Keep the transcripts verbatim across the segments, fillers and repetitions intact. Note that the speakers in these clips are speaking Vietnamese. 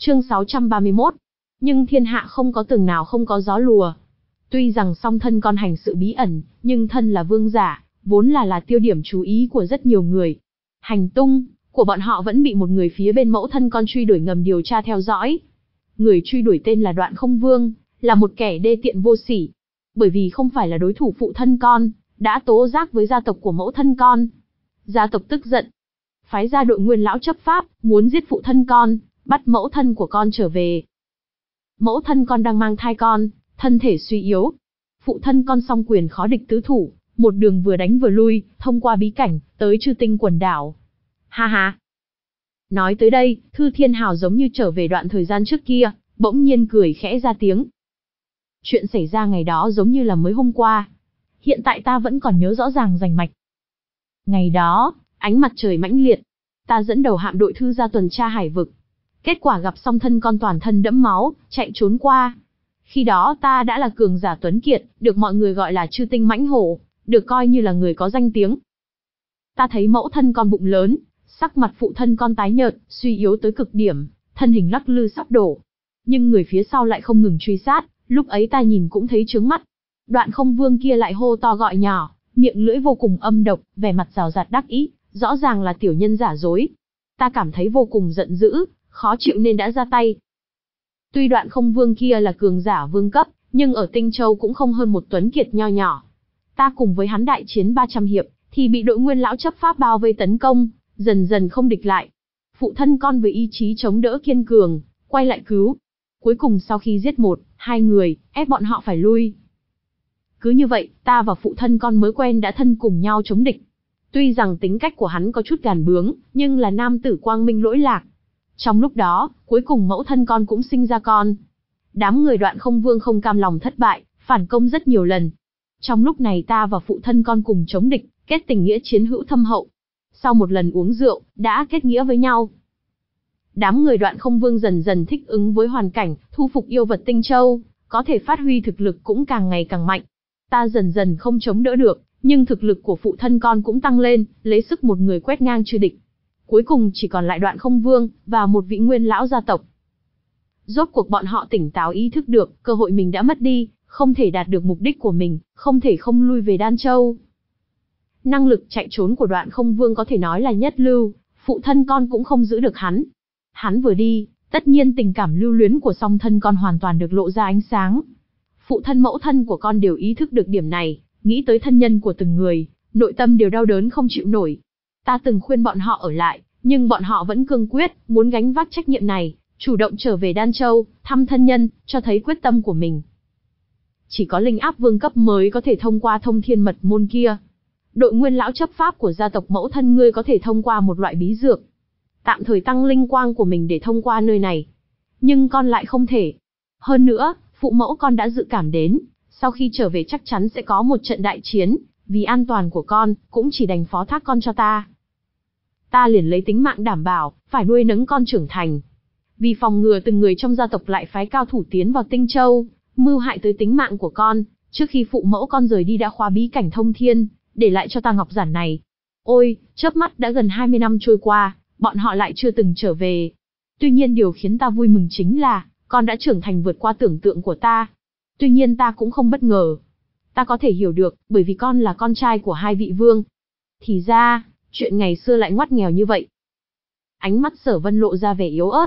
Chương sáu trăm ba mươi mốt. Nhưng thiên hạ không có tường nào không có gió lùa. Tuy rằng song thân con hành sự bí ẩn, nhưng thân là vương giả, vốn là là tiêu điểm chú ý của rất nhiều người. Hành tung của bọn họ vẫn bị một người phía bên mẫu thân con truy đuổi ngầm điều tra theo dõi. Người truy đuổi tên là Đoạn Không Vương, là một kẻ đê tiện vô sỉ. Bởi vì không phải là đối thủ phụ thân con, đã tố giác với gia tộc của mẫu thân con. Gia tộc tức giận, phái ra đội nguyên lão chấp pháp, muốn giết phụ thân con, bắt mẫu thân của con trở về. Mẫu thân con đang mang thai con, thân thể suy yếu. Phụ thân con song quyền khó địch tứ thủ, một đường vừa đánh vừa lui, thông qua bí cảnh, tới Chư Tinh quần đảo. Ha ha. Nói tới đây, Thư Thiên Hào giống như trở về đoạn thời gian trước kia, bỗng nhiên cười khẽ ra tiếng. Chuyện xảy ra ngày đó giống như là mới hôm qua. Hiện tại ta vẫn còn nhớ rõ ràng rành mạch. Ngày đó, ánh mặt trời mãnh liệt. Ta dẫn đầu hạm đội thư ra tuần tra hải vực. Kết quả gặp song thân con toàn thân đẫm máu, chạy trốn qua. Khi đó ta đã là cường giả tuấn kiệt, được mọi người gọi là Chư Tinh mãnh hổ, được coi như là người có danh tiếng. Ta thấy mẫu thân con bụng lớn, sắc mặt phụ thân con tái nhợt, suy yếu tới cực điểm, thân hình lắc lư sắp đổ. Nhưng người phía sau lại không ngừng truy sát, lúc ấy ta nhìn cũng thấy chướng mắt. Đoạn Không Vương kia lại hô to gọi nhỏ, miệng lưỡi vô cùng âm độc, vẻ mặt rào rạt đắc ý, rõ ràng là tiểu nhân giả dối. Ta cảm thấy vô cùng giận dữ, khó chịu nên đã ra tay. Tuy Đoạn Không Vương kia là cường giả vương cấp, nhưng ở Tinh Châu cũng không hơn một tuấn kiệt nho nhỏ. Ta cùng với hắn đại chiến ba trăm hiệp, thì bị đội nguyên lão chấp pháp bao vây tấn công, dần dần không địch lại. Phụ thân con với ý chí chống đỡ kiên cường, quay lại cứu. Cuối cùng sau khi giết một, hai người, ép bọn họ phải lui. Cứ như vậy, ta và phụ thân con mới quen đã thân cùng nhau chống địch. Tuy rằng tính cách của hắn có chút gàn bướng, nhưng là nam tử quang minh lỗi lạc. Trong lúc đó, cuối cùng mẫu thân con cũng sinh ra con. Đám người Đoạn Không Vương không cam lòng thất bại, phản công rất nhiều lần. Trong lúc này ta và phụ thân con cùng chống địch, kết tình nghĩa chiến hữu thâm hậu. Sau một lần uống rượu, đã kết nghĩa với nhau. Đám người Đoạn Không Vương dần dần thích ứng với hoàn cảnh, thu phục yêu vật Tinh Châu, có thể phát huy thực lực cũng càng ngày càng mạnh. Ta dần dần không chống đỡ được, nhưng thực lực của phụ thân con cũng tăng lên, lấy sức một người quét ngang chư địch. Cuối cùng chỉ còn lại Đoạn Không Vương, và một vị nguyên lão gia tộc. Rốt cuộc bọn họ tỉnh táo ý thức được, cơ hội mình đã mất đi, không thể đạt được mục đích của mình, không thể không lui về Đan Châu. Năng lực chạy trốn của Đoạn Không Vương có thể nói là nhất lưu, phụ thân con cũng không giữ được hắn. Hắn vừa đi, tất nhiên tình cảm lưu luyến của song thân con hoàn toàn được lộ ra ánh sáng. Phụ thân mẫu thân của con đều ý thức được điểm này, nghĩ tới thân nhân của từng người, nội tâm đều đau đớn không chịu nổi. Ta từng khuyên bọn họ ở lại, nhưng bọn họ vẫn cương quyết, muốn gánh vác trách nhiệm này, chủ động trở về Đan Châu, thăm thân nhân, cho thấy quyết tâm của mình. Chỉ có linh áp vương cấp mới có thể thông qua thông thiên mật môn kia. Đội nguyên lão chấp pháp của gia tộc mẫu thân ngươi có thể thông qua một loại bí dược, tạm thời tăng linh quang của mình để thông qua nơi này. Nhưng con lại không thể. Hơn nữa, phụ mẫu con đã dự cảm đến, sau khi trở về chắc chắn sẽ có một trận đại chiến, vì an toàn của con, cũng chỉ đành phó thác con cho ta. Ta liền lấy tính mạng đảm bảo, phải nuôi nấng con trưởng thành. Vì phòng ngừa từng người trong gia tộc lại phái cao thủ tiến vào Tinh Châu, mưu hại tới tính mạng của con, trước khi phụ mẫu con rời đi đã khóa bí cảnh thông thiên, để lại cho ta ngọc giản này. Ôi, chớp mắt đã gần hai mươi năm trôi qua, bọn họ lại chưa từng trở về. Tuy nhiên điều khiến ta vui mừng chính là, con đã trưởng thành vượt qua tưởng tượng của ta. Tuy nhiên ta cũng không bất ngờ. Ta có thể hiểu được, bởi vì con là con trai của hai vị vương. Thì ra, chuyện ngày xưa lại ngoắt nghèo như vậy. Ánh mắt Sở Vân lộ ra vẻ yếu ớt.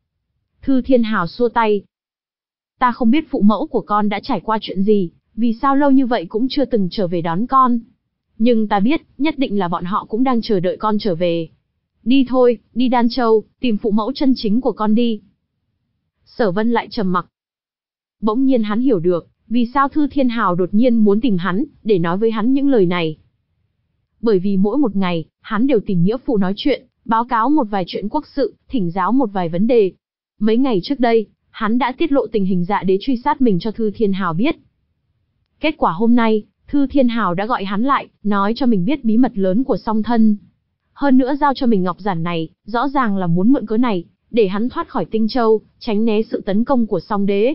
Thư Thiên Hào xua tay. Ta không biết phụ mẫu của con đã trải qua chuyện gì, vì sao lâu như vậy cũng chưa từng trở về đón con. Nhưng ta biết, nhất định là bọn họ cũng đang chờ đợi con trở về. Đi thôi, đi Đan Châu, tìm phụ mẫu chân chính của con đi. Sở Vân lại trầm mặc. Bỗng nhiên hắn hiểu được, vì sao Thư Thiên Hào đột nhiên muốn tìm hắn, để nói với hắn những lời này. Bởi vì mỗi một ngày, hắn đều tìm nghĩa phụ nói chuyện, báo cáo một vài chuyện quốc sự, thỉnh giáo một vài vấn đề. Mấy ngày trước đây, hắn đã tiết lộ tình hình Dạ Đế truy sát mình cho Thư Thiên Hào biết. Kết quả hôm nay, Thư Thiên Hào đã gọi hắn lại, nói cho mình biết bí mật lớn của song thân. Hơn nữa giao cho mình ngọc giản này, rõ ràng là muốn mượn cớ này, để hắn thoát khỏi Tinh Châu, tránh né sự tấn công của song đế.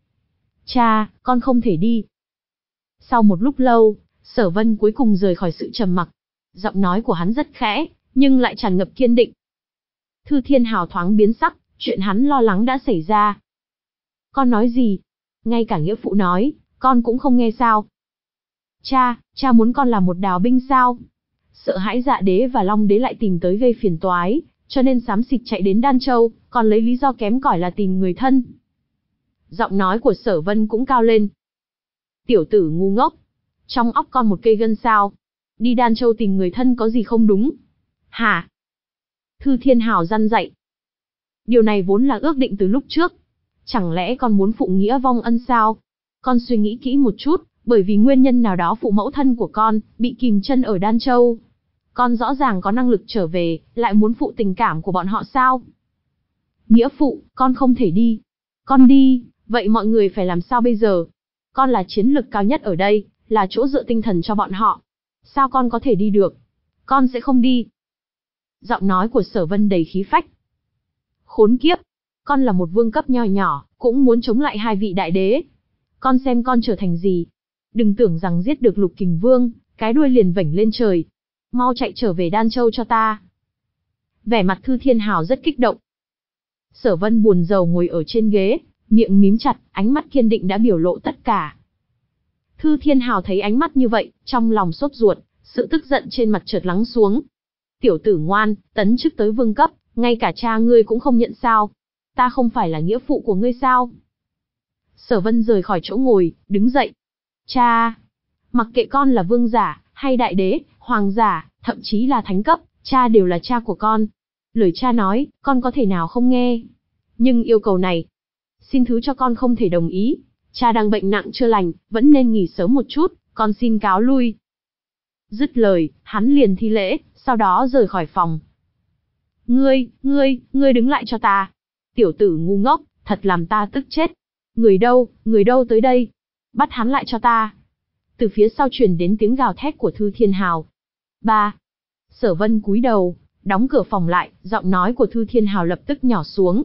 Cha, con không thể đi. Sau một lúc lâu, Sở Vân cuối cùng rời khỏi sự trầm mặc. Giọng nói của hắn rất khẽ, nhưng lại tràn ngập kiên định. Thư Thiên Hào thoáng biến sắc, Chuyện hắn lo lắng đã xảy ra. Con nói gì? Ngay cả nghĩa phụ nói, con cũng không nghe sao? Cha, cha muốn con làm một đào binh sao? Sợ hãi Dạ đế và Long đế lại tìm tới gây phiền toái, cho nên xám xịt chạy đến Đan Châu, còn lấy lý do kém cỏi là tìm người thân. Giọng nói của Sở Vân cũng cao lên. Tiểu tử ngu ngốc, trong óc con một cây gân sao? Đi Đan Châu tìm người thân có gì không đúng? Hả? Thư Thiên Hào răn dạy. Điều này vốn là ước định từ lúc trước. Chẳng lẽ con muốn phụ nghĩa vong ân sao? Con suy nghĩ kỹ một chút, bởi vì nguyên nhân nào đó phụ mẫu thân của con bị kìm chân ở Đan Châu. Con rõ ràng có năng lực trở về, lại muốn phụ tình cảm của bọn họ sao? Nghĩa phụ, con không thể đi. Con đi, vậy mọi người phải làm sao bây giờ? Con là chiến lực cao nhất ở đây, là chỗ dựa tinh thần cho bọn họ. Sao con có thể đi được? Con sẽ không đi. Giọng nói của Sở Vân đầy khí phách. Khốn kiếp, con là một vương cấp nho nhỏ, cũng muốn chống lại hai vị đại đế. Con xem con trở thành gì? Đừng tưởng rằng giết được Lục Kình Vương, cái đuôi liền vểnh lên trời. Mau chạy trở về Đan Châu cho ta. Vẻ mặt Thư Thiên Hào rất kích động. Sở Vân buồn rầu ngồi ở trên ghế, miệng mím chặt, ánh mắt kiên định đã biểu lộ tất cả. Thư Thiên Hào thấy ánh mắt như vậy, trong lòng sốt ruột, sự tức giận trên mặt chợt lắng xuống. Tiểu tử ngoan, tấn chức tới vương cấp, ngay cả cha ngươi cũng không nhận sao? Ta không phải là nghĩa phụ của ngươi sao? Sở Vân rời khỏi chỗ ngồi, đứng dậy. Cha, mặc kệ con là vương giả, hay đại đế, hoàng giả, thậm chí là thánh cấp, cha đều là cha của con. Lời cha nói, con có thể nào không nghe? Nhưng yêu cầu này, xin thứ cho con không thể đồng ý. Cha đang bệnh nặng chưa lành, vẫn nên nghỉ sớm một chút, con xin cáo lui. Dứt lời, hắn liền thi lễ, sau đó rời khỏi phòng. Ngươi, ngươi, ngươi đứng lại cho ta. Tiểu tử ngu ngốc, thật làm ta tức chết. Người đâu, người đâu tới đây? Bắt hắn lại cho ta. Từ phía sau truyền đến tiếng gào thét của Thư Thiên Hào. Ba. Sở Vân cúi đầu, đóng cửa phòng lại, giọng nói của Thư Thiên Hào lập tức nhỏ xuống.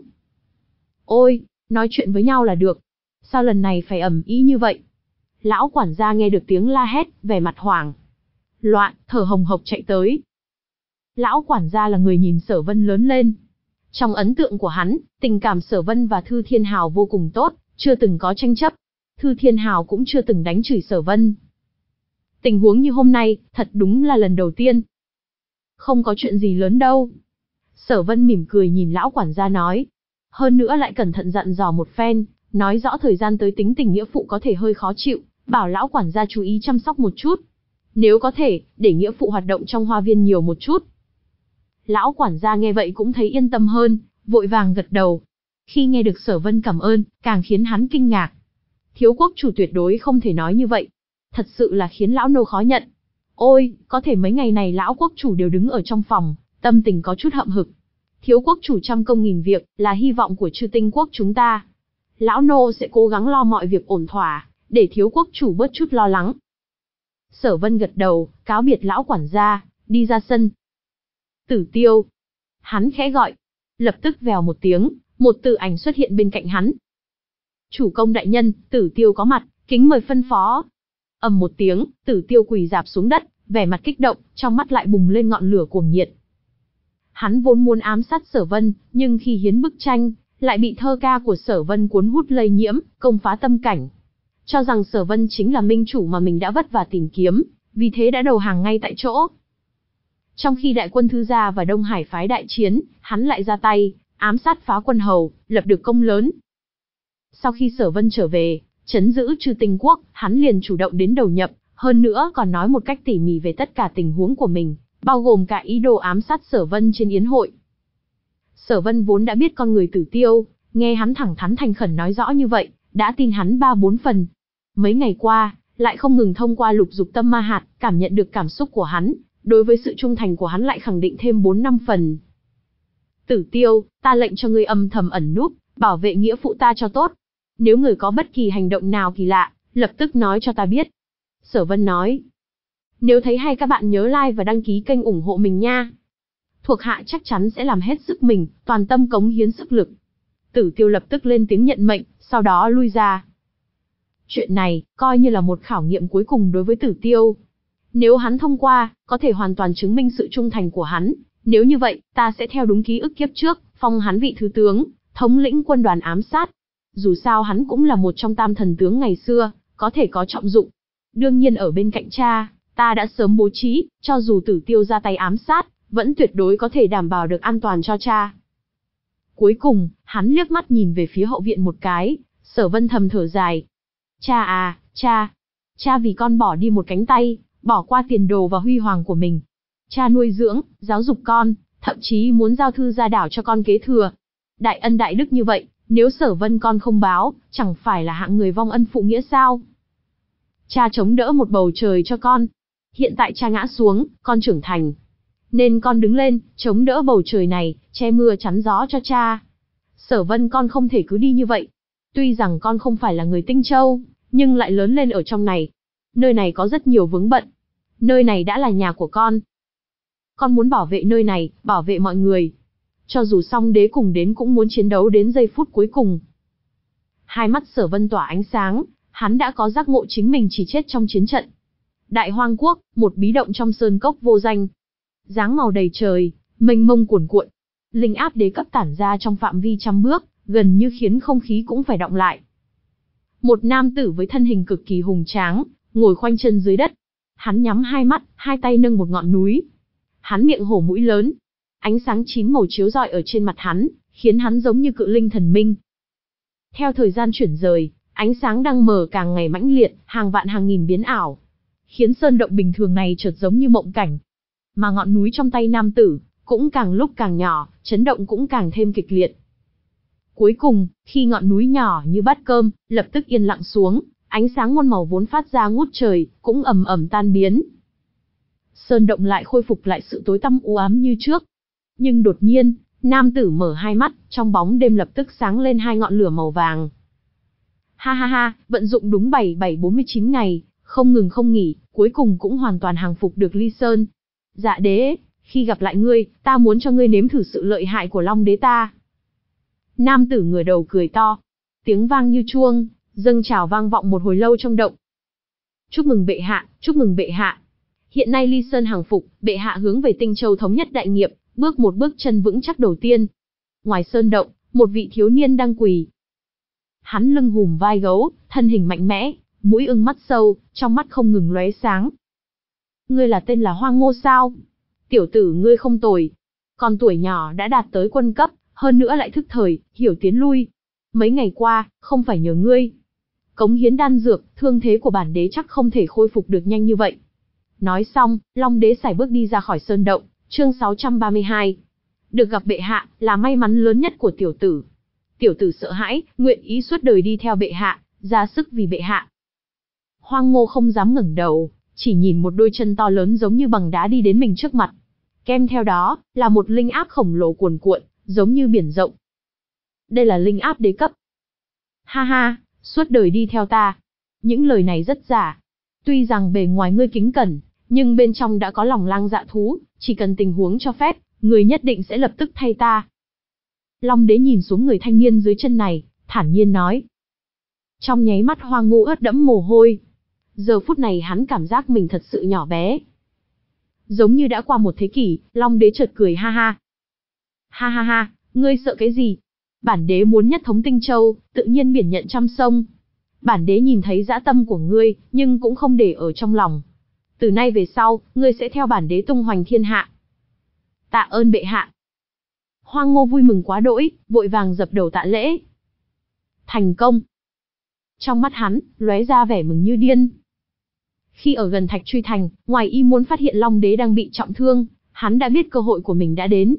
Ôi, nói chuyện với nhau là được. Sao lần này phải ầm ĩ như vậy? Lão quản gia nghe được tiếng la hét, vẻ mặt hoảng loạn, thở hồng hộc chạy tới. Lão quản gia là người nhìn Sở Vân lớn lên. Trong ấn tượng của hắn, tình cảm Sở Vân và Thư Thiên Hào vô cùng tốt, chưa từng có tranh chấp. Thư Thiên Hào cũng chưa từng đánh chửi Sở Vân. Tình huống như hôm nay, thật đúng là lần đầu tiên. Không có chuyện gì lớn đâu. Sở Vân mỉm cười nhìn lão quản gia nói. Hơn nữa lại cẩn thận dặn dò một phen, nói rõ thời gian tới tính tình nghĩa phụ có thể hơi khó chịu, bảo lão quản gia chú ý chăm sóc một chút. Nếu có thể, để nghĩa phụ hoạt động trong hoa viên nhiều một chút. Lão quản gia nghe vậy cũng thấy yên tâm hơn, vội vàng gật đầu. Khi nghe được Sở Vân cảm ơn, càng khiến hắn kinh ngạc. Thiếu quốc chủ tuyệt đối không thể nói như vậy. Thật sự là khiến lão nô khó nhận. Ôi, có thể mấy ngày này lão quốc chủ đều đứng ở trong phòng, tâm tình có chút hậm hực. Thiếu quốc chủ trăm công nghìn việc, là hy vọng của Chư Tinh quốc chúng ta. Lão nô sẽ cố gắng lo mọi việc ổn thỏa, để thiếu quốc chủ bớt chút lo lắng. Sở Vân gật đầu, cáo biệt lão quản gia, đi ra sân. Tử Tiêu. Hắn khẽ gọi. Lập tức vèo một tiếng, một tử ảnh xuất hiện bên cạnh hắn. Chủ công đại nhân, Tử Tiêu có mặt, kính mời phân phó. Ầm một tiếng, Tử Tiêu quỳ rạp xuống đất, vẻ mặt kích động, trong mắt lại bùng lên ngọn lửa cuồng nhiệt. Hắn vốn muốn ám sát Sở Vân, nhưng khi hiến bức tranh, lại bị thơ ca của Sở Vân cuốn hút lây nhiễm, công phá tâm cảnh. Cho rằng Sở Vân chính là minh chủ mà mình đã vất vả tìm kiếm, vì thế đã đầu hàng ngay tại chỗ. Trong khi đại quân Thư gia và Đông Hải phái đại chiến, hắn lại ra tay, ám sát phá quân hầu, lập được công lớn. Sau khi Sở Vân trở về, trấn giữ Chư Tinh quốc, hắn liền chủ động đến đầu nhập, hơn nữa còn nói một cách tỉ mỉ về tất cả tình huống của mình, bao gồm cả ý đồ ám sát Sở Vân trên yến hội. Sở Vân vốn đã biết con người Tử Tiêu, nghe hắn thẳng thắn thành khẩn nói rõ như vậy, đã tin hắn ba bốn phần. Mấy ngày qua, lại không ngừng thông qua lục dục tâm ma hạt, cảm nhận được cảm xúc của hắn, đối với sự trung thành của hắn lại khẳng định thêm bốn năm phần. Tử Tiêu, ta lệnh cho ngươi âm thầm ẩn núp, bảo vệ nghĩa phụ ta cho tốt. Nếu người có bất kỳ hành động nào kỳ lạ, lập tức nói cho ta biết. Sở Vân nói. Nếu thấy hay các bạn nhớ like và đăng ký kênh ủng hộ mình nha. Thuộc hạ chắc chắn sẽ làm hết sức mình, toàn tâm cống hiến sức lực. Tử Tiêu lập tức lên tiếng nhận mệnh, sau đó lui ra. Chuyện này, coi như là một khảo nghiệm cuối cùng đối với Tử Tiêu. Nếu hắn thông qua, có thể hoàn toàn chứng minh sự trung thành của hắn. Nếu như vậy, ta sẽ theo đúng ký ức kiếp trước, phong hắn vị thứ tướng, thống lĩnh quân đoàn ám sát. Dù sao hắn cũng là một trong tam thần tướng ngày xưa, có thể có trọng dụng. Đương nhiên ở bên cạnh cha, ta đã sớm bố trí, cho dù Tử Tiêu ra tay ám sát, vẫn tuyệt đối có thể đảm bảo được an toàn cho cha. Cuối cùng, hắn liếc mắt nhìn về phía hậu viện một cái, Sở Vân thầm thở dài. Cha à, cha, cha vì con bỏ đi một cánh tay, bỏ qua tiền đồ và huy hoàng của mình. Cha nuôi dưỡng, giáo dục con, thậm chí muốn giao thư gia đảo cho con kế thừa. Đại ân đại đức như vậy, nếu Sở Vân con không báo, chẳng phải là hạng người vong ân phụ nghĩa sao? Cha chống đỡ một bầu trời cho con. Hiện tại cha ngã xuống, con trưởng thành. Nên con đứng lên, chống đỡ bầu trời này, che mưa chắn gió cho cha. Sở Vân con không thể cứ đi như vậy. Tuy rằng con không phải là người Tinh Châu, nhưng lại lớn lên ở trong này. Nơi này có rất nhiều vướng bận. Nơi này đã là nhà của con. Con muốn bảo vệ nơi này, bảo vệ mọi người. Cho dù Song Đế cùng đến cũng muốn chiến đấu đến giây phút cuối cùng. Hai mắt Sở Vân tỏa ánh sáng, hắn đã có giác ngộ chính mình chỉ chết trong chiến trận. Đại Hoang Quốc, một bí động trong sơn cốc vô danh. Dáng màu đầy trời, mênh mông cuồn cuộn. Linh áp đế cấp tản ra trong phạm vi trăm bước, gần như khiến không khí cũng phải động lại. Một nam tử với thân hình cực kỳ hùng tráng, ngồi khoanh chân dưới đất. Hắn nhắm hai mắt, hai tay nâng một ngọn núi. Hắn miệng hổ mũi lớn. Ánh sáng chín màu chiếu rọi ở trên mặt hắn, khiến hắn giống như cự linh thần minh. Theo thời gian chuyển rời, ánh sáng đang mờ càng ngày mãnh liệt, hàng vạn hàng nghìn biến ảo, khiến sơn động bình thường này chợt giống như mộng cảnh. Mà ngọn núi trong tay nam tử, cũng càng lúc càng nhỏ, chấn động cũng càng thêm kịch liệt. Cuối cùng, khi ngọn núi nhỏ như bát cơm, lập tức yên lặng xuống, ánh sáng muôn màu vốn phát ra ngút trời, cũng ầm ầm tan biến. Sơn động lại khôi phục lại sự tối tăm u ám như trước. Nhưng đột nhiên, nam tử mở hai mắt, trong bóng đêm lập tức sáng lên hai ngọn lửa màu vàng. Ha ha ha, vận dụng đúng bảy bảy bốn mươi chín ngày, không ngừng không nghỉ, cuối cùng cũng hoàn toàn hàng phục được Ly Sơn. Dạ đế, khi gặp lại ngươi, ta muốn cho ngươi nếm thử sự lợi hại của Long đế ta. Nam tử ngửa đầu cười to. Tiếng vang như chuông, dâng trào vang vọng một hồi lâu trong động. Chúc mừng bệ hạ, chúc mừng bệ hạ. Hiện nay Ly Sơn hàng phục, bệ hạ hướng về Tinh Châu thống nhất đại nghiệp, bước một bước chân vững chắc đầu tiên. Ngoài sơn động, một vị thiếu niên đang quỳ. Hắn lưng hùm vai gấu, thân hình mạnh mẽ, mũi ưng mắt sâu, trong mắt không ngừng lóe sáng. Ngươi là tên là Hoang Ngô sao? Tiểu tử ngươi không tồi. Còn tuổi nhỏ đã đạt tới quân cấp, hơn nữa lại thức thời, hiểu tiến lui. Mấy ngày qua, không phải nhờ ngươi. Cống hiến đan dược, thương thế của bản đế chắc không thể khôi phục được nhanh như vậy. Nói xong, Long đế sải bước đi ra khỏi sơn động, chương sáu trăm ba mươi hai. Được gặp bệ hạ, là may mắn lớn nhất của tiểu tử. Tiểu tử sợ hãi, nguyện ý suốt đời đi theo bệ hạ, ra sức vì bệ hạ. Hoang Ngô không dám ngẩng đầu, chỉ nhìn một đôi chân to lớn giống như bằng đá đi đến mình trước mặt. Kèm theo đó, là một linh áp khổng lồ cuồn cuộn, giống như biển rộng. Đây là linh áp đế cấp. Ha ha, suốt đời đi theo ta. Những lời này rất giả. Tuy rằng bề ngoài ngươi kính cẩn, nhưng bên trong đã có lòng lang dạ thú, chỉ cần tình huống cho phép, ngươi nhất định sẽ lập tức thay ta. Long đế nhìn xuống người thanh niên dưới chân này, thản nhiên nói. Trong nháy mắt Hoang Ngô ướt đẫm mồ hôi. Giờ phút này hắn cảm giác mình thật sự nhỏ bé. Giống như đã qua một thế kỷ, Long đế chợt cười ha ha. Ha ha ha, ngươi sợ cái gì? Bản đế muốn nhất thống Tinh Châu, tự nhiên biển nhận trăm sông. Bản đế nhìn thấy dã tâm của ngươi, nhưng cũng không để ở trong lòng. Từ nay về sau, ngươi sẽ theo bản đế tung hoành thiên hạ. Tạ ơn bệ hạ. Hoang Ngô vui mừng quá đỗi, vội vàng dập đầu tạ lễ. Thành công. Trong mắt hắn, lóe ra vẻ mừng như điên. Khi ở gần Thạch Truy Thành, ngoài y muốn phát hiện Long đế đang bị trọng thương, hắn đã biết cơ hội của mình đã đến.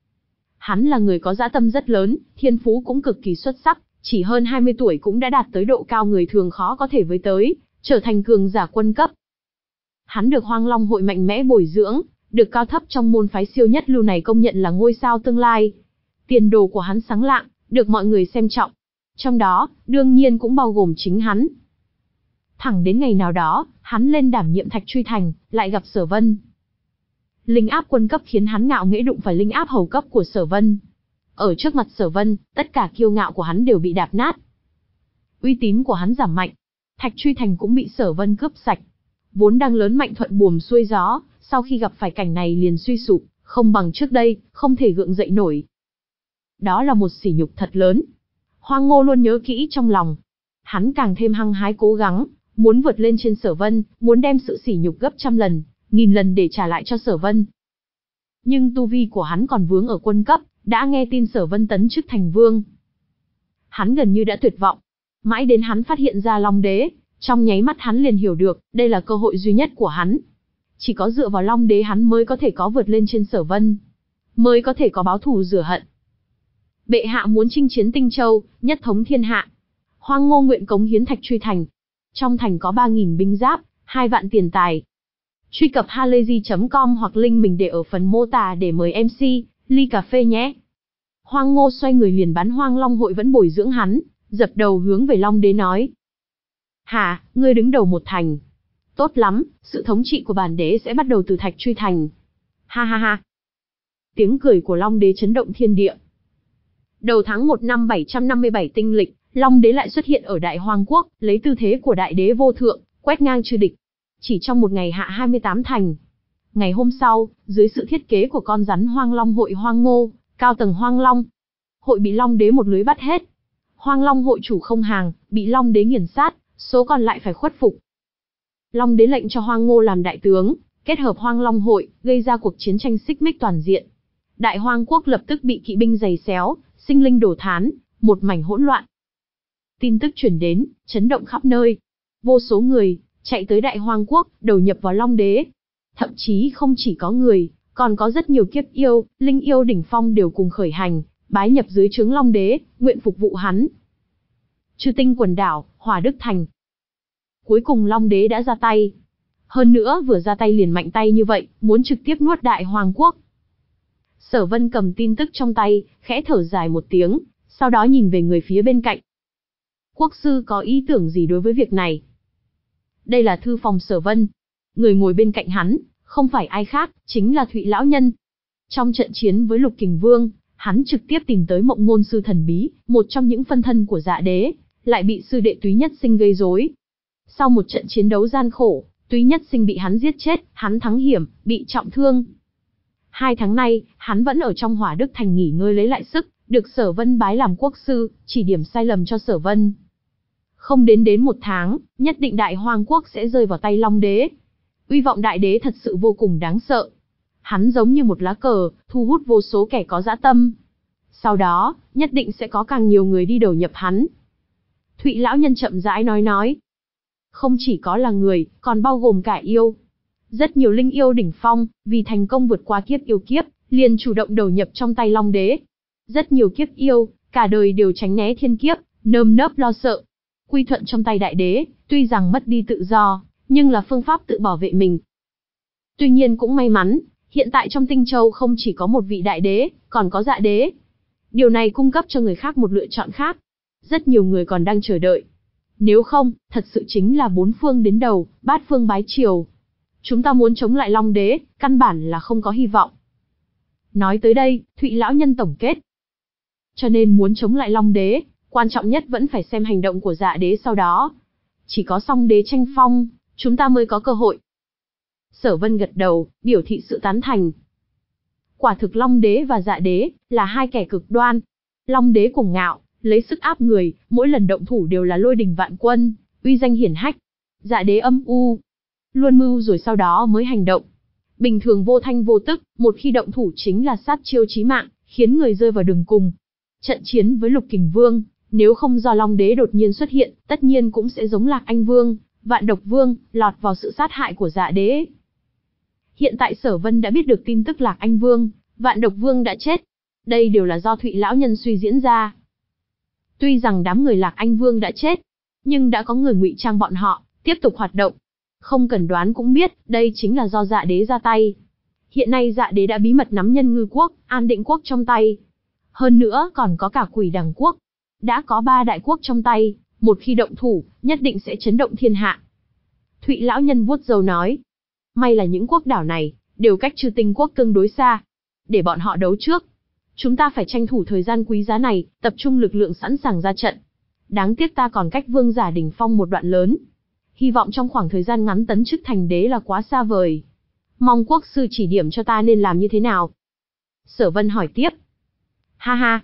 Hắn là người có dã tâm rất lớn, thiên phú cũng cực kỳ xuất sắc, chỉ hơn hai mươi tuổi cũng đã đạt tới độ cao người thường khó có thể với tới, trở thành cường giả quân cấp. Hắn được Hoang Long hội mạnh mẽ bồi dưỡng, được cao thấp trong môn phái siêu nhất lưu này công nhận là ngôi sao tương lai. Tiền đồ của hắn sáng lạng, được mọi người xem trọng. Trong đó, đương nhiên cũng bao gồm chính hắn. Thẳng đến ngày nào đó, hắn lên đảm nhiệm Thạch Truy Thành, lại gặp Sở Vân. Linh áp quân cấp khiến hắn ngạo nghễ đụng phải linh áp hầu cấp của Sở Vân. Ở trước mặt Sở Vân, tất cả kiêu ngạo của hắn đều bị đạp nát. Uy tín của hắn giảm mạnh. Thạch Truy Thành cũng bị Sở Vân cướp sạch. Vốn đang lớn mạnh thuận buồm xuôi gió, sau khi gặp phải cảnh này liền suy sụp, không bằng trước đây, không thể gượng dậy nổi. Đó là một sỉ nhục thật lớn. Hoang Ngô luôn nhớ kỹ trong lòng. Hắn càng thêm hăng hái cố gắng, muốn vượt lên trên Sở Vân, muốn đem sự sỉ nhục gấp trăm lần, nghìn lần để trả lại cho Sở Vân. Nhưng tu vi của hắn còn vướng ở quân cấp, đã nghe tin Sở Vân tấn chức thành vương. Hắn gần như đã tuyệt vọng. Mãi đến hắn phát hiện ra Long Đế, trong nháy mắt hắn liền hiểu được, đây là cơ hội duy nhất của hắn. Chỉ có dựa vào Long Đế hắn mới có thể có vượt lên trên Sở Vân, mới có thể có báo thù rửa hận. Bệ hạ muốn chinh chiến Tinh Châu, nhất thống thiên hạ. Hoang Ngô nguyện cống hiến Thạch Truy Thành. Trong thành có ba nghìn binh giáp, hai vạn tiền tài. Truy cập halayzi chấm com hoặc link mình để ở phần mô tả để mời em xê, ly cà phê nhé. Hoang Ngô xoay người liền bắn Hoang Long hội vẫn bồi dưỡng hắn, dập đầu hướng về Long Đế nói. Hả, ngươi đứng đầu một thành. Tốt lắm, sự thống trị của bản đế sẽ bắt đầu từ Thạch Truy Thành. Ha ha ha. Tiếng cười của Long Đế chấn động thiên địa. Đầu tháng một năm bảy trăm năm mươi bảy tinh lịch, Long Đế lại xuất hiện ở Đại Hoang Quốc, lấy tư thế của đại đế vô thượng, quét ngang chư địch. Chỉ trong một ngày hạ hai mươi tám thành. Ngày hôm sau, dưới sự thiết kế của con rắn Hoang Long hội Hoang Ngô, cao tầng Hoang Long hội bị Long Đế một lưới bắt hết. Hoang Long hội chủ không hàng, bị Long Đế nghiền sát, số còn lại phải khuất phục. Long Đế lệnh cho Hoang Ngô làm đại tướng, kết hợp Hoang Long hội, gây ra cuộc chiến tranh xích mích toàn diện. Đại Hoang Quốc lập tức bị kỵ binh giày xéo, sinh linh đổ thán, một mảnh hỗn loạn. Tin tức truyền đến, chấn động khắp nơi. Vô số người chạy tới Đại Hoang Quốc, đầu nhập vào Long Đế. Thậm chí không chỉ có người, còn có rất nhiều kiếp yêu, linh yêu đỉnh phong đều cùng khởi hành, bái nhập dưới trướng Long Đế, nguyện phục vụ hắn. Chư Tinh quần đảo, Hỏa Đức Thành. Cuối cùng Long Đế đã ra tay. Hơn nữa vừa ra tay liền mạnh tay như vậy, muốn trực tiếp nuốt Đại Hoang Quốc. Sở Vân cầm tin tức trong tay, khẽ thở dài một tiếng, sau đó nhìn về người phía bên cạnh. Quốc sư có ý tưởng gì đối với việc này? Đây là thư phòng Sở Vân. Người ngồi bên cạnh hắn, không phải ai khác, chính là Thụy Lão Nhân. Trong trận chiến với Lục Kình Vương, hắn trực tiếp tìm tới Mộng Ngôn sư thần bí, một trong những phân thân của Dạ Đế, lại bị sư đệ Túy Nhất Sinh gây rối. Sau một trận chiến đấu gian khổ, Túy Nhất Sinh bị hắn giết chết, hắn thắng hiểm, bị trọng thương. Hai tháng nay, hắn vẫn ở trong Hỏa Đức Thành nghỉ ngơi lấy lại sức, được Sở Vân bái làm quốc sư, chỉ điểm sai lầm cho Sở Vân. Không đến đến một tháng, nhất định Đại Hoang Quốc sẽ rơi vào tay Long Đế. Uy vọng Đại Đế thật sự vô cùng đáng sợ. Hắn giống như một lá cờ, thu hút vô số kẻ có dã tâm. Sau đó, nhất định sẽ có càng nhiều người đi đầu nhập hắn. Thụy Lão Nhân chậm rãi nói nói. Không chỉ có là người, còn bao gồm cả yêu. Rất nhiều linh yêu đỉnh phong, vì thành công vượt qua kiếp yêu kiếp, liền chủ động đầu nhập trong tay Long Đế. Rất nhiều kiếp yêu, cả đời đều tránh né thiên kiếp, nơm nớp lo sợ. Quy thuận trong tay Đại Đế, tuy rằng mất đi tự do, nhưng là phương pháp tự bảo vệ mình. Tuy nhiên cũng may mắn, hiện tại trong Tinh Châu không chỉ có một vị Đại Đế, còn có Dạ Đế. Điều này cung cấp cho người khác một lựa chọn khác. Rất nhiều người còn đang chờ đợi. Nếu không, thật sự chính là bốn phương đến đầu, bát phương bái triều. Chúng ta muốn chống lại Long Đế, căn bản là không có hy vọng. Nói tới đây, Thụy Lão Nhân tổng kết. Cho nên muốn chống lại Long Đế, quan trọng nhất vẫn phải xem hành động của Dạ Đế sau đó. Chỉ có song đế tranh phong, chúng ta mới có cơ hội. Sở Vân gật đầu, biểu thị sự tán thành. Quả thực Long Đế và Dạ Đế là hai kẻ cực đoan. Long Đế cuồng ngạo, lấy sức áp người, mỗi lần động thủ đều là lôi đình vạn quân, uy danh hiển hách. Dạ Đế âm u, luôn mưu rồi sau đó mới hành động. Bình thường vô thanh vô tức, một khi động thủ chính là sát chiêu chí mạng, khiến người rơi vào đường cùng. Trận chiến với Lục Kình Vương, nếu không do Long Đế đột nhiên xuất hiện, tất nhiên cũng sẽ giống Lạc Anh Vương, Vạn Độc Vương, lọt vào sự sát hại của Dạ Đế. Hiện tại Sở Vân đã biết được tin tức Lạc Anh Vương, Vạn Độc Vương đã chết. Đây đều là do Thụy Lão Nhân suy diễn ra. Tuy rằng đám người Lạc Anh Vương đã chết, nhưng đã có người ngụy trang bọn họ, tiếp tục hoạt động. Không cần đoán cũng biết, đây chính là do Dạ Đế ra tay. Hiện nay Dạ Đế đã bí mật nắm Nhân Ngư Quốc, An Định Quốc trong tay. Hơn nữa còn có cả Quỷ Đằng Quốc. Đã có ba đại quốc trong tay, một khi động thủ, nhất định sẽ chấn động thiên hạ. Thụy Lão Nhân vuốt râu nói. May là những quốc đảo này, đều cách Chư Tinh Quốc tương đối xa. Để bọn họ đấu trước. Chúng ta phải tranh thủ thời gian quý giá này, tập trung lực lượng sẵn sàng ra trận. Đáng tiếc ta còn cách vương giả đỉnh phong một đoạn lớn. Hy vọng trong khoảng thời gian ngắn tấn chức thành đế là quá xa vời. Mong quốc sư chỉ điểm cho ta nên làm như thế nào. Sở Vân hỏi tiếp. Ha ha,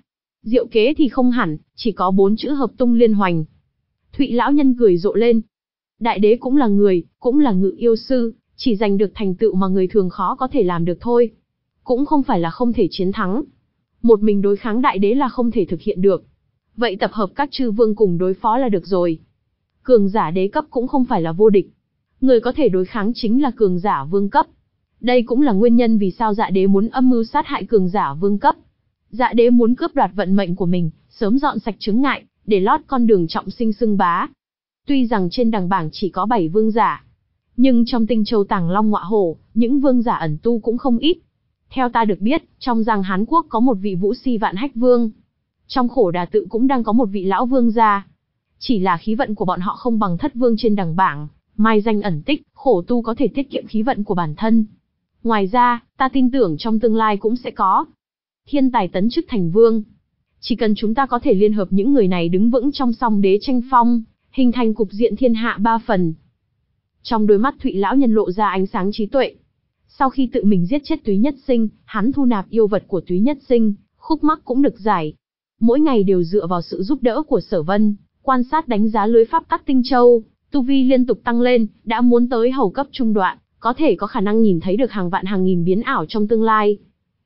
Diệu kế thì không hẳn, chỉ có bốn chữ hợp tung liên hoành. Thụy lão nhân cười rộ lên. Đại đế cũng là người, cũng là ngự yêu sư, chỉ giành được thành tựu mà người thường khó có thể làm được thôi. Cũng không phải là không thể chiến thắng. Một mình đối kháng đại đế là không thể thực hiện được. Vậy tập hợp các chư vương cùng đối phó là được rồi. Cường giả đế cấp cũng không phải là vô địch. Người có thể đối kháng chính là cường giả vương cấp. Đây cũng là nguyên nhân vì sao Dạ đế muốn âm mưu sát hại cường giả vương cấp. Dạ đế muốn cướp đoạt vận mệnh của mình, sớm dọn sạch chướng ngại, để lót con đường trọng sinh xưng bá. Tuy rằng trên đằng bảng chỉ có bảy vương giả, nhưng trong Tinh Châu Tàng Long Ngọa Hổ, những vương giả ẩn tu cũng không ít. Theo ta được biết, trong Giang Hán Quốc có một vị Vũ Si Vạn Hách Vương. Trong Khổ Đà Tự cũng đang có một vị lão vương gia. Chỉ là khí vận của bọn họ không bằng thất vương trên đằng bảng, mai danh ẩn tích, khổ tu có thể tiết kiệm khí vận của bản thân. Ngoài ra, ta tin tưởng trong tương lai cũng sẽ có thiên tài tấn chức thành vương. Chỉ cần chúng ta có thể liên hợp những người này đứng vững trong song đế tranh phong, hình thành cục diện thiên hạ ba phần. Trong đôi mắt Thụy lão nhân lộ ra ánh sáng trí tuệ. Sau khi tự mình giết chết Túy Nhất Sinh, hắn thu nạp yêu vật của Túy Nhất Sinh, khúc mắc cũng được giải. Mỗi ngày đều dựa vào sự giúp đỡ của Sở Vân, quan sát đánh giá lưới pháp tắc Tinh Châu, tu vi liên tục tăng lên, đã muốn tới hầu cấp trung đoạn, có thể có khả năng nhìn thấy được hàng vạn hàng nghìn biến ảo trong tương lai.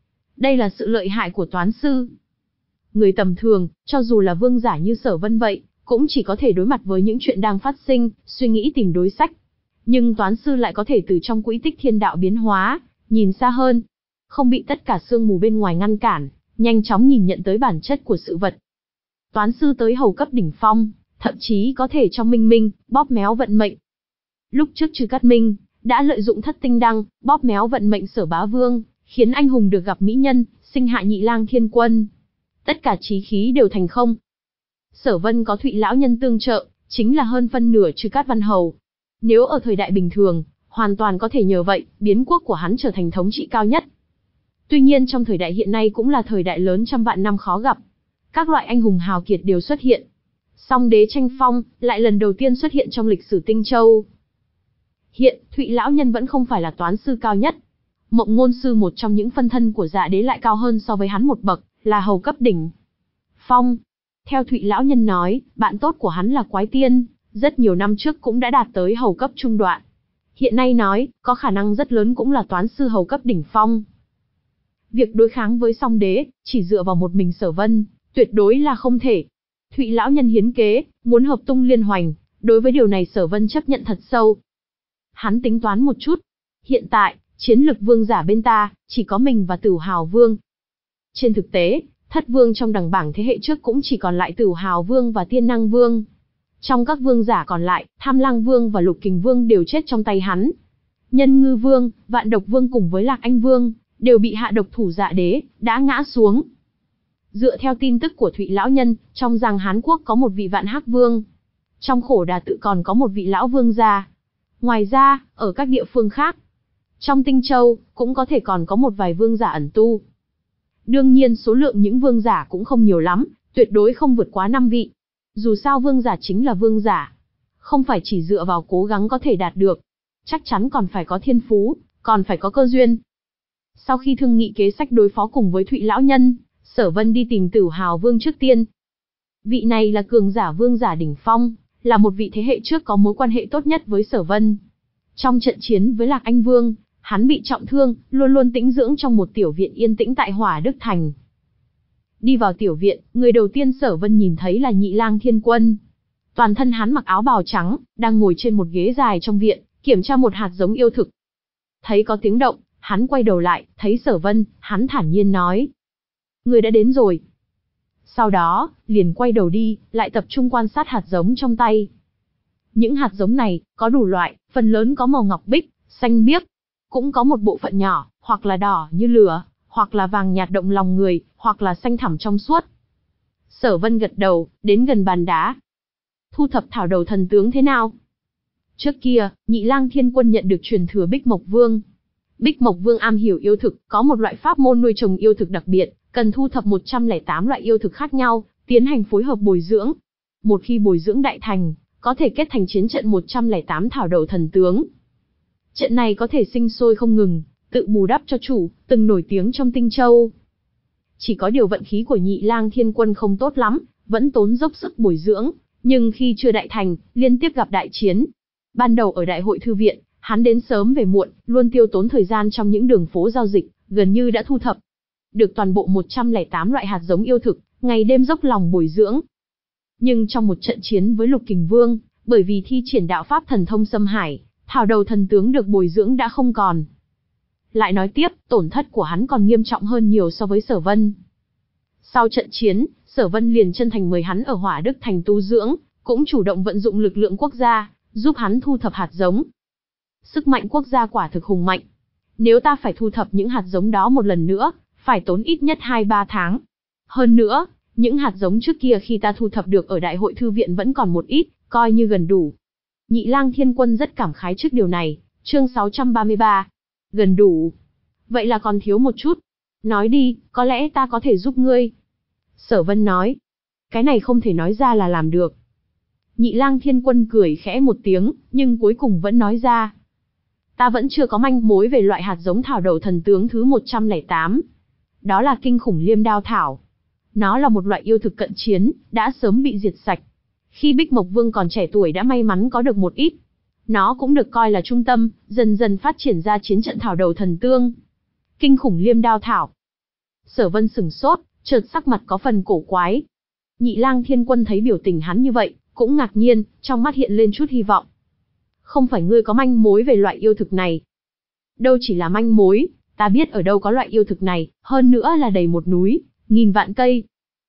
Đây là sự lợi hại của toán sư. Người tầm thường, cho dù là vương giả như Sở Vân vậy, cũng chỉ có thể đối mặt với những chuyện đang phát sinh, suy nghĩ tìm đối sách. Nhưng toán sư lại có thể từ trong quỹ tích thiên đạo biến hóa, nhìn xa hơn, không bị tất cả sương mù bên ngoài ngăn cản, nhanh chóng nhìn nhận tới bản chất của sự vật. Toán sư tới hầu cấp đỉnh phong, thậm chí có thể trong minh minh, bóp méo vận mệnh. Lúc trước Trư Cát Minh đã lợi dụng thất tinh đăng, bóp méo vận mệnh Sở Bá Vương, khiến anh hùng được gặp mỹ nhân, sinh hạ Nhị Lang Thiên Quân. Tất cả chí khí đều thành không. Sở Vân có Thụy lão nhân tương trợ, chính là hơn phân nửa Trư Cát Văn Hầu. Nếu ở thời đại bình thường, hoàn toàn có thể nhờ vậy, biến quốc của hắn trở thành thống trị cao nhất. Tuy nhiên trong thời đại hiện nay cũng là thời đại lớn trăm vạn năm khó gặp. Các loại anh hùng hào kiệt đều xuất hiện. Song đế tranh phong, lại lần đầu tiên xuất hiện trong lịch sử Tinh Châu. Hiện, Thụy lão nhân vẫn không phải là toán sư cao nhất. Mộng ngôn sư một trong những phân thân của Dạ đế lại cao hơn so với hắn một bậc, là hầu cấp đỉnh phong. Theo Thụy lão nhân nói, bạn tốt của hắn là Quái Tiên, rất nhiều năm trước cũng đã đạt tới hầu cấp trung đoạn. Hiện nay nói, có khả năng rất lớn cũng là toán sư hầu cấp đỉnh phong. Việc đối kháng với song đế, chỉ dựa vào một mình Sở Vân, tuyệt đối là không thể. Thụy lão nhân hiến kế, muốn hợp tung liên hoành, đối với điều này Sở Vân chấp nhận thật sâu. Hắn tính toán một chút. Hiện tại, chiến lực vương giả bên ta, chỉ có mình và Tửu Hào Vương. Trên thực tế, thất vương trong đằng bảng thế hệ trước cũng chỉ còn lại Tửu Hào Vương và Tiên Năng Vương. Trong các vương giả còn lại, Tham Lang Vương và Lục Kình Vương đều chết trong tay hắn. Nhân Ngư Vương, Vạn Độc Vương cùng với Lạc Anh Vương, đều bị hạ độc thủ Dạ đế, đã ngã xuống. Dựa theo tin tức của Thụy lão nhân, trong Giang Hán Quốc có một vị Vạn Hắc Vương. Trong Khổ Đà Tự còn có một vị lão vương gia. Ngoài ra, ở các địa phương khác, trong Tinh Châu, cũng có thể còn có một vài vương giả ẩn tu. Đương nhiên số lượng những vương giả cũng không nhiều lắm, tuyệt đối không vượt quá năm vị. Dù sao vương giả chính là vương giả, không phải chỉ dựa vào cố gắng có thể đạt được. Chắc chắn còn phải có thiên phú, còn phải có cơ duyên. Sau khi thương nghị kế sách đối phó cùng với Thụy lão nhân, Sở Vân đi tìm Tửu Hào Vương trước tiên. Vị này là cường giả vương giả đỉnh phong, là một vị thế hệ trước có mối quan hệ tốt nhất với Sở Vân. Trong trận chiến với Lạc Anh Vương, hắn bị trọng thương, luôn luôn tĩnh dưỡng trong một tiểu viện yên tĩnh tại Hỏa Đức Thành. Đi vào tiểu viện, người đầu tiên Sở Vân nhìn thấy là Nhị Lang Thiên Quân. Toàn thân hắn mặc áo bào trắng, đang ngồi trên một ghế dài trong viện, kiểm tra một hạt giống yêu thực. Thấy có tiếng động, hắn quay đầu lại, thấy Sở Vân, hắn thản nhiên nói: "Người đã đến rồi." Sau đó, liền quay đầu đi, lại tập trung quan sát hạt giống trong tay. Những hạt giống này, có đủ loại, phần lớn có màu ngọc bích, xanh biếc. Cũng có một bộ phận nhỏ, hoặc là đỏ như lửa, hoặc là vàng nhạt động lòng người, hoặc là xanh thẳm trong suốt. Sở Vân gật đầu, đến gần bàn đá. Thu thập thảo đầu thần tướng thế nào? Trước kia, Nhị Lang Thiên Quân nhận được truyền thừa Bích Mộc Vương. Bích Mộc Vương am hiểu yêu thực, có một loại pháp môn nuôi trồng yêu thực đặc biệt, cần thu thập một trăm lẻ tám loại yêu thực khác nhau, tiến hành phối hợp bồi dưỡng. Một khi bồi dưỡng đại thành, có thể kết thành chiến trận một trăm lẻ tám thảo đầu thần tướng. Trận này có thể sinh sôi không ngừng, tự bù đắp cho chủ, từng nổi tiếng trong Tinh Châu. Chỉ có điều vận khí của Nhị Lang Thiên Quân không tốt lắm, vẫn tốn dốc sức bồi dưỡng, nhưng khi chưa đại thành, liên tiếp gặp đại chiến. Ban đầu ở đại hội thư viện, hắn đến sớm về muộn, luôn tiêu tốn thời gian trong những đường phố giao dịch, gần như đã thu thập được toàn bộ một trăm lẻ tám loại hạt giống yêu thực, ngày đêm dốc lòng bồi dưỡng. Nhưng trong một trận chiến với Lục Kình Vương, bởi vì thi triển đạo pháp thần thông xâm hải, thảo đầu thần tướng được bồi dưỡng đã không còn. Lại nói tiếp, tổn thất của hắn còn nghiêm trọng hơn nhiều so với Sở Vân. Sau trận chiến, Sở Vân liền chân thành mời hắn ở Hỏa Đức Thành tu dưỡng, cũng chủ động vận dụng lực lượng quốc gia, giúp hắn thu thập hạt giống. Sức mạnh quốc gia quả thực hùng mạnh. Nếu ta phải thu thập những hạt giống đó một lần nữa, phải tốn ít nhất hai ba tháng. Hơn nữa, những hạt giống trước kia khi ta thu thập được ở đại hội thư viện vẫn còn một ít, coi như gần đủ. Nhị Lang Thiên Quân rất cảm khái trước điều này. Chương sáu trăm ba mươi ba. Gần đủ. Vậy là còn thiếu một chút. Nói đi, có lẽ ta có thể giúp ngươi. Sở Vân nói. Cái này không thể nói ra là làm được. Nhị Lang Thiên Quân cười khẽ một tiếng, nhưng cuối cùng vẫn nói ra. Ta vẫn chưa có manh mối về loại hạt giống thảo đầu thần tướng thứ một trăm lẻ tám. Đó là kinh khủng liêm đao thảo. Nó là một loại yêu thực cận chiến, đã sớm bị diệt sạch. Khi Bích Mộc Vương còn trẻ tuổi đã may mắn có được một ít. Nó cũng được coi là trung tâm, dần dần phát triển ra chiến trận thảo đầu thần tương. Kinh khủng liêm đao thảo. Sở Vân sửng sốt, chợt sắc mặt có phần cổ quái. Nhị Lang Thiên Quân thấy biểu tình hắn như vậy, cũng ngạc nhiên, trong mắt hiện lên chút hy vọng. Không phải ngươi có manh mối về loại yêu thực này? Đâu chỉ là manh mối, ta biết ở đâu có loại yêu thực này, hơn nữa là đầy một núi, nghìn vạn cây.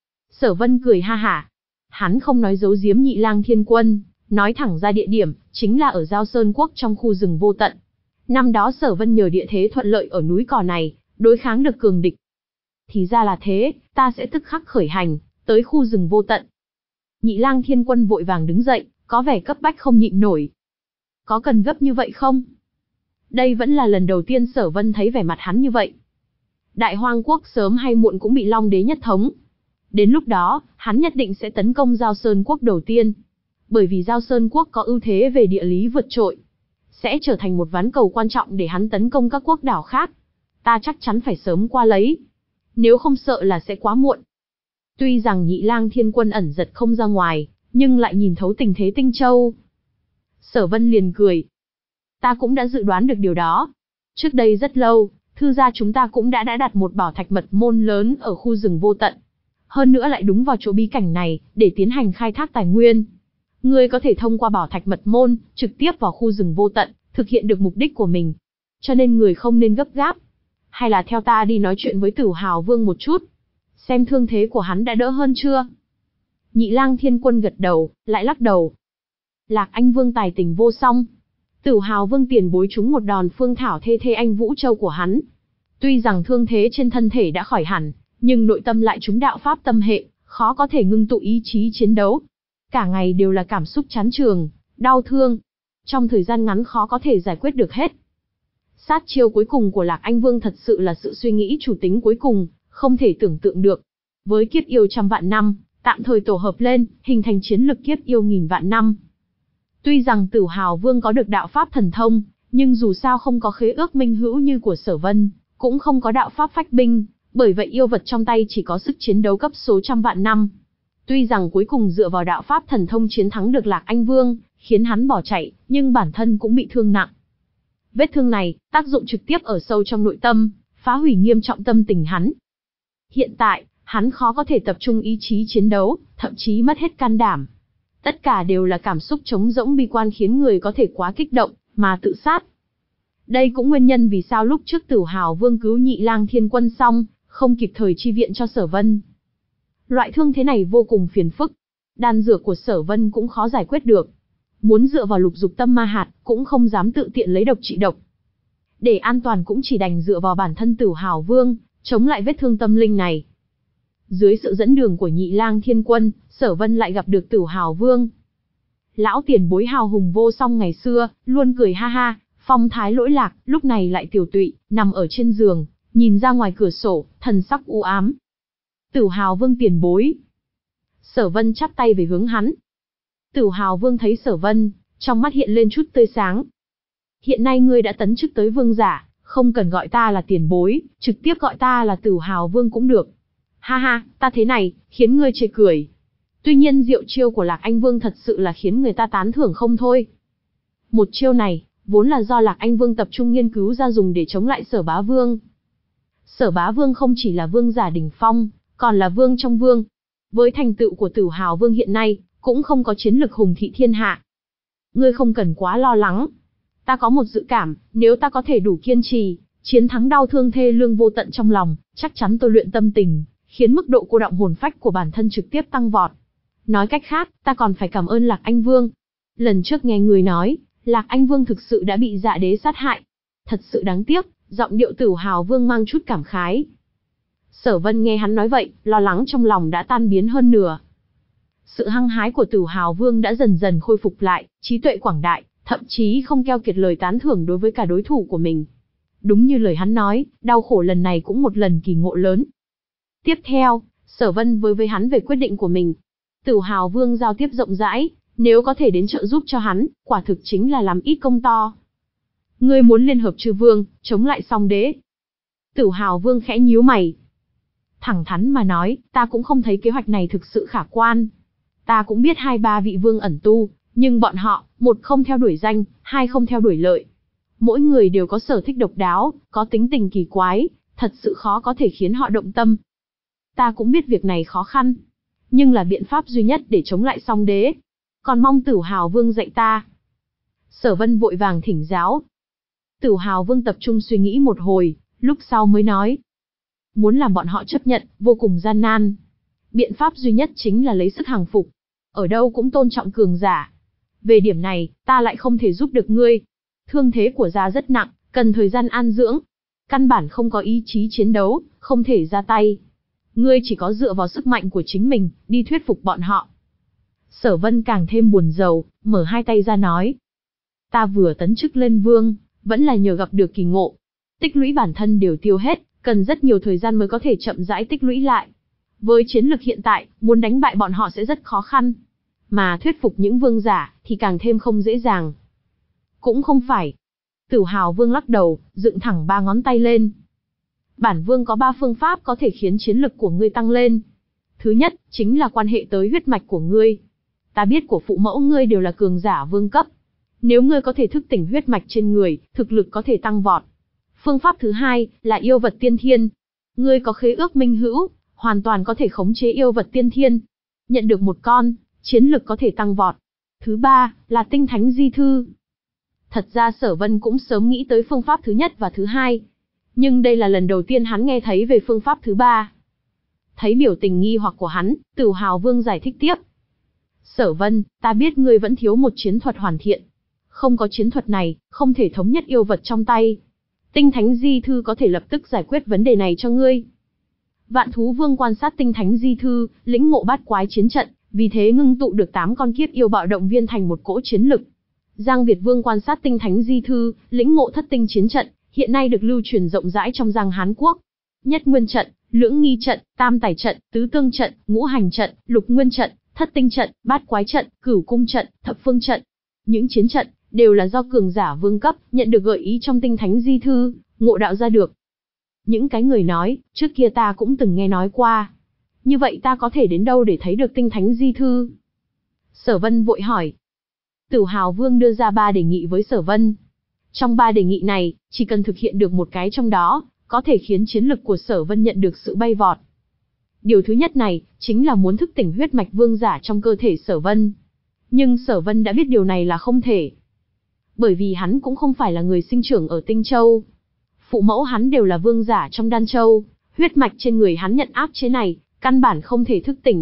Sở Vân cười ha hả. Hắn không nói giấu giếm Nhị Lang Thiên Quân, nói thẳng ra địa điểm, chính là ở Giao Sơn Quốc trong khu rừng vô tận. Năm đó Sở Vân nhờ địa thế thuận lợi ở núi cỏ này, đối kháng được cường địch. Thì ra là thế, ta sẽ tức khắc khởi hành, tới khu rừng vô tận. Nhị Lang Thiên Quân vội vàng đứng dậy, có vẻ cấp bách không nhịn nổi. Có cần gấp như vậy không? Đây vẫn là lần đầu tiên Sở Vân thấy vẻ mặt hắn như vậy. Đại Hoang Quốc sớm hay muộn cũng bị Long Đế nhất thống. Đến lúc đó, hắn nhất định sẽ tấn công Giao Sơn Quốc đầu tiên. Bởi vì Giao Sơn Quốc có ưu thế về địa lý vượt trội, sẽ trở thành một ván cầu quan trọng để hắn tấn công các quốc đảo khác. Ta chắc chắn phải sớm qua lấy. Nếu không sợ là sẽ quá muộn. Tuy rằng Nhị Lang Thiên Quân ẩn giật không ra ngoài, nhưng lại nhìn thấu tình thế Tinh Châu. Sở Vân liền cười. Ta cũng đã dự đoán được điều đó. Trước đây rất lâu, thư gia chúng ta cũng đã đã đặt một bảo thạch mật môn lớn ở khu rừng vô tận. Hơn nữa lại đúng vào chỗ bí cảnh này, để tiến hành khai thác tài nguyên. Ngươi có thể thông qua bảo thạch mật môn, trực tiếp vào khu rừng vô tận, thực hiện được mục đích của mình. Cho nên người không nên gấp gáp. Hay là theo ta đi nói chuyện với Tử Hào Vương một chút. Xem thương thế của hắn đã đỡ hơn chưa? Nhị Lang Thiên Quân gật đầu, lại lắc đầu. Lạc Anh Vương tài tình vô song. Tử Hào Vương tiền bối trúng một đòn phương thảo thê thê anh Vũ Châu của hắn. Tuy rằng thương thế trên thân thể đã khỏi hẳn, nhưng nội tâm lại trúng đạo pháp tâm hệ, khó có thể ngưng tụ ý chí chiến đấu. Cả ngày đều là cảm xúc chán trường, đau thương. Trong thời gian ngắn khó có thể giải quyết được hết. Sát chiêu cuối cùng của Lạc Anh Vương thật sự là sự suy nghĩ chủ tính cuối cùng, không thể tưởng tượng được. Với kiếp yêu trăm vạn năm, tạm thời tổ hợp lên, hình thành chiến lực kiếp yêu nghìn vạn năm. Tuy rằng Tử Hào Vương có được đạo pháp thần thông, nhưng dù sao không có khế ước minh hữu như của Sở Vân, cũng không có đạo pháp phách binh, bởi vậy yêu vật trong tay chỉ có sức chiến đấu cấp số trăm vạn năm. Tuy rằng cuối cùng dựa vào đạo pháp thần thông chiến thắng được Lạc Anh Vương, khiến hắn bỏ chạy, nhưng bản thân cũng bị thương nặng. Vết thương này, tác dụng trực tiếp ở sâu trong nội tâm, phá hủy nghiêm trọng tâm tình hắn. Hiện tại, hắn khó có thể tập trung ý chí chiến đấu, thậm chí mất hết can đảm. Tất cả đều là cảm xúc trống rỗng bi quan khiến người có thể quá kích động, mà tự sát. Đây cũng nguyên nhân vì sao lúc trước Tử Hào Vương cứu Nhị Lang Thiên Quân xong, không kịp thời chi viện cho Sở Vân. Loại thương thế này vô cùng phiền phức. Đan dược của Sở Vân cũng khó giải quyết được. Muốn dựa vào lục dục tâm ma hạt, cũng không dám tự tiện lấy độc trị độc. Để an toàn cũng chỉ đành dựa vào bản thân Tử Hào Vương, chống lại vết thương tâm linh này. Dưới sự dẫn đường của Nhị Lang Thiên Quân, Sở Vân lại gặp được Tử Hào Vương. Lão tiền bối hào hùng vô song ngày xưa, luôn cười ha ha, phong thái lỗi lạc, lúc này lại tiểu tụy, nằm ở trên giường, nhìn ra ngoài cửa sổ, thần sắc u ám. Tử Hào Vương tiền bối. Sở Vân chắp tay về hướng hắn. Tử Hào Vương thấy Sở Vân, trong mắt hiện lên chút tươi sáng. Hiện nay ngươi đã tấn chức tới vương giả, không cần gọi ta là tiền bối, trực tiếp gọi ta là Tử Hào Vương cũng được. Ha ha, ta thế này, khiến ngươi chê cười. Tuy nhiên diệu chiêu của Lạc Anh Vương thật sự là khiến người ta tán thưởng không thôi. Một chiêu này, vốn là do Lạc Anh Vương tập trung nghiên cứu ra dùng để chống lại Sở Bá Vương. Sở Bá Vương không chỉ là vương giả đỉnh phong, còn là vương trong vương. Với thành tựu của Tử Hào Vương hiện nay, cũng không có chiến lực hùng thị thiên hạ. Ngươi không cần quá lo lắng. Ta có một dự cảm, nếu ta có thể đủ kiên trì, chiến thắng đau thương thê lương vô tận trong lòng, chắc chắn tôi luyện tâm tình, khiến mức độ cô đọng hồn phách của bản thân trực tiếp tăng vọt. Nói cách khác, ta còn phải cảm ơn Lạc Anh Vương. Lần trước nghe người nói, Lạc Anh Vương thực sự đã bị Dạ Đế sát hại. Thật sự đáng tiếc, giọng điệu Tử Hào Vương mang chút cảm khái. Sở Vân nghe hắn nói vậy, lo lắng trong lòng đã tan biến hơn nửa. Sự hăng hái của Tử Hào Vương đã dần dần khôi phục lại, trí tuệ quảng đại, thậm chí không keo kiệt lời tán thưởng đối với cả đối thủ của mình. Đúng như lời hắn nói, đau khổ lần này cũng một lần kỳ ngộ lớn. Tiếp theo, Sở Vân với với hắn về quyết định của mình. Tử Hào Vương giao tiếp rộng rãi, nếu có thể đến trợ giúp cho hắn, quả thực chính là làm ít công to. Ngươi muốn liên hợp chư vương, chống lại Song Đế. Tử Hào Vương khẽ nhíu mày. Thẳng thắn mà nói, ta cũng không thấy kế hoạch này thực sự khả quan. Ta cũng biết hai ba vị vương ẩn tu, nhưng bọn họ, một không theo đuổi danh, hai không theo đuổi lợi. Mỗi người đều có sở thích độc đáo, có tính tình kỳ quái, thật sự khó có thể khiến họ động tâm. Ta cũng biết việc này khó khăn, nhưng là biện pháp duy nhất để chống lại Song Đế. Còn mong Tử Hào Vương dạy ta. Sở Vân vội vàng thỉnh giáo. Tử Hào Vương tập trung suy nghĩ một hồi, lúc sau mới nói. Muốn làm bọn họ chấp nhận, vô cùng gian nan. Biện pháp duy nhất chính là lấy sức hàng phục. Ở đâu cũng tôn trọng cường giả. Về điểm này, ta lại không thể giúp được ngươi. Thương thế của gia rất nặng, cần thời gian an dưỡng. Căn bản không có ý chí chiến đấu, không thể ra tay. Ngươi chỉ có dựa vào sức mạnh của chính mình, đi thuyết phục bọn họ. Sở Vân càng thêm buồn rầu, mở hai tay ra nói. Ta vừa tấn chức lên vương, vẫn là nhờ gặp được kỳ ngộ. Tích lũy bản thân đều tiêu hết, cần rất nhiều thời gian mới có thể chậm rãi tích lũy lại. Với chiến lược hiện tại, muốn đánh bại bọn họ sẽ rất khó khăn. Mà thuyết phục những vương giả, thì càng thêm không dễ dàng. Cũng không phải. Tử Hào Vương lắc đầu, dựng thẳng ba ngón tay lên. Bản vương có ba phương pháp có thể khiến chiến lực của ngươi tăng lên. Thứ nhất, chính là quan hệ tới huyết mạch của ngươi. Ta biết của phụ mẫu ngươi đều là cường giả vương cấp. Nếu ngươi có thể thức tỉnh huyết mạch trên người, thực lực có thể tăng vọt. Phương pháp thứ hai, là yêu vật tiên thiên. Ngươi có khế ước minh hữu, hoàn toàn có thể khống chế yêu vật tiên thiên. Nhận được một con, chiến lực có thể tăng vọt. Thứ ba, là tinh thánh di thư. Thật ra Sở Vân cũng sớm nghĩ tới phương pháp thứ nhất và thứ hai. Nhưng đây là lần đầu tiên hắn nghe thấy về phương pháp thứ ba. Thấy biểu tình nghi hoặc của hắn, Tử Hào Vương giải thích tiếp. Sở Vân, ta biết ngươi vẫn thiếu một chiến thuật hoàn thiện. Không có chiến thuật này, không thể thống nhất yêu vật trong tay. Tinh Thánh Di Thư có thể lập tức giải quyết vấn đề này cho ngươi. Vạn Thú Vương quan sát Tinh Thánh Di Thư, lĩnh ngộ bát quái chiến trận, vì thế ngưng tụ được tám con kiếp yêu bạo động viên thành một cỗ chiến lực. Giang Việt Vương quan sát Tinh Thánh Di Thư, lĩnh ngộ thất tinh chiến trận, hiện nay được lưu truyền rộng rãi trong Giang Hán Quốc. Nhất Nguyên trận, Lưỡng Nghi trận, Tam Tài trận, Tứ Tương trận, Ngũ Hành trận, Lục Nguyên trận, Thất tinh trận, Bát quái trận, Cửu cung trận, Thập phương trận. Những chiến trận đều là do cường giả vương cấp nhận được gợi ý trong Tinh Thánh Di Thư, ngộ đạo ra được. Những cái người nói, trước kia ta cũng từng nghe nói qua. Như vậy ta có thể đến đâu để thấy được Tinh Thánh Di Thư? Sở Vân vội hỏi. Tử Hào Vương đưa ra ba đề nghị với Sở Vân. Trong ba đề nghị này, chỉ cần thực hiện được một cái trong đó, có thể khiến chiến lực của Sở Vân nhận được sự bay vọt. Điều thứ nhất này, chính là muốn thức tỉnh huyết mạch vương giả trong cơ thể Sở Vân. Nhưng Sở Vân đã biết điều này là không thể. Bởi vì hắn cũng không phải là người sinh trưởng ở Tinh Châu. Phụ mẫu hắn đều là vương giả trong Đan Châu, huyết mạch trên người hắn nhận áp chế này, căn bản không thể thức tỉnh.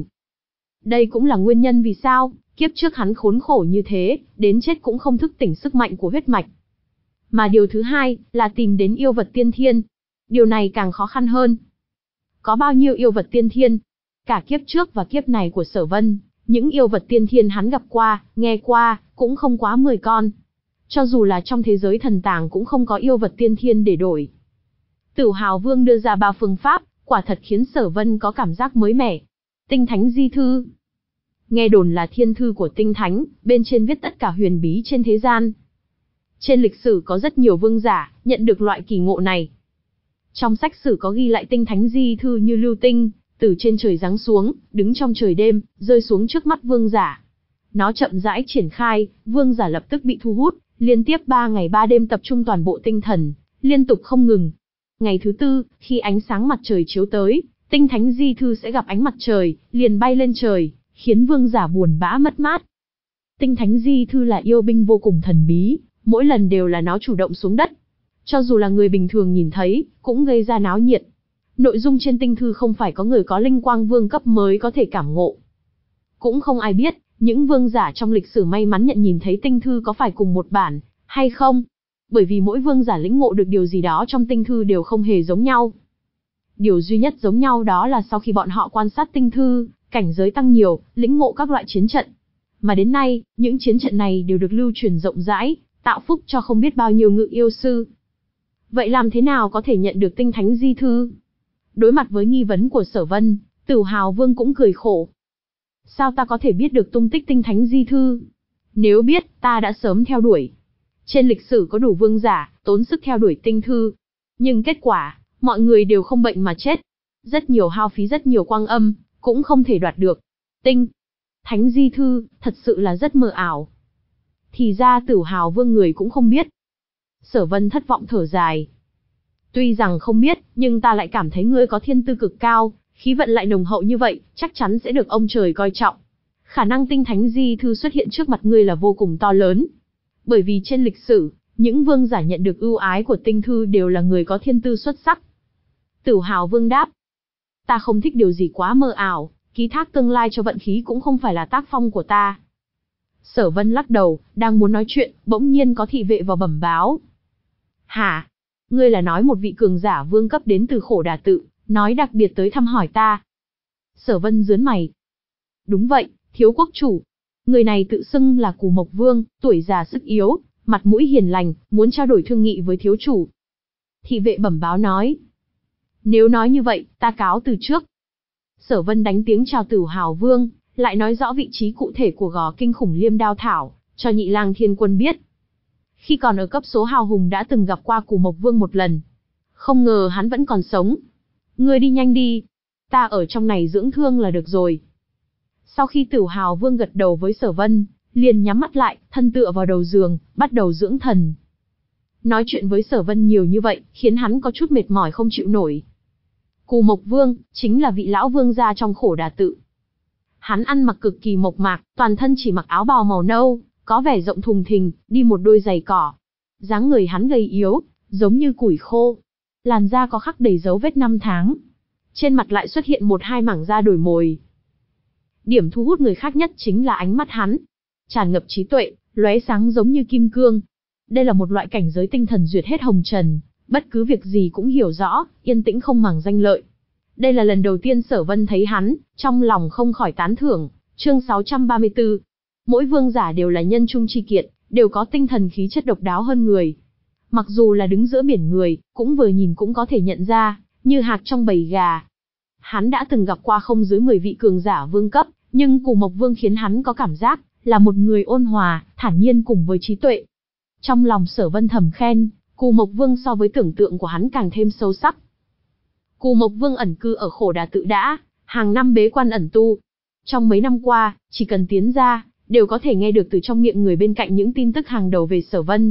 Đây cũng là nguyên nhân vì sao, kiếp trước hắn khốn khổ như thế, đến chết cũng không thức tỉnh sức mạnh của huyết mạch. Mà điều thứ hai, là tìm đến yêu vật tiên thiên. Điều này càng khó khăn hơn. Có bao nhiêu yêu vật tiên thiên? Cả kiếp trước và kiếp này của Sở Vân, những yêu vật tiên thiên hắn gặp qua, nghe qua, cũng không quá mười con. Cho dù là trong thế giới thần tàng cũng không có yêu vật tiên thiên để đổi. Tử Hào Vương đưa ra ba phương pháp, quả thật khiến Sở Vân có cảm giác mới mẻ. Tinh Thánh Di Thư. Nghe đồn là thiên thư của Tinh Thánh, bên trên viết tất cả huyền bí trên thế gian. Trên lịch sử có rất nhiều vương giả nhận được loại kỳ ngộ này. Trong sách sử có ghi lại Tinh Thánh Di Thư như Lưu Tinh, từ trên trời giáng xuống, đứng trong trời đêm, rơi xuống trước mắt vương giả. Nó chậm rãi triển khai, vương giả lập tức bị thu hút, liên tiếp ba ngày ba đêm tập trung toàn bộ tinh thần, liên tục không ngừng. Ngày thứ tư, khi ánh sáng mặt trời chiếu tới, tinh thánh di thư sẽ gặp ánh mặt trời, liền bay lên trời, khiến vương giả buồn bã mất mát. Tinh thánh di thư là yêu binh vô cùng thần bí, mỗi lần đều là nó chủ động xuống đất. Cho dù là người bình thường nhìn thấy, cũng gây ra náo nhiệt. Nội dung trên tinh thư không phải có người có linh quang vương cấp mới có thể cảm ngộ. Cũng không ai biết, những vương giả trong lịch sử may mắn nhận nhìn thấy tinh thư có phải cùng một bản, hay không. Bởi vì mỗi vương giả lĩnh ngộ được điều gì đó trong tinh thư đều không hề giống nhau. Điều duy nhất giống nhau đó là sau khi bọn họ quan sát tinh thư, cảnh giới tăng nhiều, lĩnh ngộ các loại chiến trận. Mà đến nay, những chiến trận này đều được lưu truyền rộng rãi, tạo phúc cho không biết bao nhiêu ngự yêu sư. Vậy làm thế nào có thể nhận được tinh thánh di thư? Đối mặt với nghi vấn của Sở Vân, Tửu Hào Vương cũng cười khổ. Sao ta có thể biết được tung tích tinh thánh di thư? Nếu biết, ta đã sớm theo đuổi. Trên lịch sử có đủ vương giả, tốn sức theo đuổi tinh thư. Nhưng kết quả, mọi người đều không bệnh mà chết. Rất nhiều hao phí rất nhiều quang âm, cũng không thể đoạt được. Tinh thánh di thư, thật sự là rất mờ ảo. Thì ra Tửu Hào Vương người cũng không biết. Sở Vân thất vọng thở dài. Tuy rằng không biết, nhưng ta lại cảm thấy ngươi có thiên tư cực cao, khí vận lại nồng hậu như vậy, chắc chắn sẽ được ông trời coi trọng. Khả năng tinh thánh di thư xuất hiện trước mặt ngươi là vô cùng to lớn. Bởi vì trên lịch sử, những vương giả nhận được ưu ái của tinh thư đều là người có thiên tư xuất sắc. Tửu Hào Vương đáp. Ta không thích điều gì quá mơ ảo, ký thác tương lai cho vận khí cũng không phải là tác phong của ta. Sở Vân lắc đầu, đang muốn nói chuyện, bỗng nhiên có thị vệ vào bẩm báo. Hả? Ngươi là nói một vị cường giả vương cấp đến từ Khổ Đà Tự, nói đặc biệt tới thăm hỏi ta. Sở Vân nhướng mày. Đúng vậy, thiếu quốc chủ. Người này tự xưng là Cù Mộc Vương, tuổi già sức yếu, mặt mũi hiền lành, muốn trao đổi thương nghị với thiếu chủ. Thị vệ bẩm báo nói. Nếu nói như vậy, ta cáo từ trước. Sở Vân đánh tiếng chào Tửu Hào Vương, lại nói rõ vị trí cụ thể của gò kinh khủng Liêm Đao Thảo, cho Nhị Lang Thiên Quân biết. Khi còn ở cấp số hào hùng đã từng gặp qua Cù Mộc Vương một lần. Không ngờ hắn vẫn còn sống. Ngươi đi nhanh đi. Ta ở trong này dưỡng thương là được rồi. Sau khi Tửu Hào Vương gật đầu với Sở Vân, liền nhắm mắt lại, thân tựa vào đầu giường, bắt đầu dưỡng thần. Nói chuyện với Sở Vân nhiều như vậy, khiến hắn có chút mệt mỏi không chịu nổi. Cù Mộc Vương, chính là vị lão vương gia trong Khổ Đà Tự. Hắn ăn mặc cực kỳ mộc mạc, toàn thân chỉ mặc áo bào màu nâu, có vẻ rộng thùng thình, đi một đôi giày cỏ. Dáng người hắn gầy yếu, giống như củi khô. Làn da có khắc đầy dấu vết năm tháng. Trên mặt lại xuất hiện một hai mảng da đổi mồi. Điểm thu hút người khác nhất chính là ánh mắt hắn. Tràn ngập trí tuệ, lóe sáng giống như kim cương. Đây là một loại cảnh giới tinh thần duyệt hết hồng trần, bất cứ việc gì cũng hiểu rõ, yên tĩnh không màng danh lợi. Đây là lần đầu tiên Sở Vân thấy hắn, trong lòng không khỏi tán thưởng. Chương sáu trăm ba mươi tư. Mỗi vương giả đều là nhân trung chi kiệt, đều có tinh thần khí chất độc đáo hơn người. Mặc dù là đứng giữa biển người, cũng vừa nhìn cũng có thể nhận ra, như hạt trong bầy gà. Hắn đã từng gặp qua không dưới mười vị cường giả vương cấp, nhưng Cù Mộc Vương khiến hắn có cảm giác là một người ôn hòa, thản nhiên cùng với trí tuệ. Trong lòng Sở Vân thầm khen, Cù Mộc Vương so với tưởng tượng của hắn càng thêm sâu sắc. Cù Mộc Vương ẩn cư ở Khổ Đà Tự đã, hàng năm bế quan ẩn tu. Trong mấy năm qua, chỉ cần tiến ra, đều có thể nghe được từ trong miệng người bên cạnh những tin tức hàng đầu về Sở Vân.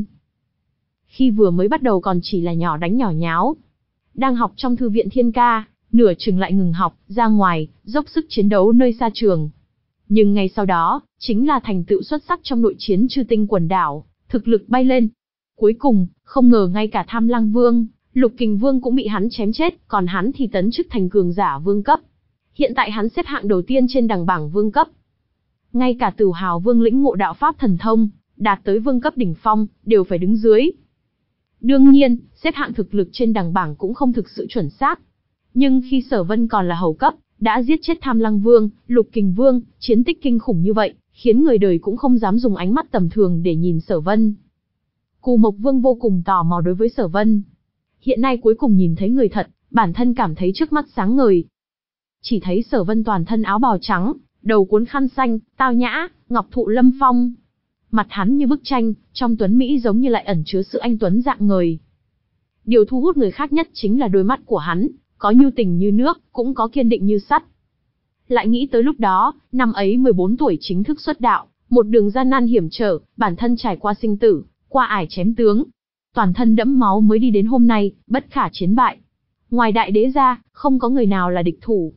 Khi vừa mới bắt đầu còn chỉ là nhỏ đánh nhỏ nháo. Đang học trong thư viện Thiên Ca, nửa chừng lại ngừng học, ra ngoài, dốc sức chiến đấu nơi xa trường. Nhưng ngay sau đó, chính là thành tựu xuất sắc trong nội chiến Chư Tinh quần đảo, thực lực bay lên. Cuối cùng, không ngờ ngay cả Tham Lang Vương, Lục Kình Vương cũng bị hắn chém chết, còn hắn thì tấn chức thành cường giả vương cấp. Hiện tại hắn xếp hạng đầu tiên trên đẳng bảng vương cấp. Ngay cả Tửu Hào Vương lĩnh ngộ đạo pháp thần thông, đạt tới vương cấp đỉnh phong, đều phải đứng dưới. Đương nhiên, xếp hạng thực lực trên đẳng bảng cũng không thực sự chuẩn xác. Nhưng khi Sở Vân còn là hầu cấp, đã giết chết Tham Lang Vương, Lục Kình Vương, chiến tích kinh khủng như vậy, khiến người đời cũng không dám dùng ánh mắt tầm thường để nhìn Sở Vân. Cù Mộc Vương vô cùng tò mò đối với Sở Vân. Hiện nay cuối cùng nhìn thấy người thật, bản thân cảm thấy trước mắt sáng ngời. Chỉ thấy Sở Vân toàn thân áo bào trắng, đầu cuốn khăn xanh, tao nhã, ngọc thụ lâm phong. Mặt hắn như bức tranh, trong tuấn mỹ giống như lại ẩn chứa sự anh tuấn dạng người. Điều thu hút người khác nhất chính là đôi mắt của hắn, có nhu tình như nước, cũng có kiên định như sắt. Lại nghĩ tới lúc đó, năm ấy mười bốn tuổi chính thức xuất đạo, một đường gian nan hiểm trở, bản thân trải qua sinh tử, qua ải chém tướng. Toàn thân đẫm máu mới đi đến hôm nay, bất khả chiến bại. Ngoài đại đế ra, không có người nào là địch thủ.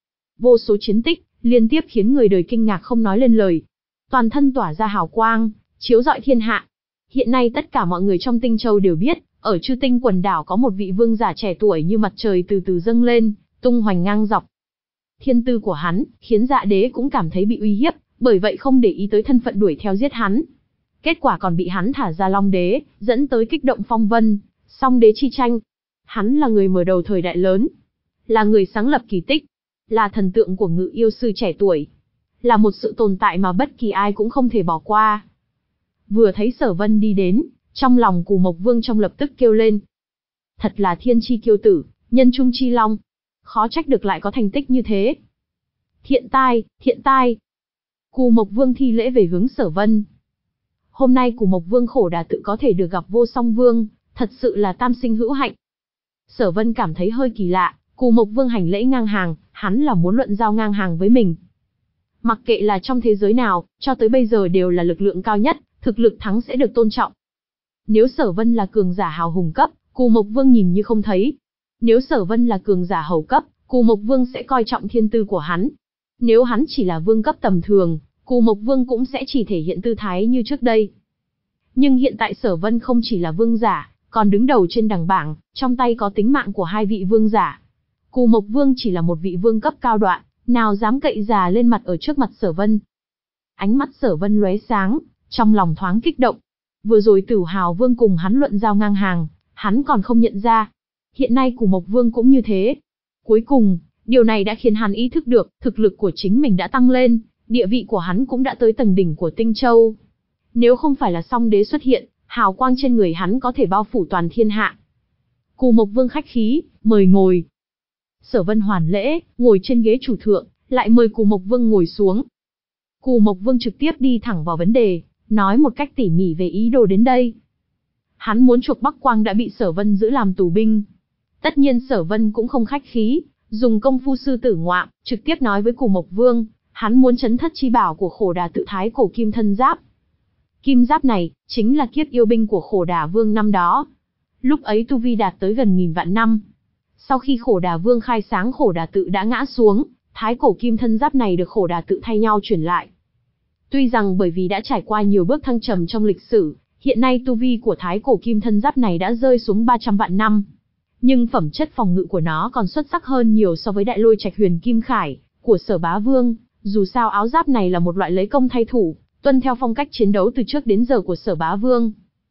Vô số chiến tích, liên tiếp khiến người đời kinh ngạc không nói lên lời. Toàn thân tỏa ra hào quang, chiếu rọi thiên hạ. Hiện nay tất cả mọi người trong Tinh Châu đều biết, ở Chư Tinh quần đảo có một vị vương giả trẻ tuổi như mặt trời từ từ dâng lên, tung hoành ngang dọc. Thiên tư của hắn, khiến Dạ Đế cũng cảm thấy bị uy hiếp, bởi vậy không để ý tới thân phận đuổi theo giết hắn. Kết quả còn bị hắn thả ra Long Đế, dẫn tới kích động phong vân, Song Đế chi tranh. Hắn là người mở đầu thời đại lớn, là người sáng lập kỳ tích, là thần tượng của ngự yêu sư trẻ tuổi, là một sự tồn tại mà bất kỳ ai cũng không thể bỏ qua. Vừa thấy Sở Vân đi đến, trong lòng Cù Mộc Vương trong lập tức kêu lên. Thật là thiên chi kiêu tử, nhân trung chi long, khó trách được lại có thành tích như thế. Thiện tai, thiện tai. Cù Mộc Vương thi lễ về hướng Sở Vân. Hôm nay Cù Mộc Vương khổ đà tự có thể được gặp Vô Song Vương, thật sự là tam sinh hữu hạnh. Sở Vân cảm thấy hơi kỳ lạ, Cù Mộc Vương hành lễ ngang hàng, hắn là muốn luận giao ngang hàng với mình. Mặc kệ là trong thế giới nào, cho tới bây giờ đều là lực lượng cao nhất, thực lực thắng sẽ được tôn trọng. Nếu Sở Vân là cường giả hào hùng cấp, Cù Mộc Vương nhìn như không thấy. Nếu Sở Vân là cường giả hầu cấp, Cù Mộc Vương sẽ coi trọng thiên tư của hắn. Nếu hắn chỉ là vương cấp tầm thường, Cù Mộc Vương cũng sẽ chỉ thể hiện tư thái như trước đây. Nhưng hiện tại Sở Vân không chỉ là vương giả, còn đứng đầu trên đẳng bảng, trong tay có tính mạng của hai vị vương giả. Cù Mộc Vương chỉ là một vị vương cấp cao đoạn, nào dám cậy già lên mặt ở trước mặt Sở Vân. Ánh mắt Sở Vân lóe sáng, trong lòng thoáng kích động. Vừa rồi Tử Hào Vương cùng hắn luận giao ngang hàng, hắn còn không nhận ra. Hiện nay Cù Mộc Vương cũng như thế. Cuối cùng, điều này đã khiến hắn ý thức được, thực lực của chính mình đã tăng lên, địa vị của hắn cũng đã tới tầng đỉnh của Tinh Châu. Nếu không phải là Song Đế xuất hiện, hào quang trên người hắn có thể bao phủ toàn thiên hạ. Cù Mộc Vương khách khí, mời ngồi. Sở Vân hoàn lễ, ngồi trên ghế chủ thượng, lại mời Cù Mộc Vương ngồi xuống. Cù Mộc Vương trực tiếp đi thẳng vào vấn đề, nói một cách tỉ mỉ về ý đồ đến đây. Hắn muốn chuộc Bắc Quang đã bị Sở Vân giữ làm tù binh. Tất nhiên Sở Vân cũng không khách khí, dùng công phu sư tử ngoạm, trực tiếp nói với Cù Mộc Vương, hắn muốn trấn thất chi bảo của Khổ Đà tự thái cổ kim thân giáp. Kim giáp này, chính là kiếp yêu binh của Khổ Đà Vương năm đó. Lúc ấy tu vi đạt tới gần nghìn vạn năm. Sau khi Khổ Đà Vương khai sáng Khổ Đà tự đã ngã xuống, thái cổ kim thân giáp này được Khổ Đà tự thay nhau truyền lại. Tuy rằng bởi vì đã trải qua nhiều bước thăng trầm trong lịch sử, hiện nay tu vi của thái cổ kim thân giáp này đã rơi xuống ba trăm vạn năm. Nhưng phẩm chất phòng ngự của nó còn xuất sắc hơn nhiều so với đại lôi trạch huyền kim khải của Sở Bá Vương. Dù sao áo giáp này là một loại lấy công thay thủ, tuân theo phong cách chiến đấu từ trước đến giờ của Sở Bá Vương.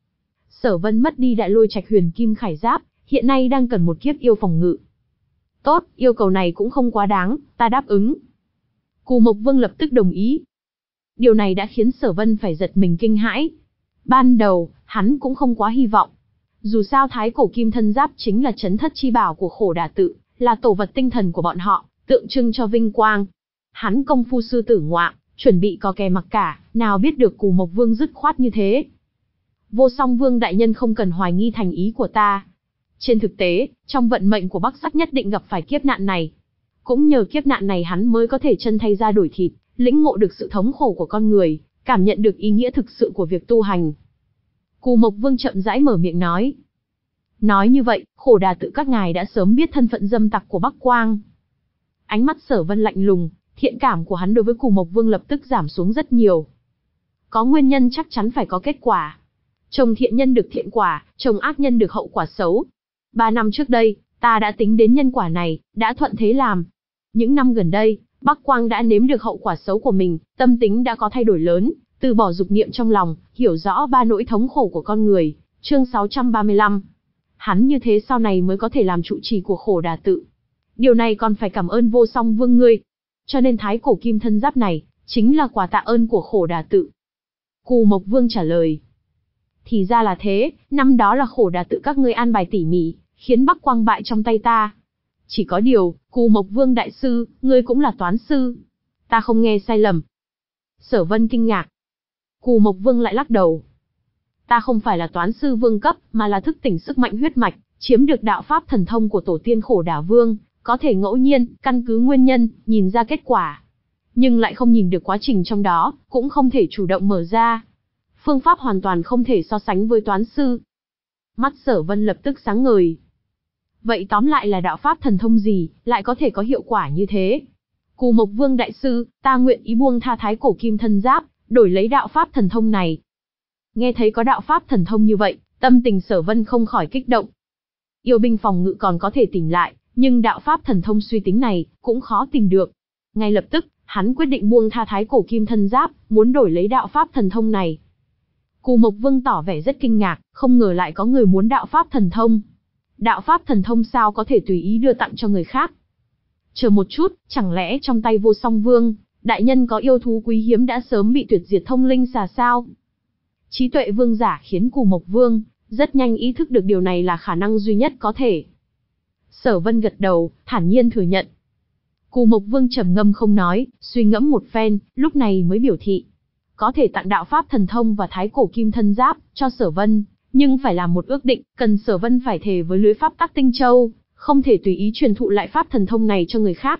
Sở Vân mất đi đại lôi trạch huyền kim khải giáp, hiện nay đang cần một kiếp yêu phòng ngự. Tốt, yêu cầu này cũng không quá đáng, ta đáp ứng. Cù Mộc Vương lập tức đồng ý. Điều này đã khiến Sở Vân phải giật mình kinh hãi. Ban đầu, hắn cũng không quá hy vọng. Dù sao thái cổ kim thân giáp chính là trấn thất chi bảo của Khổ Đà tự, là tổ vật tinh thần của bọn họ, tượng trưng cho vinh quang. Hắn công phu sư tử ngoạm, chuẩn bị có kè mặc cả, nào biết được Cù Mộc Vương dứt khoát như thế. Vô Song Vương đại nhân không cần hoài nghi thành ý của ta. Trên thực tế, trong vận mệnh của Bắc Sắc nhất định gặp phải kiếp nạn này. Cũng nhờ kiếp nạn này hắn mới có thể chân thay ra đổi thịt, lĩnh ngộ được sự thống khổ của con người, cảm nhận được ý nghĩa thực sự của việc tu hành. Cù Mộc Vương chậm rãi mở miệng nói. Nói như vậy, Khổ Đà tự các ngài đã sớm biết thân phận dâm tặc của Bắc Quang. Ánh mắt Sở Vân lạnh lùng, thiện cảm của hắn đối với Cù Mộc Vương lập tức giảm xuống rất nhiều. Có nguyên nhân chắc chắn phải có kết quả. Trồng thiện nhân được thiện quả, trồng ác nhân được hậu quả xấu. Ba năm trước đây, ta đã tính đến nhân quả này, đã thuận thế làm. Những năm gần đây, Bắc Quang đã nếm được hậu quả xấu của mình, tâm tính đã có thay đổi lớn, từ bỏ dục niệm trong lòng, hiểu rõ ba nỗi thống khổ của con người. Chương sáu trăm ba mươi lăm. Hắn như thế sau này mới có thể làm trụ trì của Khổ Đà tự. Điều này còn phải cảm ơn Vô Song Vương ngươi. Cho nên thái cổ kim thân giáp này, chính là quà tạ ơn của Khổ Đà tự. Cù Mộc Vương trả lời. Thì ra là thế, năm đó là Khổ Đà tự các ngươi an bài tỉ mỉ, khiến Bắc Quang bại trong tay ta. Chỉ có điều, Cù Mộc Vương đại sư, ngươi cũng là toán sư. Ta không nghe sai lầm. Sở Vân kinh ngạc. Cù Mộc Vương lại lắc đầu. Ta không phải là toán sư vương cấp, mà là thức tỉnh sức mạnh huyết mạch, chiếm được đạo pháp thần thông của tổ tiên Khổ Đả Vương, có thể ngẫu nhiên, căn cứ nguyên nhân, nhìn ra kết quả. Nhưng lại không nhìn được quá trình trong đó, cũng không thể chủ động mở ra. Phương pháp hoàn toàn không thể so sánh với toán sư. Mắt Sở Vân lập tức sáng ngời. Vậy tóm lại là đạo pháp thần thông gì, lại có thể có hiệu quả như thế? Cù Mộc Vương đại sư, ta nguyện ý buông tha thái cổ kim thân giáp, đổi lấy đạo pháp thần thông này. Nghe thấy có đạo pháp thần thông như vậy, tâm tình Sở Vân không khỏi kích động. Yêu binh phòng ngự còn có thể tìm lại, nhưng đạo pháp thần thông suy tính này, cũng khó tìm được. Ngay lập tức, hắn quyết định buông tha thái cổ kim thân giáp, muốn đổi lấy đạo pháp thần thông này. Cù Mộc Vương tỏ vẻ rất kinh ngạc, không ngờ lại có người muốn đạo pháp thần thông. Đạo pháp thần thông sao có thể tùy ý đưa tặng cho người khác? Chờ một chút, chẳng lẽ trong tay Vô Song Vương, đại nhân có yêu thú quý hiếm đã sớm bị tuyệt diệt thông linh xà sao? Trí tuệ vương giả khiến Cù Mộc Vương rất nhanh ý thức được điều này là khả năng duy nhất có thể. Sở Vân gật đầu, thản nhiên thừa nhận. Cù Mộc Vương trầm ngâm không nói, suy ngẫm một phen, lúc này mới biểu thị. Có thể tặng đạo pháp thần thông và thái cổ kim thân giáp cho Sở Vân, nhưng phải làm một ước định, cần Sở Vân phải thề với lưới pháp tắc Tinh Châu, không thể tùy ý truyền thụ lại pháp thần thông này cho người khác.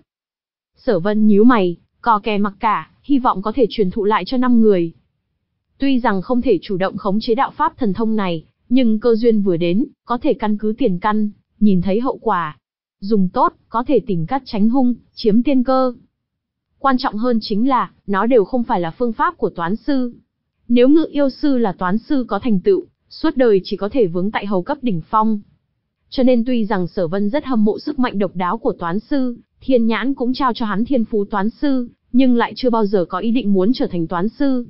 Sở Vân nhíu mày, cò kè mặc cả, hy vọng có thể truyền thụ lại cho năm người. Tuy rằng không thể chủ động khống chế đạo pháp thần thông này, nhưng cơ duyên vừa đến, có thể căn cứ tiền căn, nhìn thấy hậu quả. Dùng tốt, có thể tìm cách tránh hung, chiếm tiên cơ. Quan trọng hơn chính là, nó đều không phải là phương pháp của toán sư. Nếu ngự yêu sư là toán sư có thành tựu, suốt đời chỉ có thể vướng tại hầu cấp đỉnh phong. Cho nên tuy rằng Sở Vân rất hâm mộ sức mạnh độc đáo của toán sư, thiên nhãn cũng trao cho hắn thiên phú toán sư, nhưng lại chưa bao giờ có ý định muốn trở thành toán sư.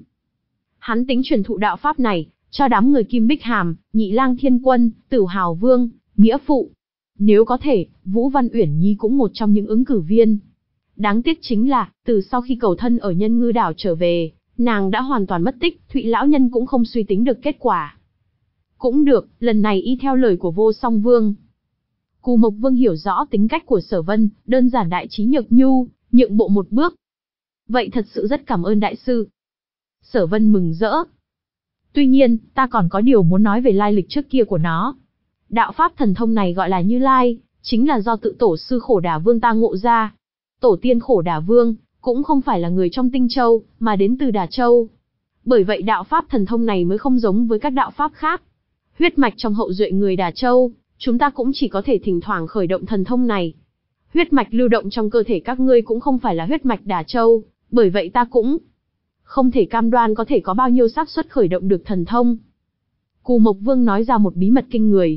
Hắn tính truyền thụ đạo pháp này, cho đám người Kim Bích Hàm, Nhị Lang Thiên Quân, Tử Hào Vương, Nghĩa Phụ. Nếu có thể, Vũ Văn Uyển Nhi cũng một trong những ứng cử viên. Đáng tiếc chính là, từ sau khi cầu thân ở Nhân Ngư Đảo trở về, nàng đã hoàn toàn mất tích, Thụy Lão Nhân cũng không suy tính được kết quả. Cũng được, lần này y theo lời của Vô Song Vương. Cù Mộc Vương hiểu rõ tính cách của Sở Vân, đơn giản đại trí nhược nhu, nhượng bộ một bước. Vậy thật sự rất cảm ơn đại sư. Sở Vân mừng rỡ. Tuy nhiên, ta còn có điều muốn nói về lai lịch trước kia của nó. Đạo pháp thần thông này gọi là Như Lai, chính là do tự tổ sư Khổ Đả Vương ta ngộ ra. Tổ tiên Khổ Đả Vương, cũng không phải là người trong Tinh Châu, mà đến từ Đà Châu. Bởi vậy đạo pháp thần thông này mới không giống với các đạo pháp khác. Huyết mạch trong hậu duệ người Đà Châu, chúng ta cũng chỉ có thể thỉnh thoảng khởi động thần thông này. Huyết mạch lưu động trong cơ thể các ngươi cũng không phải là huyết mạch Đà Châu, bởi vậy ta cũng không thể cam đoan có thể có bao nhiêu xác suất khởi động được thần thông. Cù Mộc Vương nói ra một bí mật kinh người.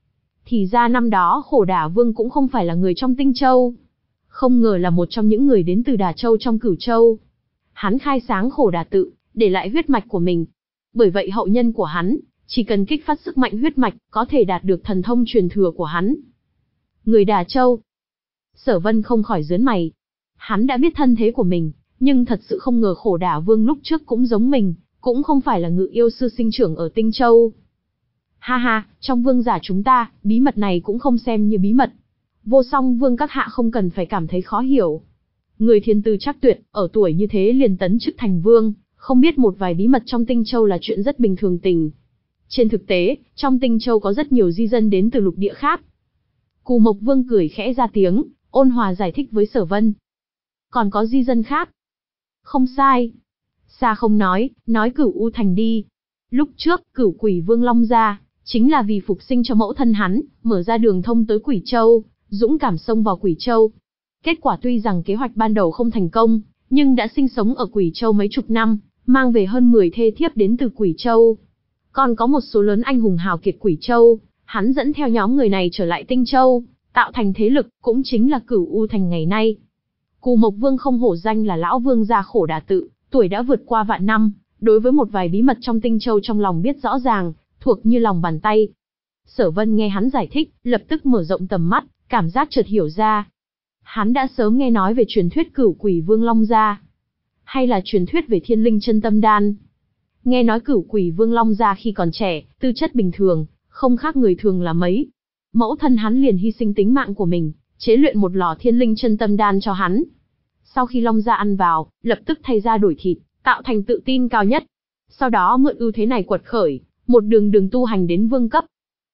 Thì ra năm đó Khổ Đả Vương cũng không phải là người trong Tinh Châu. Không ngờ là một trong những người đến từ Đà Châu trong Cửu Châu. Hắn khai sáng Khổ Đả tự, để lại huyết mạch của mình. Bởi vậy hậu nhân của hắn, chỉ cần kích phát sức mạnh huyết mạch, có thể đạt được thần thông truyền thừa của hắn. Người Đà Châu. Sở Vân không khỏi giớn mày. Hắn đã biết thân thế của mình, nhưng thật sự không ngờ Khổ Đả Vương lúc trước cũng giống mình, cũng không phải là ngự yêu sư sinh trưởng ở Tinh Châu. Ha ha, trong vương giả chúng ta, bí mật này cũng không xem như bí mật. Vô Song Vương các hạ không cần phải cảm thấy khó hiểu. Người thiên tư chắc tuyệt, ở tuổi như thế liền tấn chức thành vương, không biết một vài bí mật trong Tinh Châu là chuyện rất bình thường tình. Trên thực tế, trong Tinh Châu có rất nhiều di dân đến từ lục địa khác. Cù Mộc Vương cười khẽ ra tiếng, ôn hòa giải thích với Sở Vân. Còn có di dân khác? Không sai. Xa không nói, nói Cửu U Thành đi. Lúc trước, Cửu Quỷ Vương Long Gia, chính là vì phục sinh cho mẫu thân hắn, mở ra đường thông tới Quỷ Châu, dũng cảm xông vào Quỷ Châu. Kết quả tuy rằng kế hoạch ban đầu không thành công, nhưng đã sinh sống ở Quỷ Châu mấy chục năm, mang về hơn mười thê thiếp đến từ Quỷ Châu. Còn có một số lớn anh hùng hào kiệt Quỷ Châu, hắn dẫn theo nhóm người này trở lại Tinh Châu, tạo thành thế lực, cũng chính là Cửu U Thành ngày nay. Cù Mộc Vương không hổ danh là lão vương gia Khổ Đả tự, tuổi đã vượt qua vạn năm, đối với một vài bí mật trong Tinh Châu trong lòng biết rõ ràng, thuộc như lòng bàn tay. Sở Vân nghe hắn giải thích, lập tức mở rộng tầm mắt, cảm giác chợt hiểu ra. Hắn đã sớm nghe nói về truyền thuyết Cửu Quỷ Vương Long Gia, hay là truyền thuyết về Thiên Linh Chân Tâm Đan. Nghe nói Cửu Quỷ Vương Long Gia khi còn trẻ, tư chất bình thường, không khác người thường là mấy. Mẫu thân hắn liền hy sinh tính mạng của mình, chế luyện một lò Thiên Linh Chân Tâm Đan cho hắn. Sau khi Long Gia ăn vào, lập tức thay da đổi thịt, tạo thành tự tin cao nhất. Sau đó mượn ưu thế này quật khởi, một đường đường tu hành đến vương cấp.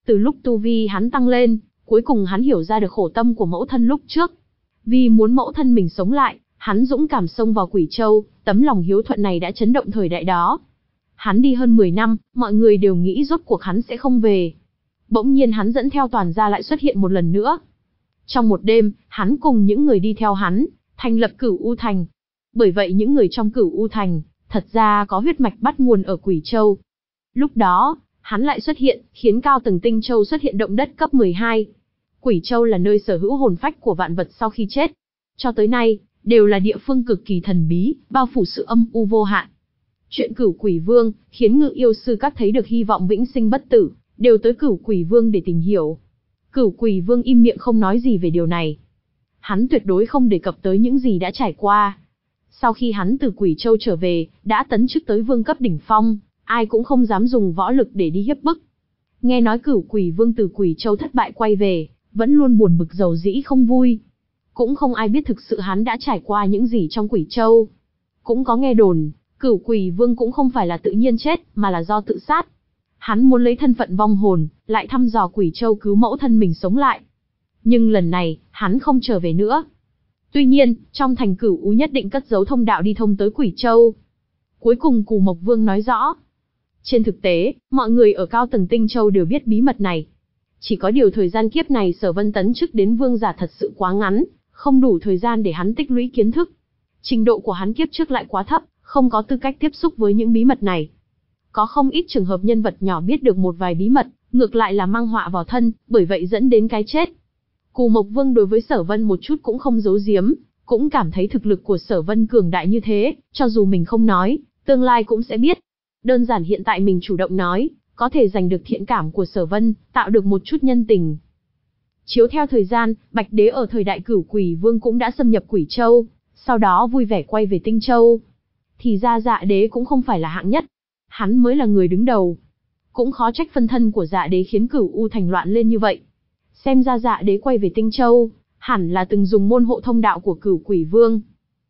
Từ lúc tu vi hắn tăng lên, cuối cùng hắn hiểu ra được khổ tâm của mẫu thân lúc trước. Vì muốn mẫu thân mình sống lại, hắn dũng cảm xông vào Quỷ Châu, tấm lòng hiếu thuận này đã chấn động thời đại đó. Hắn đi hơn mười năm, mọi người đều nghĩ rốt cuộc hắn sẽ không về. Bỗng nhiên hắn dẫn theo toàn gia lại xuất hiện một lần nữa. Trong một đêm, hắn cùng những người đi theo hắn, thành lập Cửu U Thành. Bởi vậy những người trong Cửu U Thành, thật ra có huyết mạch bắt nguồn ở Quỷ Châu. Lúc đó, hắn lại xuất hiện, khiến cao tầng Tinh Châu xuất hiện động đất cấp mười hai. Quỷ Châu là nơi sở hữu hồn phách của vạn vật sau khi chết. Cho tới nay, đều là địa phương cực kỳ thần bí, bao phủ sự âm u vô hạn. Chuyện Cửu Quỷ Vương, khiến Ngự Yêu Sư các thấy được hy vọng vĩnh sinh bất tử, đều tới Cửu Quỷ Vương để tìm hiểu. Cửu Quỷ Vương im miệng không nói gì về điều này. Hắn tuyệt đối không đề cập tới những gì đã trải qua. Sau khi hắn từ Quỷ Châu trở về, đã tấn chức tới vương cấp đỉnh phong, ai cũng không dám dùng võ lực để đi hiếp bức. Nghe nói Cửu Quỷ Vương từ Quỷ Châu thất bại quay về, vẫn luôn buồn bực rầu rĩ không vui. Cũng không ai biết thực sự hắn đã trải qua những gì trong Quỷ Châu. Cũng có nghe đồn, Cửu Quỷ Vương cũng không phải là tự nhiên chết, mà là do tự sát. Hắn muốn lấy thân phận vong hồn, lại thăm dò Quỷ Châu cứu mẫu thân mình sống lại. Nhưng lần này, hắn không trở về nữa. Tuy nhiên, trong thành Cửu U nhất định cất giấu thông đạo đi thông tới Quỷ Châu. Cuối cùng Cù Mộc Vương nói rõ. Trên thực tế, mọi người ở cao tầng Tinh Châu đều biết bí mật này. Chỉ có điều thời gian kiếp này Sở Vân tấn chức đến vương giả thật sự quá ngắn, không đủ thời gian để hắn tích lũy kiến thức. Trình độ của hắn kiếp trước lại quá thấp, không có tư cách tiếp xúc với những bí mật này. Có không ít trường hợp nhân vật nhỏ biết được một vài bí mật, ngược lại là mang họa vào thân, bởi vậy dẫn đến cái chết. Cù Mộc Vương đối với Sở Vân một chút cũng không giấu giếm, cũng cảm thấy thực lực của Sở Vân cường đại như thế, cho dù mình không nói, tương lai cũng sẽ biết. Đơn giản hiện tại mình chủ động nói, có thể giành được thiện cảm của Sở Vân, tạo được một chút nhân tình. Chiếu theo thời gian, Bạch Đế ở thời đại Cửu Quỷ Vương cũng đã xâm nhập Quỷ Châu, sau đó vui vẻ quay về Tinh Châu. Thì ra Dạ Đế cũng không phải là hạng nhất, hắn mới là người đứng đầu. Cũng khó trách phân thân của Dạ Đế khiến Cửu U Thành loạn lên như vậy. Xem ra Dạ Đế quay về Tinh Châu, hẳn là từng dùng môn hộ thông đạo của Cửu Quỷ Vương.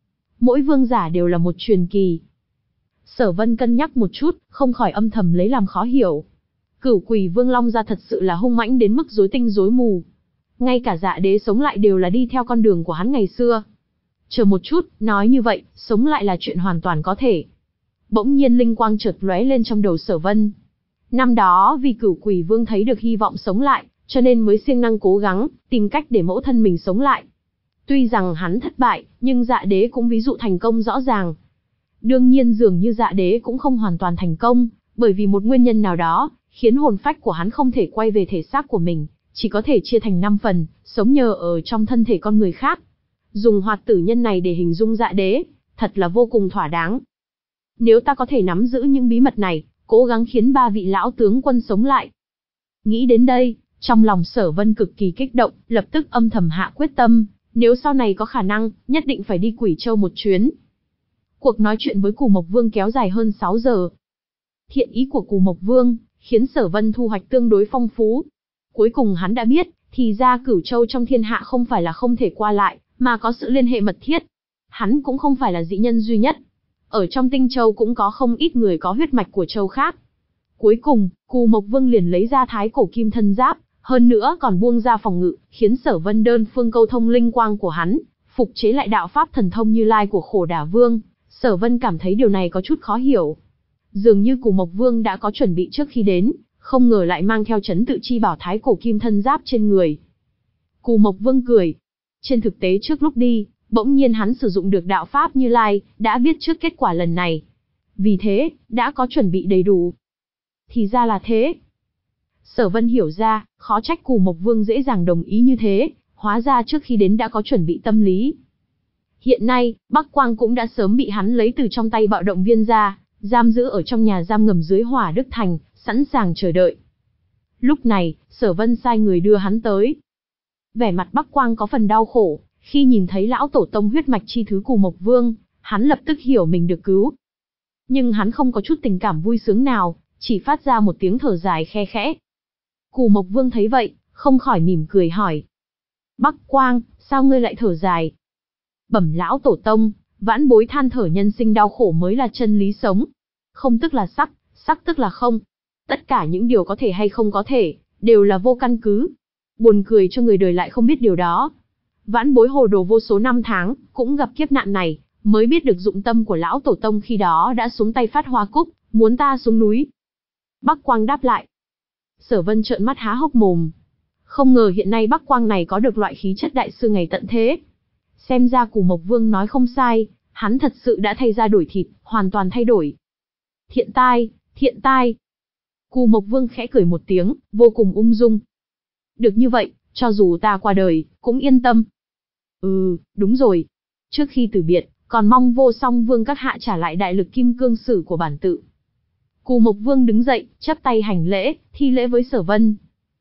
Mỗi vương giả đều là một truyền kỳ. Sở Vân cân nhắc một chút, không khỏi âm thầm lấy làm khó hiểu. Cửu Quỷ Vương Long gia thật sự là hung mãnh đến mức rối tinh rối mù. Ngay cả Dạ Đế sống lại đều là đi theo con đường của hắn ngày xưa. Chờ một chút, nói như vậy, sống lại là chuyện hoàn toàn có thể. Bỗng nhiên linh quang chợt lóe lên trong đầu Sở Vân. Năm đó vì Cửu Quỷ Vương thấy được hy vọng sống lại, cho nên mới siêng năng cố gắng, tìm cách để mẫu thân mình sống lại. Tuy rằng hắn thất bại, nhưng Dạ Đế cũng ví dụ thành công rõ ràng. Đương nhiên dường như Dạ Đế cũng không hoàn toàn thành công, bởi vì một nguyên nhân nào đó, khiến hồn phách của hắn không thể quay về thể xác của mình, chỉ có thể chia thành năm phần, sống nhờ ở trong thân thể con người khác. Dùng hoạt tử nhân này để hình dung Dạ Đế, thật là vô cùng thỏa đáng. Nếu ta có thể nắm giữ những bí mật này, cố gắng khiến ba vị lão tướng quân sống lại. Nghĩ đến đây, trong lòng Sở Vân cực kỳ kích động, lập tức âm thầm hạ quyết tâm, nếu sau này có khả năng, nhất định phải đi Quỷ Châu một chuyến. Cuộc nói chuyện với Cù Mộc Vương kéo dài hơn sáu giờ. Thiện ý của Cù Mộc Vương khiến Sở Vân thu hoạch tương đối phong phú. Cuối cùng hắn đã biết, thì ra Cửu Châu trong thiên hạ không phải là không thể qua lại, mà có sự liên hệ mật thiết. Hắn cũng không phải là dị nhân duy nhất. Ở trong Tinh Châu cũng có không ít người có huyết mạch của châu khác. Cuối cùng, Cù Mộc Vương liền lấy ra Thái Cổ Kim Thân Giáp, hơn nữa còn buông ra phòng ngự, khiến Sở Vân đơn phương câu thông linh quang của hắn, phục chế lại đạo pháp thần thông Như Lai của Khổ Đả Vương. Sở Vân cảm thấy điều này có chút khó hiểu. Dường như Cù Mộc Vương đã có chuẩn bị trước khi đến, không ngờ lại mang theo chấn tự chi bảo Thái Cổ Kim Thân Giáp trên người. Cù Mộc Vương cười. Trên thực tế trước lúc đi, bỗng nhiên hắn sử dụng được đạo pháp Như Lai, đã biết trước kết quả lần này. Vì thế, đã có chuẩn bị đầy đủ. Thì ra là thế. Sở Vân hiểu ra, khó trách Cù Mộc Vương dễ dàng đồng ý như thế, hóa ra trước khi đến đã có chuẩn bị tâm lý. Hiện nay, Bắc Quang cũng đã sớm bị hắn lấy từ trong tay Bạo Động Viên ra, giam giữ ở trong nhà giam ngầm dưới Hỏa Đức Thành, sẵn sàng chờ đợi. Lúc này, Sở Vân sai người đưa hắn tới. Vẻ mặt Bắc Quang có phần đau khổ, khi nhìn thấy lão tổ tông huyết mạch chi thứ Cù Mộc Vương, hắn lập tức hiểu mình được cứu. Nhưng hắn không có chút tình cảm vui sướng nào, chỉ phát ra một tiếng thở dài khe khẽ. Cù Mộc Vương thấy vậy, không khỏi mỉm cười hỏi. Bắc Quang, sao ngươi lại thở dài? Bẩm lão tổ tông, vãn bối than thở nhân sinh đau khổ mới là chân lý sống. Không tức là sắc, sắc tức là không. Tất cả những điều có thể hay không có thể, đều là vô căn cứ. Buồn cười cho người đời lại không biết điều đó. Vãn bối hồ đồ vô số năm tháng, cũng gặp kiếp nạn này, mới biết được dụng tâm của lão tổ tông khi đó đã xuống tay phát hoa cúc, muốn ta xuống núi. Bắc Quang đáp lại. Sở Vân trợn mắt há hốc mồm. Không ngờ hiện nay Bắc Quang này có được loại khí chất đại sư ngày tận thế. Xem ra Cù Mộc Vương nói không sai, hắn thật sự đã thay da đổi thịt, hoàn toàn thay đổi. Thiện tai, thiện tai. Cù Mộc Vương khẽ cười một tiếng, vô cùng ung dung. Được như vậy, cho dù ta qua đời, cũng yên tâm. Ừ, đúng rồi. Trước khi từ biệt, còn mong Vô Song Vương các hạ trả lại đại lực kim cương sử của bản tự. Cù Mộc Vương đứng dậy, chắp tay hành lễ, thi lễ với Sở Vân.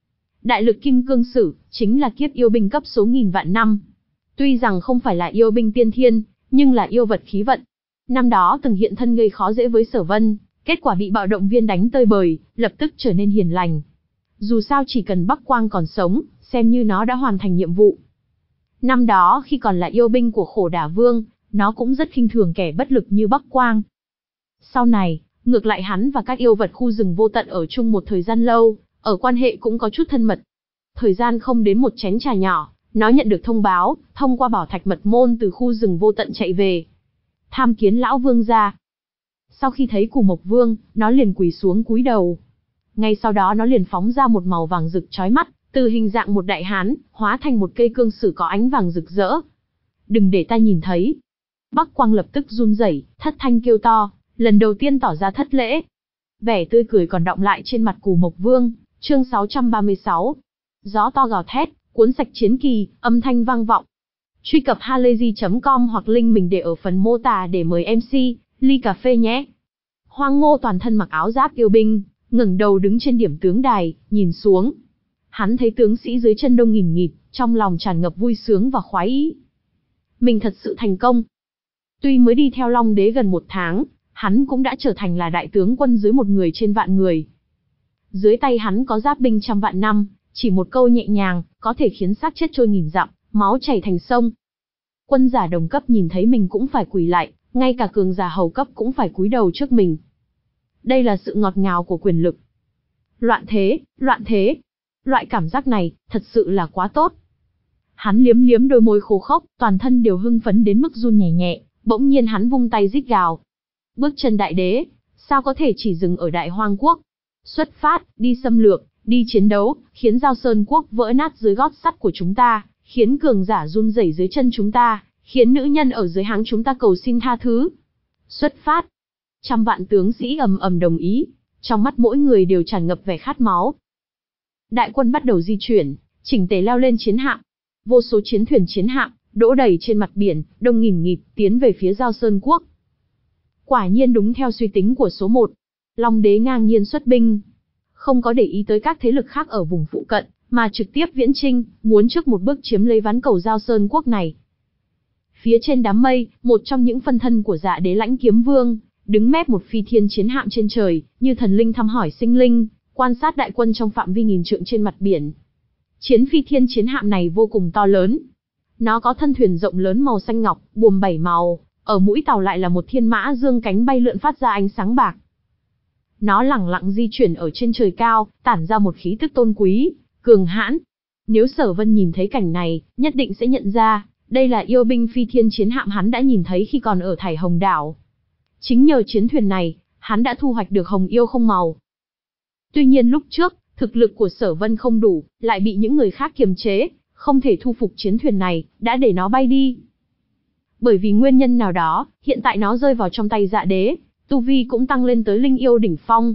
Đại lực kim cương sử, chính là kiếp yêu binh cấp số nghìn vạn năm. Tuy rằng không phải là yêu binh tiên thiên, nhưng là yêu vật khí vận. Năm đó từng hiện thân gây khó dễ với Sở Vân, kết quả bị bạo động viên đánh tơi bời, lập tức trở nên hiền lành. Dù sao chỉ cần Bắc Quang còn sống, xem như nó đã hoàn thành nhiệm vụ. Năm đó khi còn là yêu binh của Khổ Đả Vương, nó cũng rất khinh thường kẻ bất lực như Bắc Quang. Sau này, ngược lại hắn và các yêu vật khu rừng vô tận ở chung một thời gian lâu, ở quan hệ cũng có chút thân mật. Thời gian không đến một chén trà nhỏ, nó nhận được thông báo, thông qua bảo thạch mật môn từ khu rừng vô tận chạy về. Tham kiến lão vương gia. Sau khi thấy Cù Mộc Vương, nó liền quỳ xuống cúi đầu. Ngay sau đó nó liền phóng ra một màu vàng rực chói mắt, từ hình dạng một đại hán, hóa thành một cây cương sử có ánh vàng rực rỡ. Đừng để ta nhìn thấy. Bắc Quang lập tức run rẩy, thất thanh kêu to, lần đầu tiên tỏ ra thất lễ. Vẻ tươi cười còn đọng lại trên mặt Cù Mộc Vương, chương sáu trăm ba mươi sáu. Gió to gào thét, cuốn sạch chiến kỳ, âm thanh vang vọng. Truy cập halayzi chấm com hoặc link mình để ở phần mô tả để mời em xê, ly cà phê nhé. Hoang Ngô toàn thân mặc áo giáp yêu binh, ngẩng đầu đứng trên điểm tướng đài, nhìn xuống. Hắn thấy tướng sĩ dưới chân đông nghìn nghịt, trong lòng tràn ngập vui sướng và khoái ý. Mình thật sự thành công. Tuy mới đi theo Long Đế gần một tháng, hắn cũng đã trở thành là đại tướng quân dưới một người trên vạn người. Dưới tay hắn có giáp binh trăm vạn năm, chỉ một câu nhẹ nhàng, có thể khiến xác chết trôi nghìn dặm, máu chảy thành sông. Quân giả đồng cấp nhìn thấy mình cũng phải quỳ lại, ngay cả cường giả hầu cấp cũng phải cúi đầu trước mình. Đây là sự ngọt ngào của quyền lực. Loạn thế, loạn thế. Loại cảm giác này, thật sự là quá tốt. Hắn liếm liếm đôi môi khô khốc, toàn thân đều hưng phấn đến mức run nhẹ nhẹ, bỗng nhiên hắn vung tay rít gào. Bước chân đại đế, sao có thể chỉ dừng ở Đại Hoang Quốc? Xuất phát, đi xâm lược, đi chiến đấu, khiến Giao Sơn Quốc vỡ nát dưới gót sắt của chúng ta, khiến cường giả run rẩy dưới chân chúng ta, khiến nữ nhân ở dưới háng chúng ta cầu xin tha thứ. Xuất phát. Trăm vạn tướng sĩ ầm ầm đồng ý, trong mắt mỗi người đều tràn ngập vẻ khát máu. Đại quân bắt đầu di chuyển, chỉnh tề leo lên chiến hạm. Vô số chiến thuyền chiến hạm, đỗ đầy trên mặt biển, đông nghìn nghịt, tiến về phía Giao Sơn Quốc. Quả nhiên đúng theo suy tính của số một. Long Đế ngang nhiên xuất binh. Không có để ý tới các thế lực khác ở vùng phụ cận, mà trực tiếp viễn chinh, muốn trước một bước chiếm lấy ván cầu Giao Sơn Quốc này. Phía trên đám mây, một trong những phân thân của Dạ Đế Lãnh Kiếm Vương, đứng mép một phi thiên chiến hạm trên trời, như thần linh thăm hỏi sinh linh, quan sát đại quân trong phạm vi nghìn trượng trên mặt biển. Chiến phi thiên chiến hạm này vô cùng to lớn. Nó có thân thuyền rộng lớn màu xanh ngọc, buồm bảy màu, ở mũi tàu lại là một thiên mã dương cánh bay lượn phát ra ánh sáng bạc. Nó lẳng lặng di chuyển ở trên trời cao, tản ra một khí tức tôn quý, cường hãn. Nếu Sở Vân nhìn thấy cảnh này, nhất định sẽ nhận ra, đây là yêu binh phi thiên chiến hạm hắn đã nhìn thấy khi còn ở Thải Hồng Đảo. Chính nhờ chiến thuyền này, hắn đã thu hoạch được hồng yêu không màu. Tuy nhiên lúc trước, thực lực của Sở Vân không đủ, lại bị những người khác kiềm chế, không thể thu phục chiến thuyền này, đã để nó bay đi. Bởi vì nguyên nhân nào đó, hiện tại nó rơi vào trong tay Dạ Đế, tu vi cũng tăng lên tới linh yêu đỉnh phong.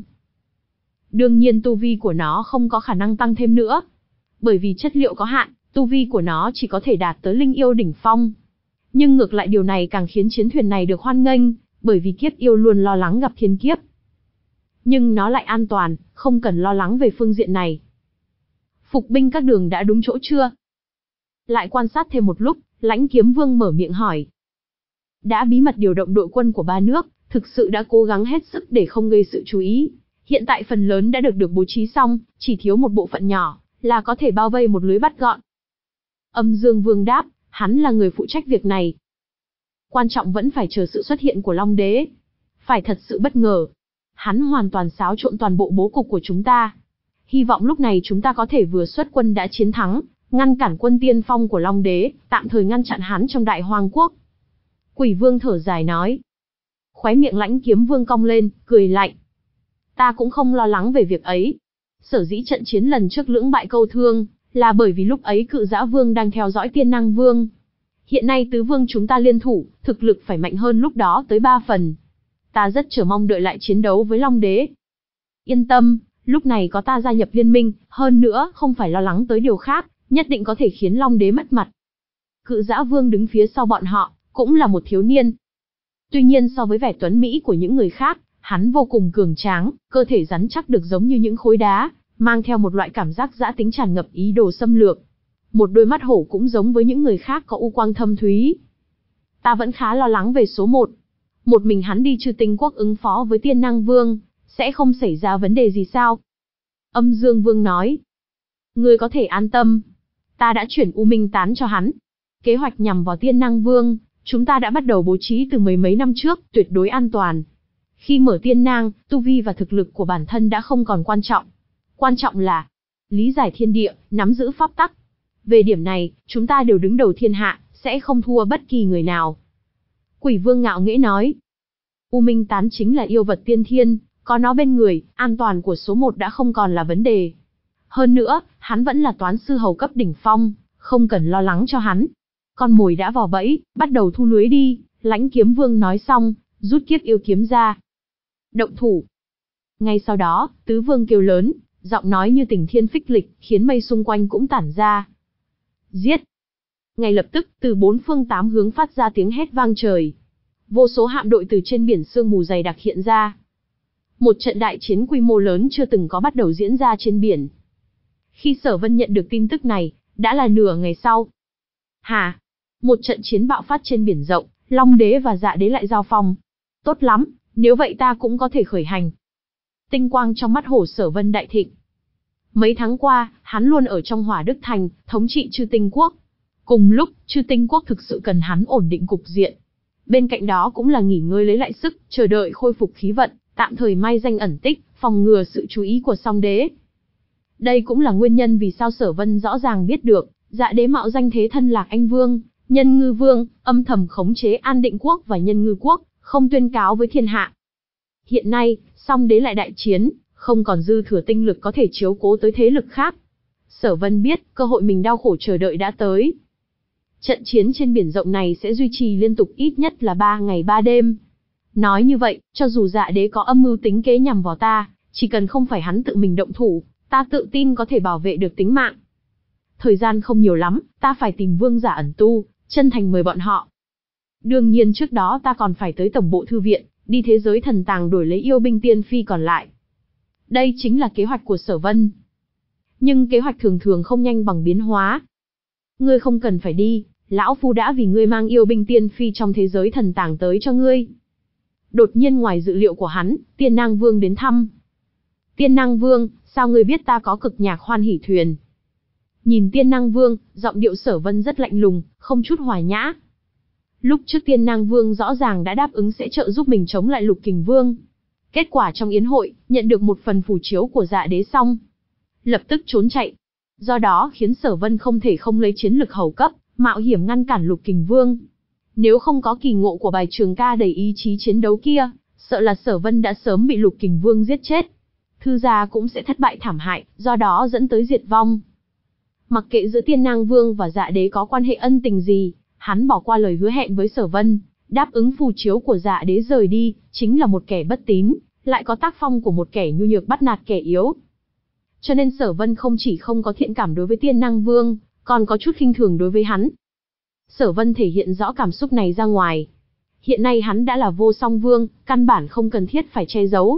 Đương nhiên tu vi của nó không có khả năng tăng thêm nữa. Bởi vì chất liệu có hạn, tu vi của nó chỉ có thể đạt tới linh yêu đỉnh phong. Nhưng ngược lại điều này càng khiến chiến thuyền này được hoan nghênh, bởi vì kiếp yêu luôn lo lắng gặp thiên kiếp. Nhưng nó lại an toàn, không cần lo lắng về phương diện này. Phục binh các đường đã đúng chỗ chưa? Lại quan sát thêm một lúc, Lãnh Kiếm Vương mở miệng hỏi. Đã bí mật điều động đội quân của ba nước, thực sự đã cố gắng hết sức để không gây sự chú ý. Hiện tại phần lớn đã được được bố trí xong, chỉ thiếu một bộ phận nhỏ, là có thể bao vây một lưới bắt gọn. Âm Dương Vương đáp, hắn là người phụ trách việc này. Quan trọng vẫn phải chờ sự xuất hiện của Long Đế. Phải thật sự bất ngờ. Hắn hoàn toàn xáo trộn toàn bộ bố cục của chúng ta. Hy vọng lúc này chúng ta có thể vừa xuất quân đã chiến thắng, ngăn cản quân tiên phong của Long Đế, tạm thời ngăn chặn hắn trong Đại Hoang Quốc. Quỷ Vương thở dài nói. Khóe miệng Lãnh Kiếm Vương cong lên, cười lạnh. Ta cũng không lo lắng về việc ấy. Sở dĩ trận chiến lần trước lưỡng bại câu thương, là bởi vì lúc ấy Cự Dã Vương đang theo dõi Tiên Năng Vương. Hiện nay tứ vương chúng ta liên thủ, thực lực phải mạnh hơn lúc đó tới ba phần. Ta rất chờ mong đợi lại chiến đấu với Long Đế. Yên tâm, lúc này có ta gia nhập liên minh, hơn nữa không phải lo lắng tới điều khác, nhất định có thể khiến Long Đế mất mặt. Cự Dã Vương đứng phía sau bọn họ, cũng là một thiếu niên. Tuy nhiên so với vẻ tuấn mỹ của những người khác, hắn vô cùng cường tráng, cơ thể rắn chắc được giống như những khối đá, mang theo một loại cảm giác dã tính tràn ngập ý đồ xâm lược. Một đôi mắt hổ cũng giống với những người khác có u quang thâm thúy. Ta vẫn khá lo lắng về số một. Một mình hắn đi Chư Tinh Quốc ứng phó với Tiên Năng Vương, sẽ không xảy ra vấn đề gì sao? Âm Dương Vương nói. Ngươi có thể an tâm. Ta đã chuyển U Minh Tán cho hắn. Kế hoạch nhằm vào Tiên Năng Vương, chúng ta đã bắt đầu bố trí từ mấy mấy năm trước, tuyệt đối an toàn. Khi mở tiên nang, tu vi và thực lực của bản thân đã không còn quan trọng. Quan trọng là lý giải thiên địa, nắm giữ pháp tắc. Về điểm này, chúng ta đều đứng đầu thiên hạ, sẽ không thua bất kỳ người nào. Quỷ Vương ngạo nghễ nói. U Minh Tán chính là yêu vật tiên thiên, có nó bên người, an toàn của số một đã không còn là vấn đề. Hơn nữa, hắn vẫn là toán sư hầu cấp đỉnh phong, không cần lo lắng cho hắn. Con mồi đã vào bẫy, bắt đầu thu lưới đi, Lãnh Kiếm Vương nói xong, rút kiếp yêu kiếm ra. Động thủ. Ngay sau đó, tứ vương kêu lớn, giọng nói như tình thiên phích lịch, khiến mây xung quanh cũng tản ra. Giết! Ngay lập tức, từ bốn phương tám hướng phát ra tiếng hét vang trời. Vô số hạm đội từ trên biển sương mù dày đặc hiện ra. Một trận đại chiến quy mô lớn chưa từng có bắt đầu diễn ra trên biển. Khi Sở Vân nhận được tin tức này, đã là nửa ngày sau. Hà! Một trận chiến bạo phát trên biển rộng, Long Đế và Dạ Đế lại giao phong. Tốt lắm, nếu vậy ta cũng có thể khởi hành. Tinh quang trong mắt hổ Sở Vân đại thịnh. Mấy tháng qua, hắn luôn ở trong Hỏa Đức Thành, thống trị Chư Tinh Quốc. Cùng lúc, Chư Tinh Quốc thực sự cần hắn ổn định cục diện. Bên cạnh đó cũng là nghỉ ngơi lấy lại sức, chờ đợi khôi phục khí vận, tạm thời mai danh ẩn tích, phòng ngừa sự chú ý của Song Đế. Đây cũng là nguyên nhân vì sao Sở Vân rõ ràng biết được, Dạ Đế mạo danh thế thân Lạc Anh Vương, Nhân Ngư Vương, âm thầm khống chế An Định Quốc và Nhân Ngư Quốc, không tuyên cáo với thiên hạ. Hiện nay, Song Đế lại đại chiến, không còn dư thừa tinh lực có thể chiếu cố tới thế lực khác. Sở Vân biết, cơ hội mình đau khổ chờ đợi đã tới. Trận chiến trên biển rộng này sẽ duy trì liên tục ít nhất là ba ngày ba đêm. Nói như vậy, cho dù Dạ Đế có âm mưu tính kế nhằm vào ta, chỉ cần không phải hắn tự mình động thủ, ta tự tin có thể bảo vệ được tính mạng. Thời gian không nhiều lắm, ta phải tìm vương giả ẩn tu, chân thành mời bọn họ. Đương nhiên trước đó ta còn phải tới tổng bộ thư viện, đi thế giới thần tàng đổi lấy yêu binh tiên phi còn lại. Đây chính là kế hoạch của Sở Vân. Nhưng kế hoạch thường thường không nhanh bằng biến hóa. Ngươi không cần phải đi, lão phu đã vì ngươi mang yêu binh tiên phi trong thế giới thần tàng tới cho ngươi. Đột nhiên ngoài dự liệu của hắn, Tiên Năng Vương đến thăm. Tiên Năng Vương, sao ngươi biết ta có cực nhạc hoan hỷ thuyền? Nhìn Tiên Năng Vương, giọng điệu Sở Vân rất lạnh lùng, không chút hòa nhã. Lúc trước Tiên Năng Vương rõ ràng đã đáp ứng sẽ trợ giúp mình chống lại Lục Kình Vương. Kết quả trong yến hội, nhận được một phần phù chiếu của Dạ Đế xong, lập tức trốn chạy. Do đó khiến Sở Vân không thể không lấy chiến lực hầu cấp, mạo hiểm ngăn cản Lục Kình Vương. Nếu không có kỳ ngộ của bài trường ca đầy ý chí chiến đấu kia, sợ là Sở Vân đã sớm bị Lục Kình Vương giết chết. Thư gia cũng sẽ thất bại thảm hại, do đó dẫn tới diệt vong. Mặc kệ giữa Tiên Năng Vương và Dạ Đế có quan hệ ân tình gì, hắn bỏ qua lời hứa hẹn với Sở Vân, đáp ứng phù chiếu của Dạ Đế rời đi, chính là một kẻ bất tín, lại có tác phong của một kẻ nhu nhược bắt nạt kẻ yếu. Cho nên Sở Vân không chỉ không có thiện cảm đối với Tiên Năng Vương, còn có chút khinh thường đối với hắn. Sở Vân thể hiện rõ cảm xúc này ra ngoài. Hiện nay hắn đã là Vô Song Vương, căn bản không cần thiết phải che giấu.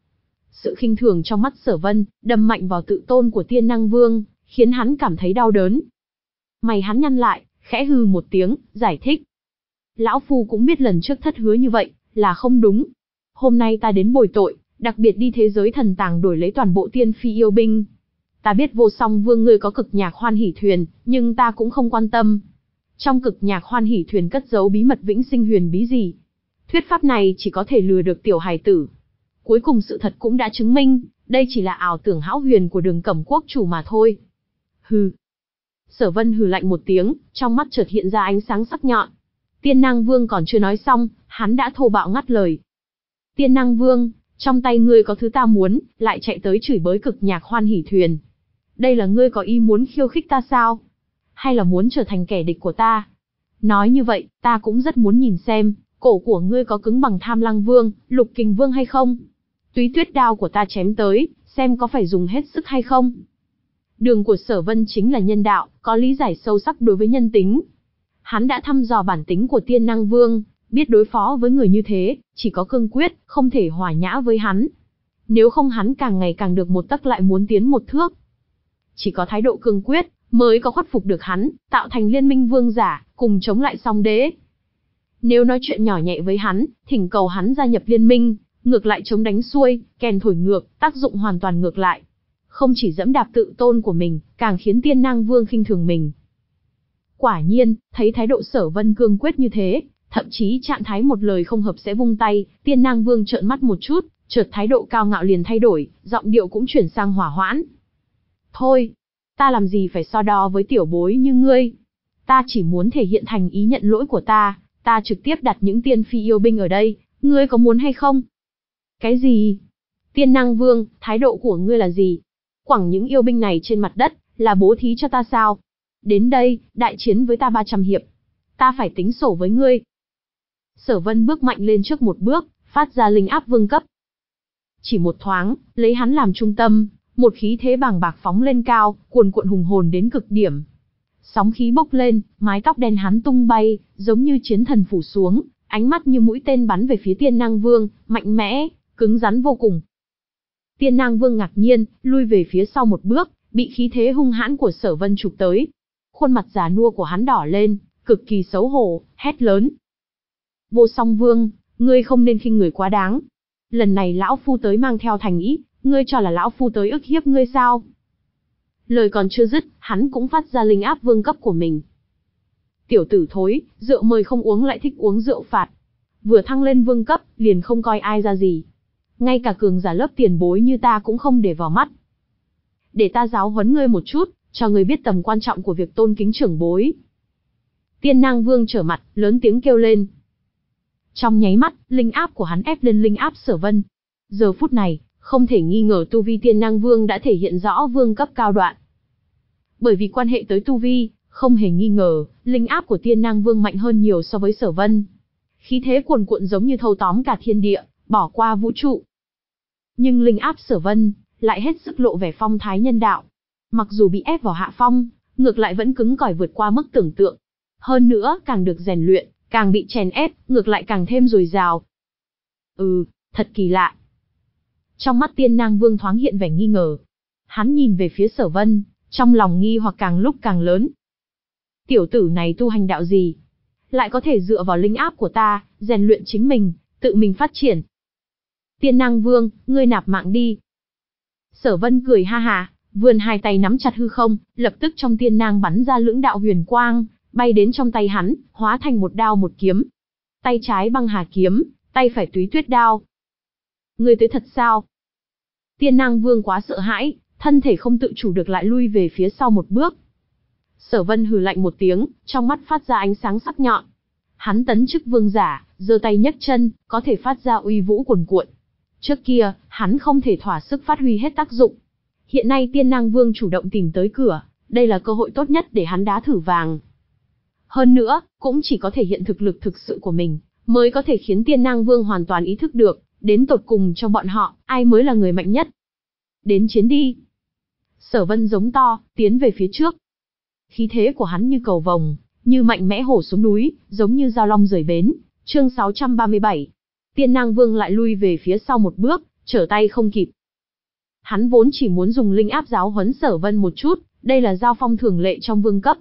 Sự khinh thường trong mắt Sở Vân, đâm mạnh vào tự tôn của Tiên Năng Vương, khiến hắn cảm thấy đau đớn. Mày hắn nhăn lại, khẽ hừ một tiếng, giải thích. Lão phu cũng biết lần trước thất hứa như vậy, là không đúng. Hôm nay ta đến bồi tội, đặc biệt đi thế giới thần tàng đổi lấy toàn bộ tiên phi yêu binh. Ta biết Vô Song Vương ngươi có cực nhạc hoan hỷ thuyền, nhưng ta cũng không quan tâm. Trong cực nhạc hoan hỷ thuyền cất giấu bí mật vĩnh sinh huyền bí gì? Thuyết pháp này chỉ có thể lừa được tiểu hài tử. Cuối cùng sự thật cũng đã chứng minh, Đây chỉ là ảo tưởng hão huyền của Đường Cẩm quốc chủ mà thôi. Hừ. Sở Vân hừ lạnh một tiếng, trong mắt chợt hiện ra ánh sáng sắc nhọn. Tiên Nang Vương còn chưa nói xong, hắn đã thô bạo ngắt lời. Tiên Nang Vương, trong tay ngươi có thứ ta muốn, lại chạy tới chửi bới Cực Nhạc Hoan Hỉ Thuyền. Đây là ngươi có ý muốn khiêu khích ta sao? Hay là muốn trở thành kẻ địch của ta? Nói như vậy, ta cũng rất muốn nhìn xem, cổ của ngươi có cứng bằng Tham Lăng Vương, Lục Kình Vương hay không? Túy Tuyết đao của ta chém tới, xem có phải dùng hết sức hay không? Đường của Sở Vân chính là nhân đạo, có lý giải sâu sắc đối với nhân tính. Hắn đã thăm dò bản tính của Tiên Năng Vương, biết đối phó với người như thế, chỉ có cương quyết, không thể hòa nhã với hắn. Nếu không hắn càng ngày càng được một tấc lại muốn tiến một thước. Chỉ có thái độ cương quyết, mới có khuất phục được hắn, tạo thành liên minh vương giả, cùng chống lại song đế. Nếu nói chuyện nhỏ nhẹ với hắn, thỉnh cầu hắn gia nhập liên minh, ngược lại chống đánh xuôi, kèn thổi ngược, tác dụng hoàn toàn ngược lại. Không chỉ dẫm đạp tự tôn của mình, càng khiến Tiên Nang Vương khinh thường mình. Quả nhiên, thấy thái độ Sở Vân cương quyết như thế, thậm chí trạng thái một lời không hợp sẽ vung tay, Tiên Nang Vương trợn mắt một chút, chợt thái độ cao ngạo liền thay đổi, giọng điệu cũng chuyển sang hỏa hoãn. Thôi, ta làm gì phải so đo với tiểu bối như ngươi? Ta chỉ muốn thể hiện thành ý nhận lỗi của ta, ta trực tiếp đặt những tiên phi yêu binh ở đây, ngươi có muốn hay không? Cái gì? Tiên Năng Vương, thái độ của ngươi là gì? Quẳng những yêu binh này trên mặt đất, là bố thí cho ta sao? Đến đây, đại chiến với ta ba trăm hiệp. Ta phải tính sổ với ngươi. Sở Vân bước mạnh lên trước một bước, phát ra linh áp vương cấp. Chỉ một thoáng, lấy hắn làm trung tâm, một khí thế bàng bạc phóng lên cao, cuồn cuộn hùng hồn đến cực điểm. Sóng khí bốc lên, mái tóc đen hắn tung bay, giống như chiến thần phủ xuống, ánh mắt như mũi tên bắn về phía Tiên Năng Vương, mạnh mẽ, cứng rắn vô cùng. Tiên Năng Vương ngạc nhiên, lui về phía sau một bước, bị khí thế hung hãn của Sở Vân chụp tới. Khuôn mặt già nua của hắn đỏ lên, cực kỳ xấu hổ, hét lớn. Vô Song Vương, ngươi không nên khinh người quá đáng. Lần này lão phu tới mang theo thành ý, ngươi cho là lão phu tới ức hiếp ngươi sao? Lời còn chưa dứt, hắn cũng phát ra linh áp vương cấp của mình. Tiểu tử thối, rượu mời không uống lại thích uống rượu phạt. Vừa thăng lên vương cấp, liền không coi ai ra gì. Ngay cả cường giả lớp tiền bối như ta cũng không để vào mắt. Để ta giáo huấn ngươi một chút, cho ngươi biết tầm quan trọng của việc tôn kính trưởng bối. Tiên Nang Vương trở mặt, lớn tiếng kêu lên. Trong nháy mắt, linh áp của hắn ép lên linh áp Sở Vân. Giờ phút này, không thể nghi ngờ tu vi Tiên Nang Vương đã thể hiện rõ vương cấp cao đoạn. Bởi vì quan hệ tới tu vi, không hề nghi ngờ, linh áp của Tiên Nang Vương mạnh hơn nhiều so với Sở Vân. Khí thế cuồn cuộn giống như thâu tóm cả thiên địa, bỏ qua vũ trụ. Nhưng linh áp Sở Vân lại hết sức lộ vẻ phong thái nhân đạo. Mặc dù bị ép vào hạ phong, ngược lại vẫn cứng cỏi vượt qua mức tưởng tượng. Hơn nữa, càng được rèn luyện, càng bị chèn ép, ngược lại càng thêm dồi dào. Ừ, thật kỳ lạ. Trong mắt Tiên Nang Vương thoáng hiện vẻ nghi ngờ. Hắn nhìn về phía Sở Vân, trong lòng nghi hoặc càng lúc càng lớn. Tiểu tử này tu hành đạo gì? Lại có thể dựa vào linh áp của ta, rèn luyện chính mình, tự mình phát triển. Tiên Nang Vương, ngươi nạp mạng đi. Sở Vân cười ha ha, vươn hai tay nắm chặt hư không, lập tức trong tiên nang bắn ra lưỡng đạo huyền quang, bay đến trong tay hắn, hóa thành một đao một kiếm. Tay trái băng hà kiếm, tay phải túy tuyết đao. Ngươi tới thật sao? Tiên Nang Vương quá sợ hãi, thân thể không tự chủ được lại lui về phía sau một bước. Sở Vân hừ lạnh một tiếng, trong mắt phát ra ánh sáng sắc nhọn. Hắn tấn chức vương giả, giơ tay nhấc chân, có thể phát ra uy vũ cuồn cuộn. Trước kia, hắn không thể thỏa sức phát huy hết tác dụng. Hiện nay Tiên Nang Vương chủ động tìm tới cửa, đây là cơ hội tốt nhất để hắn đá thử vàng. Hơn nữa, cũng chỉ có thể hiện thực lực thực sự của mình, mới có thể khiến Tiên Nang Vương hoàn toàn ý thức được, đến tột cùng trong bọn họ, ai mới là người mạnh nhất. Đến chiến đi. Sở Vân giống to, tiến về phía trước. Khí thế của hắn như cầu vồng, như mạnh mẽ hổ xuống núi, giống như dao long rời bến. Chương sáu trăm ba mươi bảy. Tiên Nang Vương lại lui về phía sau một bước, trở tay không kịp. Hắn vốn chỉ muốn dùng linh áp giáo huấn Sở Vân một chút, đây là giao phong thường lệ trong vương cấp.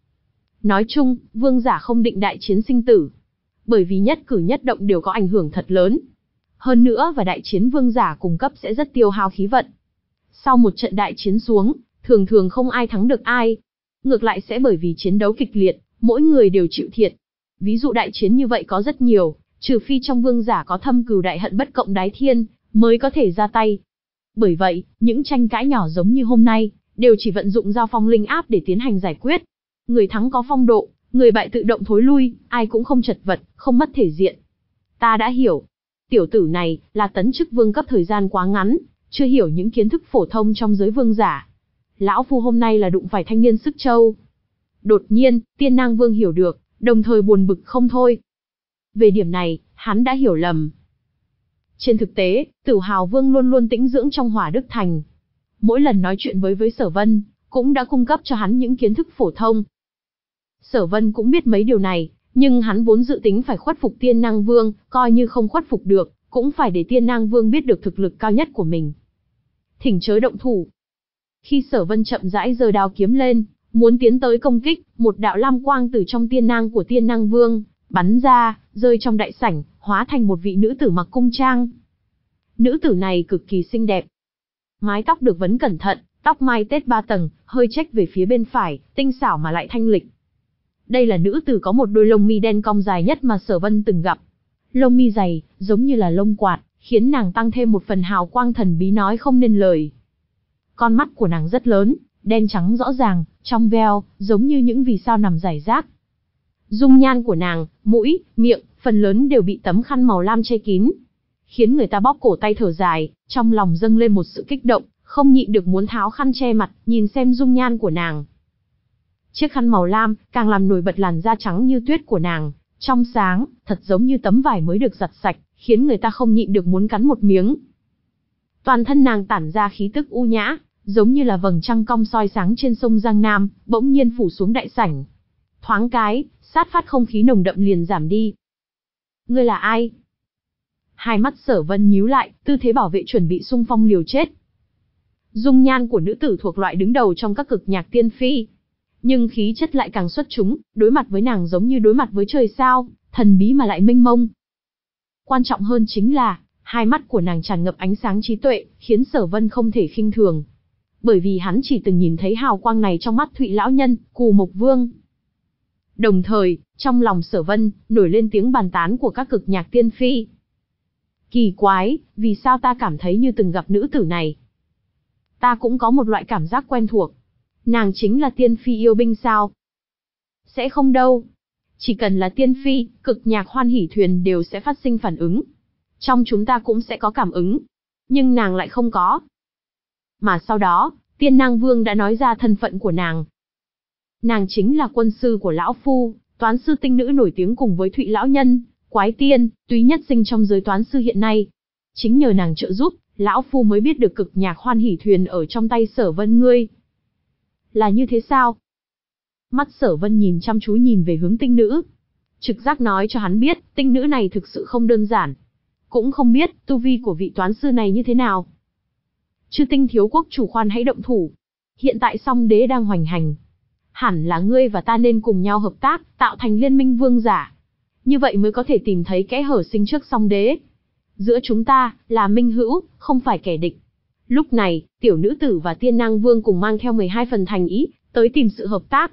Nói chung, vương giả không định đại chiến sinh tử, bởi vì nhất cử nhất động đều có ảnh hưởng thật lớn. Hơn nữa và đại chiến vương giả cùng cấp sẽ rất tiêu hao khí vận. Sau một trận đại chiến xuống, thường thường không ai thắng được ai. Ngược lại sẽ bởi vì chiến đấu kịch liệt, mỗi người đều chịu thiệt. Ví dụ đại chiến như vậy có rất nhiều, trừ phi trong vương giả có thâm cừu đại hận bất cộng đái thiên, mới có thể ra tay. Bởi vậy, những tranh cãi nhỏ giống như hôm nay, đều chỉ vận dụng giao phong linh áp để tiến hành giải quyết. Người thắng có phong độ, người bại tự động thối lui, ai cũng không chật vật, không mất thể diện. Ta đã hiểu. Tiểu tử này, là tấn chức vương cấp thời gian quá ngắn, chưa hiểu những kiến thức phổ thông trong giới vương giả. Lão phu hôm nay là đụng phải thanh niên sức châu. Đột nhiên, Tiên Nang Vương hiểu được, đồng thời buồn bực không thôi. Về điểm này, hắn đã hiểu lầm. Trên thực tế, Tử Hào Vương luôn luôn tĩnh dưỡng trong Hỏa Đức Thành. Mỗi lần nói chuyện với với Sở Vân, cũng đã cung cấp cho hắn những kiến thức phổ thông. Sở Vân cũng biết mấy điều này, nhưng hắn vốn dự tính phải khuất phục Tiên Nang Vương, coi như không khuất phục được, cũng phải để Tiên Nang Vương biết được thực lực cao nhất của mình. Thỉnh chớ động thủ. Khi Sở Vân chậm rãi giơ đao kiếm lên, muốn tiến tới công kích, một đạo lam quang từ trong tiên nang của Tiên Nang Vương bắn ra, rơi trong đại sảnh, hóa thành một vị nữ tử mặc cung trang. Nữ tử này cực kỳ xinh đẹp. Mái tóc được vấn cẩn thận, tóc mai tết ba tầng, hơi chếch về phía bên phải, tinh xảo mà lại thanh lịch. Đây là nữ tử có một đôi lông mi đen cong dài nhất mà Sở Vân từng gặp. Lông mi dày, giống như là lông quạt, khiến nàng tăng thêm một phần hào quang thần bí nói không nên lời. Con mắt của nàng rất lớn, đen trắng rõ ràng, trong veo, giống như những vì sao nằm rải rác. Dung nhan của nàng, mũi, miệng, phần lớn đều bị tấm khăn màu lam che kín, khiến người ta bóp cổ tay thở dài, trong lòng dâng lên một sự kích động, không nhịn được muốn tháo khăn che mặt, nhìn xem dung nhan của nàng. Chiếc khăn màu lam càng làm nổi bật làn da trắng như tuyết của nàng, trong sáng, thật giống như tấm vải mới được giặt sạch, khiến người ta không nhịn được muốn cắn một miếng. Toàn thân nàng tản ra khí tức u nhã, giống như là vầng trăng cong soi sáng trên sông Giang Nam, bỗng nhiên phủ xuống đại sảnh. Thoáng cái, sát phát không khí nồng đậm liền giảm đi. Ngươi là ai? Hai mắt Sở Vân nhíu lại, tư thế bảo vệ chuẩn bị xung phong liều chết. Dung nhan của nữ tử thuộc loại đứng đầu trong các cực nhạc tiên phi, nhưng khí chất lại càng xuất chúng, đối mặt với nàng giống như đối mặt với trời sao, thần bí mà lại mênh mông. Quan trọng hơn chính là, hai mắt của nàng tràn ngập ánh sáng trí tuệ, khiến Sở Vân không thể khinh thường. Bởi vì hắn chỉ từng nhìn thấy hào quang này trong mắt Thụy lão nhân, Cù Mộc Vương. Đồng thời, trong lòng Sở Vân nổi lên tiếng bàn tán của các cực nhạc tiên phi. Kỳ quái, vì sao ta cảm thấy như từng gặp nữ tử này? Ta cũng có một loại cảm giác quen thuộc. Nàng chính là tiên phi yêu binh sao? Sẽ không đâu. Chỉ cần là tiên phi, cực nhạc hoan hỉ thuyền đều sẽ phát sinh phản ứng. Trong chúng ta cũng sẽ có cảm ứng. Nhưng nàng lại không có. Mà sau đó, Tiên Nang Vương đã nói ra thân phận của nàng. Nàng chính là quân sư của lão phu, toán sư tinh nữ nổi tiếng cùng với Thụy lão nhân, Quái Tiên, túy nhất sinh trong giới toán sư hiện nay. Chính nhờ nàng trợ giúp, lão phu mới biết được cực nhạc hoan hỉ thuyền ở trong tay Sở Vân ngươi. Là như thế sao? Mắt Sở Vân nhìn chăm chú nhìn về hướng tinh nữ. Trực giác nói cho hắn biết, tinh nữ này thực sự không đơn giản. Cũng không biết, tu vi của vị toán sư này như thế nào. Chư Tinh thiếu quốc chủ khoan hãy động thủ. Hiện tại Song Đế đang hoành hành. Hẳn là ngươi và ta nên cùng nhau hợp tác, tạo thành liên minh vương giả. Như vậy mới có thể tìm thấy kẽ hở sinh trước Song Đế. Giữa chúng ta, là minh hữu, không phải kẻ địch. Lúc này, tiểu nữ tử và Tiên Nang Vương cùng mang theo mười hai phần thành ý, tới tìm sự hợp tác.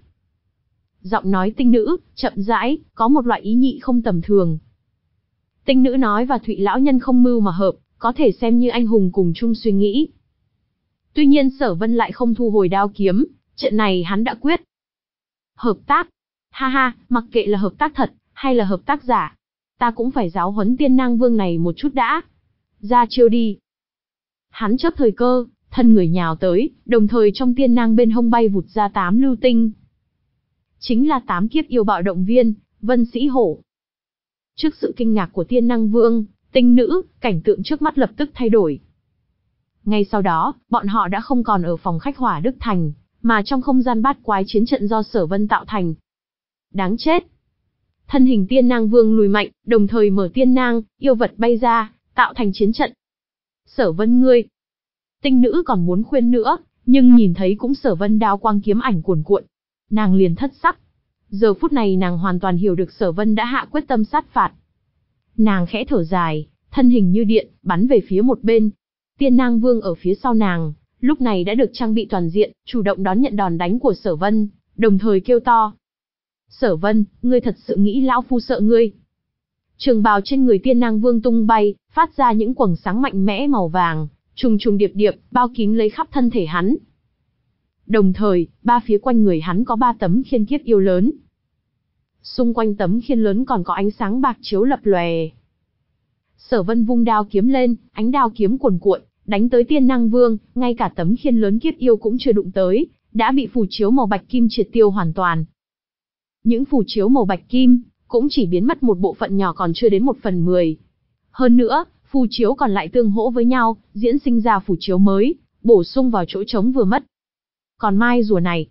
Giọng nói tinh nữ, chậm rãi, có một loại ý nhị không tầm thường. Tinh nữ nói và Thụy lão nhân không mưu mà hợp, có thể xem như anh hùng cùng chung suy nghĩ. Tuy nhiên Sở Vân lại không thu hồi đao kiếm, trận này hắn đã quyết. Hợp tác? Ha ha, mặc kệ là hợp tác thật, hay là hợp tác giả. Ta cũng phải giáo huấn Tiên Nang Vương này một chút đã. Ra chiêu đi. Hắn chớp thời cơ, thân người nhào tới, đồng thời trong tiên nang bên hông bay vụt ra tám lưu tinh. Chính là tám kiếp yêu bạo động viên, Vân Sĩ Hổ. Trước sự kinh ngạc của Tiên Nang Vương, tinh nữ, cảnh tượng trước mắt lập tức thay đổi. Ngay sau đó, bọn họ đã không còn ở phòng khách Hỏa Đức Thành, mà trong không gian bát quái chiến trận do Sở Vân tạo thành. Đáng chết! Thân hình Tiên Nang Vương lùi mạnh, đồng thời mở tiên nang, yêu vật bay ra, tạo thành chiến trận. Sở Vân ngươi! Tinh nữ còn muốn khuyên nữa, nhưng nhìn thấy cũng Sở Vân đao quang kiếm ảnh cuồn cuộn. Nàng liền thất sắc. Giờ phút này nàng hoàn toàn hiểu được Sở Vân đã hạ quyết tâm sát phạt. Nàng khẽ thở dài, thân hình như điện, bắn về phía một bên. Tiên Nang Vương ở phía sau nàng, lúc này đã được trang bị toàn diện, chủ động đón nhận đòn đánh của Sở Vân, đồng thời kêu to. Sở Vân, ngươi thật sự nghĩ lão phu sợ ngươi? Trường bào trên người Tiên Nang Vương tung bay, phát ra những quầng sáng mạnh mẽ màu vàng, trùng trùng điệp điệp, bao kín lấy khắp thân thể hắn. Đồng thời, ba phía quanh người hắn có ba tấm khiên kiếp yêu lớn. Xung quanh tấm khiên lớn còn có ánh sáng bạc chiếu lập lòe. Sở Vân vung đao kiếm lên, ánh đao kiếm cuồn cuộn, đánh tới Tiên Năng Vương, ngay cả tấm khiên lớn kiếp yêu cũng chưa đụng tới, đã bị phù chiếu màu bạch kim triệt tiêu hoàn toàn. Những phù chiếu màu bạch kim cũng chỉ biến mất một bộ phận nhỏ, còn chưa đến một phần mười. Hơn nữa, phù chiếu còn lại tương hỗ với nhau, diễn sinh ra phù chiếu mới, bổ sung vào chỗ trống vừa mất. Còn mai rùa này.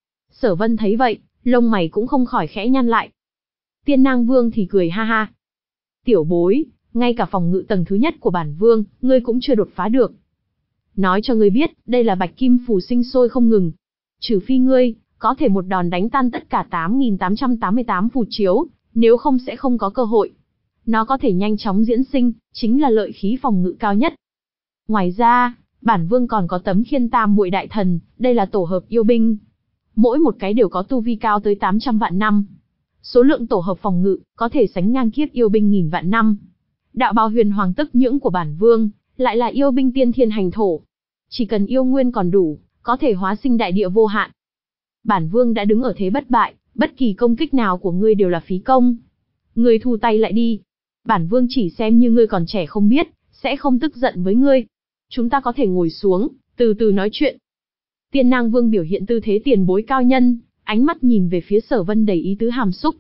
Sở Vân thấy vậy, lông mày cũng không khỏi khẽ nhăn lại. Tiên Năng Vương thì cười ha ha. Tiểu bối, ngay cả phòng ngự tầng thứ nhất của bản vương, ngươi cũng chưa đột phá được. Nói cho ngươi biết, đây là bạch kim phù sinh sôi không ngừng. Trừ phi ngươi có thể một đòn đánh tan tất cả tám nghìn tám trăm tám mươi tám phù chiếu, nếu không sẽ không có cơ hội. Nó có thể nhanh chóng diễn sinh, chính là lợi khí phòng ngự cao nhất. Ngoài ra, bản vương còn có tấm khiên tam muội đại thần, đây là tổ hợp yêu binh. Mỗi một cái đều có tu vi cao tới tám trăm vạn năm. Số lượng tổ hợp phòng ngự có thể sánh ngang kiếp yêu binh nghìn vạn năm. Đạo bào huyền hoàng tức nhưỡng của bản vương lại là yêu binh tiên thiên hành thổ. Chỉ cần yêu nguyên còn đủ, có thể hóa sinh đại địa vô hạn. Bản vương đã đứng ở thế bất bại, bất kỳ công kích nào của ngươi đều là phí công. Ngươi thu tay lại đi. Bản vương chỉ xem như ngươi còn trẻ không biết, sẽ không tức giận với ngươi. Chúng ta có thể ngồi xuống, từ từ nói chuyện. Tiên Năng Vương biểu hiện tư thế tiền bối cao nhân, ánh mắt nhìn về phía Sở Vân đầy ý tứ hàm xúc.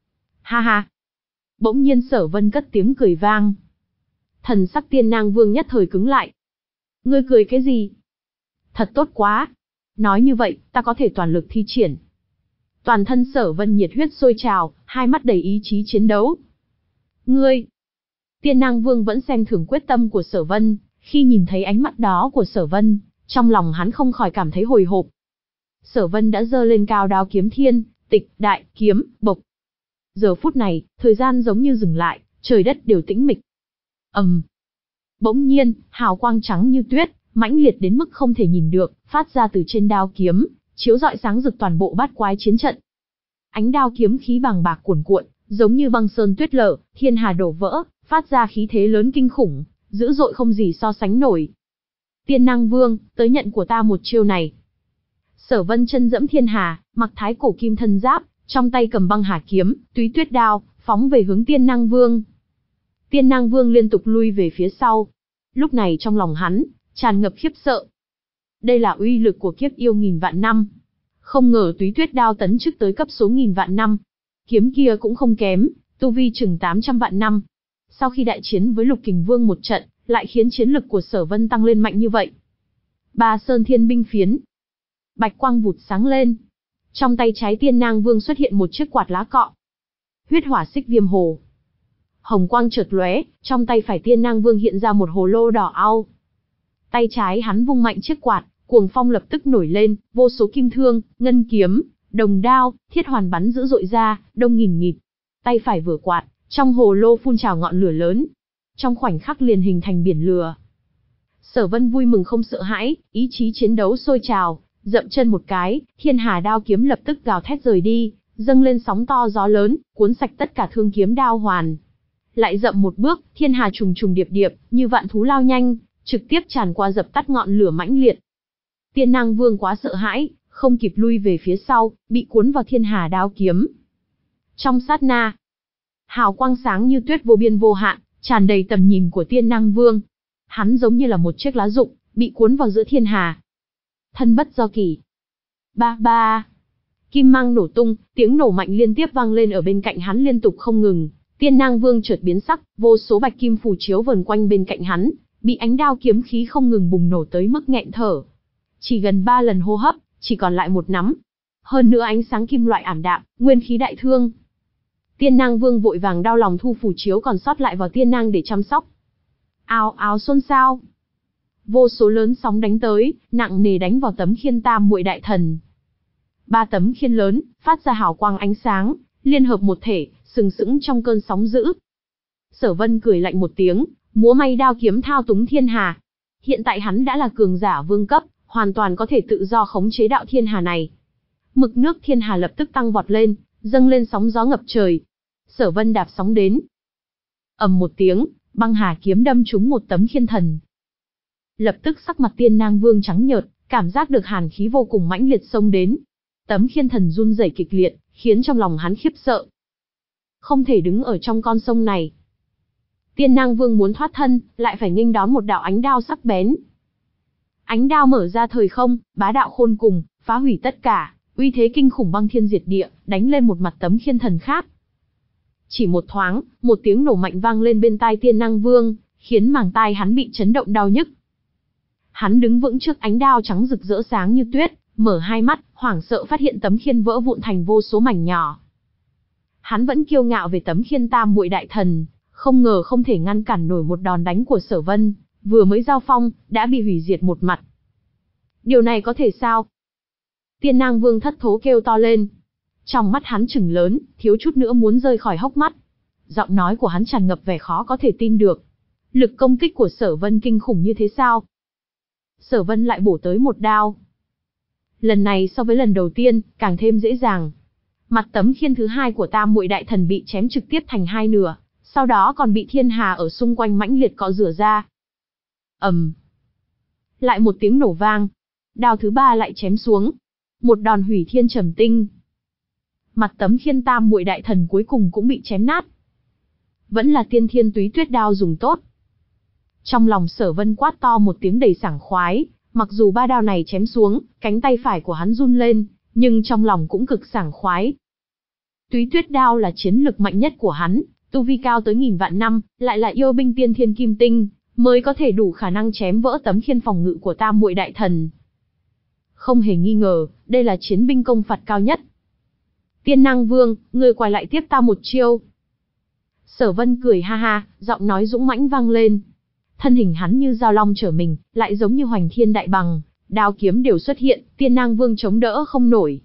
Ha ha. Bỗng nhiên Sở Vân cất tiếng cười vang. Thần sắc Tiên Năng Vương nhất thời cứng lại. Ngươi cười cái gì? Thật tốt quá. Nói như vậy, ta có thể toàn lực thi triển. Toàn thân Sở Vân nhiệt huyết sôi trào, hai mắt đầy ý chí chiến đấu. Ngươi! Tiên Năng Vương vẫn xem thường quyết tâm của Sở Vân, khi nhìn thấy ánh mắt đó của Sở Vân, trong lòng hắn không khỏi cảm thấy hồi hộp. Sở Vân đã giơ lên cao đao kiếm thiên, tịch, đại, kiếm, bộc. Giờ phút này, thời gian giống như dừng lại, trời đất đều tĩnh mịch. ầm, um. Bỗng nhiên, hào quang trắng như tuyết, mãnh liệt đến mức không thể nhìn được, phát ra từ trên đao kiếm, chiếu rọi sáng rực toàn bộ bát quái chiến trận. Ánh đao kiếm khí bàng bạc cuồn cuộn, giống như băng sơn tuyết lở, thiên hà đổ vỡ, phát ra khí thế lớn kinh khủng, dữ dội không gì so sánh nổi. Tiên Năng Vương, tới nhận của ta một chiêu này. Sở Vân chân dẫm thiên hà, mặc thái cổ kim thân giáp, trong tay cầm băng hà kiếm, túy tuyết đao, phóng về hướng Tiên Năng Vương. Tiên Năng Vương liên tục lui về phía sau. Lúc này trong lòng hắn tràn ngập khiếp sợ. Đây là uy lực của kiếp yêu nghìn vạn năm. Không ngờ túy tuyết đao tấn chức tới cấp số nghìn vạn năm. Kiếm kia cũng không kém, tu vi chừng tám trăm vạn năm. Sau khi đại chiến với Lục Kình Vương một trận, lại khiến chiến lực của Sở Vân tăng lên mạnh như vậy. Ba Sơn Thiên Binh Phiến. Bạch quang vụt sáng lên. Trong tay trái Tiên Năng Vương xuất hiện một chiếc quạt lá cọ. Huyết hỏa xích viêm hồ. Hồng quang chợt lóe, trong tay phải Tiên Năng Vương hiện ra một hồ lô đỏ au. Tay trái hắn vung mạnh chiếc quạt, cuồng phong lập tức nổi lên, vô số kim thương, ngân kiếm, đồng đao, thiết hoàn bắn dữ dội ra, đông nghìn nghịt. Tay phải vừa quạt, trong hồ lô phun trào ngọn lửa lớn. Trong khoảnh khắc liền hình thành biển lửa. Sở Vân vui mừng không sợ hãi, ý chí chiến đấu sôi trào, dậm chân một cái, thiên hà đao kiếm lập tức gào thét rời đi, dâng lên sóng to gió lớn, cuốn sạch tất cả thương kiếm đao hoàn. Lại dậm một bước, thiên hà trùng trùng điệp điệp, như vạn thú lao nhanh, trực tiếp tràn qua dập tắt ngọn lửa mãnh liệt. Tiên Năng Vương quá sợ hãi, không kịp lui về phía sau, bị cuốn vào thiên hà đao kiếm. Trong sát na, hào quang sáng như tuyết vô biên vô hạn, tràn đầy tầm nhìn của Tiên Năng Vương. Hắn giống như là một chiếc lá rụng, bị cuốn vào giữa thiên hà. Thân bất do kỷ. Ba ba. Kim mang nổ tung, tiếng nổ mạnh liên tiếp vang lên ở bên cạnh hắn liên tục không ngừng. Tiên Năng Vương chợt biến sắc, vô số bạch kim phù chiếu vần quanh bên cạnh hắn, bị ánh đao kiếm khí không ngừng bùng nổ tới mức nghẹn thở. Chỉ gần ba lần hô hấp, chỉ còn lại một nắm. Hơn nữa ánh sáng kim loại ảm đạm, nguyên khí đại thương. Tiên Năng Vương vội vàng đau lòng thu phù chiếu còn sót lại vào tiên năng để chăm sóc. Ào ào xôn xao. Vô số lớn sóng đánh tới, nặng nề đánh vào tấm khiên tam muội đại thần. Ba tấm khiên lớn, phát ra hào quang ánh sáng, liên hợp một thể, sừng sững trong cơn sóng dữ. Sở Vân cười lạnh một tiếng, múa may đao kiếm thao túng thiên hà. Hiện tại hắn đã là cường giả vương cấp, hoàn toàn có thể tự do khống chế đạo thiên hà này. Mực nước thiên hà lập tức tăng vọt lên, dâng lên sóng gió ngập trời. Sở Vân đạp sóng đến. Ầm một tiếng, băng hà kiếm đâm trúng một tấm khiên thần. Lập tức sắc mặt Tiên Nang Vương trắng nhợt, cảm giác được hàn khí vô cùng mãnh liệt xông đến. Tấm khiên thần run rẩy kịch liệt, khiến trong lòng hắn khiếp sợ. Không thể đứng ở trong con sông này. Tiên Nang Vương muốn thoát thân, lại phải nghênh đón một đạo ánh đao sắc bén. Ánh đao mở ra thời không, bá đạo khôn cùng, phá hủy tất cả, uy thế kinh khủng băng thiên diệt địa, đánh lên một mặt tấm khiên thần khác. Chỉ một thoáng, một tiếng nổ mạnh vang lên bên tai Tiên Nang Vương, khiến màng tai hắn bị chấn động đau nhức. Hắn đứng vững trước ánh đao trắng rực rỡ sáng như tuyết, mở hai mắt, hoảng sợ phát hiện tấm khiên vỡ vụn thành vô số mảnh nhỏ. Hắn vẫn kiêu ngạo về tấm khiên tam muội đại thần, không ngờ không thể ngăn cản nổi một đòn đánh của Sở Vân, vừa mới giao phong, đã bị hủy diệt một mặt. Điều này có thể sao? Tiên Nang Vương thất thố kêu to lên. Trong mắt hắn trừng lớn, thiếu chút nữa muốn rơi khỏi hốc mắt. Giọng nói của hắn tràn ngập vẻ khó có thể tin được. Lực công kích của Sở Vân kinh khủng như thế sao? Sở Vân lại bổ tới một đao. Lần này so với lần đầu tiên, càng thêm dễ dàng. Mặt tấm khiên thứ hai của tam muội đại thần bị chém trực tiếp thành hai nửa, sau đó còn bị thiên hà ở xung quanh mãnh liệt cọ rửa ra. ầm, um. Lại một tiếng nổ vang. Đao thứ ba lại chém xuống. Một đòn hủy thiên trầm tinh. Mặt tấm khiên tam muội đại thần cuối cùng cũng bị chém nát. Vẫn là tiên thiên túy tuyết đao dùng tốt. Trong lòng Sở Vân quát to một tiếng đầy sảng khoái, mặc dù ba đao này chém xuống, cánh tay phải của hắn run lên, nhưng trong lòng cũng cực sảng khoái. Túy tuyết đao là chiến lực mạnh nhất của hắn, tu vi cao tới nghìn vạn năm, lại là yêu binh tiên thiên kim tinh, mới có thể đủ khả năng chém vỡ tấm khiên phòng ngự của tam muội đại thần. Không hề nghi ngờ, đây là chiến binh công phạt cao nhất. Tiên Nang Vương, ngươi quay lại tiếp ta một chiêu. Sở Vân cười ha ha, giọng nói dũng mãnh vang lên. Thân hình hắn như dao long trở mình, lại giống như hoành thiên đại bằng, đao kiếm đều xuất hiện, Tiên Nang Vương chống đỡ không nổi.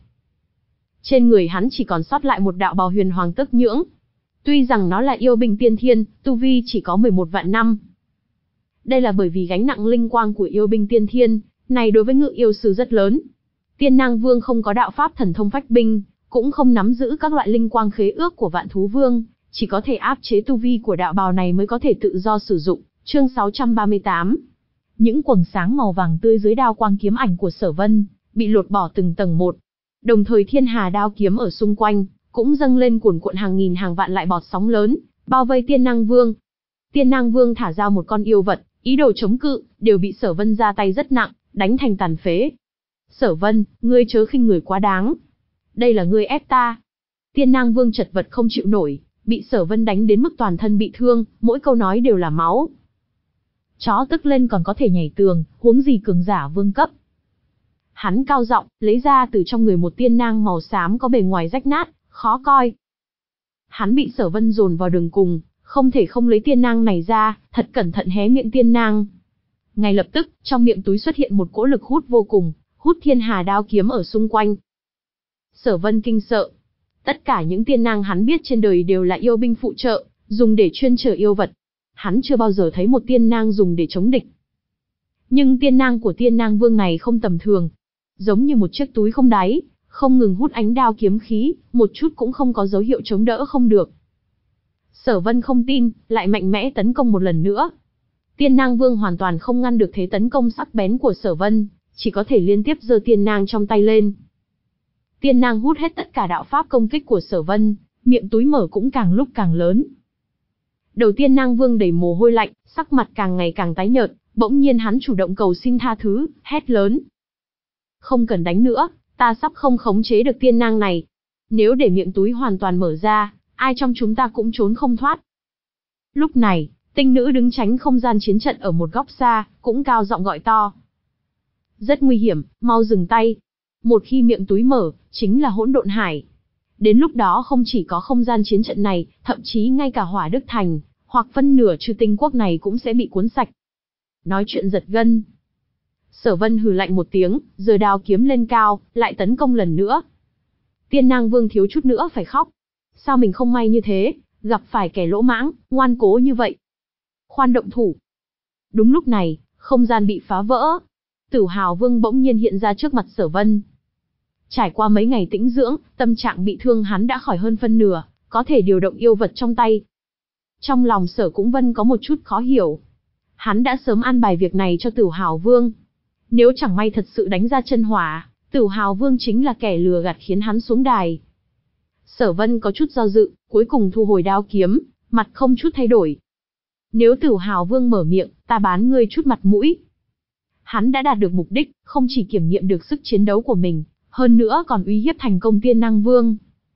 Trên người hắn chỉ còn sót lại một đạo bào huyền hoàng tức nhưỡng. Tuy rằng nó là yêu binh tiên thiên, tu vi chỉ có mười một vạn năm. Đây là bởi vì gánh nặng linh quang của yêu binh tiên thiên, này đối với ngự yêu sư rất lớn. Tiên Nang Vương không có đạo pháp thần thông phách binh, cũng không nắm giữ các loại linh quang khế ước của Vạn Thú Vương, chỉ có thể áp chế tu vi của đạo bào này mới có thể tự do sử dụng. Chương sáu trăm ba mươi tám. Những quầng sáng màu vàng tươi dưới đao quang kiếm ảnh của Sở Vân bị lột bỏ từng tầng một. Đồng thời thiên hà đao kiếm ở xung quanh cũng dâng lên cuồn cuộn hàng nghìn hàng vạn lại bọt sóng lớn, bao vây Tiên Nang Vương. Tiên Nang Vương thả ra một con yêu vật, ý đồ chống cự, đều bị Sở Vân ra tay rất nặng, đánh thành tàn phế. Sở Vân, ngươi chớ khinh người quá đáng. Đây là ngươi ép ta. Tiên Nang Vương chật vật không chịu nổi, bị Sở Vân đánh đến mức toàn thân bị thương, mỗi câu nói đều là máu. Chó tức lên còn có thể nhảy tường, huống gì cường giả vương cấp. Hắn cao giọng, lấy ra từ trong người một tiên nang màu xám có bề ngoài rách nát, khó coi. Hắn bị Sở Vân dồn vào đường cùng, không thể không lấy tiên nang này ra, thật cẩn thận hé miệng tiên nang. Ngay lập tức, trong miệng túi xuất hiện một cỗ lực hút vô cùng, hút thiên hà đao kiếm ở xung quanh. Sở Vân kinh sợ. Tất cả những tiên nang hắn biết trên đời đều là yêu binh phụ trợ, dùng để chuyên chở yêu vật. Hắn chưa bao giờ thấy một tiên nang dùng để chống địch. Nhưng tiên nang của Tiên Nang Vương này không tầm thường. Giống như một chiếc túi không đáy, không ngừng hút ánh đao kiếm khí, một chút cũng không có dấu hiệu chống đỡ không được. Sở Vân không tin, lại mạnh mẽ tấn công một lần nữa. Tiên Nang Vương hoàn toàn không ngăn được thế tấn công sắc bén của Sở Vân, chỉ có thể liên tiếp giơ tiên nang trong tay lên. Tiên nang hút hết tất cả đạo pháp công kích của Sở Vân, miệng túi mở cũng càng lúc càng lớn. Đầu tiên Nang Vương đầy mồ hôi lạnh, sắc mặt càng ngày càng tái nhợt, bỗng nhiên hắn chủ động cầu xin tha thứ, hét lớn. Không cần đánh nữa, ta sắp không khống chế được tiên nang này. Nếu để miệng túi hoàn toàn mở ra, ai trong chúng ta cũng trốn không thoát. Lúc này, tinh nữ đứng tránh không gian chiến trận ở một góc xa, cũng cao giọng gọi to. Rất nguy hiểm, mau dừng tay. Một khi miệng túi mở, chính là hỗn độn hải. Đến lúc đó không chỉ có không gian chiến trận này, thậm chí ngay cả Hỏa Đức Thành, hoặc phân nửa Chư Tinh Quốc này cũng sẽ bị cuốn sạch. Nói chuyện giật gân. Sở Vân hừ lạnh một tiếng, giơ đao kiếm lên cao, lại tấn công lần nữa. Tiên Nang Vương thiếu chút nữa phải khóc. Sao mình không may như thế, gặp phải kẻ lỗ mãng, ngoan cố như vậy. Khoan động thủ. Đúng lúc này, không gian bị phá vỡ. Tử Hào Vương bỗng nhiên hiện ra trước mặt Sở Vân. Trải qua mấy ngày tĩnh dưỡng, tâm trạng bị thương hắn đã khỏi hơn phân nửa, có thể điều động yêu vật trong tay. Trong lòng Sở Cũng Vân có một chút khó hiểu. Hắn đã sớm an bài việc này cho Tửu Hào Vương. Nếu chẳng may thật sự đánh ra chân hỏa, Tửu Hào Vương chính là kẻ lừa gạt khiến hắn xuống đài. Sở Vân có chút do dự, cuối cùng thu hồi đao kiếm, mặt không chút thay đổi. Nếu Tửu Hào Vương mở miệng, ta bán ngươi chút mặt mũi. Hắn đã đạt được mục đích, không chỉ kiểm nghiệm được sức chiến đấu của mình, hơn nữa còn uy hiếp thành công Tiên Năng Vương.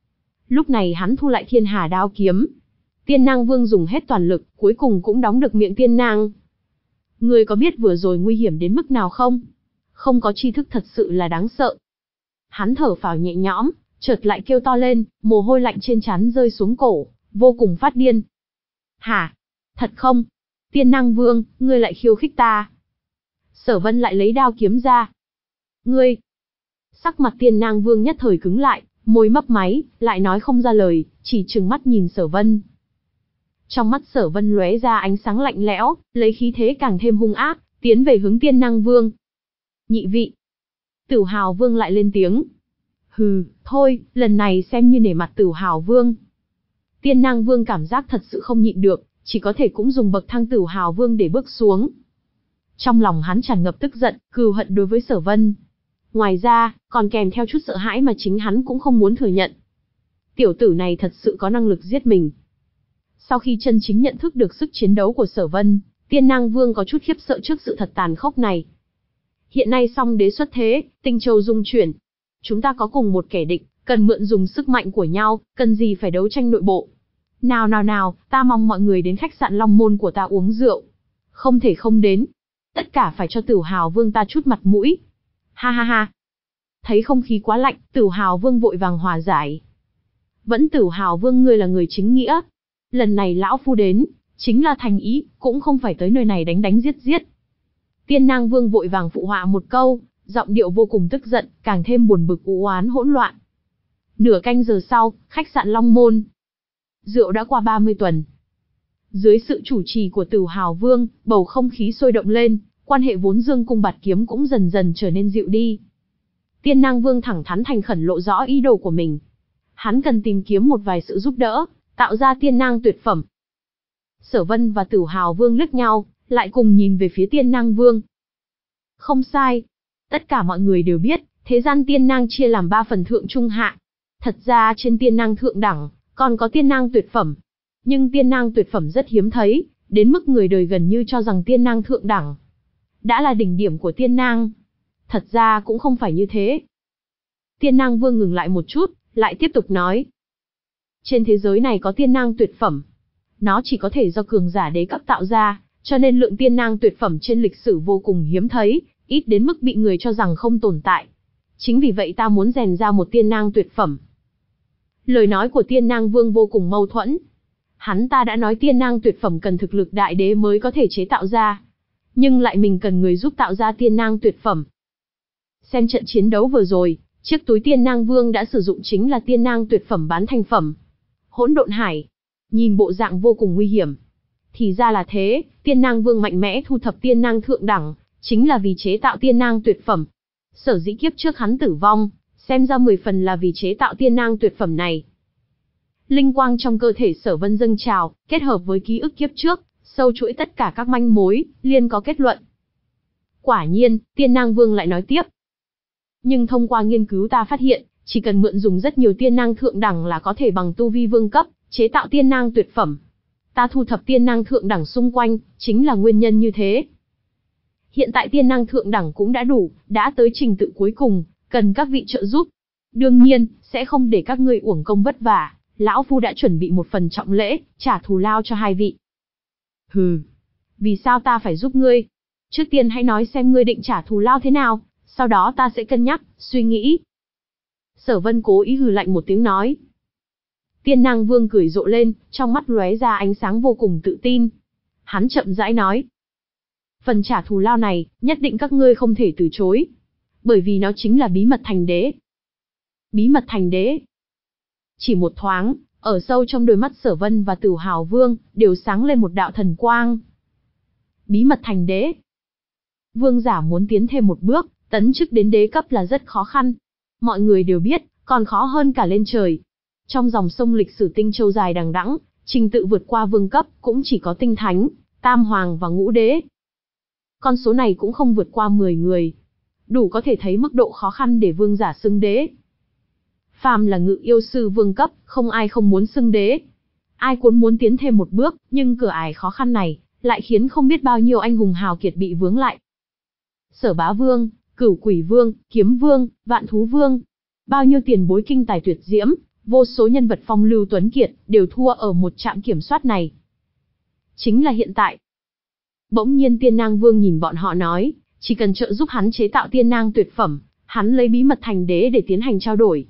Lúc này hắn thu lại Thiên Hà đao kiếm. Tiên Năng Vương dùng hết toàn lực, cuối cùng cũng đóng được miệng Tiên Năng. Ngươi có biết vừa rồi nguy hiểm đến mức nào không? Không có tri thức thật sự là đáng sợ. Hắn thở phào nhẹ nhõm, chợt lại kêu to lên, mồ hôi lạnh trên trán rơi xuống cổ, vô cùng phát điên. Hả? Thật không? Tiên Năng Vương, ngươi lại khiêu khích ta. Sở Vân lại lấy đao kiếm ra. Ngươi! Sắc mặt Tiên Năng Vương nhất thời cứng lại, môi mấp máy, lại nói không ra lời, chỉ trừng mắt nhìn Sở Vân. Trong mắt Sở Vân lóe ra ánh sáng lạnh lẽo, lấy khí thế càng thêm hung ác, tiến về hướng Tiên Năng Vương. Nhị vị! Tửu Hào Vương lại lên tiếng. Hừ, thôi, lần này xem như nể mặt Tửu Hào Vương. Tiên Năng Vương cảm giác thật sự không nhịn được, chỉ có thể cũng dùng bậc thang Tửu Hào Vương để bước xuống. Trong lòng hắn tràn ngập tức giận, cừu hận đối với Sở Vân. Ngoài ra, còn kèm theo chút sợ hãi mà chính hắn cũng không muốn thừa nhận. Tiểu tử này thật sự có năng lực giết mình. Sau khi chân chính nhận thức được sức chiến đấu của Sở Vân, Tiên Năng Vương có chút khiếp sợ trước sự thật tàn khốc này. Hiện nay Song Đế xuất thế, Tinh Châu dung chuyển. Chúng ta có cùng một kẻ địch, cần mượn dùng sức mạnh của nhau, cần gì phải đấu tranh nội bộ. Nào nào nào, ta mong mọi người đến khách sạn Long Môn của ta uống rượu. Không thể không đến. Tất cả phải cho Tửu Hào Vương ta chút mặt mũi. Ha ha ha. Thấy không khí quá lạnh, Tửu Hào Vương vội vàng hòa giải. Vẫn Tửu Hào Vương ngươi là người chính nghĩa. Lần này lão phu đến, chính là thành ý, cũng không phải tới nơi này đánh đánh giết giết. Tiên Năng Vương vội vàng phụ họa một câu, giọng điệu vô cùng tức giận, càng thêm buồn bực u oán hỗn loạn. Nửa canh giờ sau, khách sạn Long Môn. Rượu đã qua ba mươi tuần. Dưới sự chủ trì của Tửu Hào Vương, bầu không khí sôi động lên, quan hệ vốn dương cung bạt kiếm cũng dần dần trở nên dịu đi. Tiên Năng Vương thẳng thắn thành khẩn lộ rõ ý đồ của mình. Hắn cần tìm kiếm một vài sự giúp đỡ, tạo ra tiên năng tuyệt phẩm. Sở Vân và Tửu Hào Vương liếc nhau, lại cùng nhìn về phía Tiên Năng Vương. Không sai. Tất cả mọi người đều biết, thế gian tiên năng chia làm ba phần thượng trung hạ. Thật ra trên tiên năng thượng đẳng, còn có tiên năng tuyệt phẩm. Nhưng tiên năng tuyệt phẩm rất hiếm thấy, đến mức người đời gần như cho rằng tiên năng thượng đẳng đã là đỉnh điểm của tiên năng. Thật ra cũng không phải như thế. Tiên Năng Vương ngừng lại một chút, lại tiếp tục nói. Trên thế giới này có tiên năng tuyệt phẩm. Nó chỉ có thể do cường giả đế cấp tạo ra, cho nên lượng tiên năng tuyệt phẩm trên lịch sử vô cùng hiếm thấy, ít đến mức bị người cho rằng không tồn tại. Chính vì vậy ta muốn rèn ra một tiên năng tuyệt phẩm. Lời nói của Tiên Năng Vương vô cùng mâu thuẫn. Hắn ta đã nói tiên năng tuyệt phẩm cần thực lực đại đế mới có thể chế tạo ra, nhưng lại mình cần người giúp tạo ra tiên năng tuyệt phẩm. Xem trận chiến đấu vừa rồi, chiếc túi Tiên Năng Vương đã sử dụng chính là tiên năng tuyệt phẩm bán thành phẩm. Hỗn Độn Hải. Nhìn bộ dạng vô cùng nguy hiểm. Thì ra là thế, Tiên Năng Vương mạnh mẽ thu thập tiên năng thượng đẳng, chính là vì chế tạo tiên năng tuyệt phẩm. Sở dĩ kiếp trước hắn tử vong, xem ra mười phần là vì chế tạo tiên năng tuyệt phẩm này. Linh quang trong cơ thể Sở Vân dâng trào, kết hợp với ký ức kiếp trước, sâu chuỗi tất cả các manh mối, liền có kết luận. Quả nhiên, Tiên Năng Vương lại nói tiếp. Nhưng thông qua nghiên cứu ta phát hiện, chỉ cần mượn dùng rất nhiều tiên năng thượng đẳng là có thể bằng tu vi vương cấp, chế tạo tiên năng tuyệt phẩm. Ta thu thập tiên năng thượng đẳng xung quanh, chính là nguyên nhân như thế. Hiện tại tiên năng thượng đẳng cũng đã đủ, đã tới trình tự cuối cùng, cần các vị trợ giúp. Đương nhiên, sẽ không để các ngươi uổng công vất vả, lão phu đã chuẩn bị một phần trọng lễ, trả thù lao cho hai vị. Hừ, vì sao ta phải giúp ngươi? Trước tiên hãy nói xem ngươi định trả thù lao thế nào, sau đó ta sẽ cân nhắc, suy nghĩ. Sở Vân cố ý hừ lạnh một tiếng nói. Tiên Năng Vương cười rộ lên, trong mắt lóe ra ánh sáng vô cùng tự tin. Hắn chậm rãi nói. Phần trả thù lao này, nhất định các ngươi không thể từ chối. Bởi vì nó chính là bí mật thành đế. Bí mật thành đế. Chỉ một thoáng, ở sâu trong đôi mắt Sở Vân và Tửu Hào Vương, đều sáng lên một đạo thần quang. Bí mật thành đế. Vương giả muốn tiến thêm một bước, tấn chức đến đế cấp là rất khó khăn. Mọi người đều biết, còn khó hơn cả lên trời. Trong dòng sông lịch sử Tinh Châu dài đằng đẵng, trình tự vượt qua vương cấp cũng chỉ có tinh thánh, tam hoàng và ngũ đế. con số này cũng không vượt qua mười người. Đủ có thể thấy mức độ khó khăn để vương giả xưng đế. Phàm là ngự yêu sư vương cấp, không ai không muốn xưng đế. Ai cũng muốn tiến thêm một bước, nhưng cửa ải khó khăn này, lại khiến không biết bao nhiêu anh hùng hào kiệt bị vướng lại. Sở Bá Vương, Cửu Quỷ Vương, Kiếm Vương, Vạn Thú Vương. Bao nhiêu tiền bối kinh tài tuyệt diễm, vô số nhân vật phong lưu tuấn kiệt, đều thua ở một trạm kiểm soát này. Chính là hiện tại. Bỗng nhiên Tiên Nang Vương nhìn bọn họ nói, chỉ cần trợ giúp hắn chế tạo tiên nang tuyệt phẩm, hắn lấy bí mật thành đế để tiến hành trao đổi.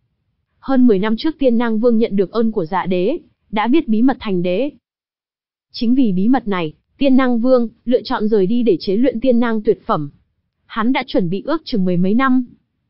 Hơn mười năm trước Tiên Nang Vương nhận được ơn của Dạ Đế, đã biết bí mật thành đế. Chính vì bí mật này, Tiên Nang Vương lựa chọn rời đi để chế luyện tiên nang tuyệt phẩm. Hắn đã chuẩn bị ước chừng mười mấy năm.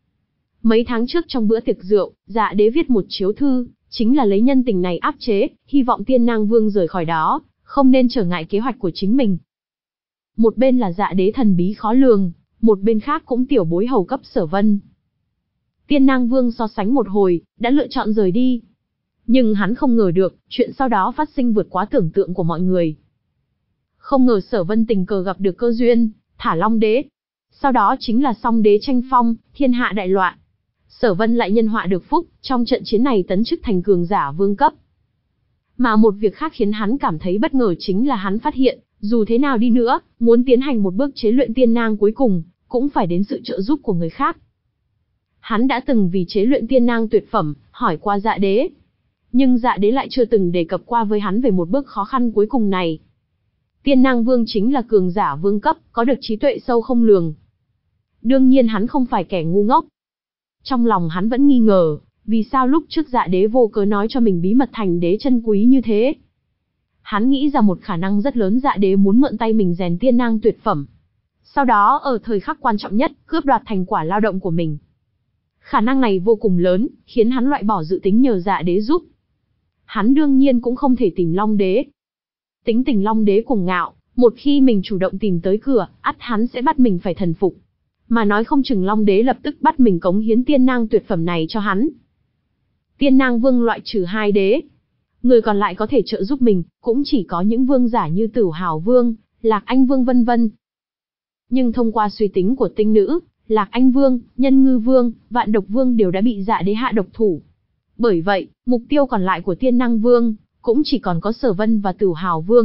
Mấy tháng trước trong bữa tiệc rượu, Dạ Đế viết một chiếu thư, chính là lấy nhân tình này áp chế, hy vọng Tiên Nang Vương rời khỏi đó, không nên trở ngại kế hoạch của chính mình. Một bên là Dạ Đế thần bí khó lường, một bên khác cũng tiểu bối hầu cấp Sở Vân. Tiên Nang Vương so sánh một hồi, đã lựa chọn rời đi. Nhưng hắn không ngờ được, chuyện sau đó phát sinh vượt quá tưởng tượng của mọi người. Không ngờ Sở Vân tình cờ gặp được cơ duyên, thả Long Đế. Sau đó chính là Song Đế tranh phong, thiên hạ đại loạn. Sở Vân lại nhân họa được phúc, trong trận chiến này tấn chức thành cường giả vương cấp. Mà một việc khác khiến hắn cảm thấy bất ngờ chính là hắn phát hiện, dù thế nào đi nữa, muốn tiến hành một bước chế luyện tiên nang cuối cùng, cũng phải đến sự trợ giúp của người khác. Hắn đã từng vì chế luyện tiên nang tuyệt phẩm, hỏi qua Dạ Đế. Nhưng Dạ Đế lại chưa từng đề cập qua với hắn về một bước khó khăn cuối cùng này. Tiên Nang Vương chính là cường giả vương cấp, có được trí tuệ sâu không lường. Đương nhiên hắn không phải kẻ ngu ngốc. Trong lòng hắn vẫn nghi ngờ, vì sao lúc trước Dạ Đế vô cớ nói cho mình bí mật thành đế chân quý như thế. Hắn nghĩ ra một khả năng rất lớn Dạ Đế muốn mượn tay mình rèn tiên nang tuyệt phẩm. Sau đó ở thời khắc quan trọng nhất, cướp đoạt thành quả lao động của mình. Khả năng này vô cùng lớn, khiến hắn loại bỏ dự tính nhờ Dạ Đế giúp. Hắn đương nhiên cũng không thể tìm Long Đế. Tính tình Long Đế cuồng ngạo, một khi mình chủ động tìm tới cửa, ắt hắn sẽ bắt mình phải thần phục. Mà nói không chừng Long Đế lập tức bắt mình cống hiến tiên nang tuyệt phẩm này cho hắn. Tiên Nang Vương loại trừ hai đế. Người còn lại có thể trợ giúp mình, cũng chỉ có những vương giả như Tửu Hào Vương, Lạc Anh Vương vân vân. Nhưng thông qua suy tính của tinh nữ, Lạc Anh Vương, Nhân Ngư Vương, Vạn Độc Vương đều đã bị Dạ Đế hạ độc thủ. Bởi vậy, mục tiêu còn lại của Tiên Nang Vương, cũng chỉ còn có Sở Vân và Tửu Hào Vương.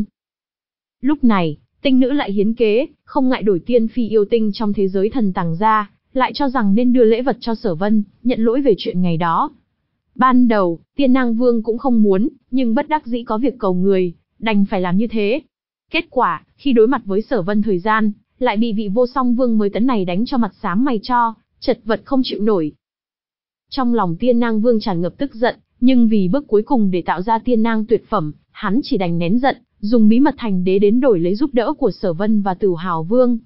Lúc này, tinh nữ lại hiến kế, không ngại đổi tiên phi yêu tinh trong thế giới thần tàng ra, lại cho rằng nên đưa lễ vật cho Sở Vân, nhận lỗi về chuyện ngày đó. Ban đầu, Tiên Nang Vương cũng không muốn, nhưng bất đắc dĩ có việc cầu người, đành phải làm như thế. Kết quả, khi đối mặt với Sở Vân thời gian, lại bị vị Vô Song Vương mới tấn này đánh cho mặt xám mày cho, chật vật không chịu nổi. Trong lòng Tiên Nang Vương tràn ngập tức giận, nhưng vì bước cuối cùng để tạo ra tiên nang tuyệt phẩm, hắn chỉ đành nén giận, dùng bí mật thành đế đến đổi lấy giúp đỡ của Sở Vân và Tửu Hào Vương.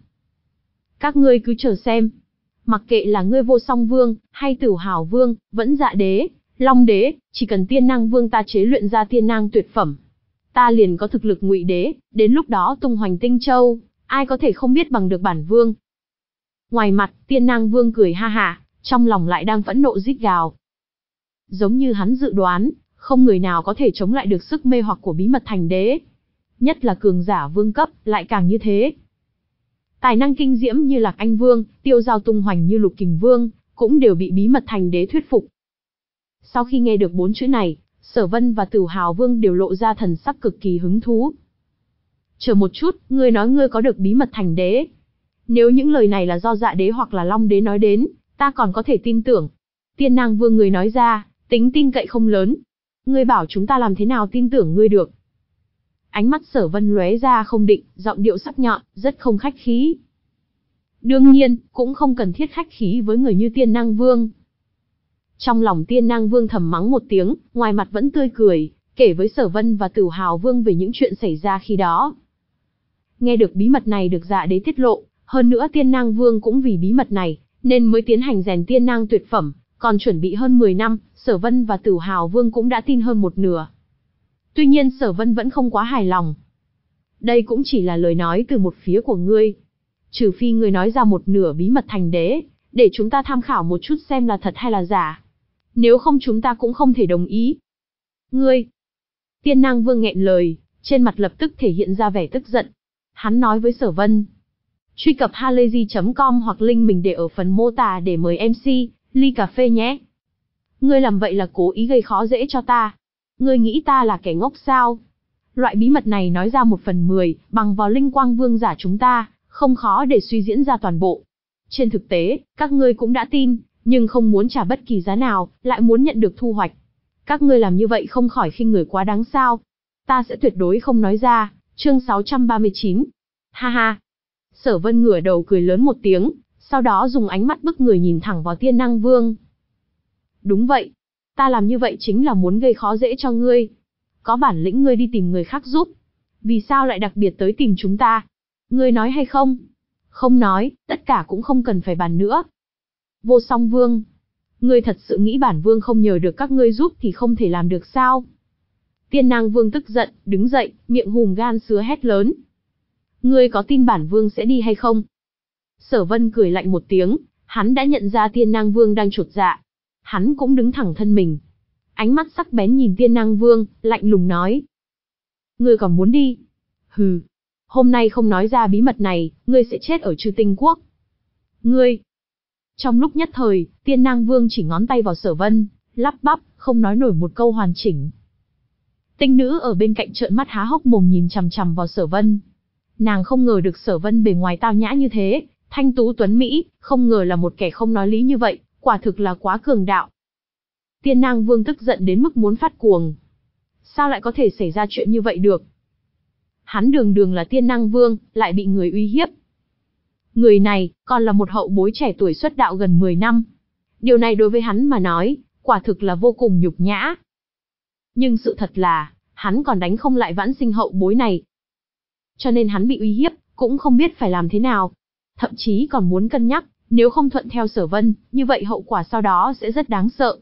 Các ngươi cứ chờ xem. Mặc kệ là ngươi Vô Song Vương, hay Tửu Hào Vương, vẫn Dạ Đế, Long Đế, chỉ cần Tiên Nang Vương ta chế luyện ra tiên nang tuyệt phẩm, ta liền có thực lực ngụy đế, đến lúc đó tung hoành Tinh Châu, ai có thể không biết bằng được bản vương. Ngoài mặt, Tiên Nang Vương cười ha hả, trong lòng lại đang phẫn nộ rít gào. Giống như hắn dự đoán, không người nào có thể chống lại được sức mê hoặc của bí mật thành đế. Nhất là cường giả vương cấp, lại càng như thế. Tài năng kinh diễm như Lạc Anh Vương, tiêu dao tung hoành như Lục Kình Vương, cũng đều bị bí mật thành đế thuyết phục. Sau khi nghe được bốn chữ này, Sở Vân và Tửu Hào Vương đều lộ ra thần sắc cực kỳ hứng thú. Chờ một chút, ngươi nói ngươi có được bí mật thành đế. Nếu những lời này là do Dạ Đế hoặc là Long Đế nói đến, ta còn có thể tin tưởng. Tiên Nang Vương người nói ra, tính tin cậy không lớn. Ngươi bảo chúng ta làm thế nào tin tưởng ngươi được? Ánh mắt Sở Vân lóe ra không định, giọng điệu sắc nhọn, rất không khách khí. Đương nhiên, cũng không cần thiết khách khí với người như Tiên Nang Vương. Trong lòng Tiên Nang Vương thầm mắng một tiếng, ngoài mặt vẫn tươi cười, kể với Sở Vân và Tửu Hào Vương về những chuyện xảy ra khi đó. Nghe được bí mật này được Dạ Đế tiết lộ, hơn nữa Tiên Nang Vương cũng vì bí mật này, nên mới tiến hành rèn tiên nang tuyệt phẩm, còn chuẩn bị hơn mười năm, Sở Vân và Tửu Hào Vương cũng đã tin hơn một nửa. Tuy nhiên Sở Vân vẫn không quá hài lòng. Đây cũng chỉ là lời nói từ một phía của ngươi. Trừ phi ngươi nói ra một nửa bí mật thành đế, để chúng ta tham khảo một chút xem là thật hay là giả. Nếu không chúng ta cũng không thể đồng ý. Ngươi! Tiên Nang Vương nghẹn lời, trên mặt lập tức thể hiện ra vẻ tức giận. Hắn nói với Sở Vân. Truy cập halayzi chấm com hoặc link mình để ở phần mô tả để mời em xê, ly cà phê nhé. Ngươi làm vậy là cố ý gây khó dễ cho ta. Ngươi nghĩ ta là kẻ ngốc sao? Loại bí mật này nói ra một phần mười, bằng vào linh quang vương giả chúng ta, không khó để suy diễn ra toàn bộ. Trên thực tế, các ngươi cũng đã tin, nhưng không muốn trả bất kỳ giá nào, lại muốn nhận được thu hoạch. Các ngươi làm như vậy không khỏi khinh người quá đáng sao? Ta sẽ tuyệt đối không nói ra. Chương sáu trăm ba mươi chín. Ha ha. Sở Vân ngửa đầu cười lớn một tiếng, sau đó dùng ánh mắt bức người nhìn thẳng vào Tiên Năng Vương. Đúng vậy. Ta làm như vậy chính là muốn gây khó dễ cho ngươi. Có bản lĩnh ngươi đi tìm người khác giúp. Vì sao lại đặc biệt tới tìm chúng ta? Ngươi nói hay không? Không nói, tất cả cũng không cần phải bàn nữa. Vô Song Vương. Ngươi thật sự nghĩ bản vương không nhờ được các ngươi giúp thì không thể làm được sao? Tiên Năng Vương tức giận, đứng dậy, miệng hùm gan sứa hét lớn. Ngươi có tin bản vương sẽ đi hay không? Sở Vân cười lạnh một tiếng, hắn đã nhận ra Tiên Năng Vương đang chột dạ. Hắn cũng đứng thẳng thân mình. Ánh mắt sắc bén nhìn Tiên Năng Vương, lạnh lùng nói. Ngươi còn muốn đi? Hừ. Hôm nay không nói ra bí mật này, ngươi sẽ chết ở Chư Tinh Quốc. Ngươi. Trong lúc nhất thời, Tiên Năng Vương chỉ ngón tay vào Sở Vân, lắp bắp, không nói nổi một câu hoàn chỉnh. Tinh nữ ở bên cạnh trợn mắt há hốc mồm nhìn chằm chằm vào Sở Vân. Nàng không ngờ được Sở Vân bề ngoài tao nhã như thế, thanh tú tuấn mỹ, không ngờ là một kẻ không nói lý như vậy, quả thực là quá cường đạo. Tiên Năng Vương tức giận đến mức muốn phát cuồng. Sao lại có thể xảy ra chuyện như vậy được? Hắn đường đường là Tiên Năng Vương, lại bị người uy hiếp. Người này, còn là một hậu bối trẻ tuổi xuất đạo gần mười năm. Điều này đối với hắn mà nói, quả thực là vô cùng nhục nhã. Nhưng sự thật là, hắn còn đánh không lại vãn sinh hậu bối này. Cho nên hắn bị uy hiếp, cũng không biết phải làm thế nào. Thậm chí còn muốn cân nhắc, nếu không thuận theo Sở Vân, như vậy hậu quả sau đó sẽ rất đáng sợ.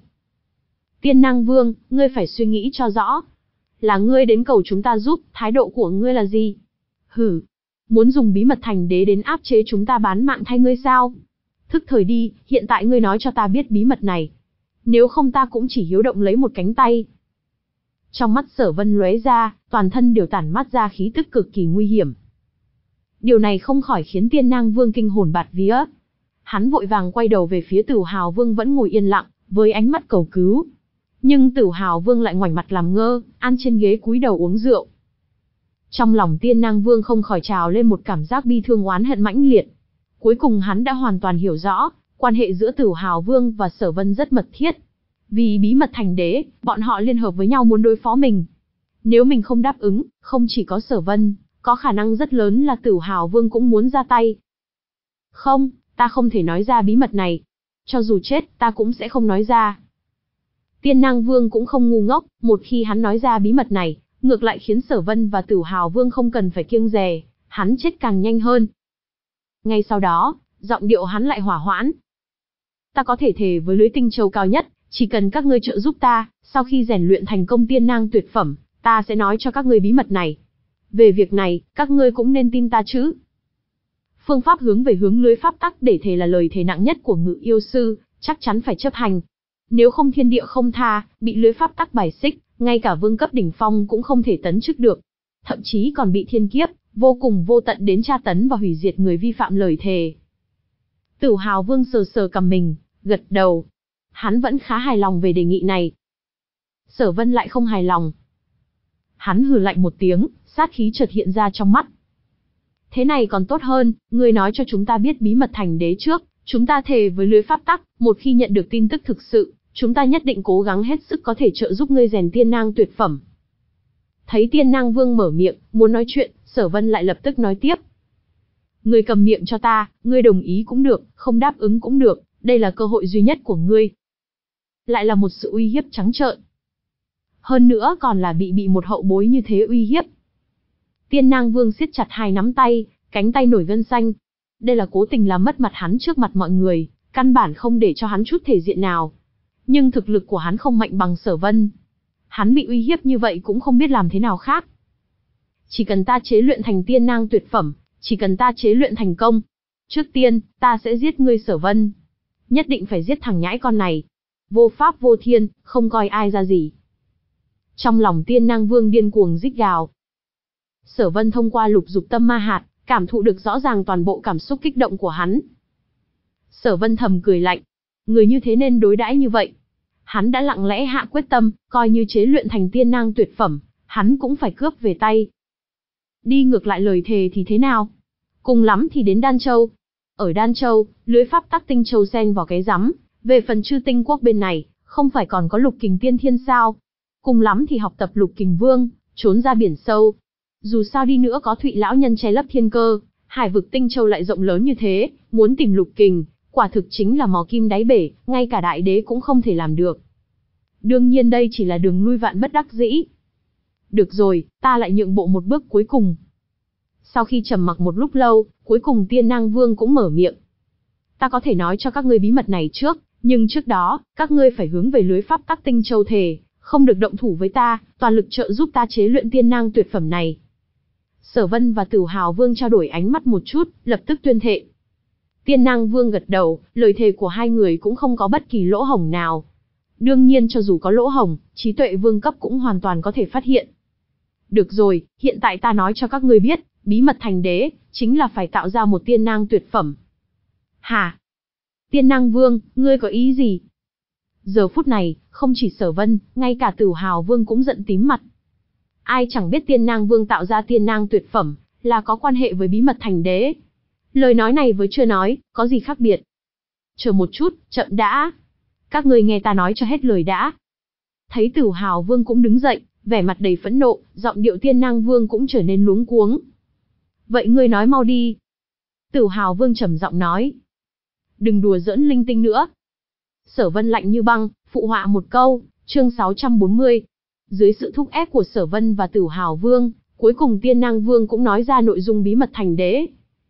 Tiên Năng Vương, ngươi phải suy nghĩ cho rõ. Là ngươi đến cầu chúng ta giúp, thái độ của ngươi là gì? Hử, muốn dùng bí mật thành đế đến áp chế chúng ta bán mạng thay ngươi sao? Thức thời đi, hiện tại ngươi nói cho ta biết bí mật này. Nếu không ta cũng chỉ hiếu động lấy một cánh tay. Trong mắt Sở Vân lóe ra, toàn thân đều tản mát ra khí tức cực kỳ nguy hiểm. Điều này không khỏi khiến Tiên Năng Vương kinh hồn bạt vía. Hắn vội vàng quay đầu về phía Tửu Hào Vương vẫn ngồi yên lặng, với ánh mắt cầu cứu. Nhưng Tửu Hào Vương lại ngoảnh mặt làm ngơ, ăn trên ghế cúi đầu uống rượu. Trong lòng Tiên Năng Vương không khỏi trào lên một cảm giác bi thương oán hận mãnh liệt. Cuối cùng hắn đã hoàn toàn hiểu rõ, quan hệ giữa Tửu Hào Vương và Sở Vân rất mật thiết. Vì bí mật thành đế, bọn họ liên hợp với nhau muốn đối phó mình. Nếu mình không đáp ứng, không chỉ có Sở Vân, có khả năng rất lớn là Tửu Hào Vương cũng muốn ra tay. Không, ta không thể nói ra bí mật này. Cho dù chết, ta cũng sẽ không nói ra. Tiên Năng Vương cũng không ngu ngốc, một khi hắn nói ra bí mật này, ngược lại khiến Sở Vân và Tửu Hào Vương không cần phải kiêng dè, hắn chết càng nhanh hơn. Ngay sau đó, giọng điệu hắn lại hỏa hoãn. Ta có thể thề với lưới tinh châu cao nhất, chỉ cần các ngươi trợ giúp ta, sau khi rèn luyện thành công tiên năng tuyệt phẩm, ta sẽ nói cho các ngươi bí mật này. Về việc này, các ngươi cũng nên tin ta chứ. Phương pháp hướng về hướng lưới pháp tắc để thề là lời thề nặng nhất của Ngự Yêu Sư, chắc chắn phải chấp hành. Nếu không thiên địa không tha, bị lưới pháp tắc bài xích, ngay cả vương cấp đỉnh phong cũng không thể tấn chức được. Thậm chí còn bị thiên kiếp, vô cùng vô tận đến tra tấn và hủy diệt người vi phạm lời thề. Tửu Hào Vương sờ sờ cằm mình, gật đầu. Hắn vẫn khá hài lòng về đề nghị này. Sở Vân lại không hài lòng. Hắn hừ lạnh một tiếng, sát khí chợt hiện ra trong mắt. Thế này còn tốt hơn, ngươi nói cho chúng ta biết bí mật thành đế trước, chúng ta thề với lưới pháp tắc, một khi nhận được tin tức thực sự, chúng ta nhất định cố gắng hết sức có thể trợ giúp ngươi rèn tiên năng tuyệt phẩm. Thấy Tiên Năng Vương mở miệng, muốn nói chuyện, Sở Vân lại lập tức nói tiếp. Ngươi cầm miệng cho ta, ngươi đồng ý cũng được, không đáp ứng cũng được, đây là cơ hội duy nhất của ngươi. Lại là một sự uy hiếp trắng trợn. Hơn nữa còn là bị bị một hậu bối như thế uy hiếp. Tiên Năng Vương siết chặt hai nắm tay, cánh tay nổi gân xanh. Đây là cố tình làm mất mặt hắn trước mặt mọi người, căn bản không để cho hắn chút thể diện nào. Nhưng thực lực của hắn không mạnh bằng Sở Vân. Hắn bị uy hiếp như vậy cũng không biết làm thế nào khác. Chỉ cần ta chế luyện thành tiên năng tuyệt phẩm, chỉ cần ta chế luyện thành công. Trước tiên, ta sẽ giết ngươi Sở Vân. Nhất định phải giết thằng nhãi con này. Vô pháp vô thiên, không coi ai ra gì. Trong lòng Tiên Năng Vương điên cuồng rít gào. Sở Vân thông qua lục dục tâm ma hạt, cảm thụ được rõ ràng toàn bộ cảm xúc kích động của hắn. Sở Vân thầm cười lạnh, người như thế nên đối đãi như vậy. Hắn đã lặng lẽ hạ quyết tâm, coi như chế luyện thành tiên nang tuyệt phẩm, hắn cũng phải cướp về tay. Đi ngược lại lời thề thì thế nào? Cùng lắm thì đến Đan Châu. Ở Đan Châu, lưới pháp tắc tinh châu xen vào cái rắm, về phần Chư Tinh Quốc bên này, không phải còn có Lục Kình Tiên Thiên sao? Cùng lắm thì học tập Lục Kình Vương, trốn ra biển sâu. Dù sao đi nữa có Thụy lão nhân che lấp thiên cơ, hải vực Tinh Châu lại rộng lớn như thế, muốn tìm Lục Kình, quả thực chính là mò kim đáy bể, ngay cả đại đế cũng không thể làm được. Đương nhiên đây chỉ là đường lui vạn bất đắc dĩ. Được rồi, ta lại nhượng bộ một bước cuối cùng. Sau khi trầm mặc một lúc lâu, cuối cùng Tiên Nang Vương cũng mở miệng. Ta có thể nói cho các ngươi bí mật này trước, nhưng trước đó, các ngươi phải hướng về lưới pháp tắc Tinh Châu thề, không được động thủ với ta, toàn lực trợ giúp ta chế luyện tiên nang tuyệt phẩm này. Sở Vân và Tử Hào Vương trao đổi ánh mắt một chút, lập tức tuyên thệ. Tiên Nang Vương gật đầu, lời thề của hai người cũng không có bất kỳ lỗ hổng nào. Đương nhiên cho dù có lỗ hổng, trí tuệ vương cấp cũng hoàn toàn có thể phát hiện. Được rồi, hiện tại ta nói cho các ngươi biết, bí mật thành đế, chính là phải tạo ra một tiên nang tuyệt phẩm. Hả? Tiên Nang Vương, ngươi có ý gì? Giờ phút này, không chỉ Sở Vân, ngay cả Tử Hào Vương cũng giận tím mặt. Ai chẳng biết Tiên Nang Vương tạo ra tiên nang tuyệt phẩm, là có quan hệ với bí mật thành đế. Lời nói này với chưa nói, có gì khác biệt? Chờ một chút, chậm đã. Các ngươi nghe ta nói cho hết lời đã. Thấy Tử Hào Vương cũng đứng dậy, vẻ mặt đầy phẫn nộ, giọng điệu Tiên Nang Vương cũng trở nên luống cuống. Vậy ngươi nói mau đi. Tử Hào Vương trầm giọng nói. Đừng đùa giỡn linh tinh nữa. Sở Vân lạnh như băng, phụ họa một câu, chương sáu trăm bốn mươi. Dưới sự thúc ép của Sở Vân và Tử Hào Vương, cuối cùng Tiên Nang Vương cũng nói ra nội dung bí mật thành đế.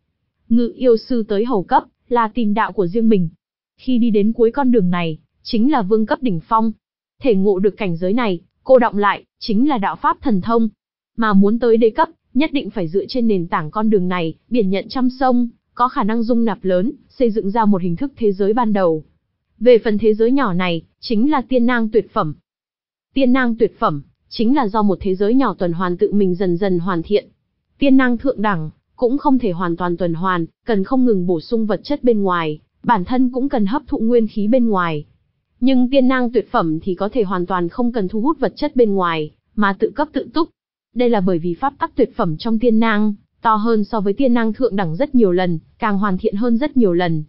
Ngự yêu sư tới hầu cấp, là tìm đạo của riêng mình. Khi đi đến cuối con đường này, chính là vương cấp đỉnh phong. Thể ngộ được cảnh giới này, cô đọng lại, chính là đạo pháp thần thông. Mà muốn tới đế cấp, nhất định phải dựa trên nền tảng con đường này, biển nhận trăm sông, có khả năng dung nạp lớn, xây dựng ra một hình thức thế giới ban đầu. Về phần thế giới nhỏ này, chính là tiên nang tuyệt phẩm. Tiên nang tuyệt phẩm, chính là do một thế giới nhỏ tuần hoàn tự mình dần dần hoàn thiện. Tiên nang thượng đẳng, cũng không thể hoàn toàn tuần hoàn, cần không ngừng bổ sung vật chất bên ngoài, bản thân cũng cần hấp thụ nguyên khí bên ngoài. Nhưng tiên nang tuyệt phẩm thì có thể hoàn toàn không cần thu hút vật chất bên ngoài, mà tự cấp tự túc. Đây là bởi vì pháp tắc tuyệt phẩm trong tiên nang, to hơn so với tiên nang thượng đẳng rất nhiều lần, càng hoàn thiện hơn rất nhiều lần.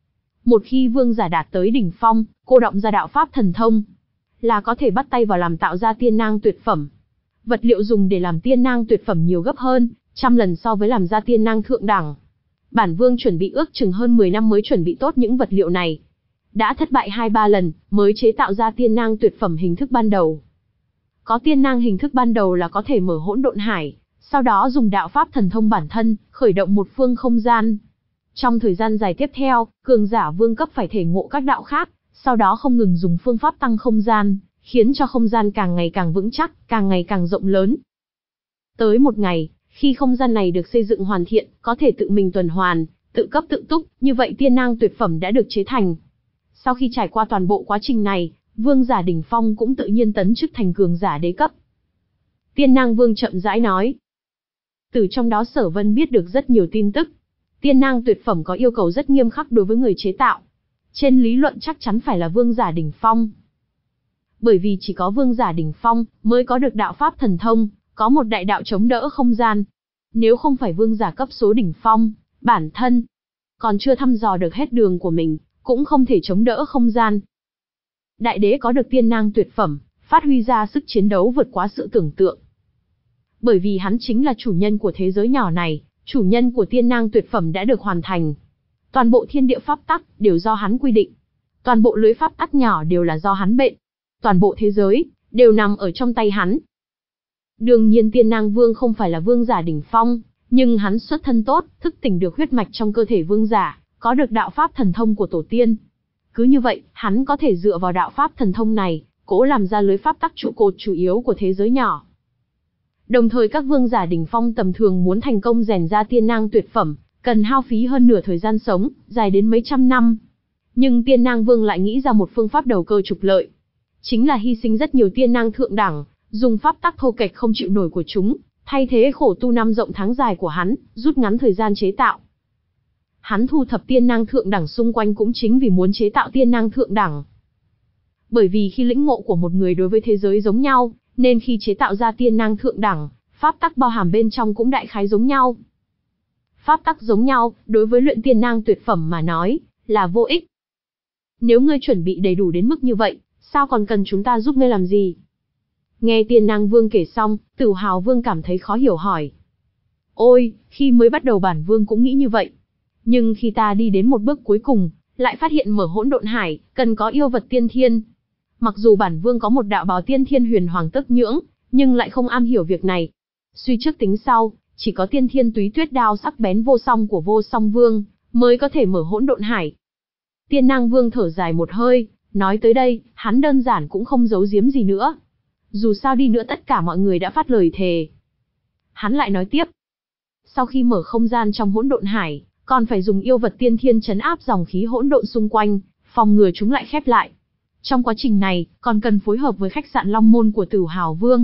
Một khi vương giả đạt tới đỉnh phong, cô đọng ra đạo pháp thần thông, là có thể bắt tay vào làm tạo ra tiên nang tuyệt phẩm. Vật liệu dùng để làm tiên nang tuyệt phẩm nhiều gấp hơn, trăm lần so với làm ra tiên nang thượng đẳng. Bản vương chuẩn bị ước chừng hơn mười năm mới chuẩn bị tốt những vật liệu này. Đã thất bại hai ba lần, mới chế tạo ra tiên nang tuyệt phẩm hình thức ban đầu. Có tiên nang hình thức ban đầu là có thể mở hỗn độn hải, sau đó dùng đạo pháp thần thông bản thân, khởi động một phương không gian. Trong thời gian dài tiếp theo, cường giả vương cấp phải thể ngộ các đạo khác, sau đó không ngừng dùng phương pháp tăng không gian, khiến cho không gian càng ngày càng vững chắc, càng ngày càng rộng lớn. Tới một ngày, khi không gian này được xây dựng hoàn thiện, có thể tự mình tuần hoàn, tự cấp tự túc, như vậy tiên nang tuyệt phẩm đã được chế thành. Sau khi trải qua toàn bộ quá trình này, vương giả đỉnh phong cũng tự nhiên tấn chức thành cường giả đế cấp. Tiên Nang Vương chậm rãi nói. Từ trong đó Sở Vân biết được rất nhiều tin tức. Tiên nang tuyệt phẩm có yêu cầu rất nghiêm khắc đối với người chế tạo. Trên lý luận chắc chắn phải là vương giả đỉnh phong. Bởi vì chỉ có vương giả đỉnh phong mới có được đạo pháp thần thông, có một đại đạo chống đỡ không gian. Nếu không phải vương giả cấp số đỉnh phong, bản thân còn chưa thăm dò được hết đường của mình, cũng không thể chống đỡ không gian. Đại đế có được tiên nang tuyệt phẩm, phát huy ra sức chiến đấu vượt quá sự tưởng tượng. Bởi vì hắn chính là chủ nhân của thế giới nhỏ này, chủ nhân của tiên nang tuyệt phẩm đã được hoàn thành. Toàn bộ thiên địa pháp tắc đều do hắn quy định. Toàn bộ lưới pháp tắc nhỏ đều là do hắn bện. Toàn bộ thế giới đều nằm ở trong tay hắn. Đương nhiên Tiên Nang Vương không phải là vương giả đỉnh phong, nhưng hắn xuất thân tốt, thức tỉnh được huyết mạch trong cơ thể vương giả, có được đạo pháp thần thông của tổ tiên. Cứ như vậy, hắn có thể dựa vào đạo pháp thần thông này, cố làm ra lưới pháp tắc trụ cột chủ yếu của thế giới nhỏ. Đồng thời các vương giả đỉnh phong tầm thường muốn thành công rèn ra tiên nang tuyệt phẩm, cần hao phí hơn nửa thời gian sống, dài đến mấy trăm năm. Nhưng Tiên Nang Vương lại nghĩ ra một phương pháp đầu cơ trục lợi. Chính là hy sinh rất nhiều tiên nang thượng đẳng, dùng pháp tắc thô kệch không chịu nổi của chúng, thay thế khổ tu năm rộng tháng dài của hắn, rút ngắn thời gian chế tạo. Hắn thu thập tiên năng thượng đẳng xung quanh cũng chính vì muốn chế tạo tiên năng thượng đẳng. Bởi vì khi lĩnh ngộ của một người đối với thế giới giống nhau, nên khi chế tạo ra tiên năng thượng đẳng, pháp tắc bao hàm bên trong cũng đại khái giống nhau. Pháp tắc giống nhau, đối với luyện tiên năng tuyệt phẩm mà nói, là vô ích. Nếu ngươi chuẩn bị đầy đủ đến mức như vậy, sao còn cần chúng ta giúp ngươi làm gì? Nghe Tiên Năng Vương kể xong, Tử Hào Vương cảm thấy khó hiểu hỏi. Ôi, khi mới bắt đầu bản vương cũng nghĩ như vậy. Nhưng khi ta đi đến một bước cuối cùng, lại phát hiện mở hỗn độn hải, cần có yêu vật tiên thiên. Mặc dù bản vương có một đạo bào tiên thiên huyền hoàng tức nhưỡng, nhưng lại không am hiểu việc này. Suy trước tính sau, chỉ có tiên thiên túy tuyết đao sắc bén vô song của vô song vương, mới có thể mở hỗn độn hải. Tiên Năng Vương thở dài một hơi, nói tới đây, hắn đơn giản cũng không giấu giếm gì nữa. Dù sao đi nữa tất cả mọi người đã phát lời thề. Hắn lại nói tiếp. Sau khi mở không gian trong hỗn độn hải, còn phải dùng yêu vật tiên thiên trấn áp dòng khí hỗn độn xung quanh, phòng ngừa chúng lại khép lại. Trong quá trình này, còn cần phối hợp với khách sạn Long Môn của Tử Hào Vương.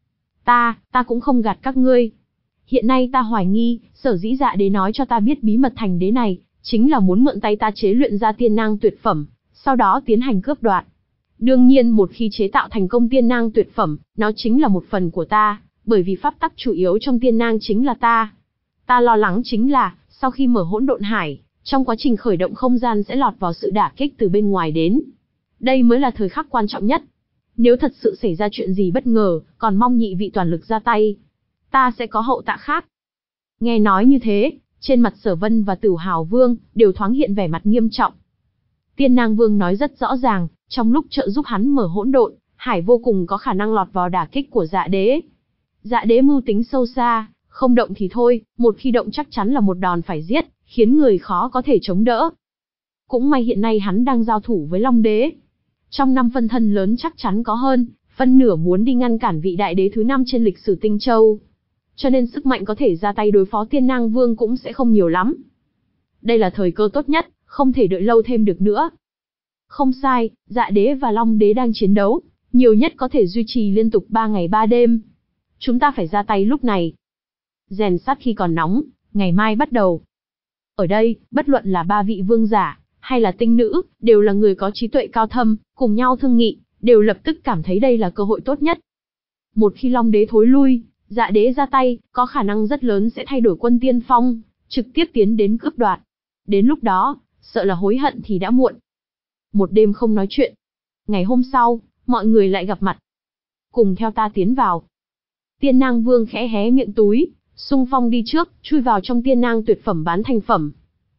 Ta, ta cũng không gạt các ngươi. Hiện nay ta hoài nghi, sở dĩ Dạ Đế nói cho ta biết bí mật thành đế này, chính là muốn mượn tay ta chế luyện ra tiên năng tuyệt phẩm, sau đó tiến hành cướp đoạt. Đương nhiên một khi chế tạo thành công tiên năng tuyệt phẩm, nó chính là một phần của ta, bởi vì pháp tắc chủ yếu trong tiên năng chính là ta. Ta lo lắng chính là, sau khi mở hỗn độn hải, trong quá trình khởi động không gian sẽ lọt vào sự đả kích từ bên ngoài đến. Đây mới là thời khắc quan trọng nhất. Nếu thật sự xảy ra chuyện gì bất ngờ, còn mong nhị vị toàn lực ra tay. Ta sẽ có hậu tạ khác. Nghe nói như thế, trên mặt Sở Vân và Tử Hào Vương đều thoáng hiện vẻ mặt nghiêm trọng. Tiên Năng Vương nói rất rõ ràng, trong lúc trợ giúp hắn mở hỗn độn, hải vô cùng có khả năng lọt vào đả kích của Dạ Đế. Dạ Đế mưu tính sâu xa, không động thì thôi, một khi động chắc chắn là một đòn phải giết, khiến người khó có thể chống đỡ. Cũng may hiện nay hắn đang giao thủ với Long Đế. Trong năm phân thân lớn chắc chắn có hơn, phân nửa muốn đi ngăn cản vị đại đế thứ năm trên lịch sử Tinh Châu. Cho nên sức mạnh có thể ra tay đối phó Tiên Năng Vương cũng sẽ không nhiều lắm. Đây là thời cơ tốt nhất, không thể đợi lâu thêm được nữa. Không sai, Dạ Đế và Long Đế đang chiến đấu, nhiều nhất có thể duy trì liên tục ba ngày ba đêm. Chúng ta phải ra tay lúc này. Rèn sắt khi còn nóng, ngày mai bắt đầu. Ở đây, bất luận là ba vị vương giả, hay là tinh nữ, đều là người có trí tuệ cao thâm, cùng nhau thương nghị, đều lập tức cảm thấy đây là cơ hội tốt nhất. Một khi Long Đế thối lui, Dạ Đế ra tay, có khả năng rất lớn sẽ thay đổi quân tiên phong, trực tiếp tiến đến cướp đoạt. Đến lúc đó, sợ là hối hận thì đã muộn. Một đêm không nói chuyện. Ngày hôm sau, mọi người lại gặp mặt. Cùng theo ta tiến vào. Tiên Năng Vương khẽ hé miệng túi, xung phong đi trước, chui vào trong tiên năng tuyệt phẩm bán thành phẩm.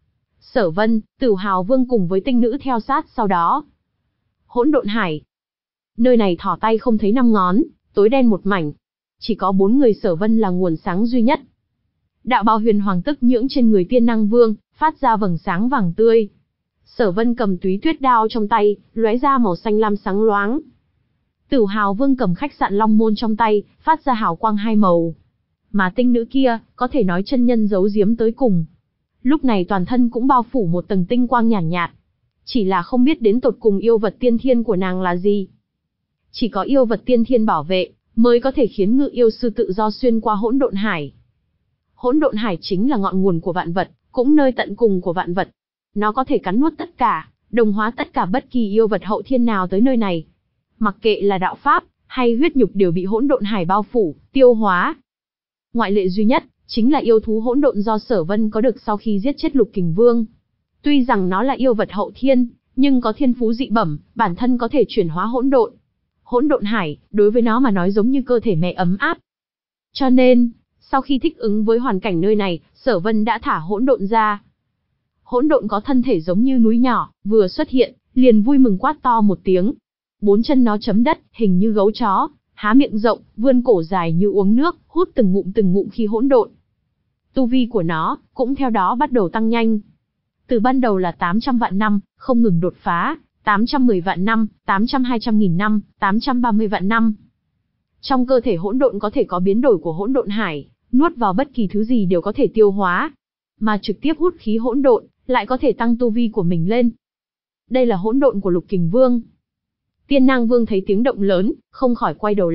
Sở Vân, Tử Hào Vương cùng với tinh nữ theo sát sau đó. Hỗn độn hải. Nơi này thỏ tay không thấy năm ngón, tối đen một mảnh. Chỉ có bốn người Sở Vân là nguồn sáng duy nhất. Đạo bào huyền hoàng tức nhưỡng trên người Tiên Năng Vương, phát ra vầng sáng vàng tươi. Sở Vân cầm túy tuyết đao trong tay, lóe ra màu xanh lam sáng loáng. Tử Hào Vương cầm khách sạn Long Môn trong tay, phát ra hào quang hai màu. Mà tinh nữ kia, có thể nói chân nhân giấu giếm tới cùng. Lúc này toàn thân cũng bao phủ một tầng tinh quang nhàn nhạt, nhạt. Chỉ là không biết đến tột cùng yêu vật tiên thiên của nàng là gì. Chỉ có yêu vật tiên thiên bảo vệ, mới có thể khiến ngự yêu sư tự do xuyên qua hỗn độn hải. Hỗn độn hải chính là ngọn nguồn của vạn vật, cũng nơi tận cùng của vạn vật. Nó có thể cắn nuốt tất cả, đồng hóa tất cả bất kỳ yêu vật hậu thiên nào tới nơi này. Mặc kệ là đạo pháp, hay huyết nhục đều bị hỗn độn hải bao phủ, tiêu hóa. Ngoại lệ duy nhất, chính là yêu thú hỗn độn do Sở Vân có được sau khi giết chết Lục Kình Vương. Tuy rằng nó là yêu vật hậu thiên, nhưng có thiên phú dị bẩm, bản thân có thể chuyển hóa hỗn độn. Hỗn độn hải, đối với nó mà nói giống như cơ thể mẹ ấm áp. Cho nên, sau khi thích ứng với hoàn cảnh nơi này, Sở Vân đã thả hỗn độn ra. Hỗn độn có thân thể giống như núi nhỏ, vừa xuất hiện, liền vui mừng quát to một tiếng. Bốn chân nó chấm đất, hình như gấu chó, há miệng rộng, vươn cổ dài như uống nước, hút từng ngụm từng ngụm khí hỗn độn. Tu vi của nó cũng theo đó bắt đầu tăng nhanh. Từ ban đầu là tám trăm vạn năm, không ngừng đột phá, tám trăm mười vạn năm, tám trăm hai trăm nghìn năm, tám trăm ba mươi vạn năm. Trong cơ thể hỗn độn có thể có biến đổi của hỗn độn hải, nuốt vào bất kỳ thứ gì đều có thể tiêu hóa, mà trực tiếp hút khí hỗn độn, lại có thể tăng tu vi của mình lên. Đây là hỗn độn của Lục Kình Vương. Tiên Năng Vương thấy tiếng động lớn, không khỏi quay đầu lại,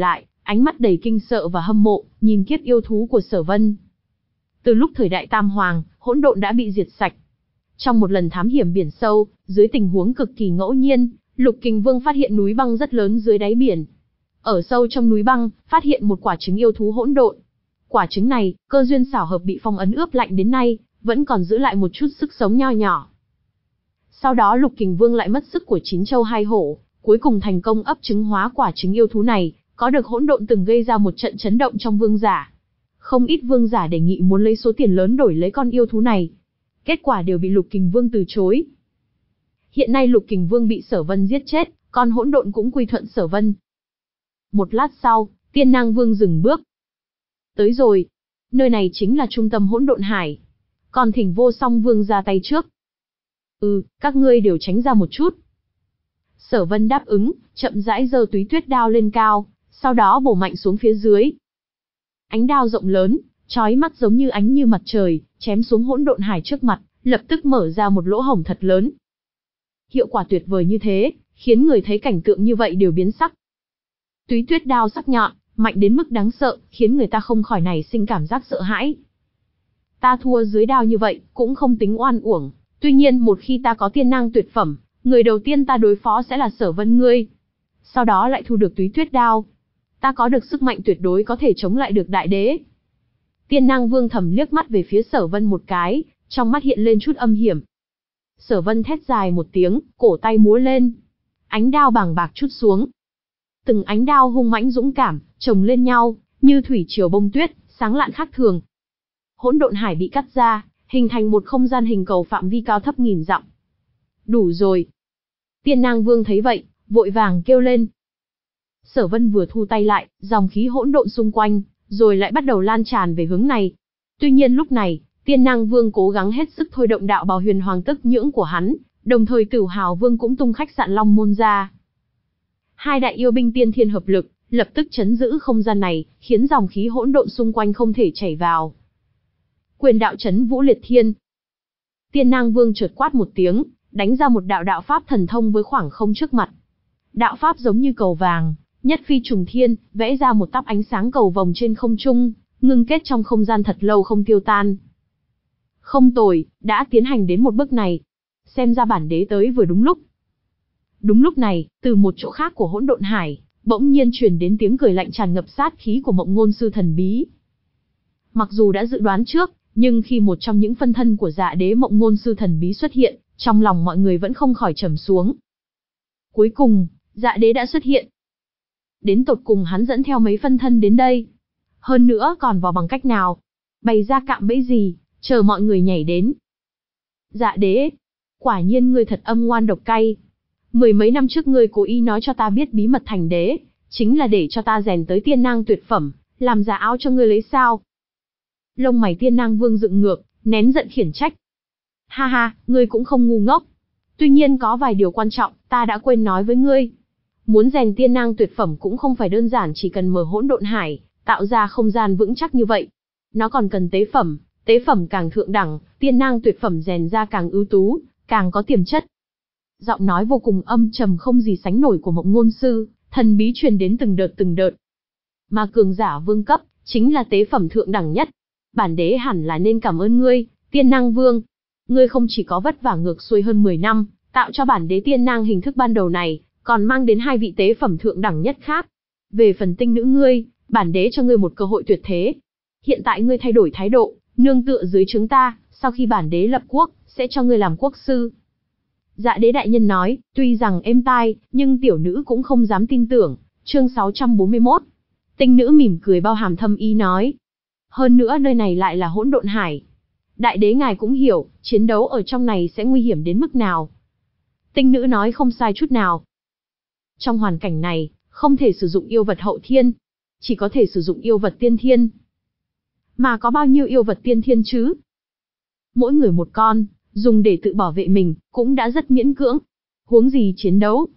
ánh mắt đầy kinh sợ và hâm mộ, nhìn kiếp yêu thú của Sở Vân. Từ lúc thời đại Tam Hoàng, hỗn độn đã bị diệt sạch. Trong một lần thám hiểm biển sâu, dưới tình huống cực kỳ ngẫu nhiên, Lục Kình Vương phát hiện núi băng rất lớn dưới đáy biển. Ở sâu trong núi băng, phát hiện một quả trứng yêu thú hỗn độn. Quả trứng này, cơ duyên xảo hợp bị phong ấn ướp lạnh đến nay, vẫn còn giữ lại một chút sức sống nho nhỏ. Sau đó Lục Kình Vương lại mất sức của chín châu hai hổ, cuối cùng thành công ấp trứng hóa quả trứng yêu thú này, có được hỗn độn từng gây ra một trận chấn động trong vương giả. Không ít vương giả đề nghị muốn lấy số tiền lớn đổi lấy con yêu thú này. Kết quả đều bị Lục Kình Vương từ chối. Hiện nay Lục Kình Vương bị Sở Vân giết chết, con hỗn độn cũng quy thuận Sở Vân. Một lát sau, Tiên Nang Vương dừng bước. Tới rồi. Nơi này chính là trung tâm hỗn độn hải. Còn thỉnh Vô Song Vương ra tay trước. Ừ, các ngươi đều tránh ra một chút. Sở Vân đáp ứng, chậm rãi giơ túy tuyết đao lên cao, sau đó bổ mạnh xuống phía dưới. Ánh đao rộng lớn, chói mắt giống như ánh như mặt trời, chém xuống hỗn độn hải trước mặt, lập tức mở ra một lỗ hổng thật lớn. Hiệu quả tuyệt vời như thế, khiến người thấy cảnh tượng như vậy đều biến sắc. Túy tuyết đao sắc nhọn, mạnh đến mức đáng sợ, khiến người ta không khỏi nảy sinh cảm giác sợ hãi. Ta thua dưới đao như vậy, cũng không tính oan uổng. Tuy nhiên một khi ta có tiên năng tuyệt phẩm, người đầu tiên ta đối phó sẽ là Sở Vân ngươi. Sau đó lại thu được túy tuyết đao. Ta có được sức mạnh tuyệt đối có thể chống lại được đại đế. Tiên Năng Vương thầm liếc mắt về phía Sở Vân một cái, trong mắt hiện lên chút âm hiểm. Sở Vân thét dài một tiếng, cổ tay múa lên. Ánh đao bàng bạc trút xuống. Từng ánh đao hung mãnh dũng cảm, chồng lên nhau, như thủy triều bông tuyết, sáng lạn khác thường. Hỗn độn hải bị cắt ra, hình thành một không gian hình cầu phạm vi cao thấp nghìn dặm. Đủ rồi. Tiên Nang Vương thấy vậy, vội vàng kêu lên. Sở Vân vừa thu tay lại, dòng khí hỗn độn xung quanh, rồi lại bắt đầu lan tràn về hướng này. Tuy nhiên lúc này, Tiên Nang Vương cố gắng hết sức thôi động đạo bào huyền hoàng tức nhưỡng của hắn, đồng thời Tử Hào Vương cũng tung khách sạn Long Môn ra. Hai đại yêu binh tiên thiên hợp lực, lập tức chấn giữ không gian này, khiến dòng khí hỗn độn xung quanh không thể chảy vào. Quyền đạo chấn vũ liệt thiên. Tiên Nang Vương chợt quát một tiếng, đánh ra một đạo đạo pháp thần thông với khoảng không trước mặt. Đạo pháp giống như cầu vàng, nhất phi trùng thiên, vẽ ra một tắp ánh sáng cầu vồng trên không trung, ngưng kết trong không gian thật lâu không tiêu tan. Không tồi, đã tiến hành đến một bước này. Xem ra bản đế tới vừa đúng lúc. Đúng lúc này, từ một chỗ khác của hỗn độn hải, bỗng nhiên truyền đến tiếng cười lạnh tràn ngập sát khí của Mộng Ngôn Sư thần bí. Mặc dù đã dự đoán trước, nhưng khi một trong những phân thân của Dạ Đế Mộng Ngôn Sư thần bí xuất hiện, trong lòng mọi người vẫn không khỏi trầm xuống. Cuối cùng, Dạ Đế đã xuất hiện. Đến tột cùng hắn dẫn theo mấy phân thân đến đây. Hơn nữa còn vào bằng cách nào? Bày ra cạm bẫy gì? Chờ mọi người nhảy đến. Dạ Đế, quả nhiên ngươi thật âm ngoan độc cay. Mười mấy năm trước ngươi cố ý nói cho ta biết bí mật thành đế, chính là để cho ta rèn tới tiên năng tuyệt phẩm, làm giả áo cho ngươi lấy sao? Lông mày Tiên Nang Vương dựng ngược, nén giận khiển trách. Ha ha, ngươi cũng không ngu ngốc. Tuy nhiên có vài điều quan trọng, ta đã quên nói với ngươi. Muốn rèn tiên năng tuyệt phẩm cũng không phải đơn giản chỉ cần mở hỗn độn hải, tạo ra không gian vững chắc như vậy. Nó còn cần tế phẩm, tế phẩm càng thượng đẳng, tiên năng tuyệt phẩm rèn ra càng ưu tú, càng có tiềm chất. Giọng nói vô cùng âm trầm không gì sánh nổi của Mộng Ngôn Sư, thần bí truyền đến từng đợt từng đợt. Mà cường giả vương cấp, chính là tế phẩm thượng đẳng nhất. Bản đế hẳn là nên cảm ơn ngươi, Tiên Năng Vương. Ngươi không chỉ có vất vả ngược xuôi hơn mười năm, tạo cho bản đế tiên năng hình thức ban đầu này, còn mang đến hai vị tế phẩm thượng đẳng nhất khác. Về phần tinh nữ ngươi, bản đế cho ngươi một cơ hội tuyệt thế. Hiện tại ngươi thay đổi thái độ, nương tựa dưới chúng ta, sau khi bản đế lập quốc, sẽ cho ngươi làm quốc sư. Dạ Đế đại nhân nói, tuy rằng êm tai, nhưng tiểu nữ cũng không dám tin tưởng. Chương sáu trăm bốn mươi mốt. Tinh nữ mỉm cười bao hàm thâm ý nói. Hơn nữa nơi này lại là hỗn độn hải. Đại đế ngài cũng hiểu, chiến đấu ở trong này sẽ nguy hiểm đến mức nào. Tinh nữ nói không sai chút nào. Trong hoàn cảnh này, không thể sử dụng yêu vật hậu thiên, chỉ có thể sử dụng yêu vật tiên thiên. Mà có bao nhiêu yêu vật tiên thiên chứ? Mỗi người một con, dùng để tự bảo vệ mình, cũng đã rất miễn cưỡng. Huống gì chiến đấu?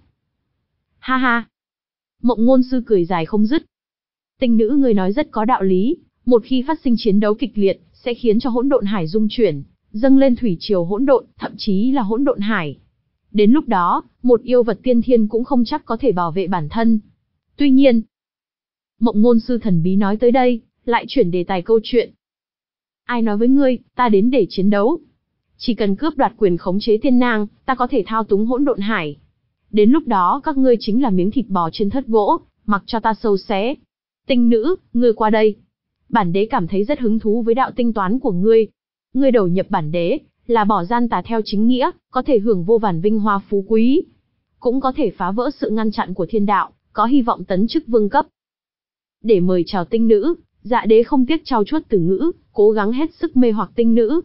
Ha ha! Mộng Ngôn Sư cười dài không dứt. Tinh nữ người nói rất có đạo lý, một khi phát sinh chiến đấu kịch liệt, sẽ khiến cho hỗn độn hải rung chuyển, dâng lên thủy triều hỗn độn, thậm chí là hỗn độn hải. Đến lúc đó, một yêu vật tiên thiên cũng không chắc có thể bảo vệ bản thân. Tuy nhiên, Mộng ngôn sư thần bí nói tới đây, lại chuyển đề tài câu chuyện. Ai nói với ngươi, ta đến để chiến đấu. Chỉ cần cướp đoạt quyền khống chế thiên nang, ta có thể thao túng hỗn độn hải. Đến lúc đó các ngươi chính là miếng thịt bò trên thớt gỗ, mặc cho ta sâu xé. Tinh nữ, ngươi qua đây. Bản đế cảm thấy rất hứng thú với đạo tinh toán của ngươi. Ngươi đầu nhập bản đế, là bỏ gian tà theo chính nghĩa, có thể hưởng vô vàn vinh hoa phú quý. Cũng có thể phá vỡ sự ngăn chặn của thiên đạo, có hy vọng tấn chức vương cấp. Để mời chào tinh nữ, Dạ đế không tiếc trau chuốt từ ngữ, cố gắng hết sức mê hoặc tinh nữ.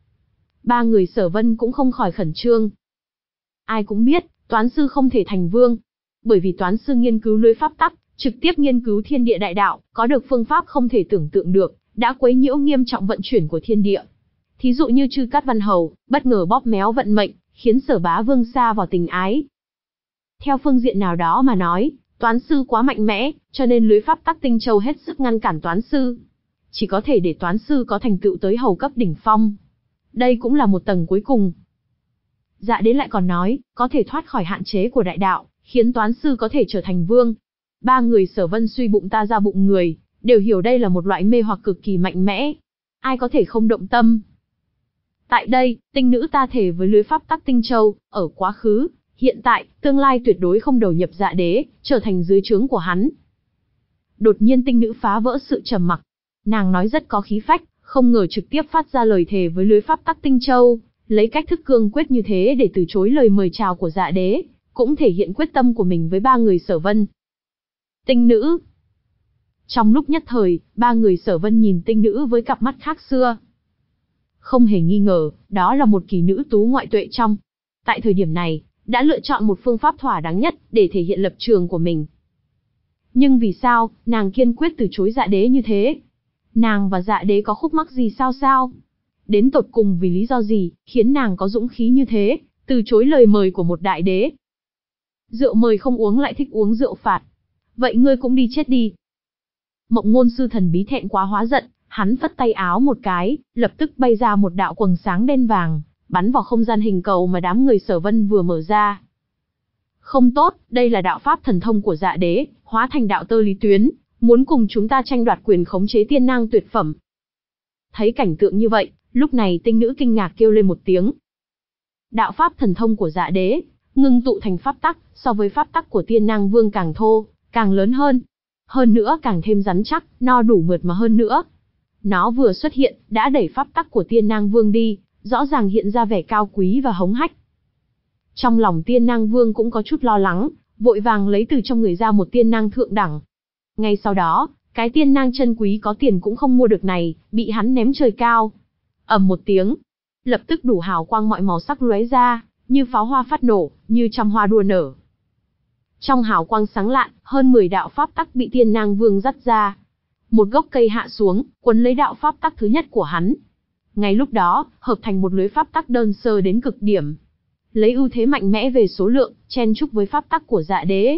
Ba người Sở Vân cũng không khỏi khẩn trương. Ai cũng biết, toán sư không thể thành vương. Bởi vì toán sư nghiên cứu lưới pháp tắc, trực tiếp nghiên cứu thiên địa đại đạo, có được phương pháp không thể tưởng tượng được, đã quấy nhiễu nghiêm trọng vận chuyển của thiên địa. Thí dụ như Chư Cát Văn Hầu, bất ngờ bóp méo vận mệnh, khiến Sở Bá Vương sa vào tình ái. Theo phương diện nào đó mà nói, toán sư quá mạnh mẽ, cho nên lưới pháp tắc tinh châu hết sức ngăn cản toán sư. Chỉ có thể để toán sư có thành tựu tới hầu cấp đỉnh phong. Đây cũng là một tầng cuối cùng. Dạ đế lại còn nói, có thể thoát khỏi hạn chế của đại đạo, khiến toán sư có thể trở thành vương. Ba người Sở Vân suy bụng ta ra bụng người, đều hiểu đây là một loại mê hoặc cực kỳ mạnh mẽ. Ai có thể không động tâm? Tại đây, tinh nữ ta thể với lưới pháp tắc tinh châu, ở quá khứ, hiện tại, tương lai tuyệt đối không đầu nhập Dạ đế, trở thành dưới trướng của hắn. Đột nhiên tinh nữ phá vỡ sự trầm mặc. Nàng nói rất có khí phách, không ngờ trực tiếp phát ra lời thề với lưới pháp tắc tinh châu, lấy cách thức cương quyết như thế để từ chối lời mời chào của Dạ đế, cũng thể hiện quyết tâm của mình với ba người Sở Vân. Tinh nữ. Trong lúc nhất thời, ba người Sở Vân nhìn tinh nữ với cặp mắt khác xưa. Không hề nghi ngờ, đó là một kỳ nữ tú ngoại tuệ trong. Tại thời điểm này, đã lựa chọn một phương pháp thỏa đáng nhất để thể hiện lập trường của mình. Nhưng vì sao, nàng kiên quyết từ chối Dạ đế như thế? Nàng và Dạ đế có khúc mắc gì sao sao? Đến tột cùng vì lý do gì, khiến nàng có dũng khí như thế, từ chối lời mời của một đại đế? Rượu mời không uống lại thích uống rượu phạt. Vậy ngươi cũng đi chết đi. Mộng ngôn sư thần bí thẹn quá hóa giận, hắn phất tay áo một cái, lập tức bay ra một đạo quầng sáng đen vàng, bắn vào không gian hình cầu mà đám người Sở Vân vừa mở ra. Không tốt, đây là đạo pháp thần thông của Dạ đế, hóa thành đạo tơ lý tuyến, muốn cùng chúng ta tranh đoạt quyền khống chế tiên nang tuyệt phẩm. Thấy cảnh tượng như vậy, lúc này tinh nữ kinh ngạc kêu lên một tiếng. Đạo pháp thần thông của Dạ đế, ngưng tụ thành pháp tắc, so với pháp tắc của tiên nang vương càng thô, càng lớn hơn. Hơn nữa càng thêm rắn chắc, no đủ mượt mà hơn nữa. Nó vừa xuất hiện, đã đẩy pháp tắc của tiên nang vương đi, rõ ràng hiện ra vẻ cao quý và hống hách. Trong lòng tiên nang vương cũng có chút lo lắng, vội vàng lấy từ trong người ra một tiên nang thượng đẳng. Ngay sau đó, cái tiên nang chân quý có tiền cũng không mua được này, bị hắn ném trời cao. Ầm một tiếng, lập tức đủ hào quang mọi màu sắc lóe ra, như pháo hoa phát nổ, như trăm hoa đua nở. Trong hào quang sáng lạn, hơn mười đạo pháp tắc bị tiên nang vương dắt ra. Một gốc cây hạ xuống, quấn lấy đạo pháp tắc thứ nhất của hắn. Ngay lúc đó, hợp thành một lưới pháp tắc đơn sơ đến cực điểm. Lấy ưu thế mạnh mẽ về số lượng, chen chúc với pháp tắc của Dạ đế.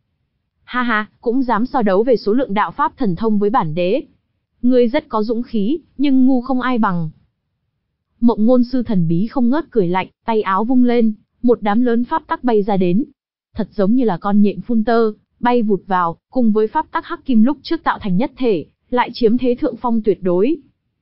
Ha ha, cũng dám so đấu về số lượng đạo pháp thần thông với bản đế. Ngươi rất có dũng khí, nhưng ngu không ai bằng. Mộng ngôn sư thần bí không ngớt cười lạnh, tay áo vung lên, một đám lớn pháp tắc bay ra đến. Thật giống như là con nhện phun tơ, bay vụt vào, cùng với pháp tắc hắc kim lúc trước tạo thành nhất thể, lại chiếm thế thượng phong tuyệt đối.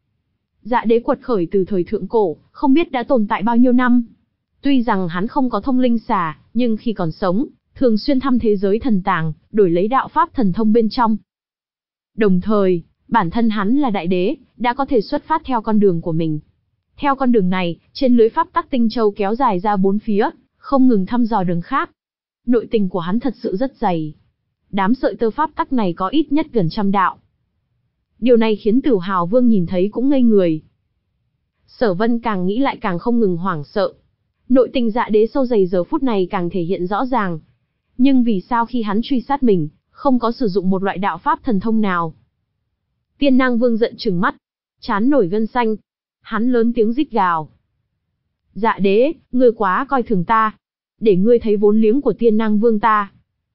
Dạ đế quật khởi từ thời thượng cổ, không biết đã tồn tại bao nhiêu năm. Tuy rằng hắn không có thông linh xà, nhưng khi còn sống, thường xuyên thăm thế giới thần tàng, đổi lấy đạo pháp thần thông bên trong. Đồng thời, bản thân hắn là đại đế, đã có thể xuất phát theo con đường của mình. Theo con đường này, trên lưới pháp tắc tinh châu kéo dài ra bốn phía, không ngừng thăm dò đường khác. Nội tình của hắn thật sự rất dày. Đám sợi tơ pháp tắc này có ít nhất gần trăm đạo. Điều này khiến Tử Hào Vương nhìn thấy cũng ngây người. Sở Vân càng nghĩ lại càng không ngừng hoảng sợ. Nội tình Dạ đế sâu dày giờ phút này càng thể hiện rõ ràng. Nhưng vì sao khi hắn truy sát mình, không có sử dụng một loại đạo pháp thần thông nào? Tiên Nang Vương giận trừng mắt, trán nổi gân xanh. Hắn lớn tiếng rít gào. Dạ đế, ngươi quá coi thường ta. Để ngươi thấy vốn liếng của Tiên Nang Vương ta.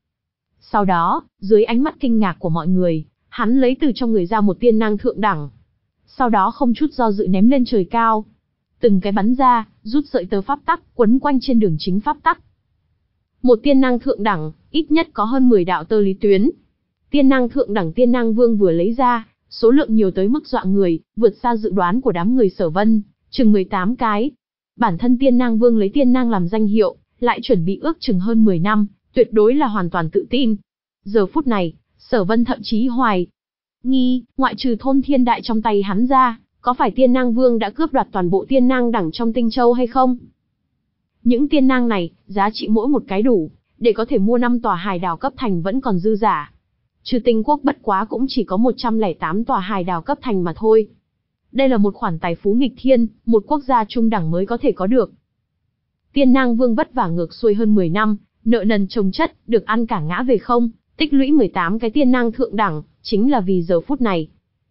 Sau đó, dưới ánh mắt kinh ngạc của mọi người, hắn lấy từ trong người ra một tiên nang thượng đẳng. Sau đó không chút do dự ném lên trời cao. Từng cái bắn ra, rút sợi tơ pháp tắc, quấn quanh trên đường chính pháp tắc. Một tiên nang thượng đẳng, ít nhất có hơn mười đạo tơ lý tuyến. Tiên năng thượng đẳng Tiên năng Vương vừa lấy ra, số lượng nhiều tới mức dọa người, vượt xa dự đoán của đám người Sở Vân, chừng mười tám cái. Bản thân Tiên năng Vương lấy tiên năng làm danh hiệu, lại chuẩn bị ước chừng hơn mười năm, tuyệt đối là hoàn toàn tự tin. Giờ phút này, Sở Vân thậm chí hoài nghi, ngoại trừ thôn thiên đại trong tay hắn ra, có phải Tiên năng Vương đã cướp đoạt toàn bộ tiên năng đẳng trong Tinh Châu hay không? Những tiên năng này, giá trị mỗi một cái đủ, để có thể mua năm tòa hải đảo cấp thành vẫn còn dư giả. Trừ Tinh Quốc bất quá cũng chỉ có một trăm lẻ tám tòa hải đảo cấp thành mà thôi. Đây là một khoản tài phú nghịch thiên, một quốc gia trung đẳng mới có thể có được. Tiên năng Vương vất vả ngược xuôi hơn mười năm, nợ nần chồng chất, được ăn cả ngã về không, tích lũy mười tám cái tiên năng thượng đẳng, chính là vì giờ phút này.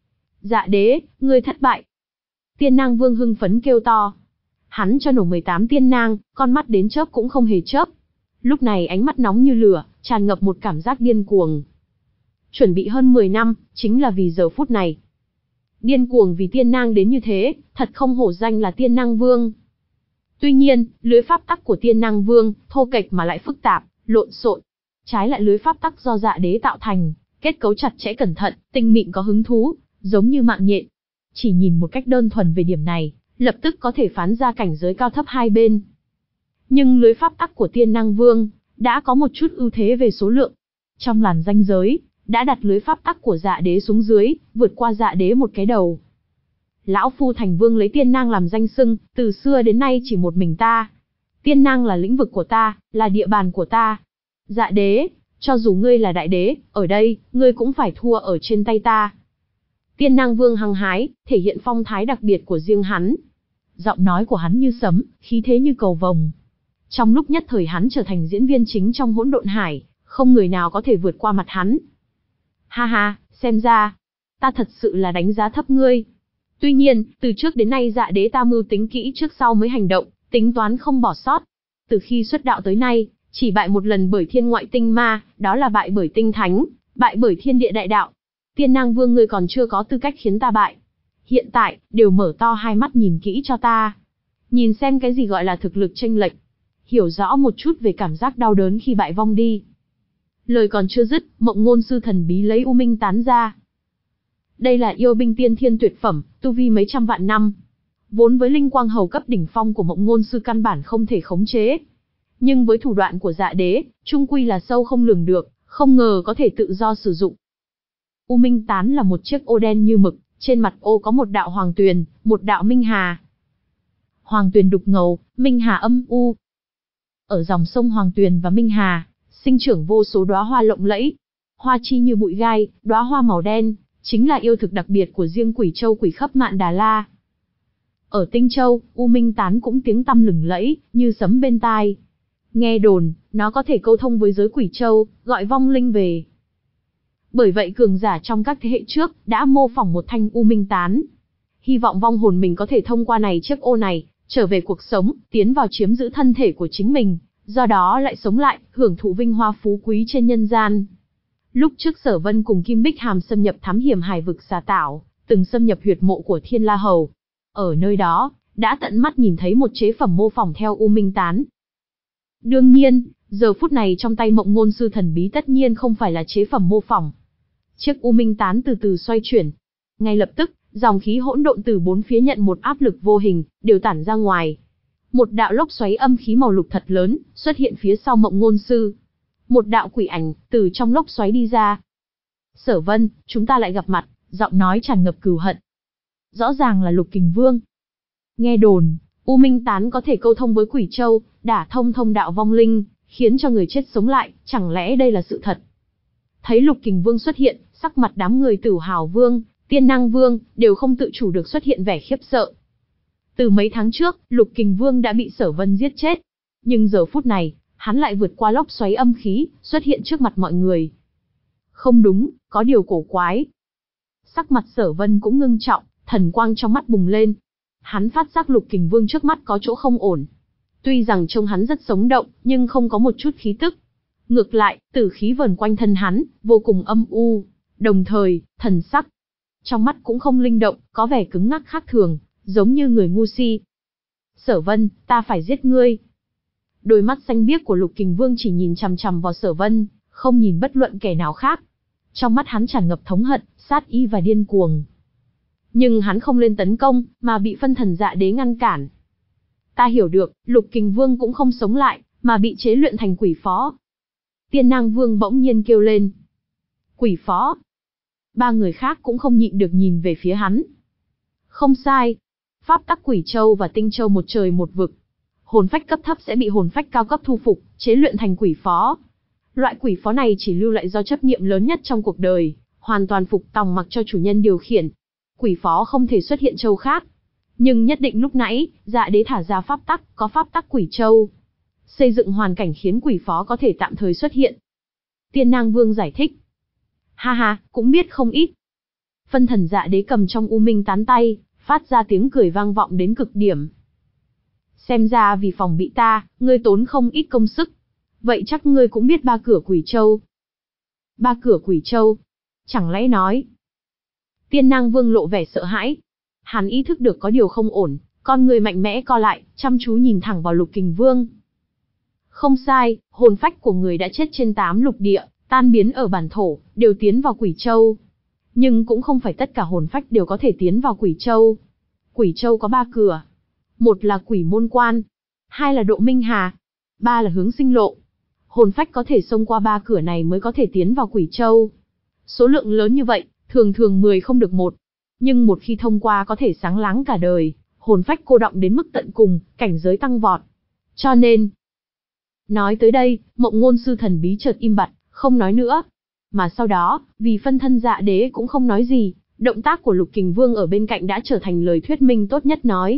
Dạ đế, ngươi thất bại. Tiên năng Vương hưng phấn kêu to. Hắn cho nổ mười tám tiên năng, con mắt đến chớp cũng không hề chớp. Lúc này ánh mắt nóng như lửa, tràn ngập một cảm giác điên cuồng. Chuẩn bị hơn mười năm, chính là vì giờ phút này. Điên cuồng vì tiên năng đến như thế, thật không hổ danh là Tiên năng Vương. Tuy nhiên, lưới pháp tắc của Tiên năng Vương, thô kệch mà lại phức tạp, lộn xộn. Trái lại lưới pháp tắc do Dạ đế tạo thành, kết cấu chặt chẽ cẩn thận, tinh mịn có hứng thú, giống như mạng nhện. Chỉ nhìn một cách đơn thuần về điểm này, lập tức có thể phán ra cảnh giới cao thấp hai bên. Nhưng lưới pháp tắc của Tiên năng Vương, đã có một chút ưu thế về số lượng. Trong làn ranh giới, đã đặt lưới pháp tắc của Dạ đế xuống dưới, vượt qua Dạ đế một cái đầu. Lão Phu thành vương lấy tiên năng làm danh xưng, từ xưa đến nay chỉ một mình ta. Tiên năng là lĩnh vực của ta, là địa bàn của ta. Dạ đế, cho dù ngươi là đại đế, ở đây, ngươi cũng phải thua ở trên tay ta. Tiên năng Vương hăng hái, thể hiện phong thái đặc biệt của riêng hắn. Giọng nói của hắn như sấm, khí thế như cầu vồng. Trong lúc nhất thời hắn trở thành diễn viên chính trong hỗn độn hải, không người nào có thể vượt qua mặt hắn. Ha ha, xem ra, ta thật sự là đánh giá thấp ngươi. Tuy nhiên, từ trước đến nay Dạ đế ta mưu tính kỹ trước sau mới hành động, tính toán không bỏ sót. Từ khi xuất đạo tới nay, chỉ bại một lần bởi thiên ngoại tinh ma, đó là bại bởi tinh thánh, bại bởi thiên địa đại đạo. Tiên năng Vương ngươi còn chưa có tư cách khiến ta bại. Hiện tại, đều mở to hai mắt nhìn kỹ cho ta. Nhìn xem cái gì gọi là thực lực chênh lệch. Hiểu rõ một chút về cảm giác đau đớn khi bại vong đi. Lời còn chưa dứt, Mộng Ngôn sư thần bí lấy U Minh tán ra. Đây là yêu binh tiên thiên tuyệt phẩm, tu vi mấy trăm vạn năm. Vốn với linh quang hầu cấp đỉnh phong của Mộng Ngôn sư căn bản không thể khống chế. Nhưng với thủ đoạn của Dạ đế, trung quy là sâu không lường được, không ngờ có thể tự do sử dụng. U Minh tán là một chiếc ô đen như mực, trên mặt ô có một đạo hoàng tuyền, một đạo minh hà. Hoàng tuyền đục ngầu, minh hà âm u. Ở dòng sông Hoàng Tuyền và Minh Hà, sinh trưởng vô số đóa hoa lộng lẫy. Hoa chi như bụi gai, đóa hoa màu đen, chính là yêu thực đặc biệt của riêng Quỷ Châu Quỷ Khắp Mạn Đà La. Ở Tinh Châu, U Minh tán cũng tiếng tăm lừng lẫy, như sấm bên tai. Nghe đồn, nó có thể câu thông với giới Quỷ Châu, gọi vong linh về. Bởi vậy cường giả trong các thế hệ trước, đã mô phỏng một thanh U Minh tán. Hy vọng vong hồn mình có thể thông qua này chiếc ô này, trở về cuộc sống, tiến vào chiếm giữ thân thể của chính mình, do đó lại sống lại, hưởng thụ vinh hoa phú quý trên nhân gian. Lúc trước Sở Vân cùng Kim Bích Hàm xâm nhập thám hiểm hải vực Xà Tảo, từng xâm nhập huyệt mộ của Thiên La Hầu. Ở nơi đó, đã tận mắt nhìn thấy một chế phẩm mô phỏng theo U Minh tán. Đương nhiên, giờ phút này trong tay Mộng Ngôn sư thần bí tất nhiên không phải là chế phẩm mô phỏng. Chiếc U Minh tán từ từ xoay chuyển. Ngay lập tức, dòng khí hỗn độn từ bốn phía nhận một áp lực vô hình, đều tản ra ngoài. Một đạo lốc xoáy âm khí màu lục thật lớn, xuất hiện phía sau Mộng Ngôn sư. Một đạo quỷ ảnh, từ trong lốc xoáy đi ra. Sở Vân, chúng ta lại gặp mặt, giọng nói tràn ngập cừu hận. Rõ ràng là Lục Kình Vương. Nghe đồn, U Minh tán có thể câu thông với Quỷ Châu, đả thông thông đạo vong linh, khiến cho người chết sống lại, chẳng lẽ đây là sự thật? Thấy Lục Kình Vương xuất hiện, sắc mặt đám người Tử Hào Vương, Tiên Năng Vương, đều không tự chủ được xuất hiện vẻ khiếp sợ. Từ mấy tháng trước, Lục Kình Vương đã bị Sở Vân giết chết. Nhưng giờ phút này, hắn lại vượt qua lốc xoáy âm khí, xuất hiện trước mặt mọi người. Không đúng, có điều cổ quái. Sắc mặt Sở Vân cũng ngưng trọng, thần quang trong mắt bùng lên. Hắn phát giác Lục Kình Vương trước mắt có chỗ không ổn. Tuy rằng trông hắn rất sống động, nhưng không có một chút khí tức. Ngược lại, tử khí vờn quanh thân hắn, vô cùng âm u. Đồng thời, thần sắc trong mắt cũng không linh động, có vẻ cứng ngắc khác thường, giống như người ngu si. Sở Vân, ta phải giết ngươi. Đôi mắt xanh biếc của Lục Kình Vương chỉ nhìn chằm chằm vào Sở Vân, không nhìn bất luận kẻ nào khác. Trong mắt hắn tràn ngập thống hận, sát ý và điên cuồng. Nhưng hắn không lên tấn công, mà bị phân thần Dạ Đế ngăn cản. Ta hiểu được, Lục Kình Vương cũng không sống lại, mà bị chế luyện thành quỷ phó. Tiên Nang Vương bỗng nhiên kêu lên. Quỷ phó. Ba người khác cũng không nhịn được nhìn về phía hắn. Không sai. Pháp tắc Quỷ Châu và Tinh Châu một trời một vực. Hồn phách cấp thấp sẽ bị hồn phách cao cấp thu phục, chế luyện thành quỷ phó. Loại quỷ phó này chỉ lưu lại do chấp niệm lớn nhất trong cuộc đời, hoàn toàn phục tòng mặc cho chủ nhân điều khiển. Quỷ phó không thể xuất hiện châu khác. Nhưng nhất định lúc nãy, Dạ Đế thả ra pháp tắc, có pháp tắc Quỷ Châu. Xây dựng hoàn cảnh khiến quỷ phó có thể tạm thời xuất hiện. Tiên Nang Vương giải thích. Ha ha, cũng biết không ít. Phân thần Dạ Đế cầm trong U Minh tán tay, phát ra tiếng cười vang vọng đến cực điểm. Xem ra vì phòng bị ta, ngươi tốn không ít công sức. Vậy chắc ngươi cũng biết ba cửa Quỷ Châu. Ba cửa Quỷ Châu? Chẳng lẽ nói? Tiên Nang Vương lộ vẻ sợ hãi. Hắn ý thức được có điều không ổn, con người mạnh mẽ co lại, chăm chú nhìn thẳng vào Lục Kình Vương. Không sai, hồn phách của người đã chết trên tám lục địa, tan biến ở bản thổ, đều tiến vào Quỷ Châu. Nhưng cũng không phải tất cả hồn phách đều có thể tiến vào Quỷ Châu. Quỷ Châu có ba cửa. Một là Quỷ Môn Quan, hai là Độ Minh Hà, ba là Hướng Sinh Lộ. Hồn phách có thể xông qua ba cửa này mới có thể tiến vào Quỷ Châu. Số lượng lớn như vậy, thường thường mười không được một. Nhưng một khi thông qua có thể sáng láng cả đời, hồn phách cô đọng đến mức tận cùng, cảnh giới tăng vọt. Cho nên... Nói tới đây, Mộng Ngôn Sư thần bí chợt im bặt, không nói nữa. Mà sau đó, vì phân thân Dạ Đế cũng không nói gì, động tác của Lục Kình Vương ở bên cạnh đã trở thành lời thuyết minh tốt nhất nói.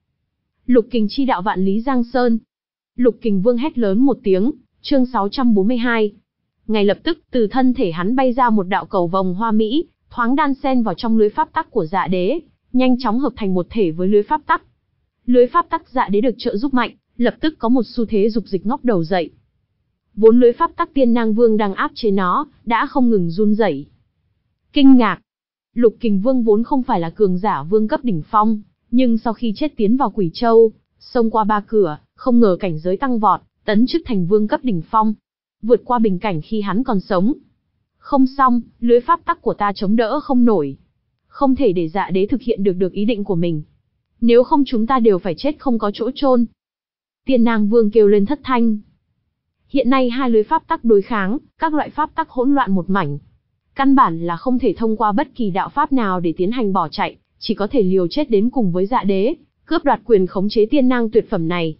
Lục Kình chi đạo vạn lý giang sơn. Lục Kình Vương hét lớn một tiếng, chương sáu trăm bốn mươi hai. Ngay lập tức, từ thân thể hắn bay ra một đạo cầu vồng hoa mỹ, thoáng đan xen vào trong lưới pháp tắc của Dạ Đế, nhanh chóng hợp thành một thể với lưới pháp tắc. Lưới pháp tắc Dạ Đế được trợ giúp mạnh, lập tức có một xu thế dục dịch ngóc đầu dậy. Vốn lưới pháp tắc Tiên Nang Vương đang áp chế nó, đã không ngừng run rẩy. Kinh ngạc. Lục Kình Vương vốn không phải là cường giả vương cấp đỉnh phong, nhưng sau khi chết tiến vào Quỷ Châu, xông qua ba cửa, không ngờ cảnh giới tăng vọt, tấn chức thành vương cấp đỉnh phong, vượt qua bình cảnh khi hắn còn sống. Không xong, lưới pháp tắc của ta chống đỡ không nổi. Không thể để Dạ Đế thực hiện được được ý định của mình. Nếu không chúng ta đều phải chết không có chỗ chôn. Tiên Nang Vương kêu lên thất thanh. Hiện nay hai lưới pháp tắc đối kháng, các loại pháp tắc hỗn loạn một mảnh. Căn bản là không thể thông qua bất kỳ đạo pháp nào để tiến hành bỏ chạy, chỉ có thể liều chết đến cùng với Dạ Đế, cướp đoạt quyền khống chế tiên nang tuyệt phẩm này.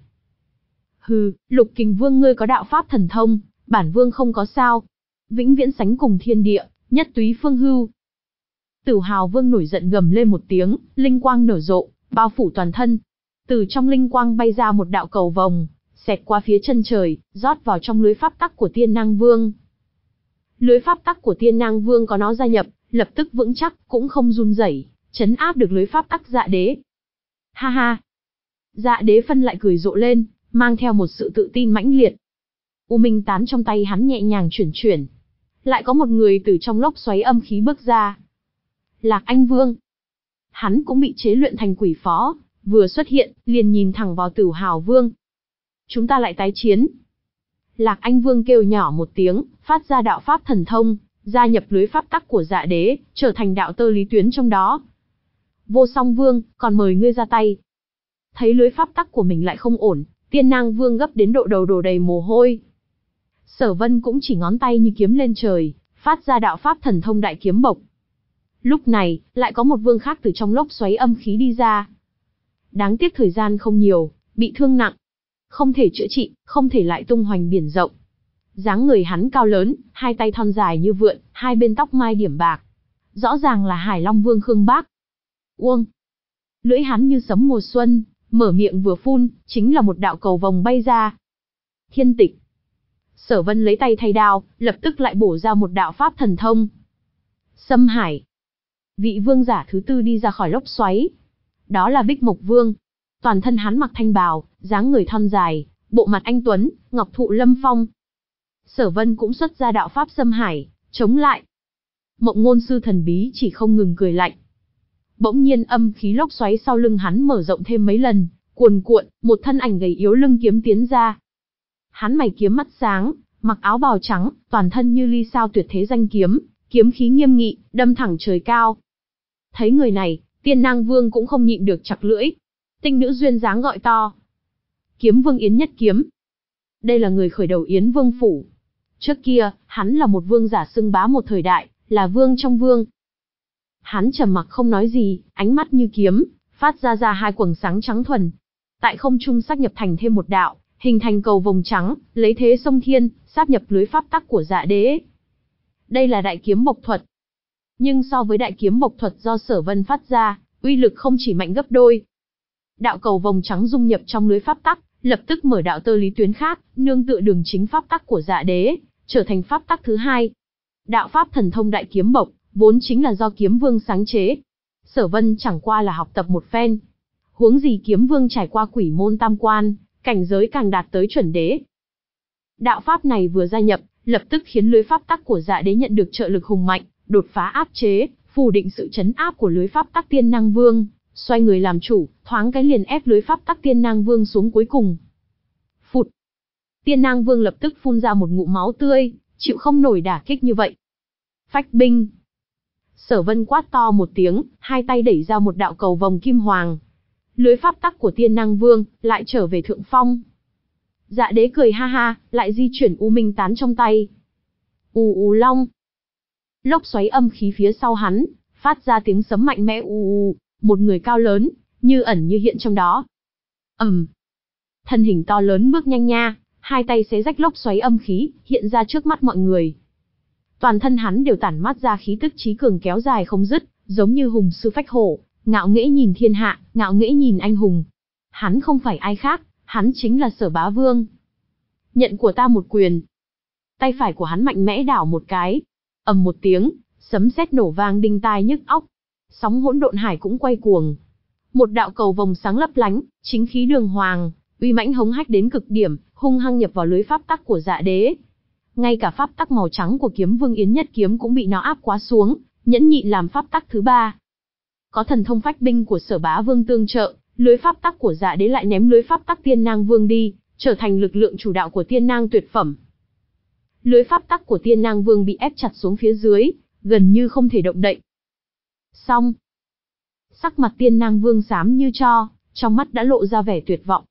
Hừ, Lục Kình Vương ngươi có đạo pháp thần thông, bản vương không có sao. Vĩnh viễn sánh cùng thiên địa, nhất túy phương hưu. Tử Hào Vương nổi giận gầm lên một tiếng, linh quang nở rộ, bao phủ toàn thân. Từ trong linh quang bay ra một đạo cầu vồng, xẹt qua phía chân trời, rót vào trong lưới pháp tắc của Tiên Nang Vương. Lưới pháp tắc của Tiên Nang Vương có nó gia nhập, lập tức vững chắc, cũng không run rẩy, trấn áp được lưới pháp tắc Dạ Đế. Ha ha! Dạ Đế phân lại cười rộ lên, mang theo một sự tự tin mãnh liệt. U Minh tán trong tay hắn nhẹ nhàng chuyển chuyển. Lại có một người từ trong lốc xoáy âm khí bước ra. Lạc Anh Vương. Hắn cũng bị chế luyện thành quỷ phó, vừa xuất hiện, liền nhìn thẳng vào Tử Hào Vương. Chúng ta lại tái chiến. Lạc Anh Vương kêu nhỏ một tiếng, phát ra đạo pháp thần thông, gia nhập lưới pháp tắc của Dạ Đế, trở thành đạo tơ lý tuyến trong đó. Vô Song Vương, còn mời ngươi ra tay. Thấy lưới pháp tắc của mình lại không ổn, Tiên Nang Vương gấp đến độ đầu đổ đầy mồ hôi. Sở Vân cũng chỉ ngón tay như kiếm lên trời, phát ra đạo pháp thần thông đại kiếm bộc. Lúc này, lại có một vương khác từ trong lốc xoáy âm khí đi ra. Đáng tiếc thời gian không nhiều, bị thương nặng. Không thể chữa trị, không thể lại tung hoành biển rộng. Dáng người hắn cao lớn, hai tay thon dài như vượn, hai bên tóc mai điểm bạc. Rõ ràng là Hải Long Vương Khương Bác. Uông! Lưỡi hắn như sấm mùa xuân, mở miệng vừa phun, chính là một đạo cầu vồng bay ra. Thiên tịch! Sở Vân lấy tay thay đao, lập tức lại bổ ra một đạo pháp thần thông. Sâm Hải! Vị vương giả thứ tư đi ra khỏi lốc xoáy. Đó là Bích Mộc Vương. Toàn thân hắn mặc thanh bào, dáng người thon dài, bộ mặt anh tuấn, ngọc thụ lâm phong. Sở Vân cũng xuất ra đạo pháp Sâm Hải, chống lại. Mộng Ngôn Sư thần bí chỉ không ngừng cười lạnh. Bỗng nhiên âm khí lốc xoáy sau lưng hắn mở rộng thêm mấy lần, cuồn cuộn, một thân ảnh gầy yếu lưng kiếm tiến ra. Hắn mày kiếm mắt sáng, mặc áo bào trắng, toàn thân như ly sao tuyệt thế danh kiếm, kiếm khí nghiêm nghị, đâm thẳng trời cao. Thấy người này, Tiên Nang Vương cũng không nhịn được chặt lưỡi. Tinh nữ duyên dáng gọi to. Kiếm Vương Yến Nhất Kiếm. Đây là người khởi đầu Yến Vương phủ. Trước kia, hắn là một vương giả xưng bá một thời đại, là vương trong vương. Hắn trầm mặc không nói gì, ánh mắt như kiếm, phát ra ra hai quầng sáng trắng thuần. Tại không trung sáp nhập thành thêm một đạo, hình thành cầu vồng trắng, lấy thế sông thiên, sáp nhập lưới pháp tắc của Dạ Đế. Đây là đại kiếm bộc thuật. Nhưng so với đại kiếm bộc thuật do Sở Vân phát ra, uy lực không chỉ mạnh gấp đôi. Đạo cầu vồng trắng dung nhập trong lưới pháp tắc, lập tức mở đạo tơ lý tuyến khác, nương tựa đường chính pháp tắc của Dạ Đế, trở thành pháp tắc thứ hai. Đạo pháp thần thông đại kiếm bộc, vốn chính là do kiếm vương sáng chế. Sở Vân chẳng qua là học tập một phen. Huống gì kiếm vương trải qua quỷ môn tam quan, cảnh giới càng đạt tới chuẩn đế. Đạo pháp này vừa gia nhập, lập tức khiến lưới pháp tắc của Dạ Đế nhận được trợ lực hùng mạnh, đột phá áp chế, phủ định sự chấn áp của lưới pháp tắc Tiên Nang Vương, xoay người làm chủ, thoáng cái liền ép lưới pháp tắc Tiên Nang Vương xuống cuối cùng. Phụt. Tiên Nang Vương lập tức phun ra một ngụm máu tươi, chịu không nổi đả kích như vậy. Phách binh. Sở Vân quát to một tiếng, hai tay đẩy ra một đạo cầu vồng kim hoàng. Lưới pháp tắc của Tiên Nang Vương lại trở về thượng phong. Dạ Đế cười ha ha, lại di chuyển U Minh tán trong tay. Ù ù long. Lốc xoáy âm khí phía sau hắn, phát ra tiếng sấm mạnh mẽ ù ù, một người cao lớn, như ẩn như hiện trong đó. Ầm. Thân hình to lớn bước nhanh nha, hai tay xé rách lốc xoáy âm khí, hiện ra trước mắt mọi người. Toàn thân hắn đều tản mát ra khí tức chí cường kéo dài không dứt, giống như hùng sư phách hổ, ngạo nghễ nhìn thiên hạ, ngạo nghễ nhìn anh hùng. Hắn không phải ai khác, hắn chính là Sở Bá Vương. Nhận của ta một quyền. Tay phải của hắn mạnh mẽ đảo một cái. Ầm một tiếng, sấm sét nổ vang đinh tai nhức óc. Sóng hỗn độn hải cũng quay cuồng. Một đạo cầu vồng sáng lấp lánh, chính khí đường hoàng, uy mãnh hống hách đến cực điểm, hung hăng nhập vào lưới pháp tắc của Dạ Đế. Ngay cả pháp tắc màu trắng của kiếm vương Yến Nhất Kiếm cũng bị nó áp quá xuống, nhẫn nhịn làm pháp tắc thứ ba. Có thần thông phách binh của Sở Bá Vương tương trợ, lưới pháp tắc của Dạ Đế lại ném lưới pháp tắc Tiên Nang Vương đi, trở thành lực lượng chủ đạo của Tiên Nang tuyệt phẩm. Lưới pháp tắc của Tiên Nang Vương bị ép chặt xuống phía dưới, gần như không thể động đậy. Xong. Sắc mặt Tiên Nang Vương xám như tro, trong mắt đã lộ ra vẻ tuyệt vọng.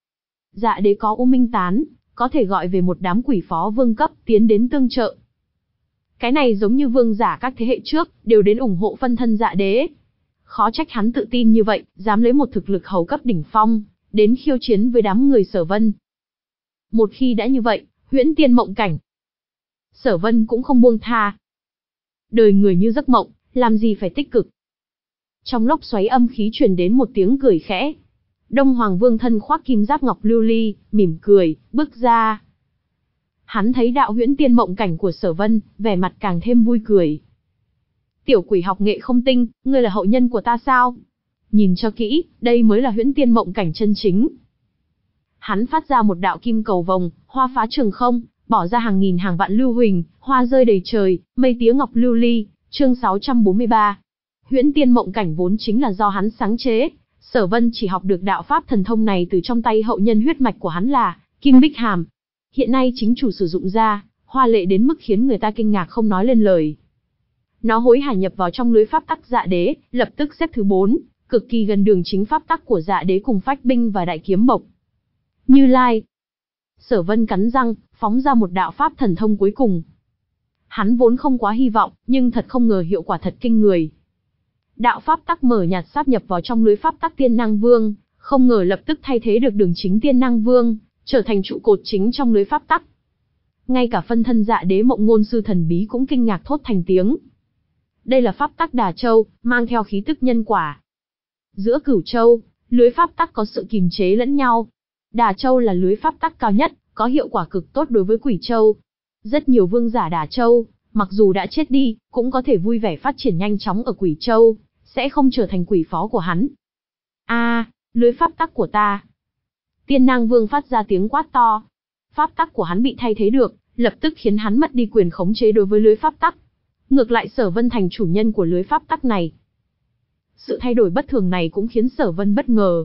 Dạ Đế có U Minh tán, có thể gọi về một đám quỷ phó vương cấp tiến đến tương trợ. Cái này giống như vương giả các thế hệ trước, đều đến ủng hộ phân thân Dạ Đế. Khó trách hắn tự tin như vậy, dám lấy một thực lực hầu cấp đỉnh phong, đến khiêu chiến với đám người Sở Vân. Một khi đã như vậy, huyễn tiên mộng cảnh. Sở Vân cũng không buông tha. Đời người như giấc mộng, làm gì phải tích cực. Trong lốc xoáy âm khí truyền đến một tiếng cười khẽ. Đông Hoàng Vương thân khoác kim giáp ngọc lưu ly, mỉm cười, bước ra. Hắn thấy đạo huyễn tiên mộng cảnh của Sở Vân, vẻ mặt càng thêm vui cười. Tiểu quỷ học nghệ không tinh, ngươi là hậu nhân của ta sao? Nhìn cho kỹ, đây mới là huyễn tiên mộng cảnh chân chính. Hắn phát ra một đạo kim cầu vồng, hoa phá trường không, bỏ ra hàng nghìn hàng vạn lưu huỳnh, hoa rơi đầy trời, mây tía ngọc lưu ly, chương sáu trăm bốn mươi ba. Huyễn tiên mộng cảnh vốn chính là do hắn sáng chế. Sở Vân chỉ học được đạo pháp thần thông này từ trong tay hậu nhân huyết mạch của hắn là Kim Bích Hàm. Hiện nay chính chủ sử dụng ra, hoa lệ đến mức khiến người ta kinh ngạc không nói lên lời. Nó hối hả nhập vào trong lưới pháp tắc Dạ Đế, lập tức xếp thứ bốn, cực kỳ gần đường chính pháp tắc của Dạ Đế cùng phách binh và đại kiếm bộc. Như Lai. Sở Vân cắn răng, phóng ra một đạo pháp thần thông cuối cùng. Hắn vốn không quá hy vọng, nhưng thật không ngờ hiệu quả thật kinh người. Đạo pháp tắc mở nhạt sáp nhập vào trong lưới pháp tắc Tiên Nang Vương, không ngờ lập tức thay thế được đường chính Tiên Nang Vương, trở thành trụ cột chính trong lưới pháp tắc. Ngay cả phân thân Dạ Đế mộng ngôn sư thần bí cũng kinh ngạc thốt thành tiếng. Đây là pháp tắc Đà Châu, mang theo khí tức nhân quả. Giữa Cửu Châu, lưới pháp tắc có sự kiềm chế lẫn nhau. Đà Châu là lưới pháp tắc cao nhất, có hiệu quả cực tốt đối với Quỷ Châu. Rất nhiều vương giả Đà Châu, mặc dù đã chết đi, cũng có thể vui vẻ phát triển nhanh chóng ở Quỷ Châu, sẽ không trở thành quỷ phó của hắn. A, à, lưới pháp tắc của ta. Tiên Nang Vương phát ra tiếng quát to. Pháp tắc của hắn bị thay thế được, lập tức khiến hắn mất đi quyền khống chế đối với lưới pháp tắc. Ngược lại Sở Vân thành chủ nhân của lưới pháp tắc này. Sự thay đổi bất thường này cũng khiến Sở Vân bất ngờ.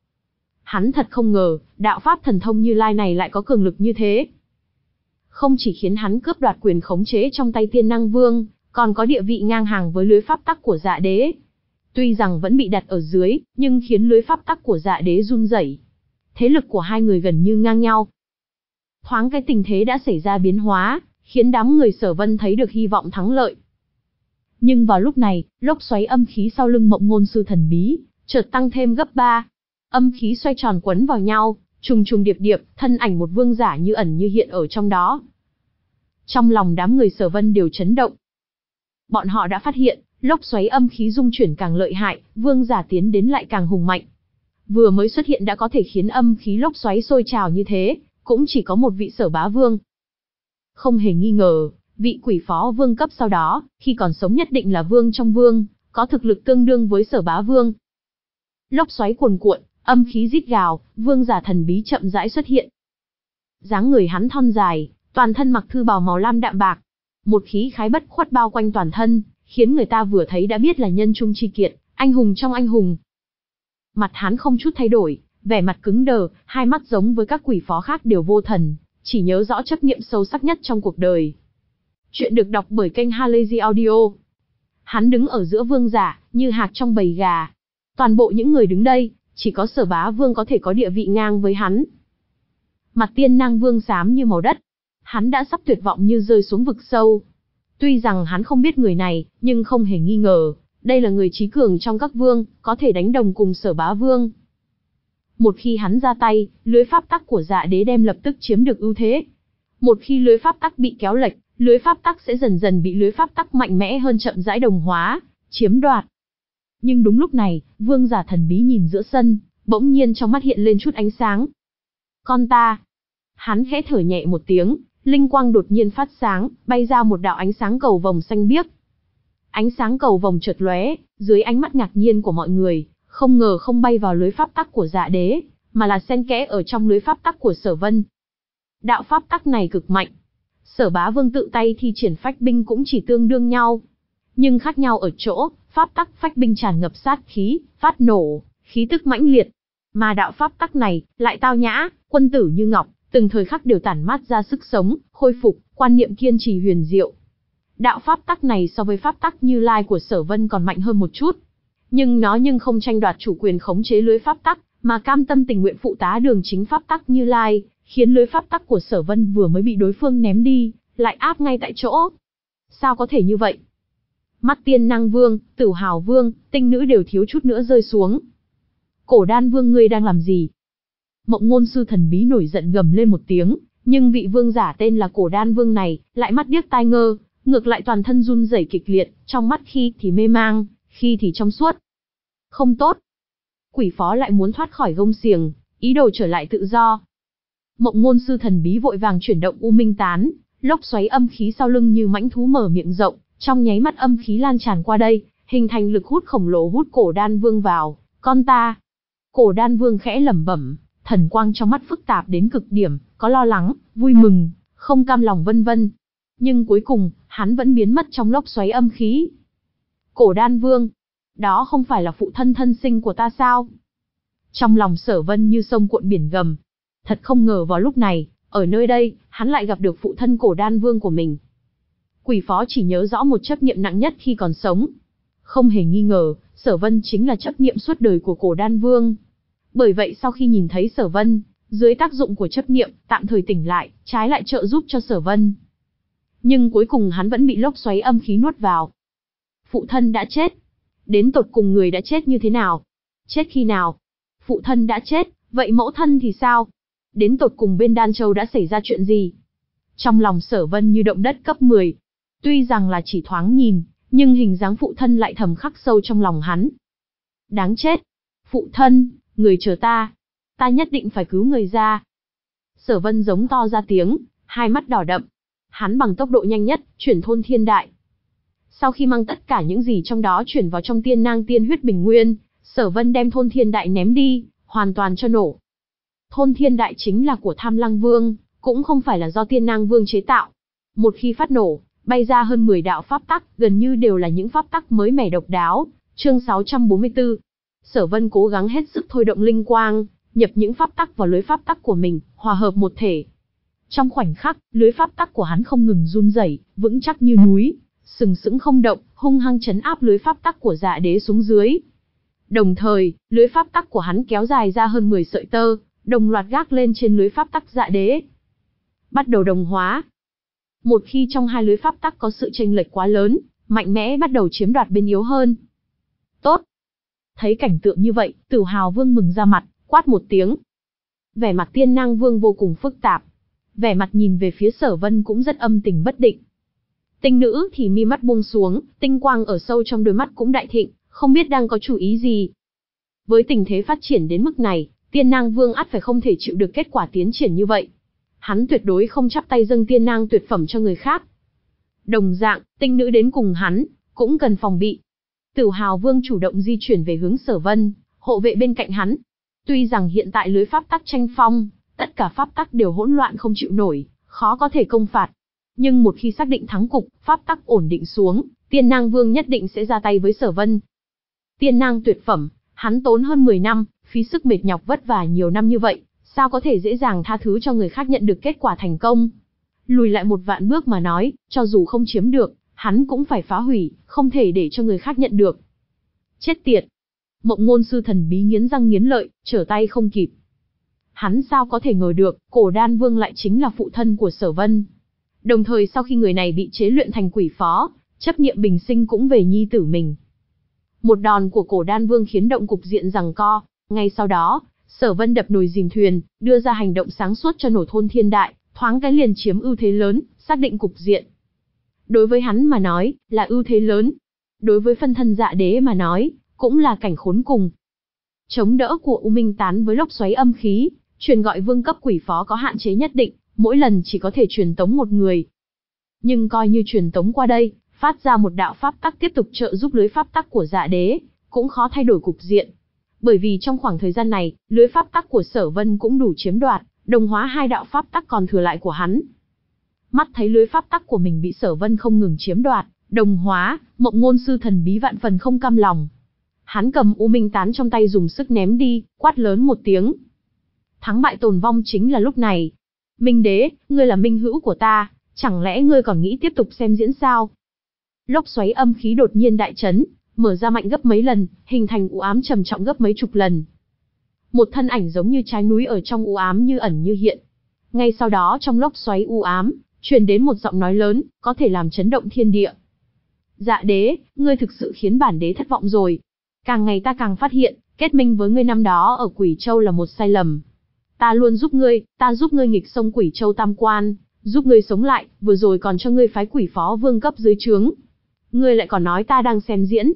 Hắn thật không ngờ, đạo pháp thần thông Như Lai này lại có cường lực như thế. Không chỉ khiến hắn cướp đoạt quyền khống chế trong tay Tiên Nang Vương, còn có địa vị ngang hàng với lưới pháp tắc của Dạ Đế. Tuy rằng vẫn bị đặt ở dưới, nhưng khiến lưới pháp tắc của Dạ Đế run rẩy. Thế lực của hai người gần như ngang nhau. Thoáng cái tình thế đã xảy ra biến hóa, khiến đám người Sở Vân thấy được hy vọng thắng lợi. Nhưng vào lúc này, lốc xoáy âm khí sau lưng Mộng Ngôn Sư thần bí chợt tăng thêm gấp ba. Âm khí xoay tròn quấn vào nhau, trùng trùng điệp điệp, thân ảnh một vương giả như ẩn như hiện ở trong đó. Trong lòng đám người Sở Vân đều chấn động. Bọn họ đã phát hiện, lốc xoáy âm khí dung chuyển càng lợi hại, vương giả tiến đến lại càng hùng mạnh. Vừa mới xuất hiện đã có thể khiến âm khí lốc xoáy sôi trào như thế, cũng chỉ có một vị Sở Bá Vương. Không hề nghi ngờ, vị Quỷ Phó Vương cấp sau đó, khi còn sống nhất định là vương trong vương, có thực lực tương đương với Sở Bá Vương. Lốc xoáy cuồn cuộn, âm khí rít gào, vương giả thần bí chậm rãi xuất hiện. Dáng người hắn thon dài, toàn thân mặc thư bào màu lam đạm bạc, một khí khái bất khuất bao quanh toàn thân, khiến người ta vừa thấy đã biết là nhân trung chi kiệt, anh hùng trong anh hùng. Mặt hắn không chút thay đổi, vẻ mặt cứng đờ, hai mắt giống với các quỷ phó khác đều vô thần, chỉ nhớ rõ chấp niệm sâu sắc nhất trong cuộc đời. Chuyện được đọc bởi kênh Halazy Audio. Hắn đứng ở giữa vương giả, như hạc trong bầy gà. Toàn bộ những người đứng đây, chỉ có Sở Bá Vương có thể có địa vị ngang với hắn. Mặt Tiên Nang Vương xám như màu đất. Hắn đã sắp tuyệt vọng như rơi xuống vực sâu. Tuy rằng hắn không biết người này, nhưng không hề nghi ngờ, đây là người trí cường trong các vương, có thể đánh đồng cùng Sở Bá Vương. Một khi hắn ra tay, lưới pháp tắc của Dạ Đế đem lập tức chiếm được ưu thế. Một khi lưới pháp tắc bị kéo lệch, lưới pháp tắc sẽ dần dần bị lưới pháp tắc mạnh mẽ hơn chậm rãi đồng hóa, chiếm đoạt. Nhưng đúng lúc này, vương giả thần bí nhìn giữa sân, bỗng nhiên trong mắt hiện lên chút ánh sáng. Con ta. Hắn khẽ thở nhẹ một tiếng, linh quang đột nhiên phát sáng, bay ra một đạo ánh sáng cầu vồng xanh biếc. Ánh sáng cầu vồng chợt lóe, dưới ánh mắt ngạc nhiên của mọi người, không ngờ không bay vào lưới pháp tắc của Dạ Đế, mà là xen kẽ ở trong lưới pháp tắc của Sở Vân. Đạo pháp tắc này cực mạnh. Sở Bá Vương tự tay thi triển phách binh cũng chỉ tương đương nhau. Nhưng khác nhau ở chỗ, pháp tắc phách binh tràn ngập sát khí, phát nổ, khí tức mãnh liệt. Mà đạo pháp tắc này, lại tao nhã, quân tử như ngọc, từng thời khắc đều tản mát ra sức sống, khôi phục, quan niệm kiên trì huyền diệu. Đạo pháp tắc này so với pháp tắc Như Lai của Sở Vân còn mạnh hơn một chút. Nhưng nó nhưng không tranh đoạt chủ quyền khống chế lưới pháp tắc, mà cam tâm tình nguyện phụ tá đường chính pháp tắc Như Lai, khiến lưới pháp tắc của Sở Vân vừa mới bị đối phương ném đi, lại áp ngay tại chỗ. Sao có thể như vậy? Mắt Tiên Năng Vương, Tử Hào Vương, Tinh Nữ đều thiếu chút nữa rơi xuống. Cổ Đan Vương ngươi đang làm gì? Mộng Ngôn Sư thần bí nổi giận gầm lên một tiếng, nhưng vị vương giả tên là Cổ Đan Vương này, lại mắt điếc tai ngơ, ngược lại toàn thân run rẩy kịch liệt, trong mắt khi thì mê mang, khi thì trong suốt. Không tốt. Quỷ phó lại muốn thoát khỏi gông xiềng, ý đồ trở lại tự do. Mộng Ngôn Sư thần bí vội vàng chuyển động U Minh Tán, lốc xoáy âm khí sau lưng như mãnh thú mở miệng rộng, trong nháy mắt âm khí lan tràn qua đây, hình thành lực hút khổng lồ hút Cổ Đan Vương vào. Con ta. Cổ Đan Vương khẽ lẩm bẩm, thần quang trong mắt phức tạp đến cực điểm, có lo lắng, vui mừng, không cam lòng vân vân. Nhưng cuối cùng, hắn vẫn biến mất trong lốc xoáy âm khí. Cổ Đan Vương, đó không phải là phụ thân thân sinh của ta sao? Trong lòng Sở Vân như sông cuộn biển gầm. Thật không ngờ vào lúc này, ở nơi đây, hắn lại gặp được phụ thân Cổ Đan Vương của mình. Quỷ phó chỉ nhớ rõ một chấp niệm nặng nhất khi còn sống. Không hề nghi ngờ, Sở Vân chính là chấp niệm suốt đời của Cổ Đan Vương. Bởi vậy sau khi nhìn thấy Sở Vân, dưới tác dụng của chấp niệm, tạm thời tỉnh lại, trái lại trợ giúp cho Sở Vân. Nhưng cuối cùng hắn vẫn bị lốc xoáy âm khí nuốt vào. Phụ thân đã chết. Đến tột cùng người đã chết như thế nào? Chết khi nào? Phụ thân đã chết, vậy mẫu thân thì sao? Đến tột cùng bên Đan Châu đã xảy ra chuyện gì? Trong lòng Sở Vân như động đất cấp mười. Tuy rằng là chỉ thoáng nhìn, nhưng hình dáng phụ thân lại thầm khắc sâu trong lòng hắn. Đáng chết! Phụ thân, người chờ ta! Ta nhất định phải cứu người ra! Sở Vân giống to ra tiếng, hai mắt đỏ đậm. Hắn bằng tốc độ nhanh nhất, chuyển thôn thiên đại. Sau khi mang tất cả những gì trong đó chuyển vào trong tiên nang tiên huyết bình nguyên, Sở Vân đem thôn thiên đại ném đi, hoàn toàn cho nổ. Thôn thiên đại chính là của Tham Lăng Vương, cũng không phải là do Tiên Nang Vương chế tạo. Một khi phát nổ, bay ra hơn mười đạo pháp tắc, gần như đều là những pháp tắc mới mẻ độc đáo. Chương sáu trăm bốn mươi tư. Sở Vân cố gắng hết sức thôi động linh quang, nhập những pháp tắc vào lưới pháp tắc của mình, hòa hợp một thể. Trong khoảnh khắc, lưới pháp tắc của hắn không ngừng run rẩy, vững chắc như núi. sừng sững không động, hung hăng trấn áp lưới pháp tắc của Dạ Đế xuống dưới. Đồng thời, lưới pháp tắc của hắn kéo dài ra hơn mười sợi tơ, đồng loạt gác lên trên lưới pháp tắc Dạ Đế. Bắt đầu đồng hóa. Một khi trong hai lưới pháp tắc có sự chênh lệch quá lớn, mạnh mẽ bắt đầu chiếm đoạt bên yếu hơn. Tốt. Thấy cảnh tượng như vậy, Tử Hào Vương mừng ra mặt, quát một tiếng. Vẻ mặt Tiên Nang Vương vô cùng phức tạp. Vẻ mặt nhìn về phía Sở Vân cũng rất âm tình bất định. Tinh nữ thì mi mắt buông xuống, tinh quang ở sâu trong đôi mắt cũng đại thịnh, không biết đang có chủ ý gì. Với tình thế phát triển đến mức này, Tiên Nang Vương ắt phải không thể chịu được kết quả tiến triển như vậy. Hắn tuyệt đối không chắp tay dâng tiên nang tuyệt phẩm cho người khác. Đồng dạng, tinh nữ đến cùng hắn, cũng cần phòng bị. Tử Hào Vương chủ động di chuyển về hướng Sở Vân, hộ vệ bên cạnh hắn. Tuy rằng hiện tại lưới pháp tắc tranh phong, tất cả pháp tắc đều hỗn loạn không chịu nổi, khó có thể công phạt. Nhưng một khi xác định thắng cục, pháp tắc ổn định xuống, Tiên Nang Vương nhất định sẽ ra tay với Sở Vân. Tiên nang tuyệt phẩm, hắn tốn hơn mười năm, phí sức mệt nhọc vất vả nhiều năm như vậy, sao có thể dễ dàng tha thứ cho người khác nhận được kết quả thành công. Lùi lại một vạn bước mà nói, cho dù không chiếm được, hắn cũng phải phá hủy, không thể để cho người khác nhận được. Chết tiệt! Mộng Ngôn Sư thần bí nghiến răng nghiến lợi, trở tay không kịp. Hắn sao có thể ngờ được, Cổ Đan Vương lại chính là phụ thân của Sở Vân. Đồng thời sau khi người này bị chế luyện thành quỷ phó, chấp niệm bình sinh cũng về nhi tử mình. Một đòn của Cổ Đan Vương khiến động cục diện giằng co, ngay sau đó, Sở Vân đập nồi dìm thuyền, đưa ra hành động sáng suốt cho nổ thôn thiên đại, thoáng cái liền chiếm ưu thế lớn, xác định cục diện. Đối với hắn mà nói, là ưu thế lớn. Đối với phân thân Dạ Đế mà nói, cũng là cảnh khốn cùng. Chống đỡ của U Minh Tán với lốc xoáy âm khí, truyền gọi vương cấp quỷ phó có hạn chế nhất định, mỗi lần chỉ có thể truyền tống một người. Nhưng coi như truyền tống qua đây, phát ra một đạo pháp tắc tiếp tục trợ giúp lưới pháp tắc của Dạ Đế, cũng khó thay đổi cục diện. Bởi vì trong khoảng thời gian này, lưới pháp tắc của Sở Vân cũng đủ chiếm đoạt, đồng hóa hai đạo pháp tắc còn thừa lại của hắn. Mắt thấy lưới pháp tắc của mình bị Sở Vân không ngừng chiếm đoạt, đồng hóa, Mộng Ngôn Sư thần bí vạn phần không cam lòng. Hắn cầm U Minh Tán trong tay dùng sức ném đi, quát lớn một tiếng. Thắng bại tồn vong chính là lúc này. Minh Đế, ngươi là minh hữu của ta, chẳng lẽ ngươi còn nghĩ tiếp tục xem diễn sao? Lốc xoáy âm khí đột nhiên đại chấn, mở ra mạnh gấp mấy lần, hình thành u ám trầm trọng gấp mấy chục lần. Một thân ảnh giống như trái núi ở trong u ám như ẩn như hiện. Ngay sau đó trong lốc xoáy u ám, truyền đến một giọng nói lớn, có thể làm chấn động thiên địa. Dạ Đế, ngươi thực sự khiến bản đế thất vọng rồi. Càng ngày ta càng phát hiện, kết minh với ngươi năm đó ở Quỷ Châu là một sai lầm. Ta luôn giúp ngươi, ta giúp ngươi nghịch sông Quỷ Châu tam quan, giúp ngươi sống lại, vừa rồi còn cho ngươi phái quỷ phó vương cấp dưới trướng. Ngươi lại còn nói ta đang xem diễn.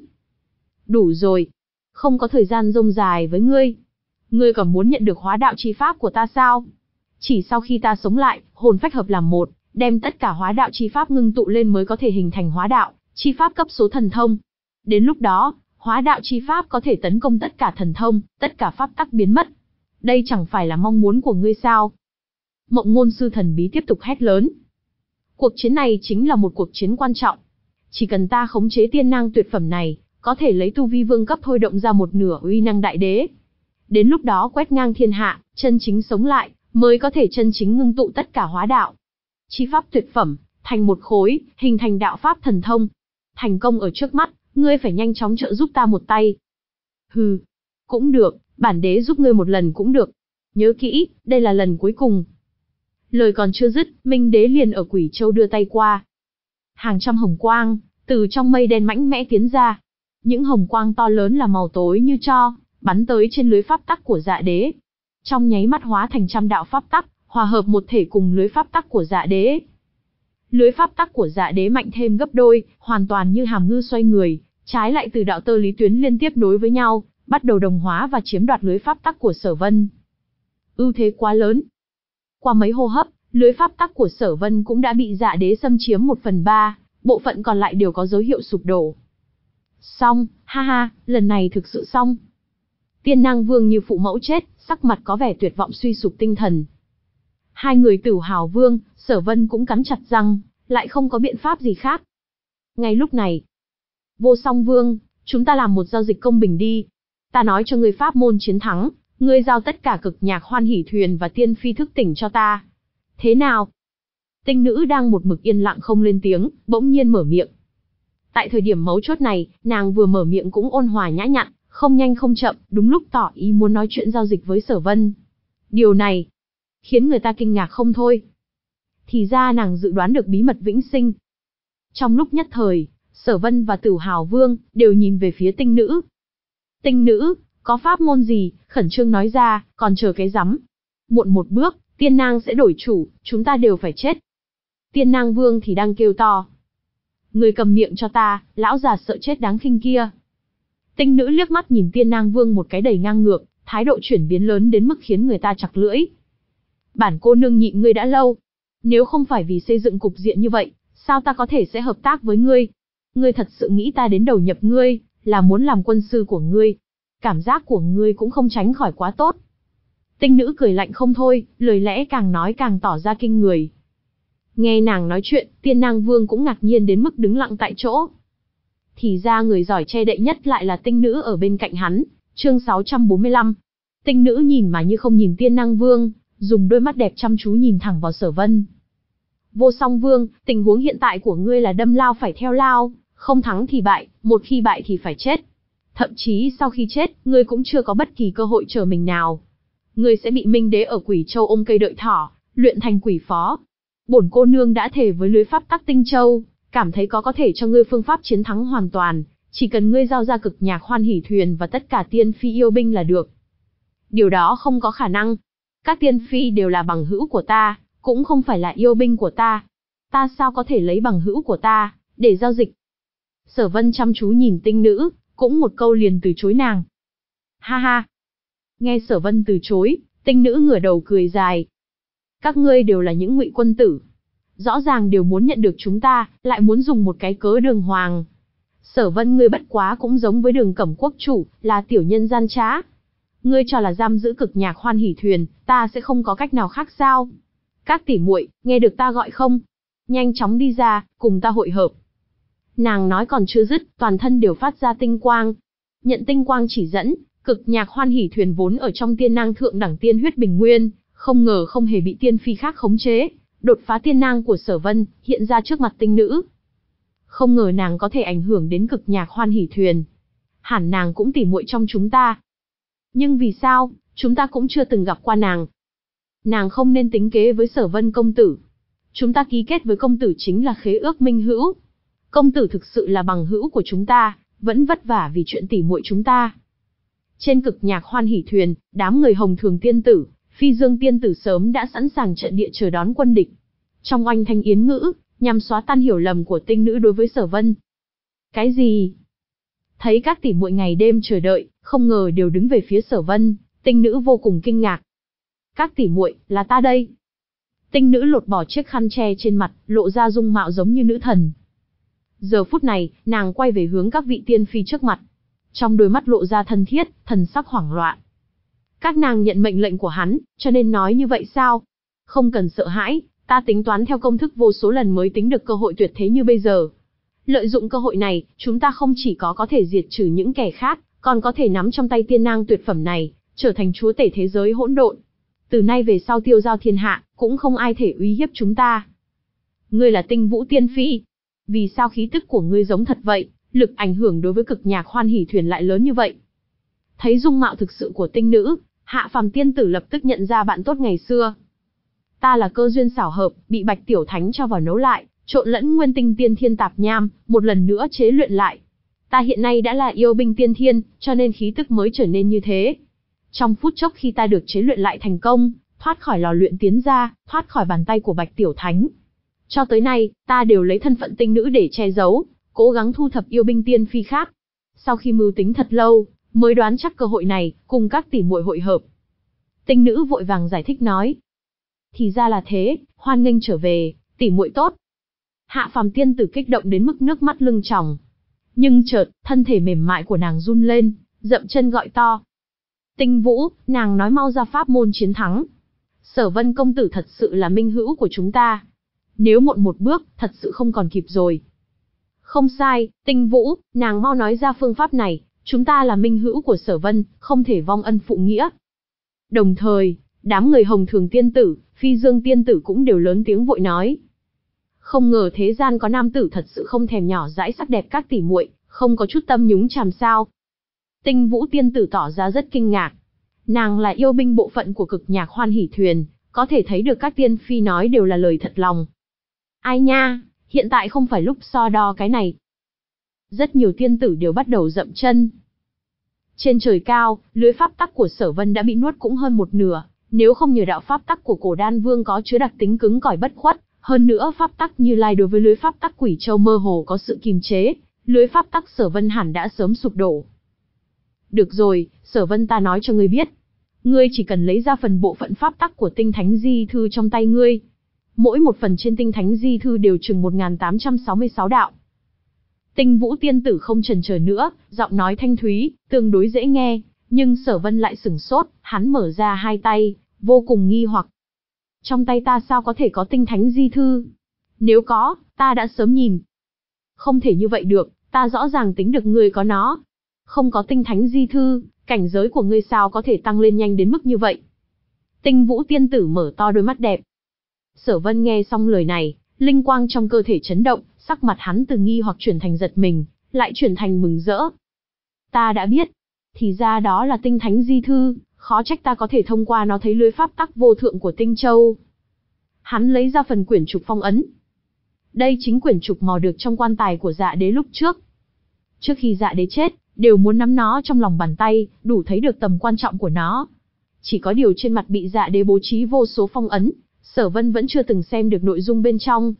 Đủ rồi. Không có thời gian rông dài với ngươi. Ngươi còn muốn nhận được hóa đạo chi pháp của ta sao? Chỉ sau khi ta sống lại, hồn phách hợp làm một, đem tất cả hóa đạo chi pháp ngưng tụ lên mới có thể hình thành hóa đạo chi pháp cấp số thần thông. Đến lúc đó, hóa đạo chi pháp có thể tấn công tất cả thần thông, tất cả pháp tắc biến mất. Đây chẳng phải là mong muốn của ngươi sao? Mộng Ngôn Sư thần bí tiếp tục hét lớn. Cuộc chiến này chính là một cuộc chiến quan trọng. Chỉ cần ta khống chế tiên nang tuyệt phẩm này, có thể lấy tu vi vương cấp thôi động ra một nửa uy năng đại đế. Đến lúc đó quét ngang thiên hạ, chân chính sống lại, mới có thể chân chính ngưng tụ tất cả hóa đạo chi pháp tuyệt phẩm, thành một khối, hình thành đạo pháp thần thông. Thành công ở trước mắt, ngươi phải nhanh chóng trợ giúp ta một tay. Hừ, cũng được, bản đế giúp ngươi một lần cũng được. Nhớ kỹ, đây là lần cuối cùng. Lời còn chưa dứt, Minh Đế liền ở Quỷ Châu đưa tay qua. Hàng trăm hồng quang, từ trong mây đen mãnh mẽ tiến ra. Những hồng quang to lớn là màu tối như tro, bắn tới trên lưới pháp tắc của Dạ Đế. Trong nháy mắt hóa thành trăm đạo pháp tắc, hòa hợp một thể cùng lưới pháp tắc của Dạ Đế. Lưới pháp tắc của Dạ Đế mạnh thêm gấp đôi, hoàn toàn như hàm ngư xoay người, trái lại từ đạo tơ lý tuyến liên tiếp nối với nhau, bắt đầu đồng hóa và chiếm đoạt lưới pháp tắc của Sở Vân. Ưu thế quá lớn. Qua mấy hô hấp, lưới pháp tắc của Sở Vân cũng đã bị Dạ Đế xâm chiếm một phần ba, bộ phận còn lại đều có dấu hiệu sụp đổ. Xong, ha ha, lần này thực sự xong. Tiên Nang Vương như phụ mẫu chết, sắc mặt có vẻ tuyệt vọng suy sụp tinh thần. Hai người Tử Hào Vương, Sở Vân cũng cắn chặt răng, lại không có biện pháp gì khác. Ngay lúc này, Vô Song Vương, chúng ta làm một giao dịch công bình đi. Ta nói cho ngươi pháp môn chiến thắng, ngươi giao tất cả cực nhạc hoan hỷ thuyền và tiên phi thức tỉnh cho ta. Thế nào? Tinh nữ đang một mực yên lặng không lên tiếng, bỗng nhiên mở miệng. Tại thời điểm mấu chốt này, nàng vừa mở miệng cũng ôn hòa nhã nhặn, không nhanh không chậm, đúng lúc tỏ ý muốn nói chuyện giao dịch với Sở Vân. Điều này khiến người ta kinh ngạc không thôi. Thì ra nàng dự đoán được bí mật vĩnh sinh. Trong lúc nhất thời, Sở Vân và Tử Hào Vương đều nhìn về phía tinh nữ. Tinh nữ, có pháp môn gì, khẩn trương nói ra, còn chờ cái rắm. Muộn một bước, tiên nang sẽ đổi chủ, chúng ta đều phải chết. Tiên nang vương thì đang kêu to. Người cầm miệng cho ta, lão già sợ chết đáng khinh kia. Tinh nữ liếc mắt nhìn tiên nang vương một cái đầy ngang ngược, thái độ chuyển biến lớn đến mức khiến người ta chặt lưỡi. Bản cô nương nhịn ngươi đã lâu. Nếu không phải vì xây dựng cục diện như vậy, sao ta có thể sẽ hợp tác với ngươi? Ngươi thật sự nghĩ ta đến đầu nhập ngươi, là muốn làm quân sư của ngươi. Cảm giác của ngươi cũng không tránh khỏi quá tốt. Tinh nữ cười lạnh không thôi, lời lẽ càng nói càng tỏ ra kinh người. Nghe nàng nói chuyện, tiên nang vương cũng ngạc nhiên đến mức đứng lặng tại chỗ. Thì ra người giỏi che đậy nhất lại là tinh nữ ở bên cạnh hắn. Chương sáu trăm bốn mươi lăm. Tinh nữ nhìn mà như không nhìn tiên nang vương, dùng đôi mắt đẹp chăm chú nhìn thẳng vào Sở Vân. Vô Song Vương, tình huống hiện tại của ngươi là đâm lao phải theo lao, không thắng thì bại, một khi bại thì phải chết. Thậm chí sau khi chết, ngươi cũng chưa có bất kỳ cơ hội trở mình nào. Ngươi sẽ bị Minh Đế ở Quỷ Châu ôm cây đợi thỏ, luyện thành quỷ phó. Bổn cô nương đã thề với lưới pháp tắc Tinh Châu, cảm thấy có có thể cho ngươi phương pháp chiến thắng hoàn toàn, chỉ cần ngươi giao ra cực nhạc hoan hỷ thuyền và tất cả tiên phi yêu binh là được. Điều đó không có khả năng. Các tiên phi đều là bằng hữu của ta, cũng không phải là yêu binh của ta. Ta sao có thể lấy bằng hữu của ta để giao dịch? Sở Vân chăm chú nhìn tinh nữ, cũng một câu liền từ chối nàng. Ha ha. Nghe Sở Vân từ chối, tinh nữ ngửa đầu cười dài. Các ngươi đều là những ngụy quân tử. Rõ ràng đều muốn nhận được chúng ta, lại muốn dùng một cái cớ đường hoàng. Sở Vân ngươi bất quá cũng giống với Đường Cẩm quốc chủ, là tiểu nhân gian trá. Ngươi cho là giam giữ cực nhạc hoan hỷ thuyền, ta sẽ không có cách nào khác sao? Các tỷ muội, nghe được ta gọi không? Nhanh chóng đi ra, cùng ta hội hợp. Nàng nói còn chưa dứt, toàn thân đều phát ra tinh quang. Nhận tinh quang chỉ dẫn, cực nhạc hoan hỷ thuyền vốn ở trong tiên nang thượng đẳng tiên huyết bình nguyên, không ngờ không hề bị tiên phi khác khống chế, đột phá tiên nang của Sở Vân, hiện ra trước mặt tinh nữ. Không ngờ nàng có thể ảnh hưởng đến cực nhạc hoan hỷ thuyền. Hẳn nàng cũng tỉ muội trong chúng ta. Nhưng vì sao, chúng ta cũng chưa từng gặp qua nàng. Nàng không nên tính kế với Sở Vân công tử. Chúng ta ký kết với công tử chính là khế ước minh hữu. Công tử thực sự là bằng hữu của chúng ta, vẫn vất vả vì chuyện tỉ muội chúng ta. Trên cực nhạc hoan hỷ thuyền, đám người Hồng Thường tiên tử, Phi Dương tiên tử sớm đã sẵn sàng trận địa chờ đón quân địch. Trong oanh thanh yến ngữ, nhằm xóa tan hiểu lầm của tinh nữ đối với Sở Vân. Cái gì? Thấy các tỷ muội ngày đêm chờ đợi, không ngờ đều đứng về phía Sở Vân, tinh nữ vô cùng kinh ngạc. Các tỷ muội, là ta đây. Tinh nữ lột bỏ chiếc khăn che trên mặt, lộ ra dung mạo giống như nữ thần. Giờ phút này, nàng quay về hướng các vị tiên phi trước mặt. Trong đôi mắt lộ ra thân thiết, thần sắc hoảng loạn. Các nàng nhận mệnh lệnh của hắn, cho nên nói như vậy sao? Không cần sợ hãi, ta tính toán theo công thức vô số lần mới tính được cơ hội tuyệt thế như bây giờ. Lợi dụng cơ hội này, chúng ta không chỉ có có thể diệt trừ những kẻ khác, còn có thể nắm trong tay tiên nang tuyệt phẩm này, trở thành chúa tể thế giới hỗn độn. Từ nay về sau tiêu giao thiên hạ, cũng không ai thể uy hiếp chúng ta. Ngươi là Tinh Vũ tiên phi. Vì sao khí tức của ngươi giống thật vậy, lực ảnh hưởng đối với cực nhạc hoan hỷ thuyền lại lớn như vậy? Thấy dung mạo thực sự của tinh nữ, hạ phàm tiên tử lập tức nhận ra bạn tốt ngày xưa. Ta là cơ duyên xảo hợp, bị Bạch Tiểu Thánh cho vào nấu lại, trộn lẫn nguyên tinh tiên thiên tạp nham, một lần nữa chế luyện lại. Ta hiện nay đã là yêu binh tiên thiên, cho nên khí tức mới trở nên như thế. Trong phút chốc khi ta được chế luyện lại thành công, thoát khỏi lò luyện tiến ra, thoát khỏi bàn tay của Bạch Tiểu Thánh. Cho tới nay, ta đều lấy thân phận tinh nữ để che giấu, cố gắng thu thập yêu binh tiên phi khác. Sau khi mưu tính thật lâu, mới đoán chắc cơ hội này, cùng các tỷ muội hội hợp. Tinh nữ vội vàng giải thích nói. Thì ra là thế, hoan nghênh trở về, tỷ muội tốt. Hạ phàm tiên tử kích động đến mức nước mắt lưng tròng. Nhưng chợt, thân thể mềm mại của nàng run lên, dậm chân gọi to. Tinh Vũ, nàng nói mau ra pháp môn chiến thắng. Sở Vân công tử thật sự là minh hữu của chúng ta. Nếu muộn một bước, thật sự không còn kịp rồi. Không sai, Tinh Vũ, nàng mau nói ra phương pháp này, chúng ta là minh hữu của Sở Vân, không thể vong ân phụ nghĩa. Đồng thời, đám người Hồng Thường tiên tử, Phi Dương tiên tử cũng đều lớn tiếng vội nói. Không ngờ thế gian có nam tử thật sự không thèm nhỏ dãi sắc đẹp các tỷ muội, không có chút tâm nhúng chàm sao. Tinh Vũ tiên tử tỏ ra rất kinh ngạc. Nàng là yêu binh bộ phận của cực nhạc hoan hỷ thuyền, có thể thấy được các tiên phi nói đều là lời thật lòng. Ai nha, hiện tại không phải lúc so đo cái này. Rất nhiều tiên tử đều bắt đầu dậm chân. Trên trời cao, lưới pháp tắc của Sở Vân đã bị nuốt cũng hơn một nửa, nếu không nhờ đạo pháp tắc của Cổ Đan Vương có chứa đặc tính cứng cỏi bất khuất, hơn nữa pháp tắc Như Lai đối với lưới pháp tắc Quỷ Châu mơ hồ có sự kiềm chế, lưới pháp tắc Sở Vân hẳn đã sớm sụp đổ. Được rồi, Sở Vân ta nói cho ngươi biết, ngươi chỉ cần lấy ra phần bộ phận pháp tắc của Tinh Thánh Di Thư trong tay ngươi. Mỗi một phần trên Tinh Thánh Di Thư đều chừng một nghìn tám trăm sáu mươi sáu đạo. Tinh Vũ tiên tử không chần chờ nữa, giọng nói thanh thúy, tương đối dễ nghe, nhưng Sở Vân lại sửng sốt, hắn mở ra hai tay, vô cùng nghi hoặc. Trong tay ta sao có thể có Tinh Thánh Di Thư? Nếu có, ta đã sớm nhìn. Không thể như vậy được, ta rõ ràng tính được ngươi có nó. Không có Tinh Thánh Di Thư, cảnh giới của ngươi sao có thể tăng lên nhanh đến mức như vậy? Tinh Vũ tiên tử mở to đôi mắt đẹp. Sở Vân nghe xong lời này, linh quang trong cơ thể chấn động, sắc mặt hắn từ nghi hoặc chuyển thành giật mình, lại chuyển thành mừng rỡ. Ta đã biết, thì ra đó là Tinh Thánh Di Thư, khó trách ta có thể thông qua nó thấy lưới pháp tắc vô thượng của Tinh Châu. Hắn lấy ra phần quyển trục phong ấn. Đây chính quyển trục mò được trong quan tài của Dạ Đế lúc trước. Trước khi Dạ Đế chết, đều muốn nắm nó trong lòng bàn tay, đủ thấy được tầm quan trọng của nó. Chỉ có điều trên mặt bị Dạ Đế bố trí vô số phong ấn, Sở Vân vẫn chưa từng xem được nội dung bên trong.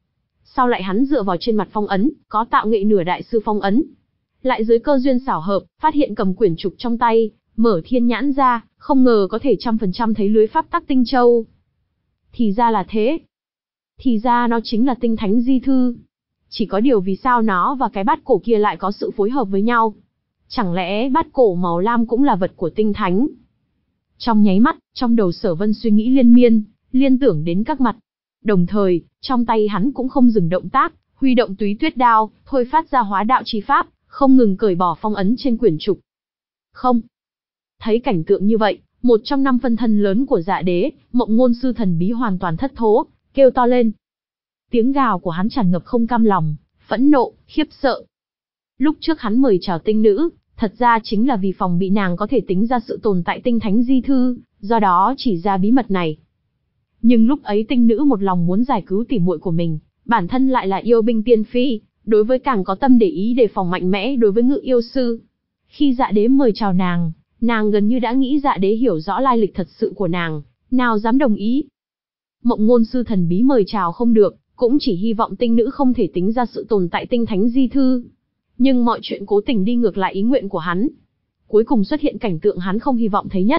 Sau lại hắn dựa vào trên mặt phong ấn, có tạo nghệ nửa đại sư phong ấn. Lại dưới cơ duyên xảo hợp, phát hiện cầm quyển trục trong tay, mở thiên nhãn ra, không ngờ có thể trăm phần trăm thấy lưới pháp tắc Tinh Châu. Thì ra là thế. Thì ra nó chính là Tinh Thánh Di Thư. Chỉ có điều vì sao nó và cái bát cổ kia lại có sự phối hợp với nhau? Chẳng lẽ bát cổ màu lam cũng là vật của Tinh Thánh? Trong nháy mắt, trong đầu Sở Vân suy nghĩ liên miên, liên tưởng đến các mặt. Đồng thời, trong tay hắn cũng không dừng động tác, huy động Túy Tuyết đao, thôi phát ra hóa đạo chi pháp, không ngừng cởi bỏ phong ấn trên quyển trục. Không. Thấy cảnh tượng như vậy, một trong năm phân thân lớn của Dạ Đế, Mộng Ngôn sư thần bí hoàn toàn thất thố, kêu to lên. Tiếng gào của hắn tràn ngập không cam lòng, phẫn nộ, khiếp sợ. Lúc trước hắn mời chào tinh nữ, thật ra chính là vì phòng bị nàng có thể tính ra sự tồn tại Tinh Thánh Di Thư, do đó chỉ ra bí mật này. Nhưng lúc ấy tinh nữ một lòng muốn giải cứu tỉ muội của mình, bản thân lại là yêu binh tiên phi, đối với càng có tâm để ý đề phòng mạnh mẽ đối với Ngự yêu sư. Khi Dạ Đế mời chào nàng, nàng gần như đã nghĩ Dạ Đế hiểu rõ lai lịch thật sự của nàng, nào dám đồng ý. Mộng Ngôn sư thần bí mời chào không được, cũng chỉ hy vọng tinh nữ không thể tính ra sự tồn tại Tinh Thánh Di Thư. Nhưng mọi chuyện cố tình đi ngược lại ý nguyện của hắn. Cuối cùng xuất hiện cảnh tượng hắn không hy vọng thấy nhất.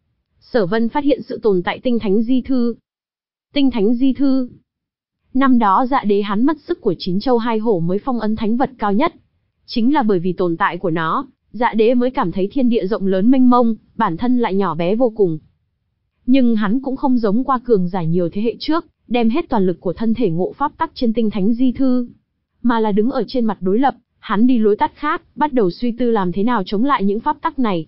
Sở Vân phát hiện sự tồn tại Tinh Thánh Di Thư. Tinh Thánh Di Thư. Năm đó Dạ Đế hắn mất sức của chín châu hai hổ mới phong ấn thánh vật cao nhất. Chính là bởi vì tồn tại của nó, Dạ Đế mới cảm thấy thiên địa rộng lớn mênh mông, bản thân lại nhỏ bé vô cùng. Nhưng hắn cũng không giống qua cường giả nhiều thế hệ trước, đem hết toàn lực của thân thể ngộ pháp tắc trên Tinh Thánh Di Thư, mà là đứng ở trên mặt đối lập, hắn đi lối tắt khác, bắt đầu suy tư làm thế nào chống lại những pháp tắc này.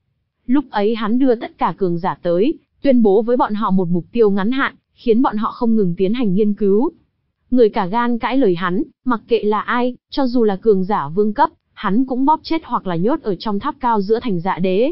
Lúc ấy hắn đưa tất cả cường giả tới, tuyên bố với bọn họ một mục tiêu ngắn hạn, khiến bọn họ không ngừng tiến hành nghiên cứu. Người cả gan cãi lời hắn, mặc kệ là ai, cho dù là cường giả vương cấp, hắn cũng bóp chết hoặc là nhốt ở trong tháp cao giữa thành Dạ Đế.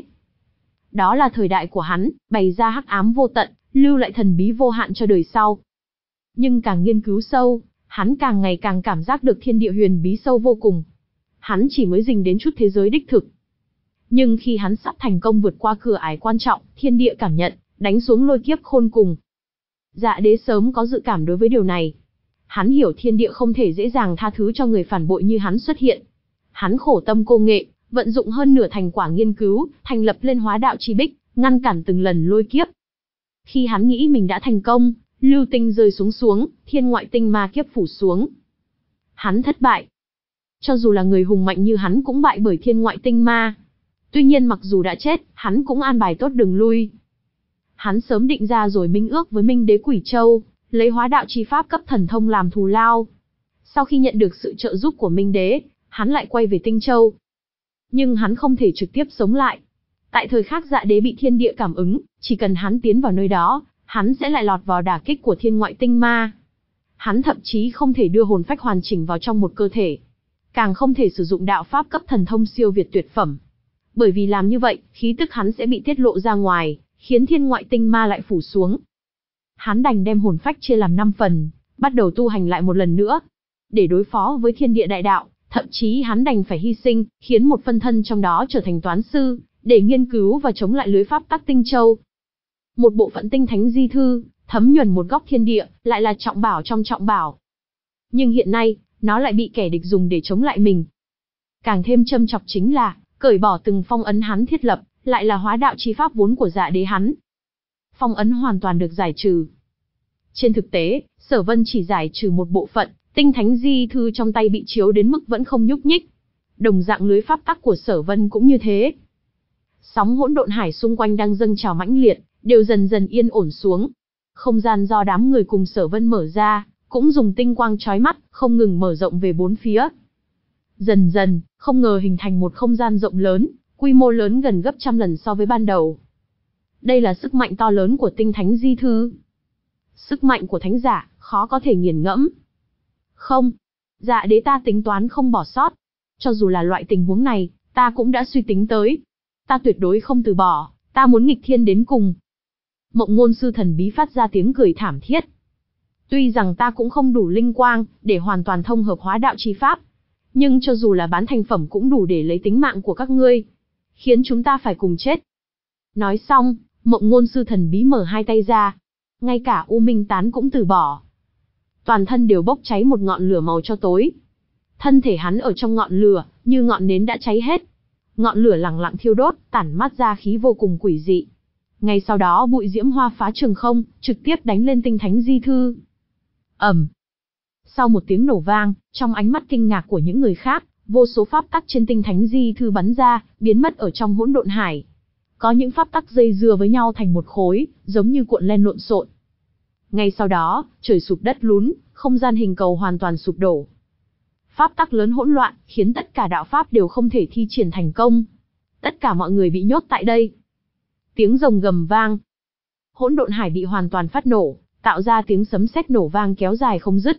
Đó là thời đại của hắn, bày ra hắc ám vô tận, lưu lại thần bí vô hạn cho đời sau. Nhưng càng nghiên cứu sâu, hắn càng ngày càng cảm giác được thiên địa huyền bí sâu vô cùng. Hắn chỉ mới dình đến chút thế giới đích thực. Nhưng khi hắn sắp thành công vượt qua cửa ải quan trọng, thiên địa cảm nhận, đánh xuống lôi kiếp khôn cùng. Dạ Đế sớm có dự cảm đối với điều này. Hắn hiểu thiên địa không thể dễ dàng tha thứ cho người phản bội như hắn xuất hiện. Hắn khổ tâm cô nghệ, vận dụng hơn nửa thành quả nghiên cứu, thành lập lên hóa đạo chi bích, ngăn cản từng lần lôi kiếp. Khi hắn nghĩ mình đã thành công, lưu tinh rơi xuống xuống, thiên ngoại tinh ma kiếp phủ xuống. Hắn thất bại. Cho dù là người hùng mạnh như hắn cũng bại bởi thiên ngoại tinh ma. Tuy nhiên mặc dù đã chết, hắn cũng an bài tốt đường lui. Hắn sớm định ra rồi minh ước với Minh Đế Quỷ Châu, lấy hóa đạo chi pháp cấp thần thông làm thù lao. Sau khi nhận được sự trợ giúp của Minh Đế, hắn lại quay về Tinh Châu. Nhưng hắn không thể trực tiếp sống lại. Tại thời khắc Dạ Đế bị thiên địa cảm ứng, chỉ cần hắn tiến vào nơi đó, hắn sẽ lại lọt vào đả kích của thiên ngoại tinh ma. Hắn thậm chí không thể đưa hồn phách hoàn chỉnh vào trong một cơ thể. Càng không thể sử dụng đạo pháp cấp thần thông siêu việt tuyệt phẩm. Bởi vì làm như vậy, khí tức hắn sẽ bị tiết lộ ra ngoài, khiến thiên ngoại tinh ma lại phủ xuống. Hắn đành đem hồn phách chia làm năm phần, bắt đầu tu hành lại một lần nữa. Để đối phó với thiên địa đại đạo, thậm chí hắn đành phải hy sinh, khiến một phân thân trong đó trở thành toán sư, để nghiên cứu và chống lại lưới pháp tắc tinh châu. Một bộ phận tinh thánh di thư, thấm nhuần một góc thiên địa, lại là trọng bảo trong trọng bảo. Nhưng hiện nay, nó lại bị kẻ địch dùng để chống lại mình. Càng thêm châm chọc chính là, cởi bỏ từng phong ấn hắn thiết lập, lại là hóa đạo chi pháp vốn của Dạ Đế hắn. Phong ấn hoàn toàn được giải trừ. Trên thực tế, Sở Vân chỉ giải trừ một bộ phận, tinh thánh di thư trong tay bị chiếu đến mức vẫn không nhúc nhích. Đồng dạng lưới pháp tắc của Sở Vân cũng như thế. Sóng hỗn độn hải xung quanh đang dâng trào mãnh liệt, đều dần dần yên ổn xuống. Không gian do đám người cùng Sở Vân mở ra, cũng dùng tinh quang chói mắt, không ngừng mở rộng về bốn phía. Dần dần, không ngờ hình thành một không gian rộng lớn, quy mô lớn gần gấp trăm lần so với ban đầu. Đây là sức mạnh to lớn của tinh thánh di thư. Sức mạnh của thánh giả, khó có thể nghiền ngẫm. Không, Dạ Đế ta tính toán không bỏ sót. Cho dù là loại tình huống này, ta cũng đã suy tính tới. Ta tuyệt đối không từ bỏ, ta muốn nghịch thiên đến cùng. Mộng ngôn sư thần bí phát ra tiếng cười thảm thiết. Tuy rằng ta cũng không đủ linh quang, để hoàn toàn thông hợp hóa đạo chi pháp. Nhưng cho dù là bán thành phẩm cũng đủ để lấy tính mạng của các ngươi. Khiến chúng ta phải cùng chết. Nói xong, mộng ngôn sư thần bí mở hai tay ra. Ngay cả U Minh Tán cũng từ bỏ. Toàn thân đều bốc cháy một ngọn lửa màu cho tối. Thân thể hắn ở trong ngọn lửa, như ngọn nến đã cháy hết. Ngọn lửa lẳng lặng thiêu đốt, tản mát ra khí vô cùng quỷ dị. Ngay sau đó bụi diễm hoa phá trường không, trực tiếp đánh lên tinh thánh di thư. Ầm. Sau một tiếng nổ vang, trong ánh mắt kinh ngạc của những người khác, vô số pháp tắc trên tinh thánh di thư bắn ra, biến mất ở trong hỗn độn hải. Có những pháp tắc dây dưa với nhau thành một khối, giống như cuộn len lộn xộn. Ngay sau đó, trời sụp đất lún, không gian hình cầu hoàn toàn sụp đổ. Pháp tắc lớn hỗn loạn, khiến tất cả đạo pháp đều không thể thi triển thành công. Tất cả mọi người bị nhốt tại đây. Tiếng rồng gầm vang. Hỗn độn hải bị hoàn toàn phát nổ, tạo ra tiếng sấm sét nổ vang kéo dài không dứt.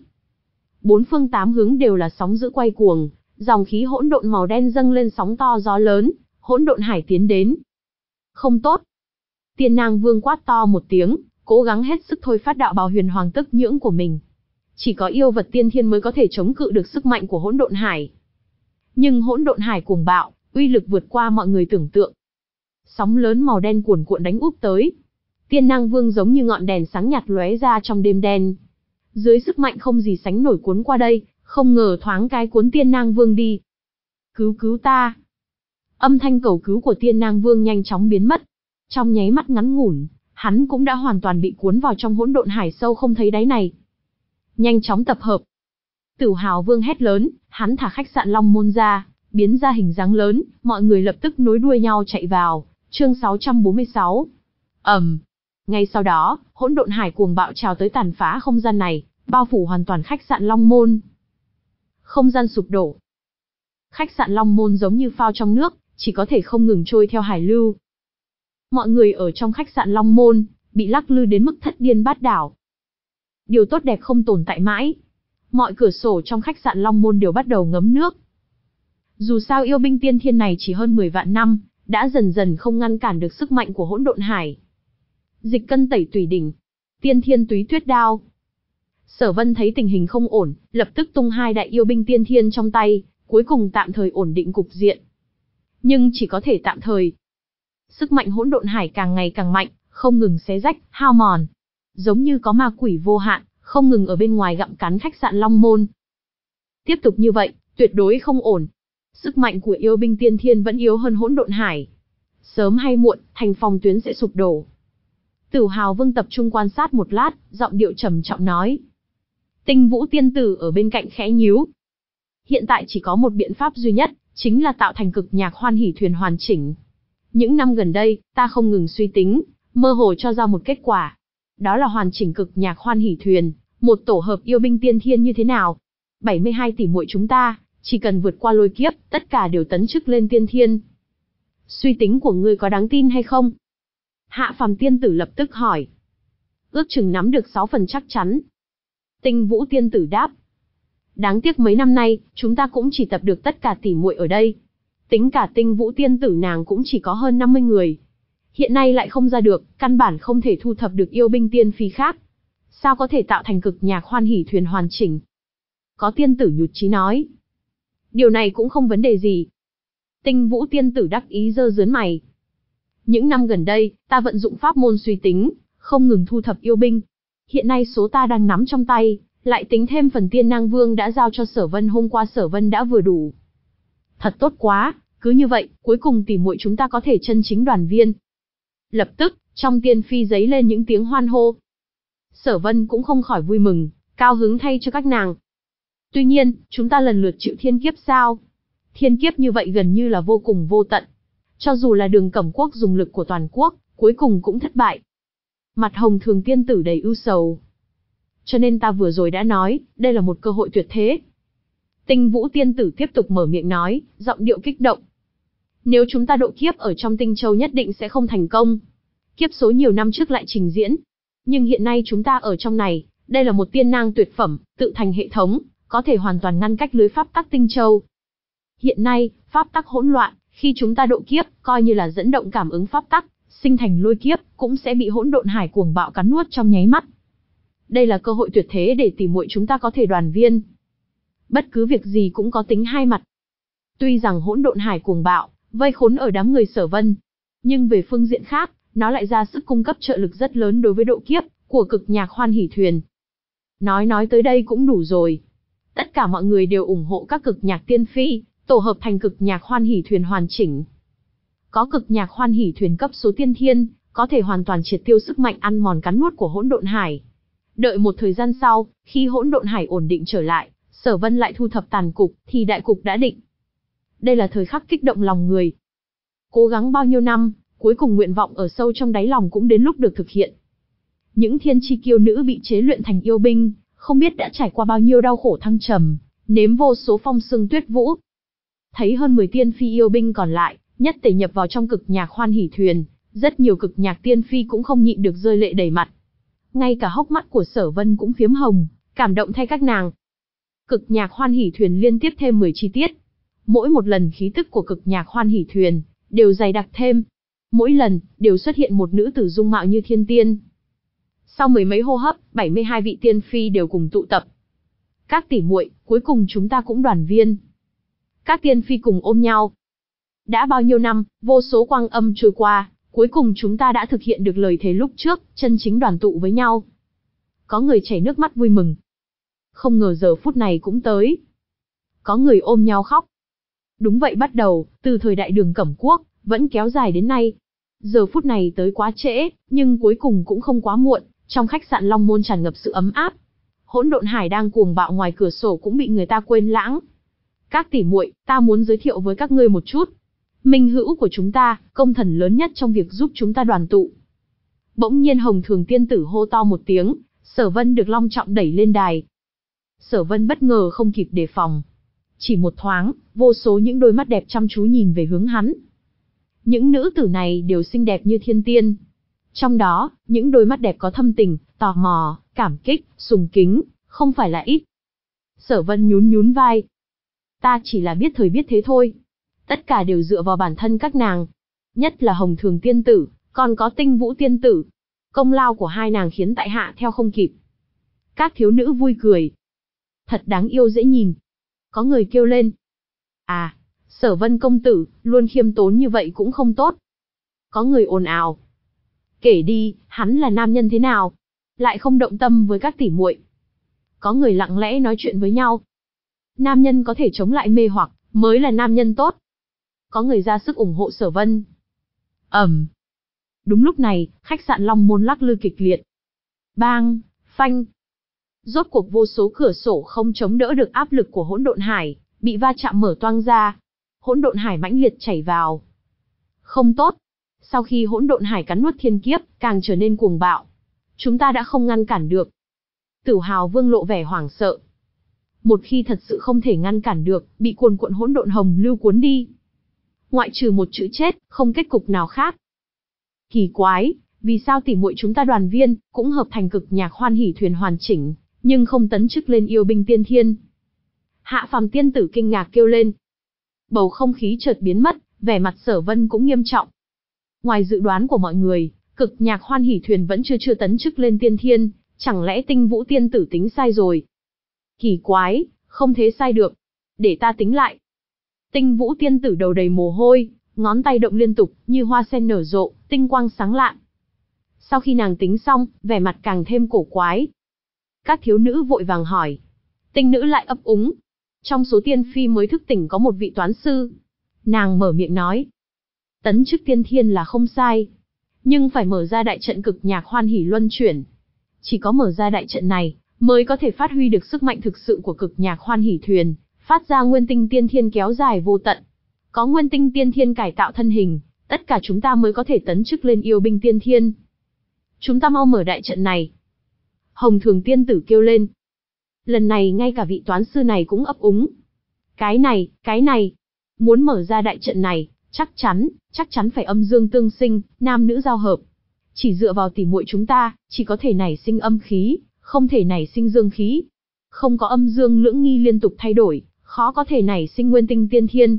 Bốn phương tám hướng đều là sóng dữ quay cuồng, dòng khí hỗn độn màu đen dâng lên sóng to gió lớn, hỗn độn hải tiến đến. Không tốt. Tiên Nang Vương quát to một tiếng, cố gắng hết sức thôi phát đạo bào huyền hoàng tức nhưỡng của mình. Chỉ có yêu vật tiên thiên mới có thể chống cự được sức mạnh của hỗn độn hải. Nhưng hỗn độn hải cuồng bạo, uy lực vượt qua mọi người tưởng tượng. Sóng lớn màu đen cuồn cuộn đánh úp tới. Tiên Nang Vương giống như ngọn đèn sáng nhạt lóe ra trong đêm đen. Dưới sức mạnh không gì sánh nổi cuốn qua đây, không ngờ thoáng cái cuốn Tiên Nang Vương đi. Cứu cứu ta. Âm thanh cầu cứu của Tiên Nang Vương nhanh chóng biến mất. Trong nháy mắt ngắn ngủn, hắn cũng đã hoàn toàn bị cuốn vào trong hỗn độn hải sâu không thấy đáy này. Nhanh chóng tập hợp. Tử Hào Vương hét lớn, hắn thả khách sạn Long Môn ra, biến ra hình dáng lớn, mọi người lập tức nối đuôi nhau chạy vào. Chương sáu trăm bốn mươi sáu. Ầm. Um. Ngay sau đó, hỗn độn hải cuồng bạo trào tới tàn phá không gian này, bao phủ hoàn toàn khách sạn Long Môn. Không gian sụp đổ. Khách sạn Long Môn giống như phao trong nước, chỉ có thể không ngừng trôi theo hải lưu. Mọi người ở trong khách sạn Long Môn, bị lắc lư đến mức thất điên bát đảo. Điều tốt đẹp không tồn tại mãi. Mọi cửa sổ trong khách sạn Long Môn đều bắt đầu ngấm nước. Dù sao yêu binh tiên thiên này chỉ hơn mười vạn năm, đã dần dần không ngăn cản được sức mạnh của hỗn độn hải. Dịch cân tẩy tùy đỉnh, tiên thiên túy tuyết đao. Sở Vân thấy tình hình không ổn, lập tức tung hai đại yêu binh tiên thiên trong tay, cuối cùng tạm thời ổn định cục diện. Nhưng chỉ có thể tạm thời. Sức mạnh hỗn độn hải càng ngày càng mạnh, không ngừng xé rách, hao mòn. Giống như có ma quỷ vô hạn, không ngừng ở bên ngoài gặm cắn khách sạn Long Môn. Tiếp tục như vậy, tuyệt đối không ổn. Sức mạnh của yêu binh tiên thiên vẫn yếu hơn hỗn độn hải. Sớm hay muộn, thành phòng tuyến sẽ sụp đổ. Tử Hào Vương tập trung quan sát một lát, giọng điệu trầm trọng nói. Tinh Vũ tiên tử ở bên cạnh khẽ nhíu. Hiện tại chỉ có một biện pháp duy nhất, chính là tạo thành cực nhạc hoan hỷ thuyền hoàn chỉnh. Những năm gần đây, ta không ngừng suy tính, mơ hồ cho ra một kết quả. Đó là hoàn chỉnh cực nhạc hoan hỷ thuyền, một tổ hợp yêu binh tiên thiên như thế nào. bảy mươi hai tỷ muội chúng ta, chỉ cần vượt qua lôi kiếp, tất cả đều tấn chức lên tiên thiên. Suy tính của ngươi có đáng tin hay không? Hạ phàm tiên tử lập tức hỏi. Ước chừng nắm được sáu phần chắc chắn. Tinh Vũ tiên tử đáp. Đáng tiếc mấy năm nay, chúng ta cũng chỉ tập được tất cả tỉ muội ở đây. Tính cả Tinh Vũ tiên tử nàng cũng chỉ có hơn năm mươi người. Hiện nay lại không ra được, căn bản không thể thu thập được yêu binh tiên phi khác. Sao có thể tạo thành cực nhạc hoan hỷ thuyền hoàn chỉnh? Có tiên tử nhụt chí nói. Điều này cũng không vấn đề gì. Tinh Vũ tiên tử đắc ý giơ giớn mày. Những năm gần đây, ta vận dụng pháp môn suy tính, không ngừng thu thập yêu binh. Hiện nay số ta đang nắm trong tay, lại tính thêm phần tiên nang vương đã giao cho Sở Vân hôm qua Sở Vân đã vừa đủ. Thật tốt quá, cứ như vậy, cuối cùng tỉ muội chúng ta có thể chân chính đoàn viên. Lập tức, trong tiên phi giấy lên những tiếng hoan hô. Sở Vân cũng không khỏi vui mừng, cao hứng thay cho các nàng. Tuy nhiên, chúng ta lần lượt chịu thiên kiếp sao? Thiên kiếp như vậy gần như là vô cùng vô tận. Cho dù là Đường Cẩm Quốc dùng lực của toàn quốc, cuối cùng cũng thất bại. Mặt Hồng Thường tiên tử đầy ưu sầu. Cho nên ta vừa rồi đã nói, đây là một cơ hội tuyệt thế. Tinh Vũ tiên tử tiếp tục mở miệng nói, giọng điệu kích động. Nếu chúng ta độ kiếp ở trong Tinh Châu nhất định sẽ không thành công. Kiếp số nhiều năm trước lại trình diễn. Nhưng hiện nay chúng ta ở trong này, đây là một tiên nang tuyệt phẩm, tự thành hệ thống, có thể hoàn toàn ngăn cách lưới pháp tắc Tinh Châu. Hiện nay, pháp tắc hỗn loạn, khi chúng ta độ kiếp, coi như là dẫn động cảm ứng pháp tắc, sinh thành lôi kiếp, cũng sẽ bị hỗn độn hải cuồng bạo cắn nuốt trong nháy mắt. Đây là cơ hội tuyệt thế để tỉ muội chúng ta có thể đoàn viên. Bất cứ việc gì cũng có tính hai mặt. Tuy rằng hỗn độn hải cuồng bạo, vây khốn ở đám người Sở Vân, nhưng về phương diện khác, nó lại ra sức cung cấp trợ lực rất lớn đối với độ kiếp của cực nhạc hoan hỷ thuyền. Nói nói tới đây cũng đủ rồi. Tất cả mọi người đều ủng hộ các cực nhạc tiên phi, tổ hợp thành cực nhạc hoan hỷ thuyền hoàn chỉnh. Có cực nhạc hoan hỷ thuyền cấp số tiên thiên, có thể hoàn toàn triệt tiêu sức mạnh ăn mòn cắn nuốt của hỗn độn hải. Đợi một thời gian sau, khi hỗn độn hải ổn định trở lại, Sở Vân lại thu thập tàn cục, thì đại cục đã định. Đây là thời khắc kích động lòng người. Cố gắng bao nhiêu năm, cuối cùng nguyện vọng ở sâu trong đáy lòng cũng đến lúc được thực hiện. Những thiên chi kiêu nữ bị chế luyện thành yêu binh, không biết đã trải qua bao nhiêu đau khổ thăng trầm, nếm vô số phong sương tuyết vũ. Thấy hơn mười tiên phi yêu binh còn lại, nhất tề nhập vào trong cực nhạc hoan hỷ thuyền, rất nhiều cực nhạc tiên phi cũng không nhịn được rơi lệ đầy mặt. Ngay cả hốc mắt của Sở Vân cũng phiếm hồng, cảm động thay các nàng. Cực nhạc hoan hỷ thuyền liên tiếp thêm mười chi tiết. Mỗi một lần khí tức của cực nhạc hoan hỷ thuyền đều dày đặc thêm. Mỗi lần đều xuất hiện một nữ tử dung mạo như thiên tiên. Sau mười mấy hô hấp, bảy mươi hai vị tiên phi đều cùng tụ tập. Các tỷ muội, cuối cùng chúng ta cũng đoàn viên. Các tiên phi cùng ôm nhau. Đã bao nhiêu năm, vô số quang âm trôi qua, cuối cùng chúng ta đã thực hiện được lời thề lúc trước, chân chính đoàn tụ với nhau. Có người chảy nước mắt vui mừng. Không ngờ giờ phút này cũng tới. Có người ôm nhau khóc. Đúng vậy, bắt đầu, từ thời đại Đường Cẩm Quốc, vẫn kéo dài đến nay. Giờ phút này tới quá trễ, nhưng cuối cùng cũng không quá muộn, trong khách sạn Long Môn tràn ngập sự ấm áp. Hỗn độn hải đang cuồng bạo ngoài cửa sổ cũng bị người ta quên lãng. Các tỷ muội, ta muốn giới thiệu với các ngươi một chút. Minh hữu của chúng ta, công thần lớn nhất trong việc giúp chúng ta đoàn tụ. Bỗng nhiên Hồng Thường tiên tử hô to một tiếng, Sở Vân được long trọng đẩy lên đài. Sở Vân bất ngờ không kịp đề phòng. Chỉ một thoáng, vô số những đôi mắt đẹp chăm chú nhìn về hướng hắn. Những nữ tử này đều xinh đẹp như thiên tiên. Trong đó, những đôi mắt đẹp có thâm tình, tò mò, cảm kích, sùng kính, không phải là ít. Sở Vân nhún nhún vai. Ta chỉ là biết thời biết thế thôi. Tất cả đều dựa vào bản thân các nàng. Nhất là Hồng Thường tiên tử, còn có Tinh Vũ tiên tử. Công lao của hai nàng khiến tại hạ theo không kịp. Các thiếu nữ vui cười. Thật đáng yêu dễ nhìn. Có người kêu lên. À, Sở Vân công tử, luôn khiêm tốn như vậy cũng không tốt. Có người ồn ào. Kể đi, hắn là nam nhân thế nào? Lại không động tâm với các tỷ muội. Có người lặng lẽ nói chuyện với nhau. Nam nhân có thể chống lại mê hoặc, mới là nam nhân tốt. Có người ra sức ủng hộ Sở Vân. Ầm. Đúng lúc này, khách sạn Long Môn lắc lư kịch liệt. Bang, phanh. Rốt cuộc vô số cửa sổ không chống đỡ được áp lực của hỗn độn hải, bị va chạm mở toang ra. Hỗn độn hải mãnh liệt chảy vào. Không tốt. Sau khi hỗn độn hải cắn nuốt thiên kiếp, càng trở nên cuồng bạo. Chúng ta đã không ngăn cản được. Tử Hào Vương lộ vẻ hoảng sợ. Một khi thật sự không thể ngăn cản được, bị cuồn cuộn hỗn độn hồng lưu cuốn đi. Ngoại trừ một chữ chết, không kết cục nào khác. Kỳ quái, vì sao tỷ muội chúng ta đoàn viên, cũng hợp thành cực nhạc hoan hỷ thuyền hoàn chỉnh, nhưng không tấn chức lên yêu binh tiên thiên. Hạ phàm tiên tử kinh ngạc kêu lên. Bầu không khí chợt biến mất, vẻ mặt Sở Vân cũng nghiêm trọng. Ngoài dự đoán của mọi người, Cực Nhạc Hoan Hỷ Thuyền vẫn chưa chưa tấn chức lên tiên thiên, chẳng lẽ Tinh Vũ tiên tử tính sai rồi? Kỳ quái, không thế sai được. Để ta tính lại. Tinh Vũ tiên tử đầu đầy mồ hôi, ngón tay động liên tục, như hoa sen nở rộ, tinh quang sáng lạn. Sau khi nàng tính xong, vẻ mặt càng thêm cổ quái. Các thiếu nữ vội vàng hỏi. Tinh nữ lại ấp úng. Trong số tiên phi mới thức tỉnh có một vị toán sư. Nàng mở miệng nói. Tấn chức tiên thiên là không sai. Nhưng phải mở ra đại trận Cực Nhạc Hoan Hỷ luân chuyển. Chỉ có mở ra đại trận này, mới có thể phát huy được sức mạnh thực sự của Cực Nhạc Hoan Hỷ Thuyền, phát ra nguyên tinh tiên thiên kéo dài vô tận. Có nguyên tinh tiên thiên cải tạo thân hình, tất cả chúng ta mới có thể tấn chức lên yêu binh tiên thiên. Chúng ta mau mở đại trận này. Hồng Thường tiên tử kêu lên. Lần này ngay cả vị toán sư này cũng ấp úng. Cái này, cái này. Muốn mở ra đại trận này, chắc chắn, chắc chắn phải âm dương tương sinh, nam nữ giao hợp. Chỉ dựa vào tỉ muội chúng ta, chỉ có thể nảy sinh âm khí, không thể nảy sinh dương khí. Không có âm dương lưỡng nghi liên tục thay đổi, khó có thể nảy sinh nguyên tinh tiên thiên.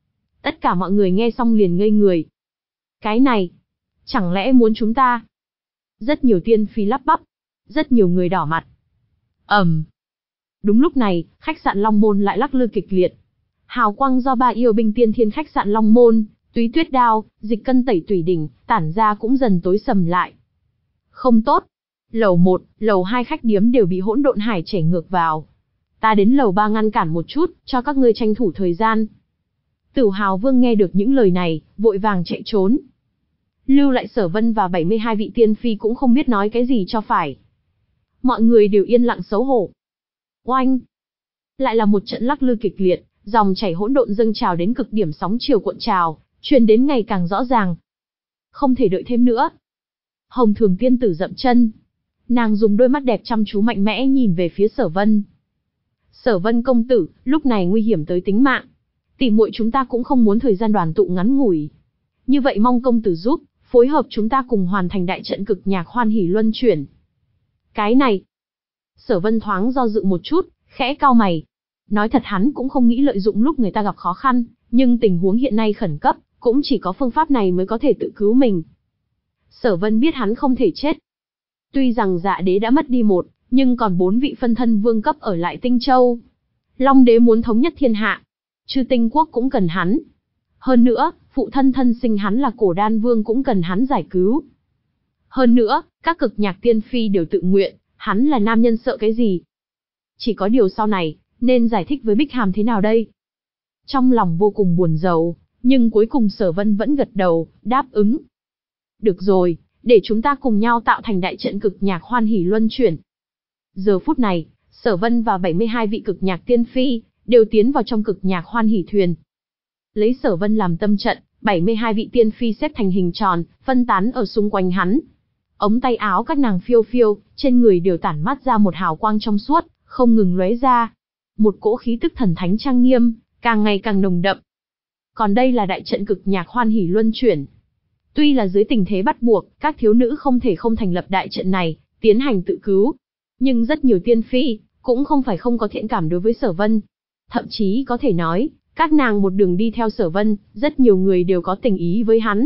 Tất cả mọi người nghe xong liền ngây người. Cái này, chẳng lẽ muốn chúng ta? Rất nhiều tiên phi lắp bắp, rất nhiều người đỏ mặt. ầm. Um. Đúng lúc này, khách sạn Long Môn lại lắc lư kịch liệt. Hào quang do ba yêu binh tiên thiên khách sạn Long Môn, Túy Tuyết Đao, Dịch Cân Tẩy Tủy Đỉnh, tản ra cũng dần tối sầm lại. Không tốt. Lầu một, lầu hai khách điếm đều bị hỗn độn hải chảy ngược vào. Ta đến lầu ba ngăn cản một chút, cho các ngươi tranh thủ thời gian. Tử Hào Vương nghe được những lời này, vội vàng chạy trốn. Lưu lại Sở Vân và bảy mươi hai vị tiên phi cũng không biết nói cái gì cho phải. Mọi người đều yên lặng xấu hổ. Oanh! Lại là một trận lắc lư kịch liệt, dòng chảy hỗn độn dâng trào đến cực điểm, sóng chiều cuộn trào, truyền đến ngày càng rõ ràng. Không thể đợi thêm nữa. Hồng Thường tiên tử dậm chân. Nàng dùng đôi mắt đẹp chăm chú mạnh mẽ nhìn về phía Sở Vân. Sở Vân công tử, lúc này nguy hiểm tới tính mạng. Tỷ muội chúng ta cũng không muốn thời gian đoàn tụ ngắn ngủi. Như vậy mong công tử giúp, phối hợp chúng ta cùng hoàn thành đại trận Cực Nhạc Hoan Hỷ luân chuyển. Cái này. Sở Vân thoáng do dự một chút, khẽ cau mày. Nói thật hắn cũng không nghĩ lợi dụng lúc người ta gặp khó khăn, nhưng tình huống hiện nay khẩn cấp, cũng chỉ có phương pháp này mới có thể tự cứu mình. Sở Vân biết hắn không thể chết. Tuy rằng Dạ Đế đã mất đi một, nhưng còn bốn vị phân thân vương cấp ở lại Tinh Châu. Long Đế muốn thống nhất thiên hạ, Chư Tinh Quốc cũng cần hắn. Hơn nữa, phụ thân thân sinh hắn là Cổ Đan Vương cũng cần hắn giải cứu. Hơn nữa, các Cực Nhạc tiên phi đều tự nguyện, hắn là nam nhân sợ cái gì? Chỉ có điều sau này, nên giải thích với Bích Hàm thế nào đây? Trong lòng vô cùng buồn rầu, nhưng cuối cùng Sở Vân vẫn gật đầu, đáp ứng. Được rồi, để chúng ta cùng nhau tạo thành đại trận Cực Nhạc Hoan Hỷ luân chuyển. Giờ phút này, Sở Vân và bảy mươi hai vị Cực Nhạc tiên phi đều tiến vào trong Cực Nhạc Hoan Hỷ thuyền. Lấy Sở Vân làm tâm trận, bảy mươi hai vị tiên phi xếp thành hình tròn, phân tán ở xung quanh hắn. Ống tay áo các nàng phiêu phiêu, trên người đều tản mát ra một hào quang trong suốt, không ngừng lóe ra. Một cỗ khí tức thần thánh trang nghiêm, càng ngày càng nồng đậm. Còn đây là đại trận Cực Nhạc Hoan Hỷ luân chuyển. Tuy là dưới tình thế bắt buộc, các thiếu nữ không thể không thành lập đại trận này, tiến hành tự cứu. Nhưng rất nhiều tiên phi, cũng không phải không có thiện cảm đối với Sở Vân. Thậm chí có thể nói, các nàng một đường đi theo Sở Vân, rất nhiều người đều có tình ý với hắn.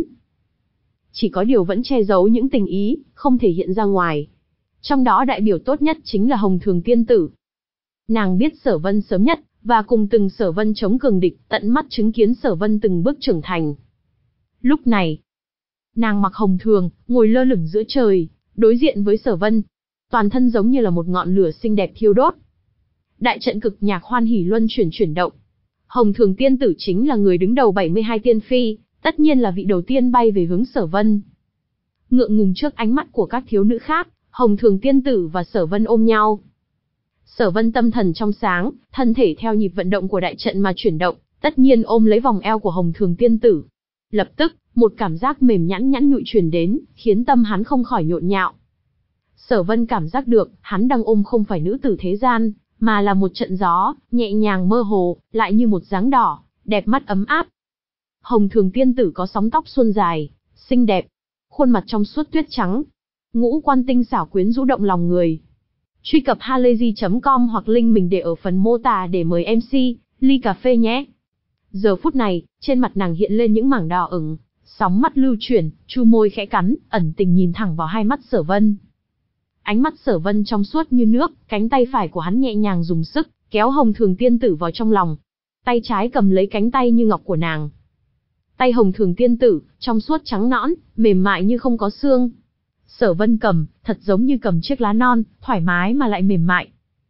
Chỉ có điều vẫn che giấu những tình ý, không thể hiện ra ngoài. Trong đó đại biểu tốt nhất chính là Hồng Thường tiên tử. Nàng biết Sở Vân sớm nhất, và cùng từng Sở Vân chống cường địch, tận mắt chứng kiến Sở Vân từng bước trưởng thành. Lúc này, nàng mặc hồng thường, ngồi lơ lửng giữa trời, đối diện với Sở Vân. Toàn thân giống như là một ngọn lửa xinh đẹp thiêu đốt. Đại trận Cực Nhạc Hoan Hỷ luân chuyển chuyển động. Hồng Thường tiên tử chính là người đứng đầu bảy mươi hai tiên phi, tất nhiên là vị đầu tiên bay về hướng Sở Vân. Ngượng ngùng trước ánh mắt của các thiếu nữ khác, Hồng Thường tiên tử và Sở Vân ôm nhau. Sở Vân tâm thần trong sáng, thân thể theo nhịp vận động của đại trận mà chuyển động, tất nhiên ôm lấy vòng eo của Hồng Thường tiên tử. Lập tức, một cảm giác mềm nhẵn nhẵn nhụi truyền đến, khiến tâm hắn không khỏi nhộn nhạo. Sở Vân cảm giác được, hắn đang ôm không phải nữ tử thế gian, mà là một trận gió, nhẹ nhàng mơ hồ, lại như một dáng đỏ, đẹp mắt ấm áp. Hồng Thường tiên tử có sóng tóc suôn dài, xinh đẹp, khuôn mặt trong suốt tuyết trắng, ngũ quan tinh xảo quyến rũ động lòng người. Truy cập halayzi chấm com hoặc link mình để ở phần mô tả để mời em xê, ly cà phê nhé. Giờ phút này, trên mặt nàng hiện lên những mảng đỏ ửng, sóng mắt lưu chuyển, chu môi khẽ cắn, ẩn tình nhìn thẳng vào hai mắt Sở Vân. Ánh mắt Sở Vân trong suốt như nước, cánh tay phải của hắn nhẹ nhàng dùng sức, kéo Hồng Thường Tiên Tử vào trong lòng. Tay trái cầm lấy cánh tay như ngọc của nàng. Tay Hồng Thường Tiên Tử, trong suốt trắng nõn, mềm mại như không có xương. Sở Vân cầm, thật giống như cầm chiếc lá non, thoải mái mà lại mềm mại.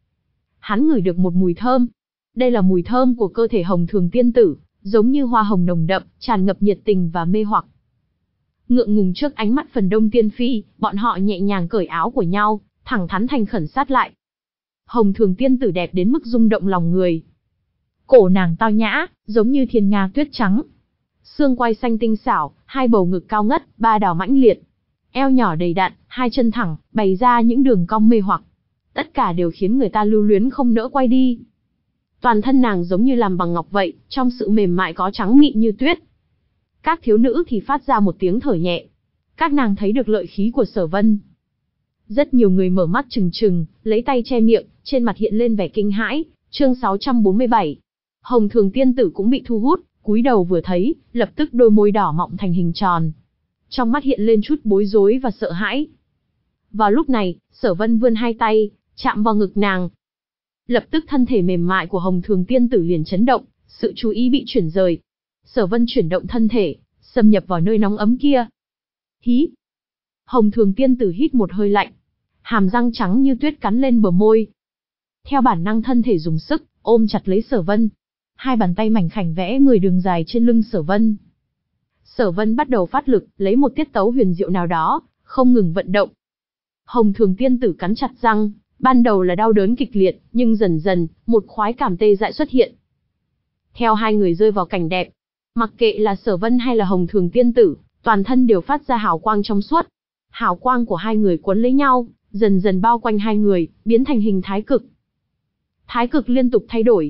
Hắn ngửi được một mùi thơm. Đây là mùi thơm của cơ thể Hồng Thường Tiên Tử, giống như hoa hồng nồng đậm, tràn ngập nhiệt tình và mê hoặc. Ngượng ngùng trước ánh mắt phần đông tiên phi, bọn họ nhẹ nhàng cởi áo của nhau, thẳng thắn thành khẩn sát lại. Hồng Thường Tiên Tử đẹp đến mức rung động lòng người. Cổ nàng tao nhã, giống như thiên nga tuyết trắng. Xương quai xanh tinh xảo, hai bầu ngực cao ngất, ba đào mãnh liệt. Eo nhỏ đầy đặn, hai chân thẳng, bày ra những đường cong mê hoặc. Tất cả đều khiến người ta lưu luyến không nỡ quay đi. Toàn thân nàng giống như làm bằng ngọc vậy, trong sự mềm mại có trắng mịn như tuyết. Các thiếu nữ thì phát ra một tiếng thở nhẹ. Các nàng thấy được lợi khí của Sở Vân. Rất nhiều người mở mắt trừng trừng, lấy tay che miệng, trên mặt hiện lên vẻ kinh hãi. Chương sáu trăm bốn mươi bảy. Hồng Thường Tiên Tử cũng bị thu hút, cúi đầu vừa thấy, lập tức đôi môi đỏ mọng thành hình tròn. Trong mắt hiện lên chút bối rối và sợ hãi. Vào lúc này, Sở Vân vươn hai tay, chạm vào ngực nàng. Lập tức thân thể mềm mại của Hồng Thường Tiên Tử liền chấn động, sự chú ý bị chuyển rời. Sở Vân chuyển động thân thể, xâm nhập vào nơi nóng ấm kia. Hí! Hồng Thường Tiên Tử hít một hơi lạnh, hàm răng trắng như tuyết cắn lên bờ môi. Theo bản năng thân thể dùng sức, ôm chặt lấy Sở Vân. Hai bàn tay mảnh khảnh vẽ người đường dài trên lưng Sở Vân. Sở Vân bắt đầu phát lực, lấy một tiết tấu huyền diệu nào đó, không ngừng vận động. Hồng Thường Tiên Tử cắn chặt răng, ban đầu là đau đớn kịch liệt, nhưng dần dần, một khoái cảm tê dại xuất hiện. Theo hai người rơi vào cảnh đẹp, mặc kệ là Sở Vân hay là Hồng Thường Tiên Tử, toàn thân đều phát ra hào quang trong suốt. Hào quang của hai người quấn lấy nhau, dần dần bao quanh hai người, biến thành hình thái cực. Thái cực liên tục thay đổi.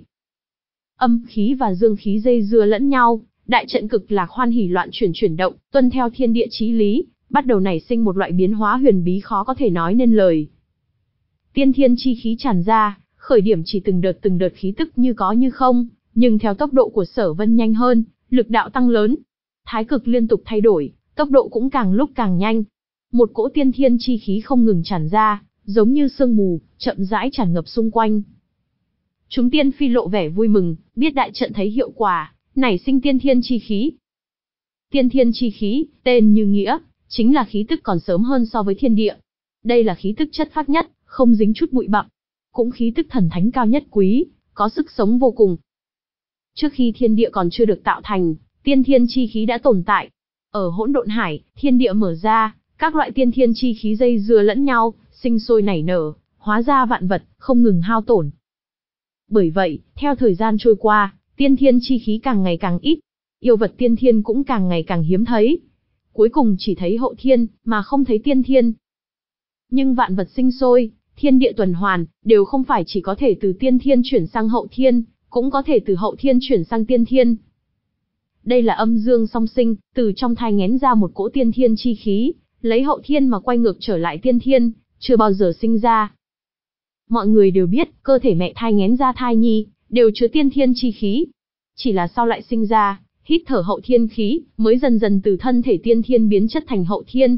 Âm khí và dương khí dây dưa lẫn nhau, đại trận cực lạc hoan hỉ loạn chuyển chuyển động, tuân theo thiên địa chí lý, bắt đầu nảy sinh một loại biến hóa huyền bí khó có thể nói nên lời. Tiên thiên chi khí tràn ra, khởi điểm chỉ từng đợt từng đợt khí tức như có như không, nhưng theo tốc độ của Sở Vân nhanh hơn, lực đạo tăng lớn. Thái cực liên tục thay đổi, tốc độ cũng càng lúc càng nhanh. Một cỗ tiên thiên chi khí không ngừng tràn ra, giống như sương mù, chậm rãi tràn ngập xung quanh. Chúng tiên phi lộ vẻ vui mừng, biết đại trận thấy hiệu quả, nảy sinh tiên thiên chi khí. Tiên thiên chi khí, tên như nghĩa, chính là khí tức còn sớm hơn so với thiên địa. Đây là khí tức chất phác nhất, không dính chút bụi bặm, cũng khí tức thần thánh cao nhất quý, có sức sống vô cùng. Trước khi thiên địa còn chưa được tạo thành, tiên thiên chi khí đã tồn tại. Ở hỗn độn hải, thiên địa mở ra, các loại tiên thiên chi khí dây dưa lẫn nhau, sinh sôi nảy nở, hóa ra vạn vật, không ngừng hao tổn. Bởi vậy, theo thời gian trôi qua, tiên thiên chi khí càng ngày càng ít, yêu vật tiên thiên cũng càng ngày càng hiếm thấy. Cuối cùng chỉ thấy hậu thiên, mà không thấy tiên thiên. Nhưng vạn vật sinh sôi, thiên địa tuần hoàn, đều không phải chỉ có thể từ tiên thiên chuyển sang hậu thiên, cũng có thể từ hậu thiên chuyển sang tiên thiên. Đây là âm dương song sinh, từ trong thai nghén ra một cỗ tiên thiên chi khí, lấy hậu thiên mà quay ngược trở lại tiên thiên, chưa bao giờ sinh ra. Mọi người đều biết, cơ thể mẹ thai nghén ra thai nhi, đều chứa tiên thiên chi khí. Chỉ là sau lại sinh ra, hít thở hậu thiên khí, mới dần dần từ thân thể tiên thiên biến chất thành hậu thiên.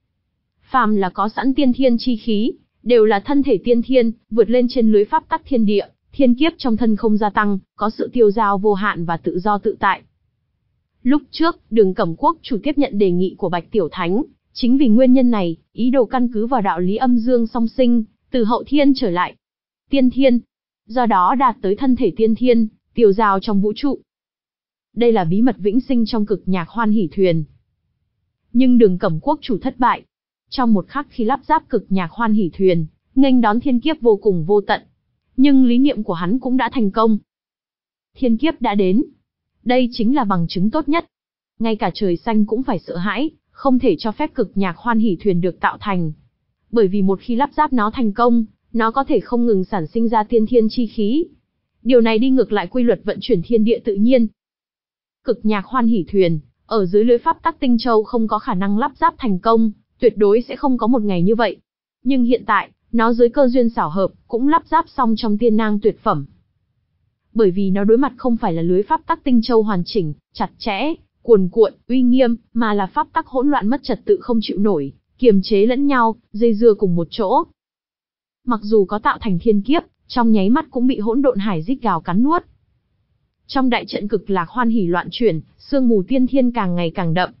Phàm là có sẵn tiên thiên chi khí, đều là thân thể tiên thiên, vượt lên trên lưới pháp tắc thiên địa, thiên kiếp trong thân không gia tăng, có sự tiêu dao vô hạn và tự do tự tại. Lúc trước, Đường Cẩm Quốc chủ tiếp nhận đề nghị của Bạch Tiểu Thánh, chính vì nguyên nhân này, ý đồ căn cứ vào đạo lý âm dương song sinh, từ hậu thiên trở lại tiên thiên, do đó đạt tới thân thể tiên thiên, tiêu dao trong vũ trụ. Đây là bí mật vĩnh sinh trong cực nhạc hoan hỷ thuyền. Nhưng Đường Cẩm Quốc chủ thất bại. Trong một khắc khi lắp ráp cực nhạc hoan hỷ thuyền, nghênh đón thiên kiếp vô cùng vô tận. Nhưng lý niệm của hắn cũng đã thành công. Thiên kiếp đã đến. Đây chính là bằng chứng tốt nhất. Ngay cả trời xanh cũng phải sợ hãi, không thể cho phép cực nhạc hoan hỷ thuyền được tạo thành. Bởi vì một khi lắp ráp nó thành công, nó có thể không ngừng sản sinh ra tiên thiên chi khí. Điều này đi ngược lại quy luật vận chuyển thiên địa tự nhiên. Cực nhạc hoan hỷ thuyền, ở dưới lưới pháp tắc tinh châu không có khả năng lắp ráp thành công, tuyệt đối sẽ không có một ngày như vậy. Nhưng hiện tại, Nó dưới cơ duyên xảo hợp, cũng lắp ráp xong trong tiên nang tuyệt phẩm. Bởi vì nó đối mặt không phải là lưới pháp tắc tinh châu hoàn chỉnh, chặt chẽ, cuồn cuộn, uy nghiêm, mà là pháp tắc hỗn loạn mất trật tự không chịu nổi, kiềm chế lẫn nhau, dây dưa cùng một chỗ. Mặc dù có tạo thành thiên kiếp, trong nháy mắt cũng bị hỗn độn hải rít gào cắn nuốt. Trong đại trận cực lạc hoan hỉ loạn chuyển, sương mù tiên thiên càng ngày càng đậm.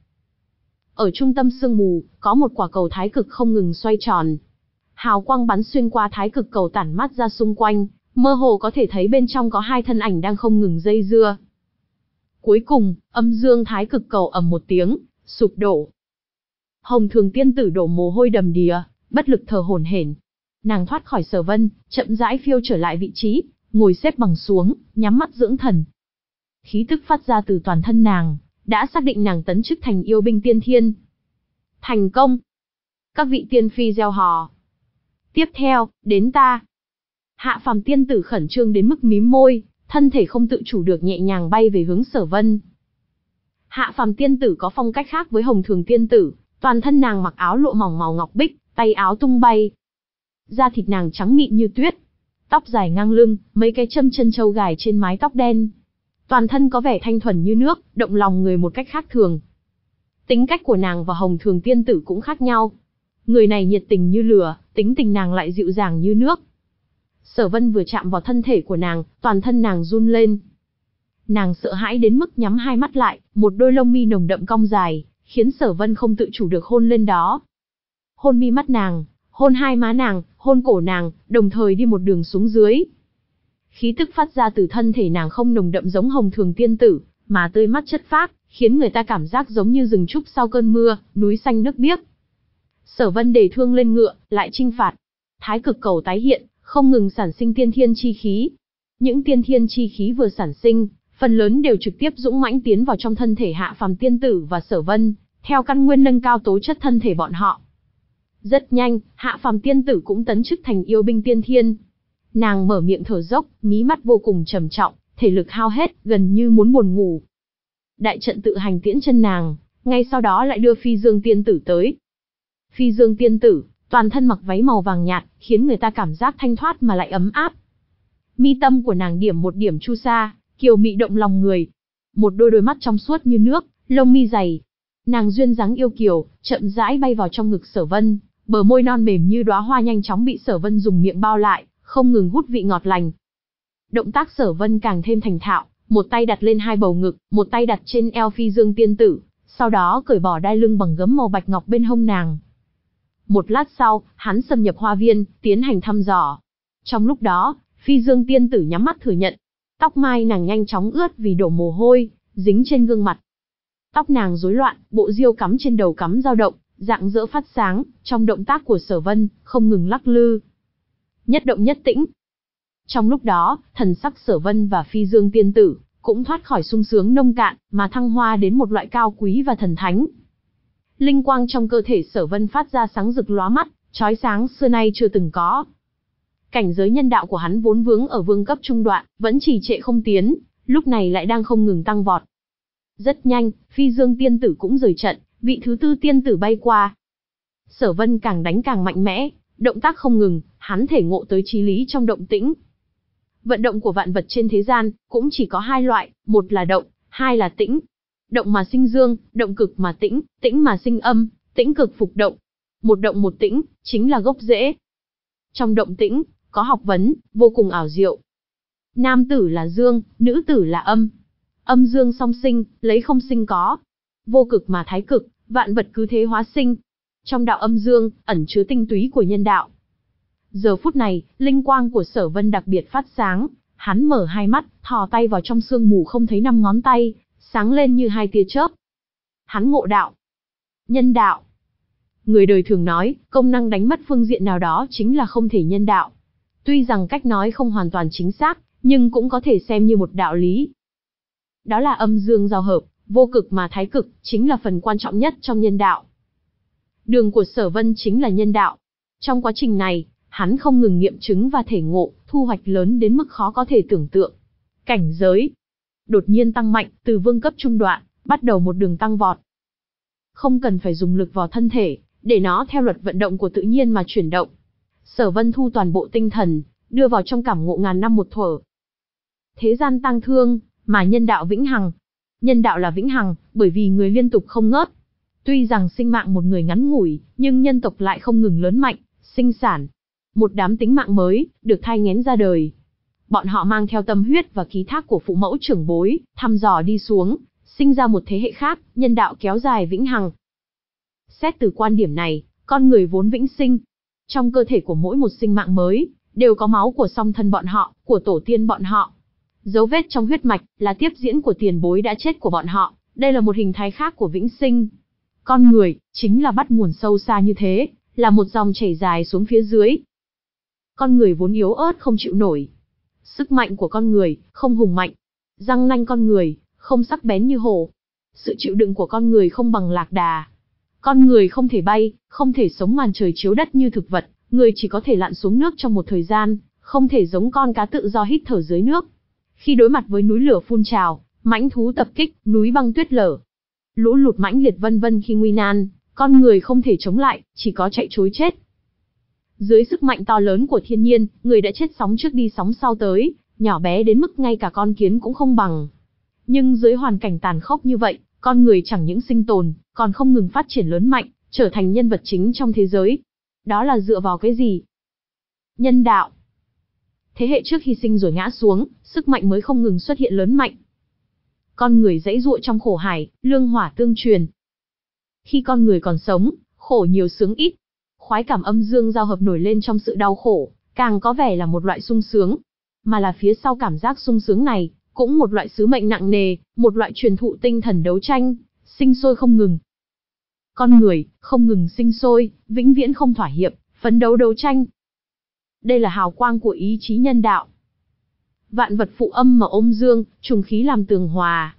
Ở trung tâm sương mù, có một quả cầu thái cực không ngừng xoay tròn. Hào quang bắn xuyên qua thái cực cầu tản mát ra xung quanh, mơ hồ có thể thấy bên trong có hai thân ảnh đang không ngừng dây dưa. Cuối cùng, âm dương thái cực cầu ầm một tiếng, sụp đổ. Hồng Thường tiên tử đổ mồ hôi đầm đìa, bất lực thở hổn hển. Nàng thoát khỏi Sở Vân, chậm rãi phiêu trở lại vị trí, ngồi xếp bằng xuống, nhắm mắt dưỡng thần. Khí tức phát ra từ toàn thân nàng, đã xác định nàng tấn chức thành yêu binh tiên thiên. Thành công! Các vị tiên phi reo hò. Tiếp theo, đến ta. Hạ phàm tiên tử khẩn trương đến mức mím môi, thân thể không tự chủ được nhẹ nhàng bay về hướng Sở Vân. Hạ phàm tiên tử có phong cách khác với Hồng Thường tiên tử, toàn thân nàng mặc áo lụa mỏng màu ngọc bích, tay áo tung bay. Da thịt nàng trắng mịn như tuyết, tóc dài ngang lưng, mấy cái châm chân châu gài trên mái tóc đen. Toàn thân có vẻ thanh thuần như nước, động lòng người một cách khác thường. Tính cách của nàng và Hồng Thường tiên tử cũng khác nhau. Người này nhiệt tình như lửa, tính tình nàng lại dịu dàng như nước. Sở Vân vừa chạm vào thân thể của nàng, toàn thân nàng run lên. Nàng sợ hãi đến mức nhắm hai mắt lại, một đôi lông mi nồng đậm cong dài, khiến Sở Vân không tự chủ được hôn lên đó. Hôn mi mắt nàng, hôn hai má nàng, hôn cổ nàng, đồng thời đi một đường xuống dưới. Khí tức phát ra từ thân thể nàng không nồng đậm giống Hồng Thường tiên tử, mà tươi mát chất phác, khiến người ta cảm giác giống như rừng trúc sau cơn mưa, núi xanh nước biếc. Sở Vân để thương lên ngựa, lại chinh phạt. Thái cực cầu tái hiện, không ngừng sản sinh tiên thiên chi khí. Những tiên thiên chi khí vừa sản sinh, phần lớn đều trực tiếp dũng mãnh tiến vào trong thân thể Hạ phàm tiên tử và Sở Vân, theo căn nguyên nâng cao tố chất thân thể bọn họ. Rất nhanh, Hạ phàm tiên tử cũng tấn chức thành yêu binh tiên thiên. Nàng mở miệng thở dốc, mí mắt vô cùng trầm trọng, thể lực hao hết, gần như muốn buồn ngủ. Đại trận tự hành tiễn chân nàng, ngay sau đó lại đưa Phi Dương tiên tử tới. Phi Dương tiên tử, toàn thân mặc váy màu vàng nhạt, khiến người ta cảm giác thanh thoát mà lại ấm áp. Mi tâm của nàng điểm một điểm chu sa, kiều mị động lòng người. Một đôi đôi mắt trong suốt như nước, lông mi dày. Nàng duyên dáng yêu kiều, chậm rãi bay vào trong ngực Sở Vân, bờ môi non mềm như đóa hoa nhanh chóng bị Sở Vân dùng miệng bao lại, không ngừng hút vị ngọt lành. Động tác Sở Vân càng thêm thành thạo, một tay đặt lên hai bầu ngực, một tay đặt trên eo Phi Dương tiên tử, sau đó cởi bỏ đai lưng bằng gấm màu bạch ngọc bên hông nàng. Một lát sau, hắn xâm nhập hoa viên, tiến hành thăm dò. Trong lúc đó, Phi Dương tiên tử nhắm mắt thừa nhận. Tóc mai nàng nhanh chóng ướt vì đổ mồ hôi, dính trên gương mặt. Tóc nàng rối loạn, bộ diêu cắm trên đầu cắm dao động, rạng rỡ phát sáng, trong động tác của Sở Vân, không ngừng lắc lư. Nhất động nhất tĩnh. Trong lúc đó, thần sắc Sở Vân và Phi Dương tiên tử, cũng thoát khỏi sung sướng nông cạn, mà thăng hoa đến một loại cao quý và thần thánh. Linh quang trong cơ thể Sở Vân phát ra sáng rực lóa mắt, chói sáng xưa nay chưa từng có. Cảnh giới nhân đạo của hắn vốn vướng ở vương cấp trung đoạn, vẫn trì trệ không tiến, lúc này lại đang không ngừng tăng vọt. Rất nhanh, Phi Dương tiên tử cũng rời trận, vị thứ tư tiên tử bay qua. Sở Vân càng đánh càng mạnh mẽ, động tác không ngừng, hắn thể ngộ tới chí lý trong động tĩnh. Vận động của vạn vật trên thế gian cũng chỉ có hai loại, một là động, hai là tĩnh. Động mà sinh dương, động cực mà tĩnh, tĩnh mà sinh âm, tĩnh cực phục động. Một động một tĩnh, chính là gốc rễ. Trong động tĩnh, có học vấn, vô cùng ảo diệu. Nam tử là dương, nữ tử là âm. Âm dương song sinh, lấy không sinh có. Vô cực mà thái cực, vạn vật cứ thế hóa sinh. Trong đạo âm dương, ẩn chứa tinh túy của nhân đạo. Giờ phút này, linh quang của Sở Vân đặc biệt phát sáng, hắn mở hai mắt, thò tay vào trong sương mù không thấy năm ngón tay, sáng lên như hai tia chớp. Hắn ngộ đạo. Nhân đạo. Người đời thường nói, công năng đánh mất phương diện nào đó chính là không thể nhân đạo. Tuy rằng cách nói không hoàn toàn chính xác, nhưng cũng có thể xem như một đạo lý. Đó là âm dương giao hợp, vô cực mà thái cực, chính là phần quan trọng nhất trong nhân đạo. Đường của Sở Vân chính là nhân đạo. Trong quá trình này, hắn không ngừng nghiệm chứng và thể ngộ, thu hoạch lớn đến mức khó có thể tưởng tượng. Cảnh giới đột nhiên tăng mạnh, từ vương cấp trung đoạn, bắt đầu một đường tăng vọt. Không cần phải dùng lực vào thân thể, để nó theo luật vận động của tự nhiên mà chuyển động. Sở Vân thu toàn bộ tinh thần, đưa vào trong cảm ngộ ngàn năm một thuở. Thế gian tang thương, mà nhân đạo vĩnh hằng. Nhân đạo là vĩnh hằng, bởi vì người liên tục không ngớt. Tuy rằng sinh mạng một người ngắn ngủi, nhưng nhân tộc lại không ngừng lớn mạnh, sinh sản. Một đám tính mạng mới, được thai nghén ra đời. Bọn họ mang theo tâm huyết và ký thác của phụ mẫu trưởng bối, thăm dò đi xuống, sinh ra một thế hệ khác, nhân đạo kéo dài vĩnh hằng. Xét từ quan điểm này, con người vốn vĩnh sinh. Trong cơ thể của mỗi một sinh mạng mới, đều có máu của song thân bọn họ, của tổ tiên bọn họ. Dấu vết trong huyết mạch, là tiếp diễn của tiền bối đã chết của bọn họ, đây là một hình thái khác của vĩnh sinh. Con người, chính là bắt nguồn sâu xa như thế, là một dòng chảy dài xuống phía dưới. Con người vốn yếu ớt không chịu nổi. Sức mạnh của con người, không hùng mạnh. Răng nanh con người, không sắc bén như hổ. Sự chịu đựng của con người không bằng lạc đà. Con người không thể bay, không thể sống màn trời chiếu đất như thực vật, người chỉ có thể lặn xuống nước trong một thời gian, không thể giống con cá tự do hít thở dưới nước. Khi đối mặt với núi lửa phun trào, mãnh thú tập kích, núi băng tuyết lở, lũ lụt mãnh liệt vân vân khi nguy nan, con người không thể chống lại, chỉ có chạy trối chết. Dưới sức mạnh to lớn của thiên nhiên, người đã chết sóng trước đi sóng sau tới, nhỏ bé đến mức ngay cả con kiến cũng không bằng. Nhưng dưới hoàn cảnh tàn khốc như vậy, con người chẳng những sinh tồn, còn không ngừng phát triển lớn mạnh, trở thành nhân vật chính trong thế giới. Đó là dựa vào cái gì? Nhân đạo. Thế hệ trước hy sinh rồi ngã xuống, sức mạnh mới không ngừng xuất hiện lớn mạnh. Con người dãy dụa trong khổ hải, lương hỏa tương truyền. Khi con người còn sống, khổ nhiều sướng ít. Khoái cảm âm dương giao hợp nổi lên trong sự đau khổ, càng có vẻ là một loại sung sướng. Mà là phía sau cảm giác sung sướng này, cũng một loại sứ mệnh nặng nề, một loại truyền thụ tinh thần đấu tranh, sinh sôi không ngừng. Con người, không ngừng sinh sôi, vĩnh viễn không thỏa hiệp, phấn đấu đấu tranh. Đây là hào quang của ý chí nhân đạo. Vạn vật phụ âm mà ôm dương, trùng khí làm tường hòa.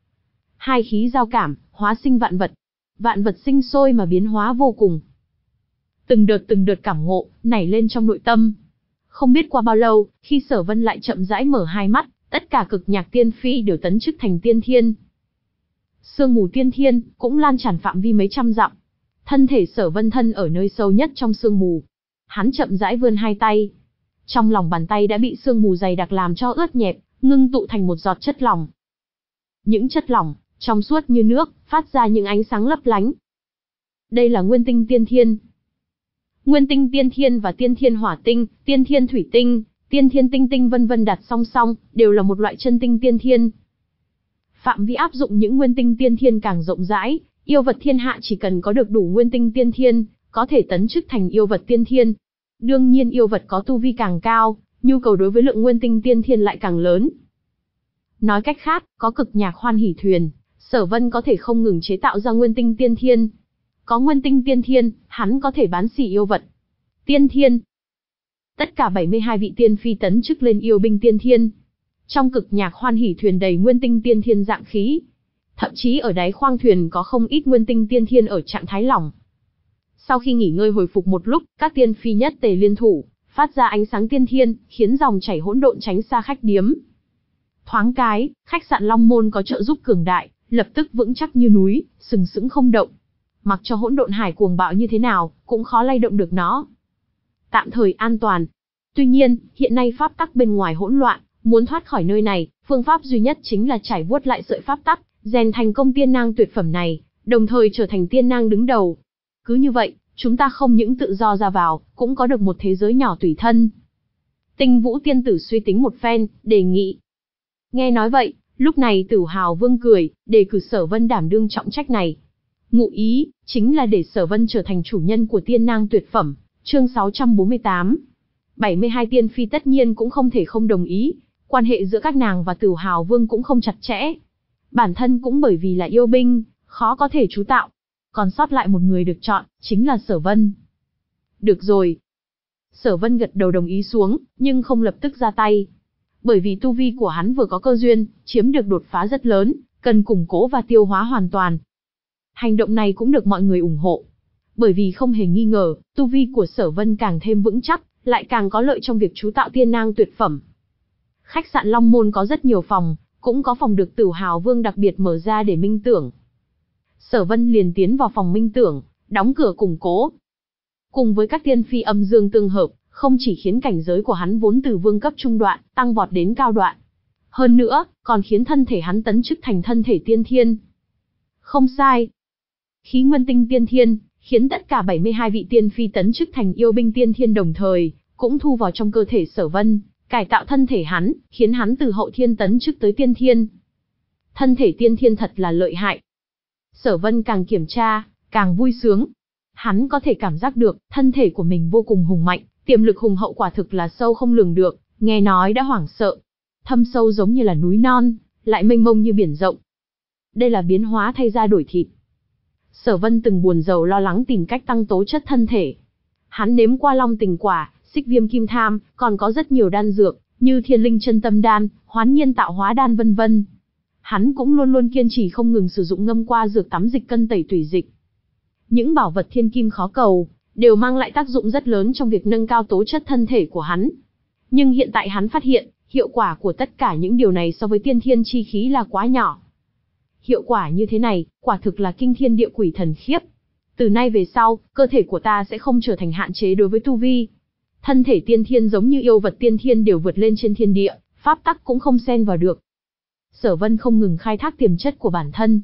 Hai khí giao cảm, hóa sinh vạn vật. Vạn vật sinh sôi mà biến hóa vô cùng. Từng đợt từng đợt cảm ngộ, nảy lên trong nội tâm. Không biết qua bao lâu, khi Sở Vân lại chậm rãi mở hai mắt, tất cả cực nhạc tiên phi đều tấn chức thành tiên thiên. Sương mù tiên thiên, cũng lan tràn phạm vi mấy trăm dặm. Thân thể Sở Vân thân ở nơi sâu nhất trong sương mù. Hắn chậm rãi vươn hai tay. Trong lòng bàn tay đã bị sương mù dày đặc làm cho ướt nhẹp, ngưng tụ thành một giọt chất lỏng. Những chất lỏng, trong suốt như nước, phát ra những ánh sáng lấp lánh. Đây là nguyên tinh tiên thiên. Nguyên tinh tiên thiên và tiên thiên hỏa tinh, tiên thiên thủy tinh, tiên thiên tinh tinh vân vân đặt song song, đều là một loại chân tinh tiên thiên. Phạm vi áp dụng những nguyên tinh tiên thiên càng rộng rãi, yêu vật thiên hạ chỉ cần có được đủ nguyên tinh tiên thiên, có thể tấn chức thành yêu vật tiên thiên. Đương nhiên yêu vật có tu vi càng cao, nhu cầu đối với lượng nguyên tinh tiên thiên lại càng lớn. Nói cách khác, có cực nhạc hoan hỷ thuyền, Sở Vân có thể không ngừng chế tạo ra nguyên tinh tiên thiên. Có nguyên tinh tiên thiên, hắn có thể bán xỉ yêu vật tiên thiên. Tất cả bảy mươi hai vị tiên phi tấn chức lên yêu binh tiên thiên. Trong cực nhạc hoan hỷ thuyền đầy nguyên tinh tiên thiên dạng khí. Thậm chí ở đáy khoang thuyền có không ít nguyên tinh tiên thiên ở trạng thái lỏng. Sau khi nghỉ ngơi hồi phục một lúc, các tiên phi nhất tề liên thủ, phát ra ánh sáng tiên thiên, khiến dòng chảy hỗn độn tránh xa khách điếm. Thoáng cái, khách sạn Long Môn có trợ giúp cường đại, lập tức vững chắc như núi, sừng sững không động. Mặc cho hỗn độn hải cuồng bạo như thế nào, cũng khó lay động được nó. Tạm thời an toàn. Tuy nhiên, hiện nay pháp tắc bên ngoài hỗn loạn, muốn thoát khỏi nơi này, phương pháp duy nhất chính là trải vuốt lại sợi pháp tắc, rèn thành công tiên nang tuyệt phẩm này, đồng thời trở thành tiên nang đứng đầu. Cứ như vậy, chúng ta không những tự do ra vào, cũng có được một thế giới nhỏ tùy thân. Tinh Vũ tiên tử suy tính một phen, đề nghị. Nghe nói vậy, lúc này Tử Hào Vương cười, đề cử Sở Vân đảm đương trọng trách này. Ngụ ý, chính là để Sở Vân trở thành chủ nhân của tiên nang tuyệt phẩm, chương sáu trăm bốn mươi tám. bảy mươi hai tiên phi tất nhiên cũng không thể không đồng ý, quan hệ giữa các nàng và Tử Hào Vương cũng không chặt chẽ. Bản thân cũng bởi vì là yêu binh, khó có thể chú tạo. Còn sót lại một người được chọn, chính là Sở Vân. Được rồi. Sở Vân gật đầu đồng ý xuống, nhưng không lập tức ra tay. Bởi vì tu vi của hắn vừa có cơ duyên, chiếm được đột phá rất lớn, cần củng cố và tiêu hóa hoàn toàn. Hành động này cũng được mọi người ủng hộ. Bởi vì không hề nghi ngờ, tu vi của Sở Vân càng thêm vững chắc, lại càng có lợi trong việc chú tạo tiên nang tuyệt phẩm. Khách sạn Long Môn có rất nhiều phòng, cũng có phòng được Tử Hào Vương đặc biệt mở ra để minh tưởng. Sở Vân liền tiến vào phòng minh tưởng, đóng cửa củng cố. cùng với các tiên phi âm dương tương hợp, không chỉ khiến cảnh giới của hắn vốn từ vương cấp trung đoạn, tăng vọt đến cao đoạn. Hơn nữa, còn khiến thân thể hắn tấn chức thành thân thể tiên thiên. Không sai. Khí nguyên tinh tiên thiên, khiến tất cả bảy mươi hai vị tiên phi tấn chức thành yêu binh tiên thiên đồng thời, cũng thu vào trong cơ thể Sở Vân, cải tạo thân thể hắn, khiến hắn từ hậu thiên tấn chức tới tiên thiên. Thân thể tiên thiên thật là lợi hại. Sở Vân càng kiểm tra, càng vui sướng. Hắn có thể cảm giác được, thân thể của mình vô cùng hùng mạnh, tiềm lực hùng hậu quả thực là sâu không lường được, nghe nói đã hoảng sợ. Thâm sâu giống như là núi non, lại mênh mông như biển rộng. Đây là biến hóa thay da đổi thịt. Sở Vân từng buồn rầu lo lắng tìm cách tăng tố chất thân thể. Hắn nếm qua Long Tình Quả, Xích Viêm Kim Tham, còn có rất nhiều đan dược, như Thiên Linh Chân Tâm Đan, Hoán Nhiên Tạo Hóa Đan vân vân. Hắn cũng luôn luôn kiên trì không ngừng sử dụng ngâm qua dược tắm dịch cân tẩy tủy dịch. Những bảo vật thiên kim khó cầu, đều mang lại tác dụng rất lớn trong việc nâng cao tố chất thân thể của hắn. Nhưng hiện tại hắn phát hiện, hiệu quả của tất cả những điều này so với tiên thiên chi khí là quá nhỏ. Hiệu quả như thế này, quả thực là kinh thiên địa quỷ thần khiếp. Từ nay về sau, cơ thể của ta sẽ không trở thành hạn chế đối với tu vi. Thân thể tiên thiên giống như yêu vật tiên thiên đều vượt lên trên thiên địa, pháp tắc cũng không xen vào được. Sở Vân không ngừng khai thác tiềm chất của bản thân.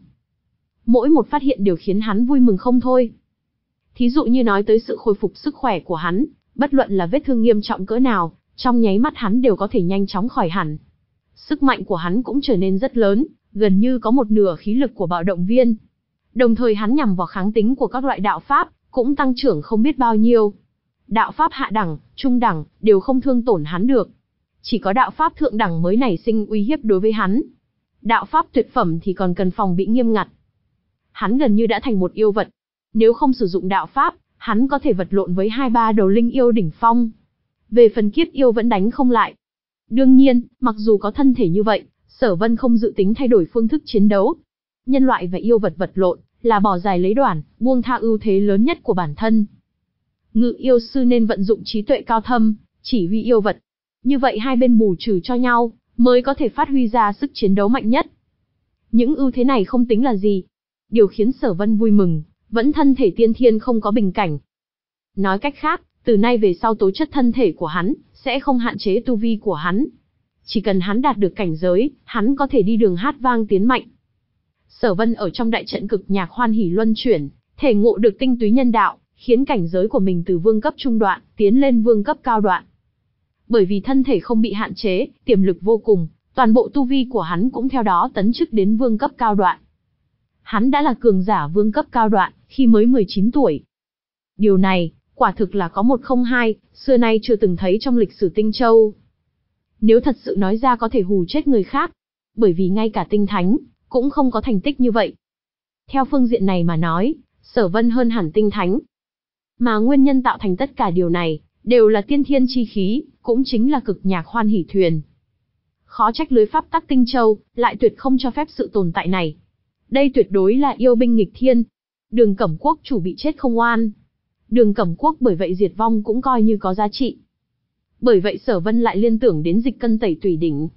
Mỗi một phát hiện đều khiến hắn vui mừng không thôi. Thí dụ như nói tới sự khôi phục sức khỏe của hắn, bất luận là vết thương nghiêm trọng cỡ nào, trong nháy mắt hắn đều có thể nhanh chóng khỏi hẳn. Sức mạnh của hắn cũng trở nên rất lớn, gần như có một nửa khí lực của bạo động viên. Đồng thời hắn nhằm vào kháng tính của các loại đạo pháp, cũng tăng trưởng không biết bao nhiêu. Đạo pháp hạ đẳng, trung đẳng, đều không thương tổn hắn được. Chỉ có đạo pháp thượng đẳng mới nảy sinh uy hiếp đối với hắn. Đạo pháp tuyệt phẩm thì còn cần phòng bị nghiêm ngặt. Hắn gần như đã thành một yêu vật. Nếu không sử dụng đạo pháp, hắn có thể vật lộn với hai ba đầu linh yêu đỉnh phong. Về phần kiếp yêu vẫn đánh không lại. Đương nhiên, mặc dù có thân thể như vậy, Sở Vân không dự tính thay đổi phương thức chiến đấu. Nhân loại và yêu vật vật lộn, là bỏ dài lấy đoản, buông tha ưu thế lớn nhất của bản thân. Ngự yêu sư nên vận dụng trí tuệ cao thâm, chỉ huy yêu vật. Như vậy hai bên bù trừ cho nhau, mới có thể phát huy ra sức chiến đấu mạnh nhất. Những ưu thế này không tính là gì. Điều khiến Sở Vân vui mừng, vẫn thân thể tiên thiên không có bình cảnh. Nói cách khác, từ nay về sau tố chất thân thể của hắn, sẽ không hạn chế tu vi của hắn. Chỉ cần hắn đạt được cảnh giới, hắn có thể đi đường hát vang tiến mạnh. Sở Vân ở trong đại trận cực nhạc hoan hỉ luân chuyển, thể ngộ được tinh túy nhân đạo, khiến cảnh giới của mình từ vương cấp trung đoạn, tiến lên vương cấp cao đoạn. Bởi vì thân thể không bị hạn chế, tiềm lực vô cùng, toàn bộ tu vi của hắn cũng theo đó tấn chức đến vương cấp cao đoạn. Hắn đã là cường giả vương cấp cao đoạn, khi mới mười chín tuổi. Điều này, quả thực là có một không hai, xưa nay chưa từng thấy trong lịch sử Tinh Châu. Nếu thật sự nói ra có thể hù chết người khác, bởi vì ngay cả tinh thánh, cũng không có thành tích như vậy. Theo phương diện này mà nói, Sở Vân hơn hẳn tinh thánh. Mà nguyên nhân tạo thành tất cả điều này, đều là tiên thiên chi khí, cũng chính là cực nhạc hoan hỉ thuyền. Khó trách lưới pháp tắc Tinh Châu, lại tuyệt không cho phép sự tồn tại này. Đây tuyệt đối là yêu binh nghịch thiên. Đường Cẩm Quốc chủ bị chết không oan. Đường Cẩm Quốc bởi vậy diệt vong cũng coi như có giá trị. Bởi vậy Sở Vân lại liên tưởng đến dịch cân tẩy tủy đỉnh.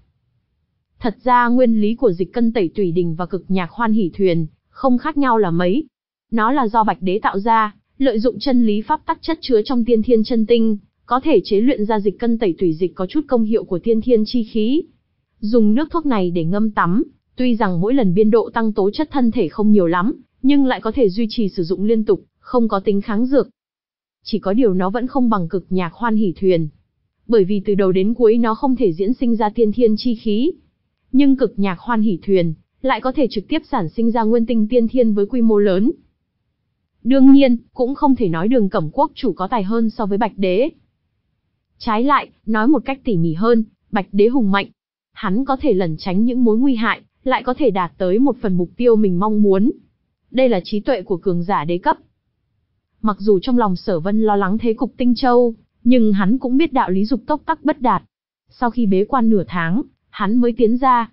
Thật ra nguyên lý của dịch cân tẩy tủy đỉnh và cực nhạc hoan hỉ thuyền, không khác nhau là mấy. Nó là do Bạch Đế tạo ra, lợi dụng chân lý pháp tắc chất chứa trong tiên thiên chân tinh, có thể chế luyện ra dịch cân tẩy tủy dịch có chút công hiệu của tiên thiên chi khí. Dùng nước thuốc này để ngâm tắm, tuy rằng mỗi lần biên độ tăng tố chất thân thể không nhiều lắm, nhưng lại có thể duy trì sử dụng liên tục, không có tính kháng dược. Chỉ có điều nó vẫn không bằng cực nhạc hoan hỉ thuyền. Bởi vì từ đầu đến cuối nó không thể diễn sinh ra tiên thiên chi khí. Nhưng cực nhạc hoan hỉ thuyền, lại có thể trực tiếp sản sinh ra nguyên tinh tiên thiên với quy mô lớn. Đương nhiên, cũng không thể nói Đường Cẩm Quốc chủ có tài hơn so với Bạch Đế. Trái lại, nói một cách tỉ mỉ hơn, Bạch Đế hùng mạnh. Hắn có thể lẩn tránh những mối nguy hại, lại có thể đạt tới một phần mục tiêu mình mong muốn. Đây là trí tuệ của cường giả đế cấp. Mặc dù trong lòng Sở Vân lo lắng thế cục Tinh Châu, nhưng hắn cũng biết đạo lý dục tốc tắc bất đạt. Sau khi bế quan nửa tháng, hắn mới tiến ra.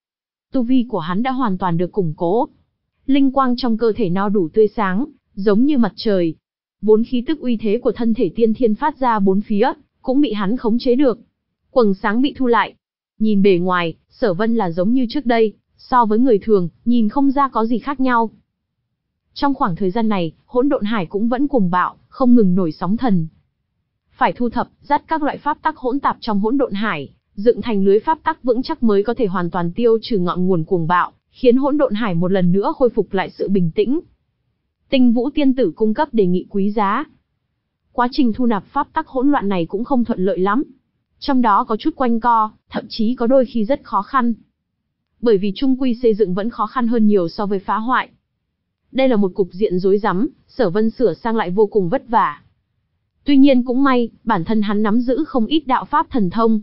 Tu vi của hắn đã hoàn toàn được củng cố. Linh quang trong cơ thể no đủ tươi sáng, giống như mặt trời. Vốn khí tức uy thế của thân thể tiên thiên phát ra bốn phía, cũng bị hắn khống chế được. Quầng sáng bị thu lại. Nhìn bề ngoài, Sở Vân là giống như trước đây, so với người thường, nhìn không ra có gì khác nhau. Trong khoảng thời gian này, hỗn độn hải cũng vẫn cuồng bạo, không ngừng nổi sóng thần. Phải thu thập, dắt các loại pháp tắc hỗn tạp trong hỗn độn hải, dựng thành lưới pháp tắc vững chắc mới có thể hoàn toàn tiêu trừ ngọn nguồn cuồng bạo, khiến hỗn độn hải một lần nữa khôi phục lại sự bình tĩnh. Tinh Vũ tiên tử cung cấp đề nghị quý giá. Quá trình thu nạp pháp tắc hỗn loạn này cũng không thuận lợi lắm. Trong đó có chút quanh co, thậm chí có đôi khi rất khó khăn. Bởi vì chung quy xây dựng vẫn khó khăn hơn nhiều so với phá hoại. Đây là một cục diện rối rắm, Sở Vân sửa sang lại vô cùng vất vả. Tuy nhiên cũng may, bản thân hắn nắm giữ không ít đạo pháp thần thông.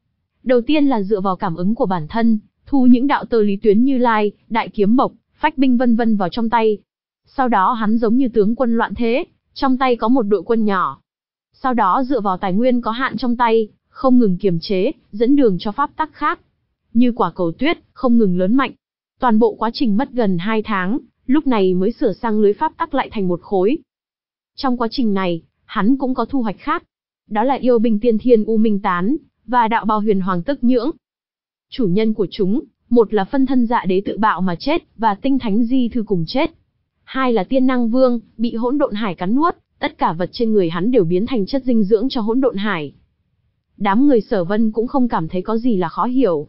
Đầu tiên là dựa vào cảm ứng của bản thân, thu những đạo tơ lý tuyến Như Lai, Đại Kiếm Bộc, Phách Binh vân vân vào trong tay. Sau đó hắn giống như tướng quân loạn thế, trong tay có một đội quân nhỏ. Sau đó dựa vào tài nguyên có hạn trong tay, không ngừng kiềm chế, dẫn đường cho pháp tắc khác. Như quả cầu tuyết, không ngừng lớn mạnh. Toàn bộ quá trình mất gần hai tháng, lúc này mới sửa sang lưới pháp tắc lại thành một khối. Trong quá trình này, hắn cũng có thu hoạch khác. Đó là yêu binh tiên thiên U Minh Tán, và đạo bào huyền hoàng tức nhưỡng. Chủ nhân của chúng, một là phân thân Dạ Đế tự bạo mà chết, và tinh thánh Di Thư cùng chết. Hai là tiên năng vương, bị hỗn độn hải cắn nuốt, tất cả vật trên người hắn đều biến thành chất dinh dưỡng cho hỗn độn hải. Đám người Sở Vân cũng không cảm thấy có gì là khó hiểu.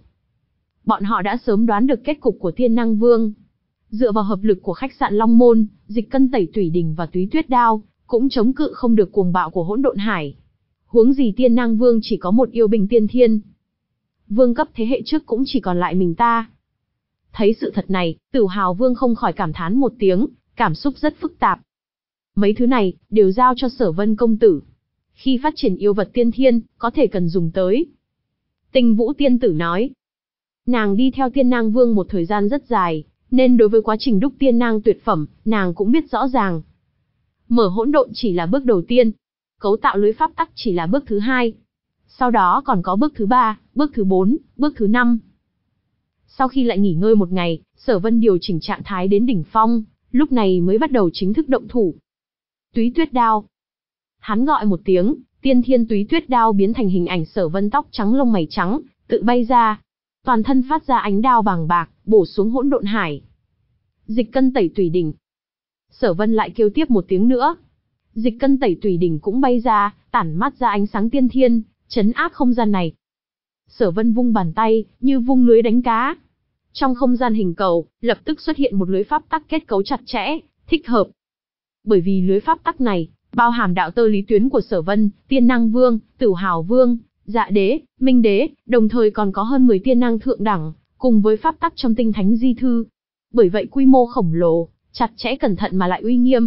Bọn họ đã sớm đoán được kết cục của tiên năng vương. Dựa vào hợp lực của khách sạn Long Môn, Dịch Cân Tẩy Tủy Đỉnh và Túy Tuyết Đao, cũng chống cự không được cuồng bạo của hỗn độn hải. Huống gì tiên năng vương chỉ có một yêu binh tiên thiên. Vương cấp thế hệ trước cũng chỉ còn lại mình ta. Thấy sự thật này, Tử Hào Vương không khỏi cảm thán một tiếng, cảm xúc rất phức tạp. Mấy thứ này, đều giao cho Sở Vân công tử. Khi phát triển yêu vật tiên thiên, có thể cần dùng tới. Tinh Vũ tiên tử nói. Nàng đi theo tiên nang vương một thời gian rất dài, nên đối với quá trình đúc tiên nang tuyệt phẩm, nàng cũng biết rõ ràng. Mở hỗn độn chỉ là bước đầu tiên. Cấu tạo lưới pháp tắc chỉ là bước thứ hai. Sau đó còn có bước thứ ba, bước thứ bốn, bước thứ năm. Sau khi lại nghỉ ngơi một ngày, Sở Vân điều chỉnh trạng thái đến đỉnh phong, lúc này mới bắt đầu chính thức động thủ. Túy Tuyết Đao. Hắn gọi một tiếng, tiên thiên Túy Tuyết Đao biến thành hình ảnh Sở Vân tóc trắng lông mày trắng, tự bay ra. Toàn thân phát ra ánh đao bàng bạc, bổ xuống hỗn độn hải. Dịch Cân Tẩy Tủy Đỉnh. Sở Vân lại kêu tiếp một tiếng nữa. Dịch Cân Tẩy Tủy Đỉnh cũng bay ra, tản mát ra ánh sáng tiên thiên, trấn áp không gian này. Sở Vân vung bàn tay, như vung lưới đánh cá. Trong không gian hình cầu, lập tức xuất hiện một lưới pháp tắc kết cấu chặt chẽ, thích hợp. Bởi vì lưới pháp tắc này, bao hàm đạo tơ lý tuyến của Sở Vân, Tiên Năng Vương, Tử Hào Vương, Dạ Đế, Minh Đế, đồng thời còn có hơn mười tiên năng thượng đẳng, cùng với pháp tắc trong tinh thánh di thư. Bởi vậy quy mô khổng lồ, chặt chẽ cẩn thận mà lại uy nghiêm.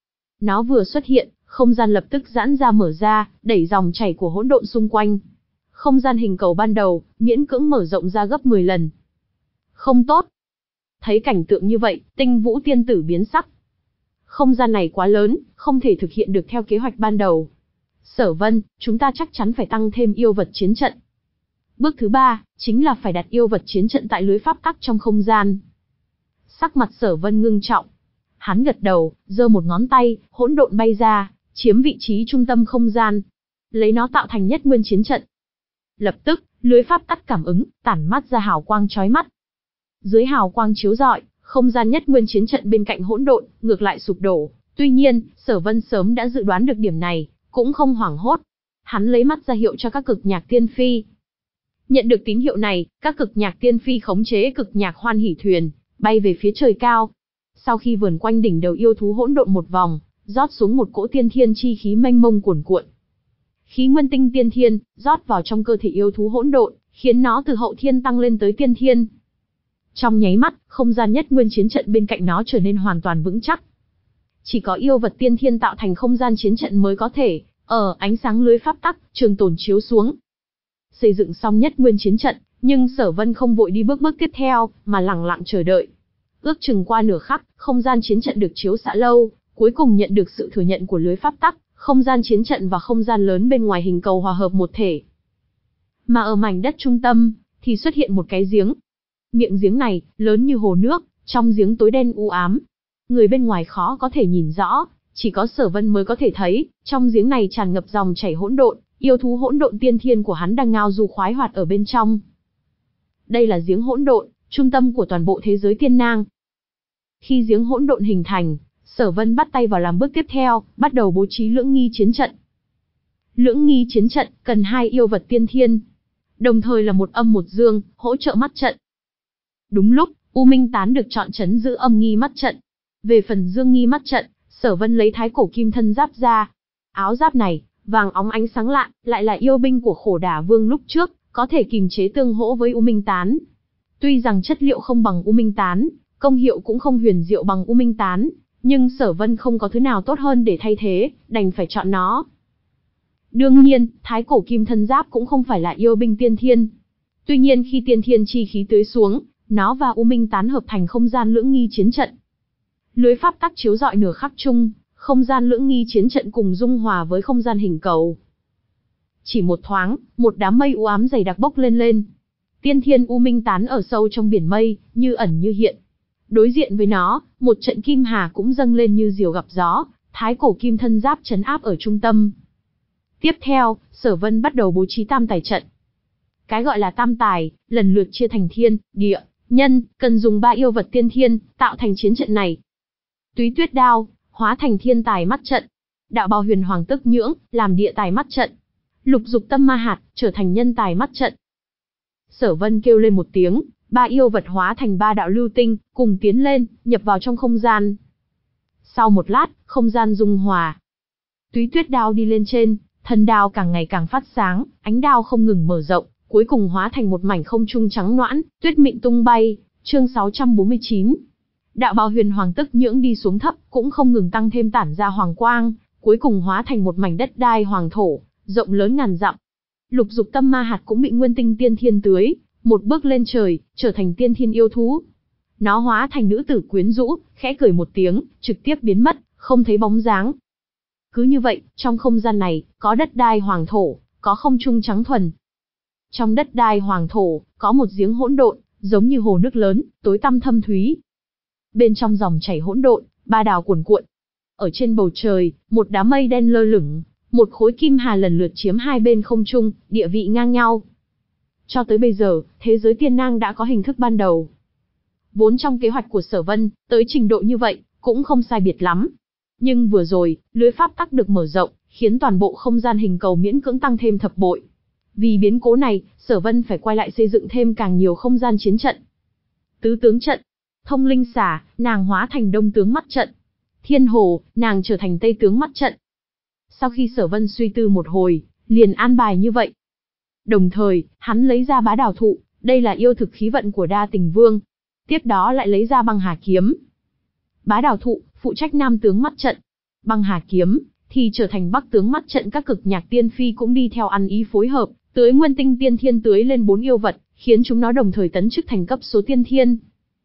Nó vừa xuất hiện, không gian lập tức giãn ra mở ra, đẩy dòng chảy của hỗn độn xung quanh. Không gian hình cầu ban đầu, miễn cưỡng mở rộng ra gấp mười lần. Không tốt. Thấy cảnh tượng như vậy, Tinh Vũ tiên tử biến sắc. Không gian này quá lớn, không thể thực hiện được theo kế hoạch ban đầu. Sở Vân, chúng ta chắc chắn phải tăng thêm yêu vật chiến trận. Bước thứ ba, chính là phải đặt yêu vật chiến trận tại lưới pháp tắc trong không gian. Sắc mặt Sở Vân ngưng trọng. Hắn gật đầu, giơ một ngón tay, hỗn độn bay ra, chiếm vị trí trung tâm không gian. Lấy nó tạo thành nhất nguyên chiến trận. Lập tức, lưới pháp tắc cảm ứng, tản mát ra hào quang chói mắt. Dưới hào quang chiếu rọi, không gian nhất nguyên chiến trận bên cạnh hỗn độn, ngược lại sụp đổ. Tuy nhiên, Sở Vân sớm đã dự đoán được điểm này, cũng không hoảng hốt. Hắn lấy mắt ra hiệu cho các cực nhạc tiên phi. Nhận được tín hiệu này, các cực nhạc tiên phi khống chế cực nhạc hoan hỷ thuyền, bay về phía trời cao. Sau khi vườn quanh đỉnh đầu yêu thú hỗn độn một vòng, rót xuống một cỗ tiên thiên chi khí mênh mông cuồn cuộn. Khí nguyên tinh tiên thiên, rót vào trong cơ thể yêu thú hỗn độn, khiến nó từ hậu thiên tăng lên tới tiên thiên. Trong nháy mắt, không gian nhất nguyên chiến trận bên cạnh nó trở nên hoàn toàn vững chắc. Chỉ có yêu vật tiên thiên tạo thành không gian chiến trận mới có thể, ở ánh sáng lưới pháp tắc, trường tồn chiếu xuống. Xây dựng xong nhất nguyên chiến trận, nhưng Sở Vân không vội đi bước bước tiếp theo, mà lặng lặng chờ đợi. Ước chừng qua nửa khắc, không gian chiến trận được chiếu xạ lâu, cuối cùng nhận được sự thừa nhận của lưới pháp tắc, không gian chiến trận và không gian lớn bên ngoài hình cầu hòa hợp một thể. Mà ở mảnh đất trung tâm, thì xuất hiện một cái giếng. Miệng giếng này, lớn như hồ nước, trong giếng tối đen u ám. Người bên ngoài khó có thể nhìn rõ, chỉ có Sở Vân mới có thể thấy, trong giếng này tràn ngập dòng chảy hỗn độn, yêu thú hỗn độn tiên thiên của hắn đang ngao du khoái hoạt ở bên trong. Đây là giếng hỗn độn, trung tâm của toàn bộ thế giới tiên nang. Khi giếng hỗn độn hình thành, Sở Vân bắt tay vào làm bước tiếp theo, bắt đầu bố trí lưỡng nghi chiến trận. Lưỡng nghi chiến trận cần hai yêu vật tiên thiên, đồng thời là một âm một dương, hỗ trợ mắt trận. Đúng lúc, U Minh Tán được chọn trấn giữ âm nghi mắt trận. Về phần dương nghi mắt trận, Sở Vân lấy thái cổ kim thân giáp ra. Áo giáp này, vàng óng ánh sáng lạn, lại là yêu binh của Khổ Đả Vương lúc trước, có thể kìm chế tương hỗ với U Minh Tán. Tuy rằng chất liệu không bằng U Minh Tán, công hiệu cũng không huyền diệu bằng U Minh Tán, nhưng Sở Vân không có thứ nào tốt hơn để thay thế, đành phải chọn nó. Đương nhiên, thái cổ kim thân giáp cũng không phải là yêu binh tiên thiên. Tuy nhiên khi tiên thiên chi khí tưới xuống, nó và U Minh Tán hợp thành không gian lưỡng nghi chiến trận. Lưới pháp tắc chiếu rọi nửa khắc chung, không gian lưỡng nghi chiến trận cùng dung hòa với không gian hình cầu. Chỉ một thoáng, một đám mây u ám dày đặc bốc lên lên. Tiên thiên U Minh Tán ở sâu trong biển mây, như ẩn như hiện. Đối diện với nó, một trận kim hà cũng dâng lên như diều gặp gió, thái cổ kim thân giáp trấn áp ở trung tâm. Tiếp theo, Sở Vân bắt đầu bố trí tam tài trận. Cái gọi là tam tài, lần lượt chia thành thiên, địa, nhân, cần dùng ba yêu vật tiên thiên, tạo thành chiến trận này. Túy Tuyết Đao, hóa thành thiên tài mắt trận. Đạo Bào Huyền Hoàng Tức Nhưỡng, làm địa tài mắt trận. Lục Dục Tâm Ma Hạt, trở thành nhân tài mắt trận. Sở Vân kêu lên một tiếng, ba yêu vật hóa thành ba đạo lưu tinh, cùng tiến lên, nhập vào trong không gian. Sau một lát, không gian dung hòa. Túy Tuyết Đao đi lên trên, thân đao càng ngày càng phát sáng, ánh đao không ngừng mở rộng, cuối cùng hóa thành một mảnh không trung trắng noãn, tuyết mịn tung bay. Chương sáu trăm bốn mươi chín. Đạo Bào Huyền Hoàng Tức Nhưỡng đi xuống thấp, cũng không ngừng tăng thêm tản ra hoàng quang, cuối cùng hóa thành một mảnh đất đai hoàng thổ, rộng lớn ngàn dặm. Lục Dục Tâm Ma Hạt cũng bị nguyên tinh tiên thiên tưới, một bước lên trời, trở thành tiên thiên yêu thú. Nó hóa thành nữ tử quyến rũ, khẽ cười một tiếng, trực tiếp biến mất, không thấy bóng dáng. Cứ như vậy, trong không gian này, có đất đai hoàng thổ, có không trung trắng thuần. Trong đất đai hoàng thổ, có một giếng hỗn độn, giống như hồ nước lớn, tối tăm thâm thúy. Bên trong dòng chảy hỗn độn, ba đào cuồn cuộn. Ở trên bầu trời, một đám mây đen lơ lửng, một khối kim hà lần lượt chiếm hai bên không trung, địa vị ngang nhau. Cho tới bây giờ, thế giới tiên năng đã có hình thức ban đầu. Vốn trong kế hoạch của Sở Vân, tới trình độ như vậy, cũng không sai biệt lắm. Nhưng vừa rồi, lưới pháp tắc được mở rộng, khiến toàn bộ không gian hình cầu miễn cưỡng tăng thêm thập bội. Vì biến cố này, Sở Vân phải quay lại xây dựng thêm càng nhiều không gian chiến trận. Tứ tướng trận, Thông Linh Xà, nàng hóa thành đông tướng mắt trận. Thiên Hồ, nàng trở thành tây tướng mắt trận. Sau khi Sở Vân suy tư một hồi, liền an bài như vậy. Đồng thời, hắn lấy ra Bá Đào Thụ, đây là yêu thực khí vận của Đa Tình Vương. Tiếp đó lại lấy ra Băng Hà Kiếm. Bá Đào Thụ phụ trách nam tướng mắt trận, Băng Hà Kiếm thì trở thành bắc tướng mắt trận. Các cực nhạc tiên phi cũng đi theo ăn ý phối hợp, tưới nguyên tinh tiên thiên tưới lên bốn yêu vật, khiến chúng nó đồng thời tấn chức thành cấp số tiên thiên.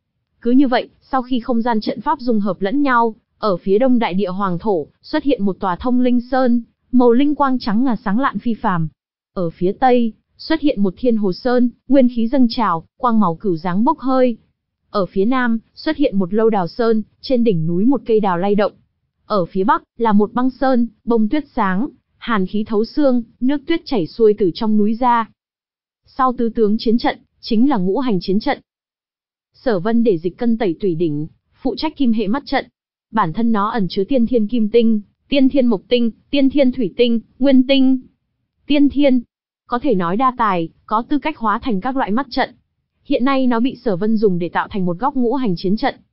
Cứ như vậy, sau khi không gian trận pháp dung hợp lẫn nhau, ở phía đông đại địa hoàng thổ xuất hiện một tòa Thông Linh Sơn, màu linh quang trắng ngà sáng lạn phi phàm. Ở phía tây xuất hiện một Thiên Hồ Sơn, nguyên khí dâng trào, quang màu cửu dáng bốc hơi. Ở phía nam xuất hiện một Lâu Đào Sơn, trên đỉnh núi một cây đào lay động. Ở phía bắc là một Băng Sơn, bông tuyết sáng, hàn khí thấu xương, nước tuyết chảy xuôi từ trong núi ra. Sau tứ tướng chiến trận chính là ngũ hành chiến trận. Sở Vân để Dịch Cân tẩy tủy đỉnh, phụ trách kim hệ mắt trận. Bản thân nó ẩn chứa tiên thiên kim tinh, tiên thiên mộc tinh, tiên thiên thủy tinh, nguyên tinh. Tiên thiên, có thể nói đa tài, có tư cách hóa thành các loại mắt trận. Hiện nay nó bị Sở Vân dùng để tạo thành một góc ngũ hành chiến trận.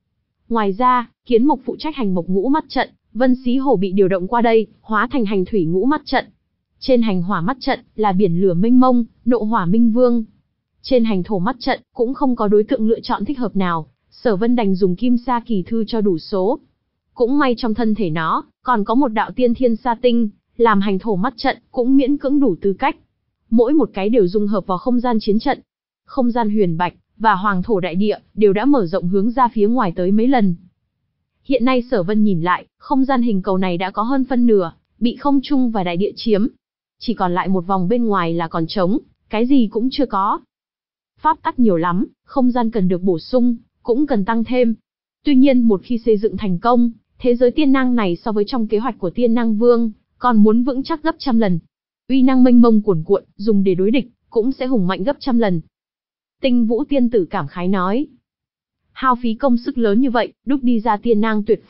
Ngoài ra, Kiến Mộc phụ trách hành mộc ngũ mắt trận, Vân Xí Hổ bị điều động qua đây, hóa thành hành thủy ngũ mắt trận. Trên hành hỏa mắt trận là biển lửa mênh mông, Nộ Hỏa Minh Vương. Trên hành thổ mắt trận cũng không có đối tượng lựa chọn thích hợp nào, Sở Vân đành dùng Kim Sa Kỳ Thư cho đủ số. Cũng may trong thân thể nó còn có một đạo tiên thiên sa tinh, làm hành thổ mắt trận cũng miễn cưỡng đủ tư cách. Mỗi một cái đều dung hợp vào không gian chiến trận. Không gian huyền bạch và hoàng thổ đại địa đều đã mở rộng hướng ra phía ngoài tới mấy lần. Hiện nay Sở Vân nhìn lại, không gian hình cầu này đã có hơn phân nửa bị không trung và đại địa chiếm, chỉ còn lại một vòng bên ngoài là còn trống, cái gì cũng chưa có. Pháp tắc nhiều lắm, không gian cần được bổ sung, cũng cần tăng thêm. Tuy nhiên một khi xây dựng thành công, thế giới tiên năng này so với trong kế hoạch của Tiên Năng Vương, còn muốn vững chắc gấp trăm lần. Uy năng mênh mông cuồn cuộn, dùng để đối địch, cũng sẽ hùng mạnh gấp trăm lần. Tinh Vũ Tiên Tử cảm khái nói. Hao phí công sức lớn như vậy, đúc đi ra tiên năng tuyệt phẩm,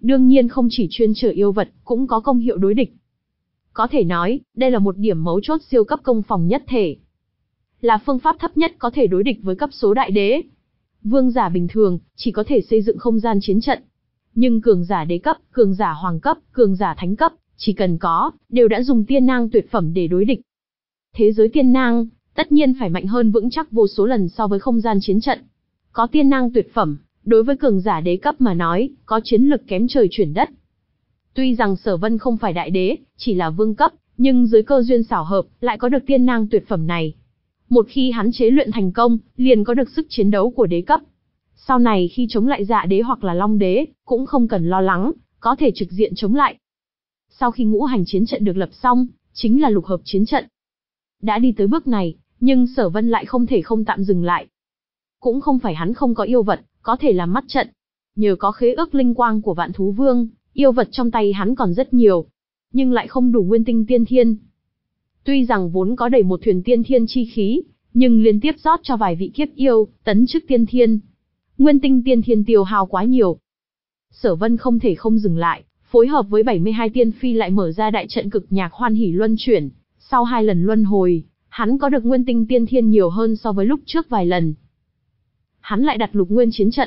Đương nhiên không chỉ chuyên chở yêu vật, cũng có công hiệu đối địch. Có thể nói, đây là một điểm mấu chốt siêu cấp công phòng nhất thể. Là phương pháp thấp nhất có thể đối địch với cấp số đại đế. Vương giả bình thường, chỉ có thể xây dựng không gian chiến trận. Nhưng cường giả đế cấp, cường giả hoàng cấp, cường giả thánh cấp, chỉ cần có, đều đã dùng tiên nang tuyệt phẩm để đối địch. Thế giới tiên nang, tất nhiên phải mạnh hơn vững chắc vô số lần so với không gian chiến trận. Có tiên nang tuyệt phẩm, đối với cường giả đế cấp mà nói, có chiến lực kém trời chuyển đất. Tuy rằng Sở Vân không phải đại đế, chỉ là vương cấp, nhưng dưới cơ duyên xảo hợp, lại có được tiên nang tuyệt phẩm này. Một khi hắn chế luyện thành công, liền có được sức chiến đấu của đế cấp. Sau này khi chống lại Dạ đế hoặc là Long đế, cũng không cần lo lắng, có thể trực diện chống lại. Sau khi ngũ hành chiến trận được lập xong, chính là lục hợp chiến trận. Đã đi tới bước này, nhưng Sở Vân lại không thể không tạm dừng lại. Cũng không phải hắn không có yêu vật, có thể làm mắt trận. Nhờ có khế ước linh quang của Vạn Thú Vương, yêu vật trong tay hắn còn rất nhiều, nhưng lại không đủ nguyên tinh tiên thiên. Tuy rằng vốn có đầy một thuyền tiên thiên chi khí, nhưng liên tiếp rót cho vài vị kiếp yêu, tấn chức tiên thiên. Nguyên tinh tiên thiên tiêu hao quá nhiều. Sở Vân không thể không dừng lại, phối hợp với bảy mươi hai tiên phi lại mở ra đại trận cực nhạc hoan hỉ luân chuyển. Sau hai lần luân hồi, hắn có được nguyên tinh tiên thiên nhiều hơn so với lúc trước vài lần. Hắn lại đặt lục nguyên chiến trận.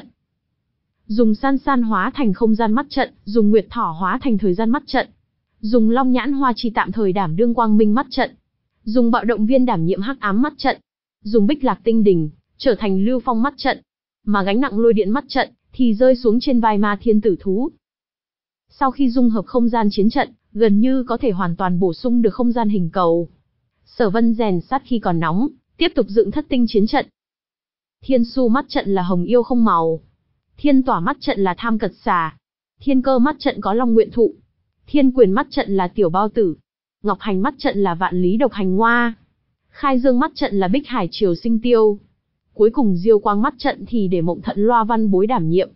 Dùng san san hóa thành không gian mắt trận, dùng nguyệt thỏ hóa thành thời gian mắt trận. Dùng long nhãn hoa chi tạm thời đảm đương quang minh mắt trận. Dùng bạo động viên đảm nhiệm hắc ám mắt trận. Dùng bích lạc tinh đỉnh, trở thành lưu phong mắt trận. Mà gánh nặng lôi điện mắt trận, thì rơi xuống trên vai ma thiên tử thú. Sau khi dung hợp không gian chiến trận, gần như có thể hoàn toàn bổ sung được không gian hình cầu. Sở Vân rèn sắt khi còn nóng, tiếp tục dựng thất tinh chiến trận. Thiên su mắt trận là hồng yêu không màu. Thiên tỏa mắt trận là tham cật xà. Thiên cơ mắt trận có long nguyện thụ. Thiên quyền mắt trận là tiểu bao tử. Ngọc hành mắt trận là vạn lý độc hành hoa. Khai dương mắt trận là bích hải triều sinh tiêu. Cuối cùng diêu quang mắt trận thì để mộng thận loa văn bối đảm nhiệm.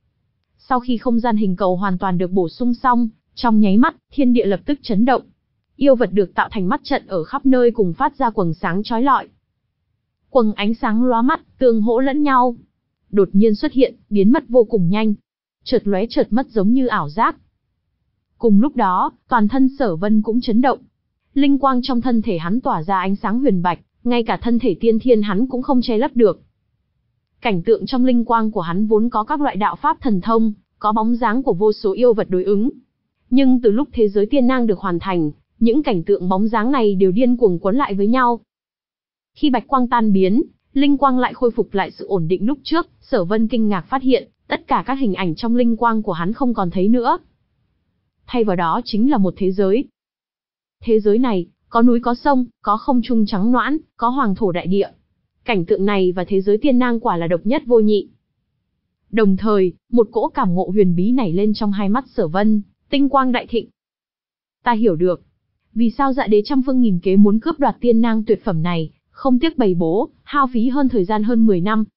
Sau khi không gian hình cầu hoàn toàn được bổ sung xong, trong nháy mắt, thiên địa lập tức chấn động. Yêu vật được tạo thành mắt trận ở khắp nơi cùng phát ra quầng sáng chói lọi. Quầng ánh sáng lóa mắt, tương hỗ lẫn nhau. Đột nhiên xuất hiện, biến mất vô cùng nhanh. Chợt lóe chợt mất giống như ảo giác. Cùng lúc đó, toàn thân Sở Vân cũng chấn động. Linh quang trong thân thể hắn tỏa ra ánh sáng huyền bạch, ngay cả thân thể tiên thiên hắn cũng không che lấp được. Cảnh tượng trong linh quang của hắn vốn có các loại đạo pháp thần thông, có bóng dáng của vô số yêu vật đối ứng. Nhưng từ lúc thế giới tiên nang được hoàn thành, những cảnh tượng bóng dáng này đều điên cuồng cuốn lại với nhau. Khi bạch quang tan biến, linh quang lại khôi phục lại sự ổn định lúc trước, Sở Vân kinh ngạc phát hiện, tất cả các hình ảnh trong linh quang của hắn không còn thấy nữa. Thay vào đó chính là một thế giới. Thế giới này, có núi có sông, có không trung trắng noãn, có hoàng thổ đại địa. Cảnh tượng này và thế giới tiên nang quả là độc nhất vô nhị. Đồng thời, một cỗ cảm ngộ huyền bí nảy lên trong hai mắt Sở Vân, tinh quang đại thịnh. Ta hiểu được, vì sao Dạ đế trăm phương nghìn kế muốn cướp đoạt tiên nang tuyệt phẩm này, không tiếc bày bố, hao phí hơn thời gian hơn mười năm.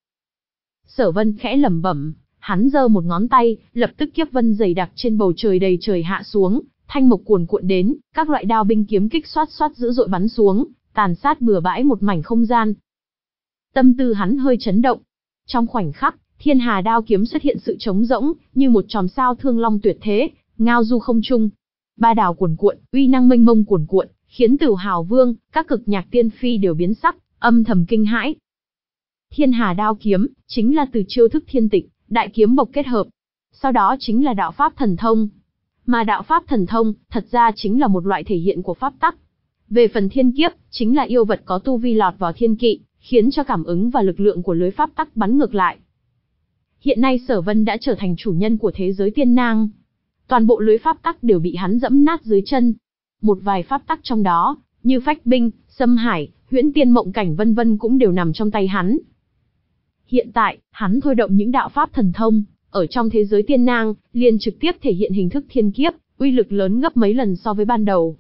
Sở Vân khẽ lẩm bẩm, hắn giơ một ngón tay, lập tức kiếp vân dày đặc trên bầu trời đầy trời hạ xuống, thanh mộc cuồn cuộn đến, các loại đao binh kiếm kích xoát xoát dữ dội bắn xuống, tàn sát bừa bãi một mảnh không gian. Tâm tư hắn hơi chấn động. Trong khoảnh khắc, thiên hà đao kiếm xuất hiện sự trống rỗng, như một chòm sao thương long tuyệt thế, ngao du không trung. Ba đào cuồn cuộn, uy năng mênh mông cuồn cuộn, khiến Tử Hào Vương, các cực nhạc tiên phi đều biến sắc, âm thầm kinh hãi. Thiên hà đao kiếm, chính là từ chiêu thức thiên tịch, đại kiếm bộc kết hợp. Sau đó chính là đạo pháp thần thông. Mà đạo pháp thần thông, thật ra chính là một loại thể hiện của pháp tắc. Về phần thiên kiếp, chính là yêu vật có tu vi lọt vào thiên kỵ, khiến cho cảm ứng và lực lượng của lưới pháp tắc bắn ngược lại. Hiện nay Sở Vân đã trở thành chủ nhân của thế giới tiên nang. Toàn bộ lưới pháp tắc đều bị hắn dẫm nát dưới chân. Một vài pháp tắc trong đó, như phách binh, xâm hải, huyễn tiên mộng cảnh vân vân cũng đều nằm trong tay hắn. Hiện tại, hắn thôi động những đạo pháp thần thông, ở trong thế giới tiên nang, liền trực tiếp thể hiện hình thức thiên kiếp, uy lực lớn gấp mấy lần so với ban đầu.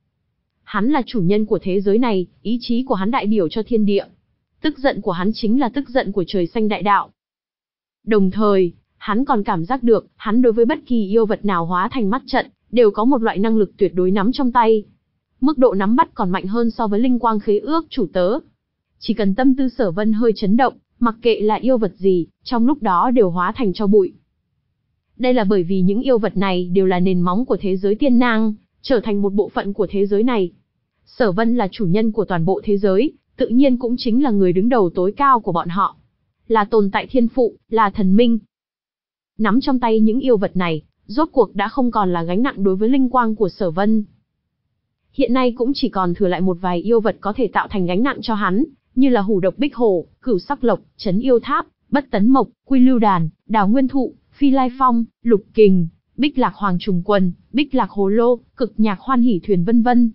Hắn là chủ nhân của thế giới này, ý chí của hắn đại biểu cho thiên địa. Tức giận của hắn chính là tức giận của trời xanh đại đạo. Đồng thời, hắn còn cảm giác được, hắn đối với bất kỳ yêu vật nào hóa thành mắt trận, đều có một loại năng lực tuyệt đối nắm trong tay. Mức độ nắm bắt còn mạnh hơn so với linh quang khế ước chủ tớ. Chỉ cần tâm tư Sở Vân hơi chấn động, mặc kệ là yêu vật gì, trong lúc đó đều hóa thành tro bụi. Đây là bởi vì những yêu vật này đều là nền móng của thế giới tiên nang, trở thành một bộ phận của thế giới này. Sở Vân là chủ nhân của toàn bộ thế giới, tự nhiên cũng chính là người đứng đầu tối cao của bọn họ. Là tồn tại thiên phụ, là thần minh. Nắm trong tay những yêu vật này, rốt cuộc đã không còn là gánh nặng đối với linh quang của Sở Vân. Hiện nay cũng chỉ còn thừa lại một vài yêu vật có thể tạo thành gánh nặng cho hắn, như là hủ độc bích hổ, cửu sắc lộc, trấn yêu tháp, bất tấn mộc, quy lưu đàn, đào nguyên thụ, phi lai phong, lục kình, bích lạc hoàng trùng quần, bích lạc hồ lô, cực nhạc hoan hỷ thuyền vân vân.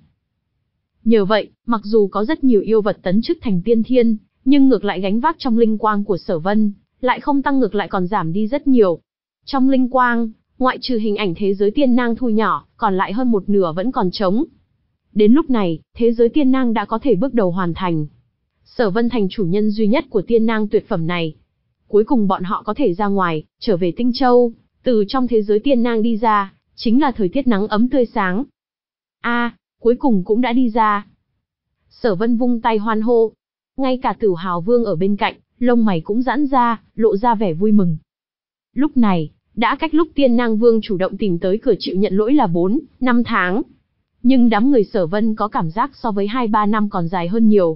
Nhờ vậy, mặc dù có rất nhiều yêu vật tấn chức thành tiên thiên, nhưng ngược lại gánh vác trong linh quang của Sở Vân, lại không tăng ngược lại còn giảm đi rất nhiều. Trong linh quang, ngoại trừ hình ảnh thế giới tiên nang thu nhỏ, còn lại hơn một nửa vẫn còn trống. Đến lúc này, thế giới tiên nang đã có thể bước đầu hoàn thành. Sở Vân thành chủ nhân duy nhất của tiên nang tuyệt phẩm này. Cuối cùng bọn họ có thể ra ngoài, trở về Tinh Châu, từ trong thế giới tiên nang đi ra, chính là thời tiết nắng ấm tươi sáng. A, à, cuối cùng cũng đã đi ra. Sở Vân vung tay hoan hô. Ngay cả Tử Hào Vương ở bên cạnh, lông mày cũng giãn ra, lộ ra vẻ vui mừng. Lúc này, đã cách lúc Tiên Nang Vương chủ động tìm tới cửa chịu nhận lỗi là bốn, năm tháng. Nhưng đám người Sở Vân có cảm giác so với hai ba năm còn dài hơn nhiều.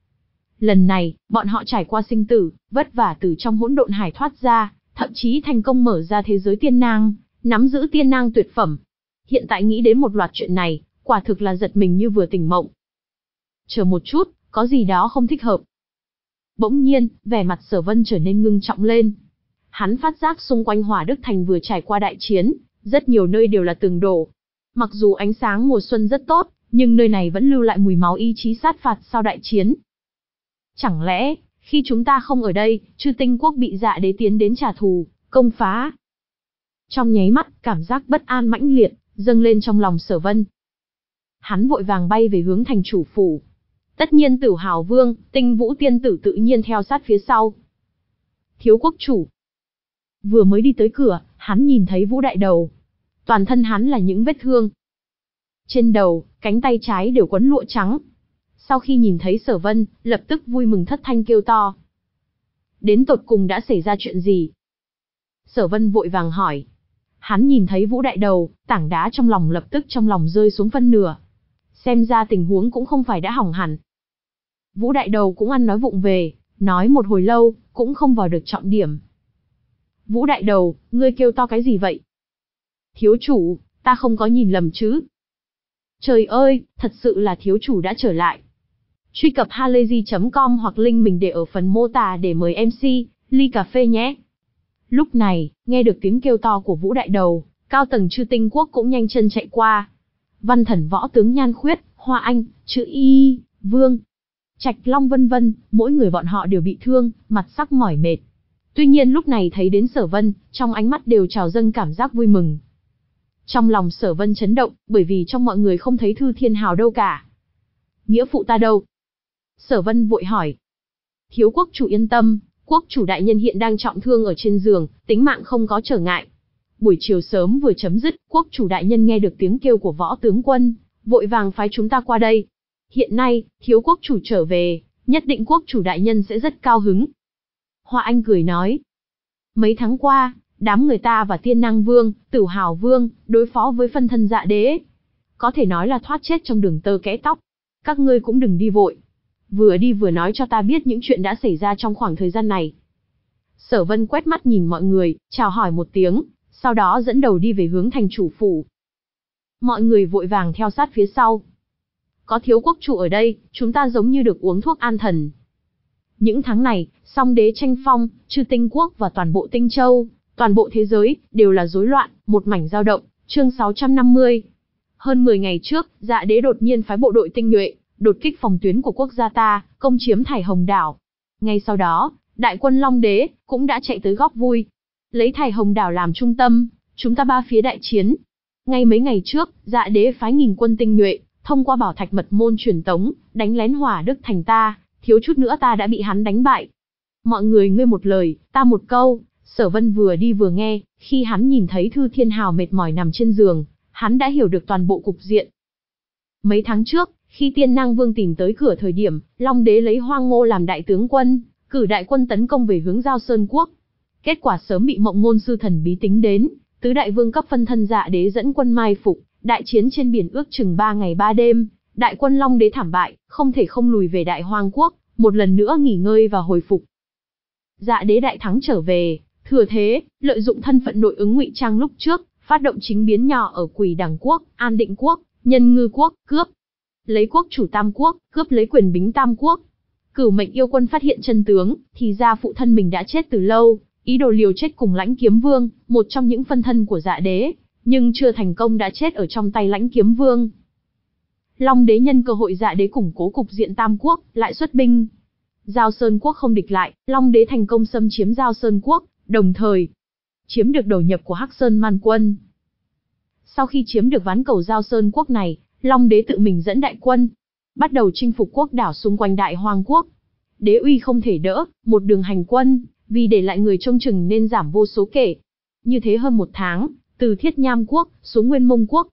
Lần này, bọn họ trải qua sinh tử, vất vả từ trong hỗn độn hải thoát ra, thậm chí thành công mở ra thế giới tiên nang, nắm giữ tiên nang tuyệt phẩm. Hiện tại nghĩ đến một loạt chuyện này, quả thực là giật mình như vừa tỉnh mộng. Chờ một chút, có gì đó không thích hợp. Bỗng nhiên, vẻ mặt Sở Vân trở nên ngưng trọng lên. Hắn phát giác xung quanh Hỏa Đức Thành vừa trải qua đại chiến, rất nhiều nơi đều là tường đổ. Mặc dù ánh sáng mùa xuân rất tốt, nhưng nơi này vẫn lưu lại mùi máu ý chí sát phạt sau đại chiến. Chẳng lẽ, khi chúng ta không ở đây, Chư Tinh Quốc bị Dạ Đế tiến đến trả thù, công phá? Trong nháy mắt, cảm giác bất an mãnh liệt dâng lên trong lòng Sở Vân. Hắn vội vàng bay về hướng thành chủ phủ. Tất nhiên Tử Hào Vương, Tinh Vũ Tiên Tử tự nhiên theo sát phía sau. Thiếu quốc chủ. Vừa mới đi tới cửa, hắn nhìn thấy Vũ Đại Đầu. Toàn thân hắn là những vết thương. Trên đầu, cánh tay trái đều quấn lụa trắng. Sau khi nhìn thấy Sở Vân, lập tức vui mừng thất thanh kêu to. Đến tột cùng đã xảy ra chuyện gì? Sở Vân vội vàng hỏi. Hắn nhìn thấy Vũ Đại Đầu, tảng đá trong lòng lập tức trong lòng rơi xuống phân nửa. Xem ra tình huống cũng không phải đã hỏng hẳn. Vũ Đại Đầu cũng ăn nói vụng về, nói một hồi lâu, cũng không vào được trọng điểm. Vũ Đại Đầu, ngươi kêu to cái gì vậy? Thiếu chủ, ta không có nhìn lầm chứ? Trời ơi, thật sự là thiếu chủ đã trở lại. Truy cập halayzi chấm com hoặc link mình để ở phần mô tả để mời em xê, ly cà phê nhé. Lúc này, nghe được tiếng kêu to của Vũ Đại Đầu, cao tầng Chư Tinh Quốc cũng nhanh chân chạy qua. Văn Thần Võ Tướng Nhan Khuyết, Hoa Anh, Chữ Y, Vương, Trạch Long vân vân, mỗi người bọn họ đều bị thương, mặt sắc mỏi mệt. Tuy nhiên lúc này thấy đến Sở Vân, trong ánh mắt đều trào dâng cảm giác vui mừng. Trong lòng Sở Vân chấn động, bởi vì trong mọi người không thấy Thư Thiên Hào đâu cả. Nghĩa phụ ta đâu? Sở Vân vội hỏi. Thiếu quốc chủ yên tâm, quốc chủ đại nhân hiện đang trọng thương ở trên giường, tính mạng không có trở ngại. Buổi chiều sớm vừa chấm dứt, quốc chủ đại nhân nghe được tiếng kêu của võ tướng quân, vội vàng phái chúng ta qua đây. Hiện nay, thiếu quốc chủ trở về, nhất định quốc chủ đại nhân sẽ rất cao hứng. Hoa Anh cười nói. Mấy tháng qua, đám người ta và Tiên Năng Vương, Tử Hào Vương, đối phó với phân thân Dạ Đế. Có thể nói là thoát chết trong đường tơ kẽ tóc. Các ngươi cũng đừng đi vội. Vừa đi vừa nói cho ta biết những chuyện đã xảy ra trong khoảng thời gian này. Sở Vân quét mắt nhìn mọi người, chào hỏi một tiếng, sau đó dẫn đầu đi về hướng thành chủ phủ. Mọi người vội vàng theo sát phía sau. Có thiếu quốc chủ ở đây, chúng ta giống như được uống thuốc an thần. Những tháng này, Song Đế tranh phong, Chư Tinh Quốc và toàn bộ Tinh Châu, toàn bộ thế giới, đều là rối loạn, một mảnh dao động. Chương sáu trăm năm mươi. Hơn mười ngày trước, Dạ Đế đột nhiên phái bộ đội tinh nhuệ, đột kích phòng tuyến của quốc gia ta, công chiếm Thải Hồng Đảo. Ngay sau đó, đại quân Long Đế cũng đã chạy tới góp vui. Lấy Thải Hồng Đảo làm trung tâm, chúng ta ba phía đại chiến. Ngay mấy ngày trước, Dạ Đế phái nghìn quân tinh nhuệ, thông qua bảo thạch mật môn truyền tống, đánh lén Hỏa Đức Thành ta, thiếu chút nữa ta đã bị hắn đánh bại. Mọi người ngươi một lời, ta một câu. Sở Vân vừa đi vừa nghe, khi hắn nhìn thấy Thư Thiên Hào mệt mỏi nằm trên giường, hắn đã hiểu được toàn bộ cục diện. Mấy tháng trước, khi Tiên Năng Vương tìm tới cửa thời điểm, Long Đế lấy Hoang Ngô làm đại tướng quân, cử đại quân tấn công về hướng Giao Sơn Quốc. Kết quả sớm bị Mộng Ngôn sư thần bí tính đến, Tứ đại vương cấp phân thân Dạ Đế dẫn quân mai phục, đại chiến trên biển ước chừng ba ngày ba đêm, đại quân Long Đế thảm bại, không thể không lùi về Đại Hoang Quốc, một lần nữa nghỉ ngơi và hồi phục. Dạ Đế đại thắng trở về, thừa thế, lợi dụng thân phận nội ứng ngụy trang lúc trước, phát động chính biến nhỏ ở Quỷ Đằng Quốc, An Định Quốc, Nhân Ngư Quốc, cướp lấy quốc chủ Tam Quốc, cướp lấy quyền bính Tam Quốc. Cửu Mệnh yêu quân phát hiện chân tướng, thì ra phụ thân mình đã chết từ lâu, ý đồ liều chết cùng Lãnh Kiếm Vương, một trong những phân thân của Dạ Đế, nhưng chưa thành công đã chết ở trong tay Lãnh Kiếm Vương. Long Đế nhân cơ hội Dạ Đế củng cố cục diện Tam Quốc, lại xuất binh. Giao Sơn Quốc không địch lại, Long Đế thành công xâm chiếm Giao Sơn Quốc, đồng thời chiếm được đầu nhập của Hắc Sơn Man quân. Sau khi chiếm được ván cầu Giao Sơn Quốc này, Long Đế tự mình dẫn đại quân, bắt đầu chinh phục quốc đảo xung quanh Đại Hoang Quốc. Đế uy không thể đỡ, một đường hành quân, vì để lại người trông chừng nên giảm vô số kể. Như thế hơn một tháng, từ Thiết Nham Quốc xuống Nguyên Mông Quốc.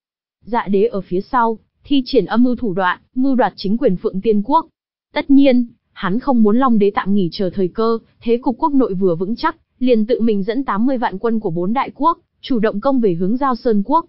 Dạ Đế ở phía sau, thi triển âm mưu thủ đoạn, mưu đoạt chính quyền Phượng Tiên Quốc. Tất nhiên, hắn không muốn Long Đế tạm nghỉ chờ thời cơ, thế cục quốc nội vừa vững chắc, liền tự mình dẫn tám mươi vạn quân của bốn đại quốc, chủ động công về hướng Giao Sơn Quốc.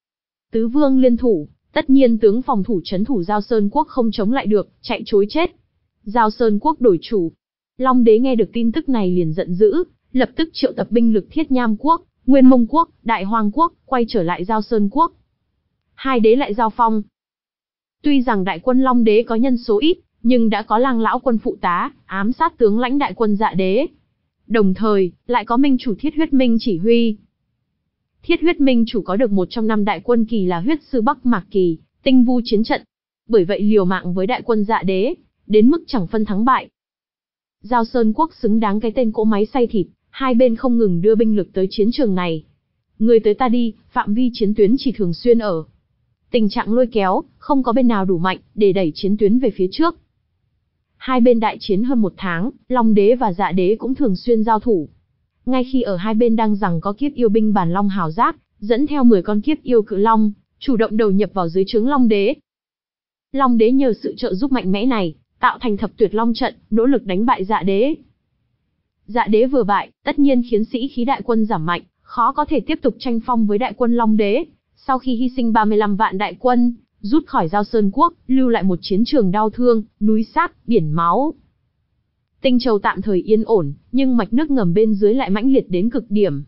Tứ vương liên thủ, tất nhiên tướng phòng thủ trấn thủ Giao Sơn Quốc không chống lại được, chạy trối chết. Giao Sơn Quốc đổi chủ. Long Đế nghe được tin tức này liền giận dữ, lập tức triệu tập binh lực Thiết Nham Quốc, Nguyên Mông Quốc, Đại Hoang Quốc, quay trở lại Giao Sơn Quốc. Hai đế lại giao phong. Tuy rằng đại quân Long Đế có nhân số ít, nhưng đã có Lang lão quân phụ tá, ám sát tướng lãnh đại quân Dạ Đế. Đồng thời, lại có minh chủ Thiết Huyết Minh chỉ huy. Thiết Huyết Minh chủ có được một trong năm đại quân kỳ là Huyết Sư Bắc Mạc Kỳ, tinh vu chiến trận. Bởi vậy liều mạng với đại quân Dạ Đế, đến mức chẳng phân thắng bại. Giao Sơn Quốc xứng đáng cái tên cỗ máy xay thịt, hai bên không ngừng đưa binh lực tới chiến trường này. Người tới ta đi, phạm vi chiến tuyến chỉ thường xuyên ở tình trạng lôi kéo, không có bên nào đủ mạnh để đẩy chiến tuyến về phía trước. Hai bên đại chiến hơn một tháng, Long Đế và Dạ Đế cũng thường xuyên giao thủ. Ngay khi ở hai bên đang giằng có kiếp yêu binh Bản Long Hào Giác, dẫn theo mười con kiếp yêu cự long, chủ động đầu nhập vào dưới trướng Long Đế. Long Đế nhờ sự trợ giúp mạnh mẽ này, tạo thành thập tuyệt long trận, nỗ lực đánh bại Dạ Đế. Dạ Đế vừa bại, tất nhiên khiến sĩ khí đại quân giảm mạnh, khó có thể tiếp tục tranh phong với đại quân Long Đế. Sau khi hy sinh ba mươi lăm vạn đại quân, rút khỏi Giao Sơn Quốc, lưu lại một chiến trường đau thương, núi xác, biển máu. Tinh Châu tạm thời yên ổn, nhưng mạch nước ngầm bên dưới lại mãnh liệt đến cực điểm.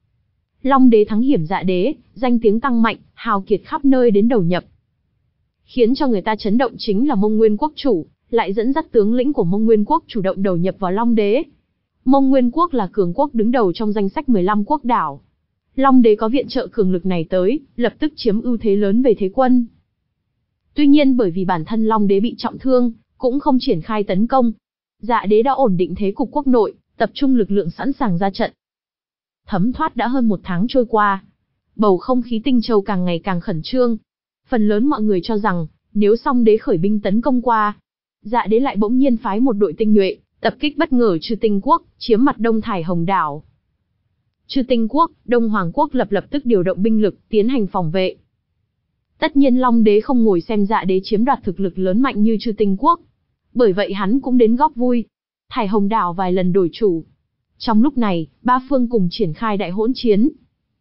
Long Đế thắng hiểm Dạ Đế, danh tiếng tăng mạnh, hào kiệt khắp nơi đến đầu nhập. Khiến cho người ta chấn động chính là Mông Nguyên Quốc chủ, lại dẫn dắt tướng lĩnh của Mông Nguyên Quốc chủ động đầu nhập vào Long Đế. Mông Nguyên Quốc là cường quốc đứng đầu trong danh sách mười lăm quốc đảo. Long Đế có viện trợ cường lực này tới, lập tức chiếm ưu thế lớn về thế quân. Tuy nhiên bởi vì bản thân Long Đế bị trọng thương, cũng không triển khai tấn công. Dạ Đế đã ổn định thế cục quốc nội, tập trung lực lượng sẵn sàng ra trận. Thấm thoát đã hơn một tháng trôi qua. Bầu không khí Tinh Châu càng ngày càng khẩn trương. Phần lớn mọi người cho rằng, nếu Song Đế khởi binh tấn công qua, Dạ Đế lại bỗng nhiên phái một đội tinh nhuệ, tập kích bất ngờ Chư Tinh Quốc, chiếm mặt Đông Thải Hồng Đảo. Chư Tinh Quốc, Đông Hoàng Quốc lập lập tức điều động binh lực, tiến hành phòng vệ. Tất nhiên Long Đế không ngồi xem Dạ Đế chiếm đoạt thực lực lớn mạnh như Chư Tinh Quốc. Bởi vậy hắn cũng đến góp vui. Thải Hồng Đảo vài lần đổi chủ. Trong lúc này, ba phương cùng triển khai đại hỗn chiến.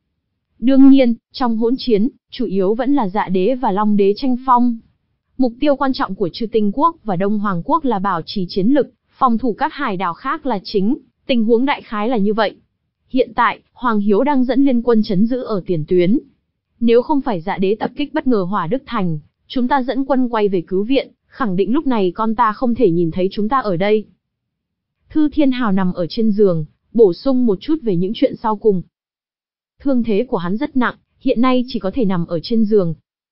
Đương nhiên, trong hỗn chiến, chủ yếu vẫn là Dạ Đế và Long Đế tranh phong. Mục tiêu quan trọng của Chư Tinh Quốc và Đông Hoàng Quốc là bảo trì chiến lực, phòng thủ các hải đảo khác là chính, tình huống đại khái là như vậy. Hiện tại, Hoàng Hiếu đang dẫn liên quân trấn giữ ở tiền tuyến. Nếu không phải Dạ Đế tập kích bất ngờ Hỏa Đức Thành, chúng ta dẫn quân quay về cứu viện, khẳng định lúc này con ta không thể nhìn thấy chúng ta ở đây. Thư Thiên Hào nằm ở trên giường, bổ sung một chút về những chuyện sau cùng. Thương thế của hắn rất nặng, hiện nay chỉ có thể nằm ở trên giường.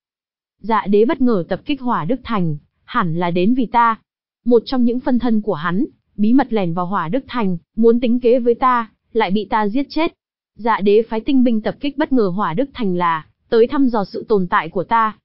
Dạ Đế bất ngờ tập kích Hỏa Đức Thành, hẳn là đến vì ta. Một trong những phân thân của hắn, bí mật lẻn vào Hỏa Đức Thành, muốn tính kế với ta, lại bị ta giết chết. Dạ Đế phái tinh binh tập kích bất ngờ Hỏa Đức Thành là, tới thăm dò sự tồn tại của ta.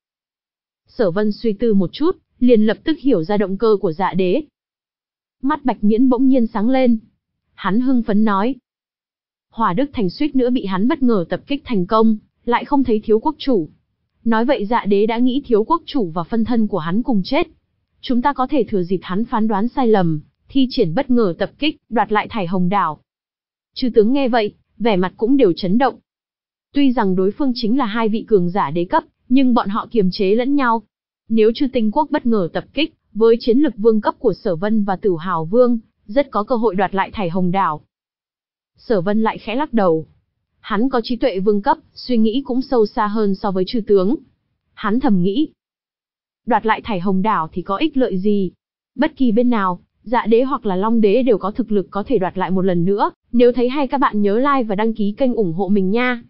Sở Vân suy tư một chút, liền lập tức hiểu ra động cơ của Dạ Đế. Mắt Bạch Miễn bỗng nhiên sáng lên. Hắn hưng phấn nói. Hỏa Đức Thành suýt nữa bị hắn bất ngờ tập kích thành công, lại không thấy thiếu quốc chủ. Nói vậy Dạ Đế đã nghĩ thiếu quốc chủ và phân thân của hắn cùng chết. Chúng ta có thể thừa dịp hắn phán đoán sai lầm, thi triển bất ngờ tập kích, đoạt lại Thải Hồng Đảo. Chư tướng nghe vậy, vẻ mặt cũng đều chấn động. Tuy rằng đối phương chính là hai vị cường giả đế cấp, nhưng bọn họ kiềm chế lẫn nhau. Nếu Chư Tinh Quốc bất ngờ tập kích, với chiến lực vương cấp của Sở Vân và Tử Hào Vương, rất có cơ hội đoạt lại Thải Hồng Đảo. Sở Vân lại khẽ lắc đầu. Hắn có trí tuệ vương cấp, suy nghĩ cũng sâu xa hơn so với chư tướng. Hắn thầm nghĩ, đoạt lại Thải Hồng Đảo thì có ích lợi gì? Bất kỳ bên nào, Dạ Đế hoặc là Long Đế đều có thực lực có thể đoạt lại một lần nữa. Nếu thấy hay các bạn nhớ like và đăng ký kênh ủng hộ mình nha.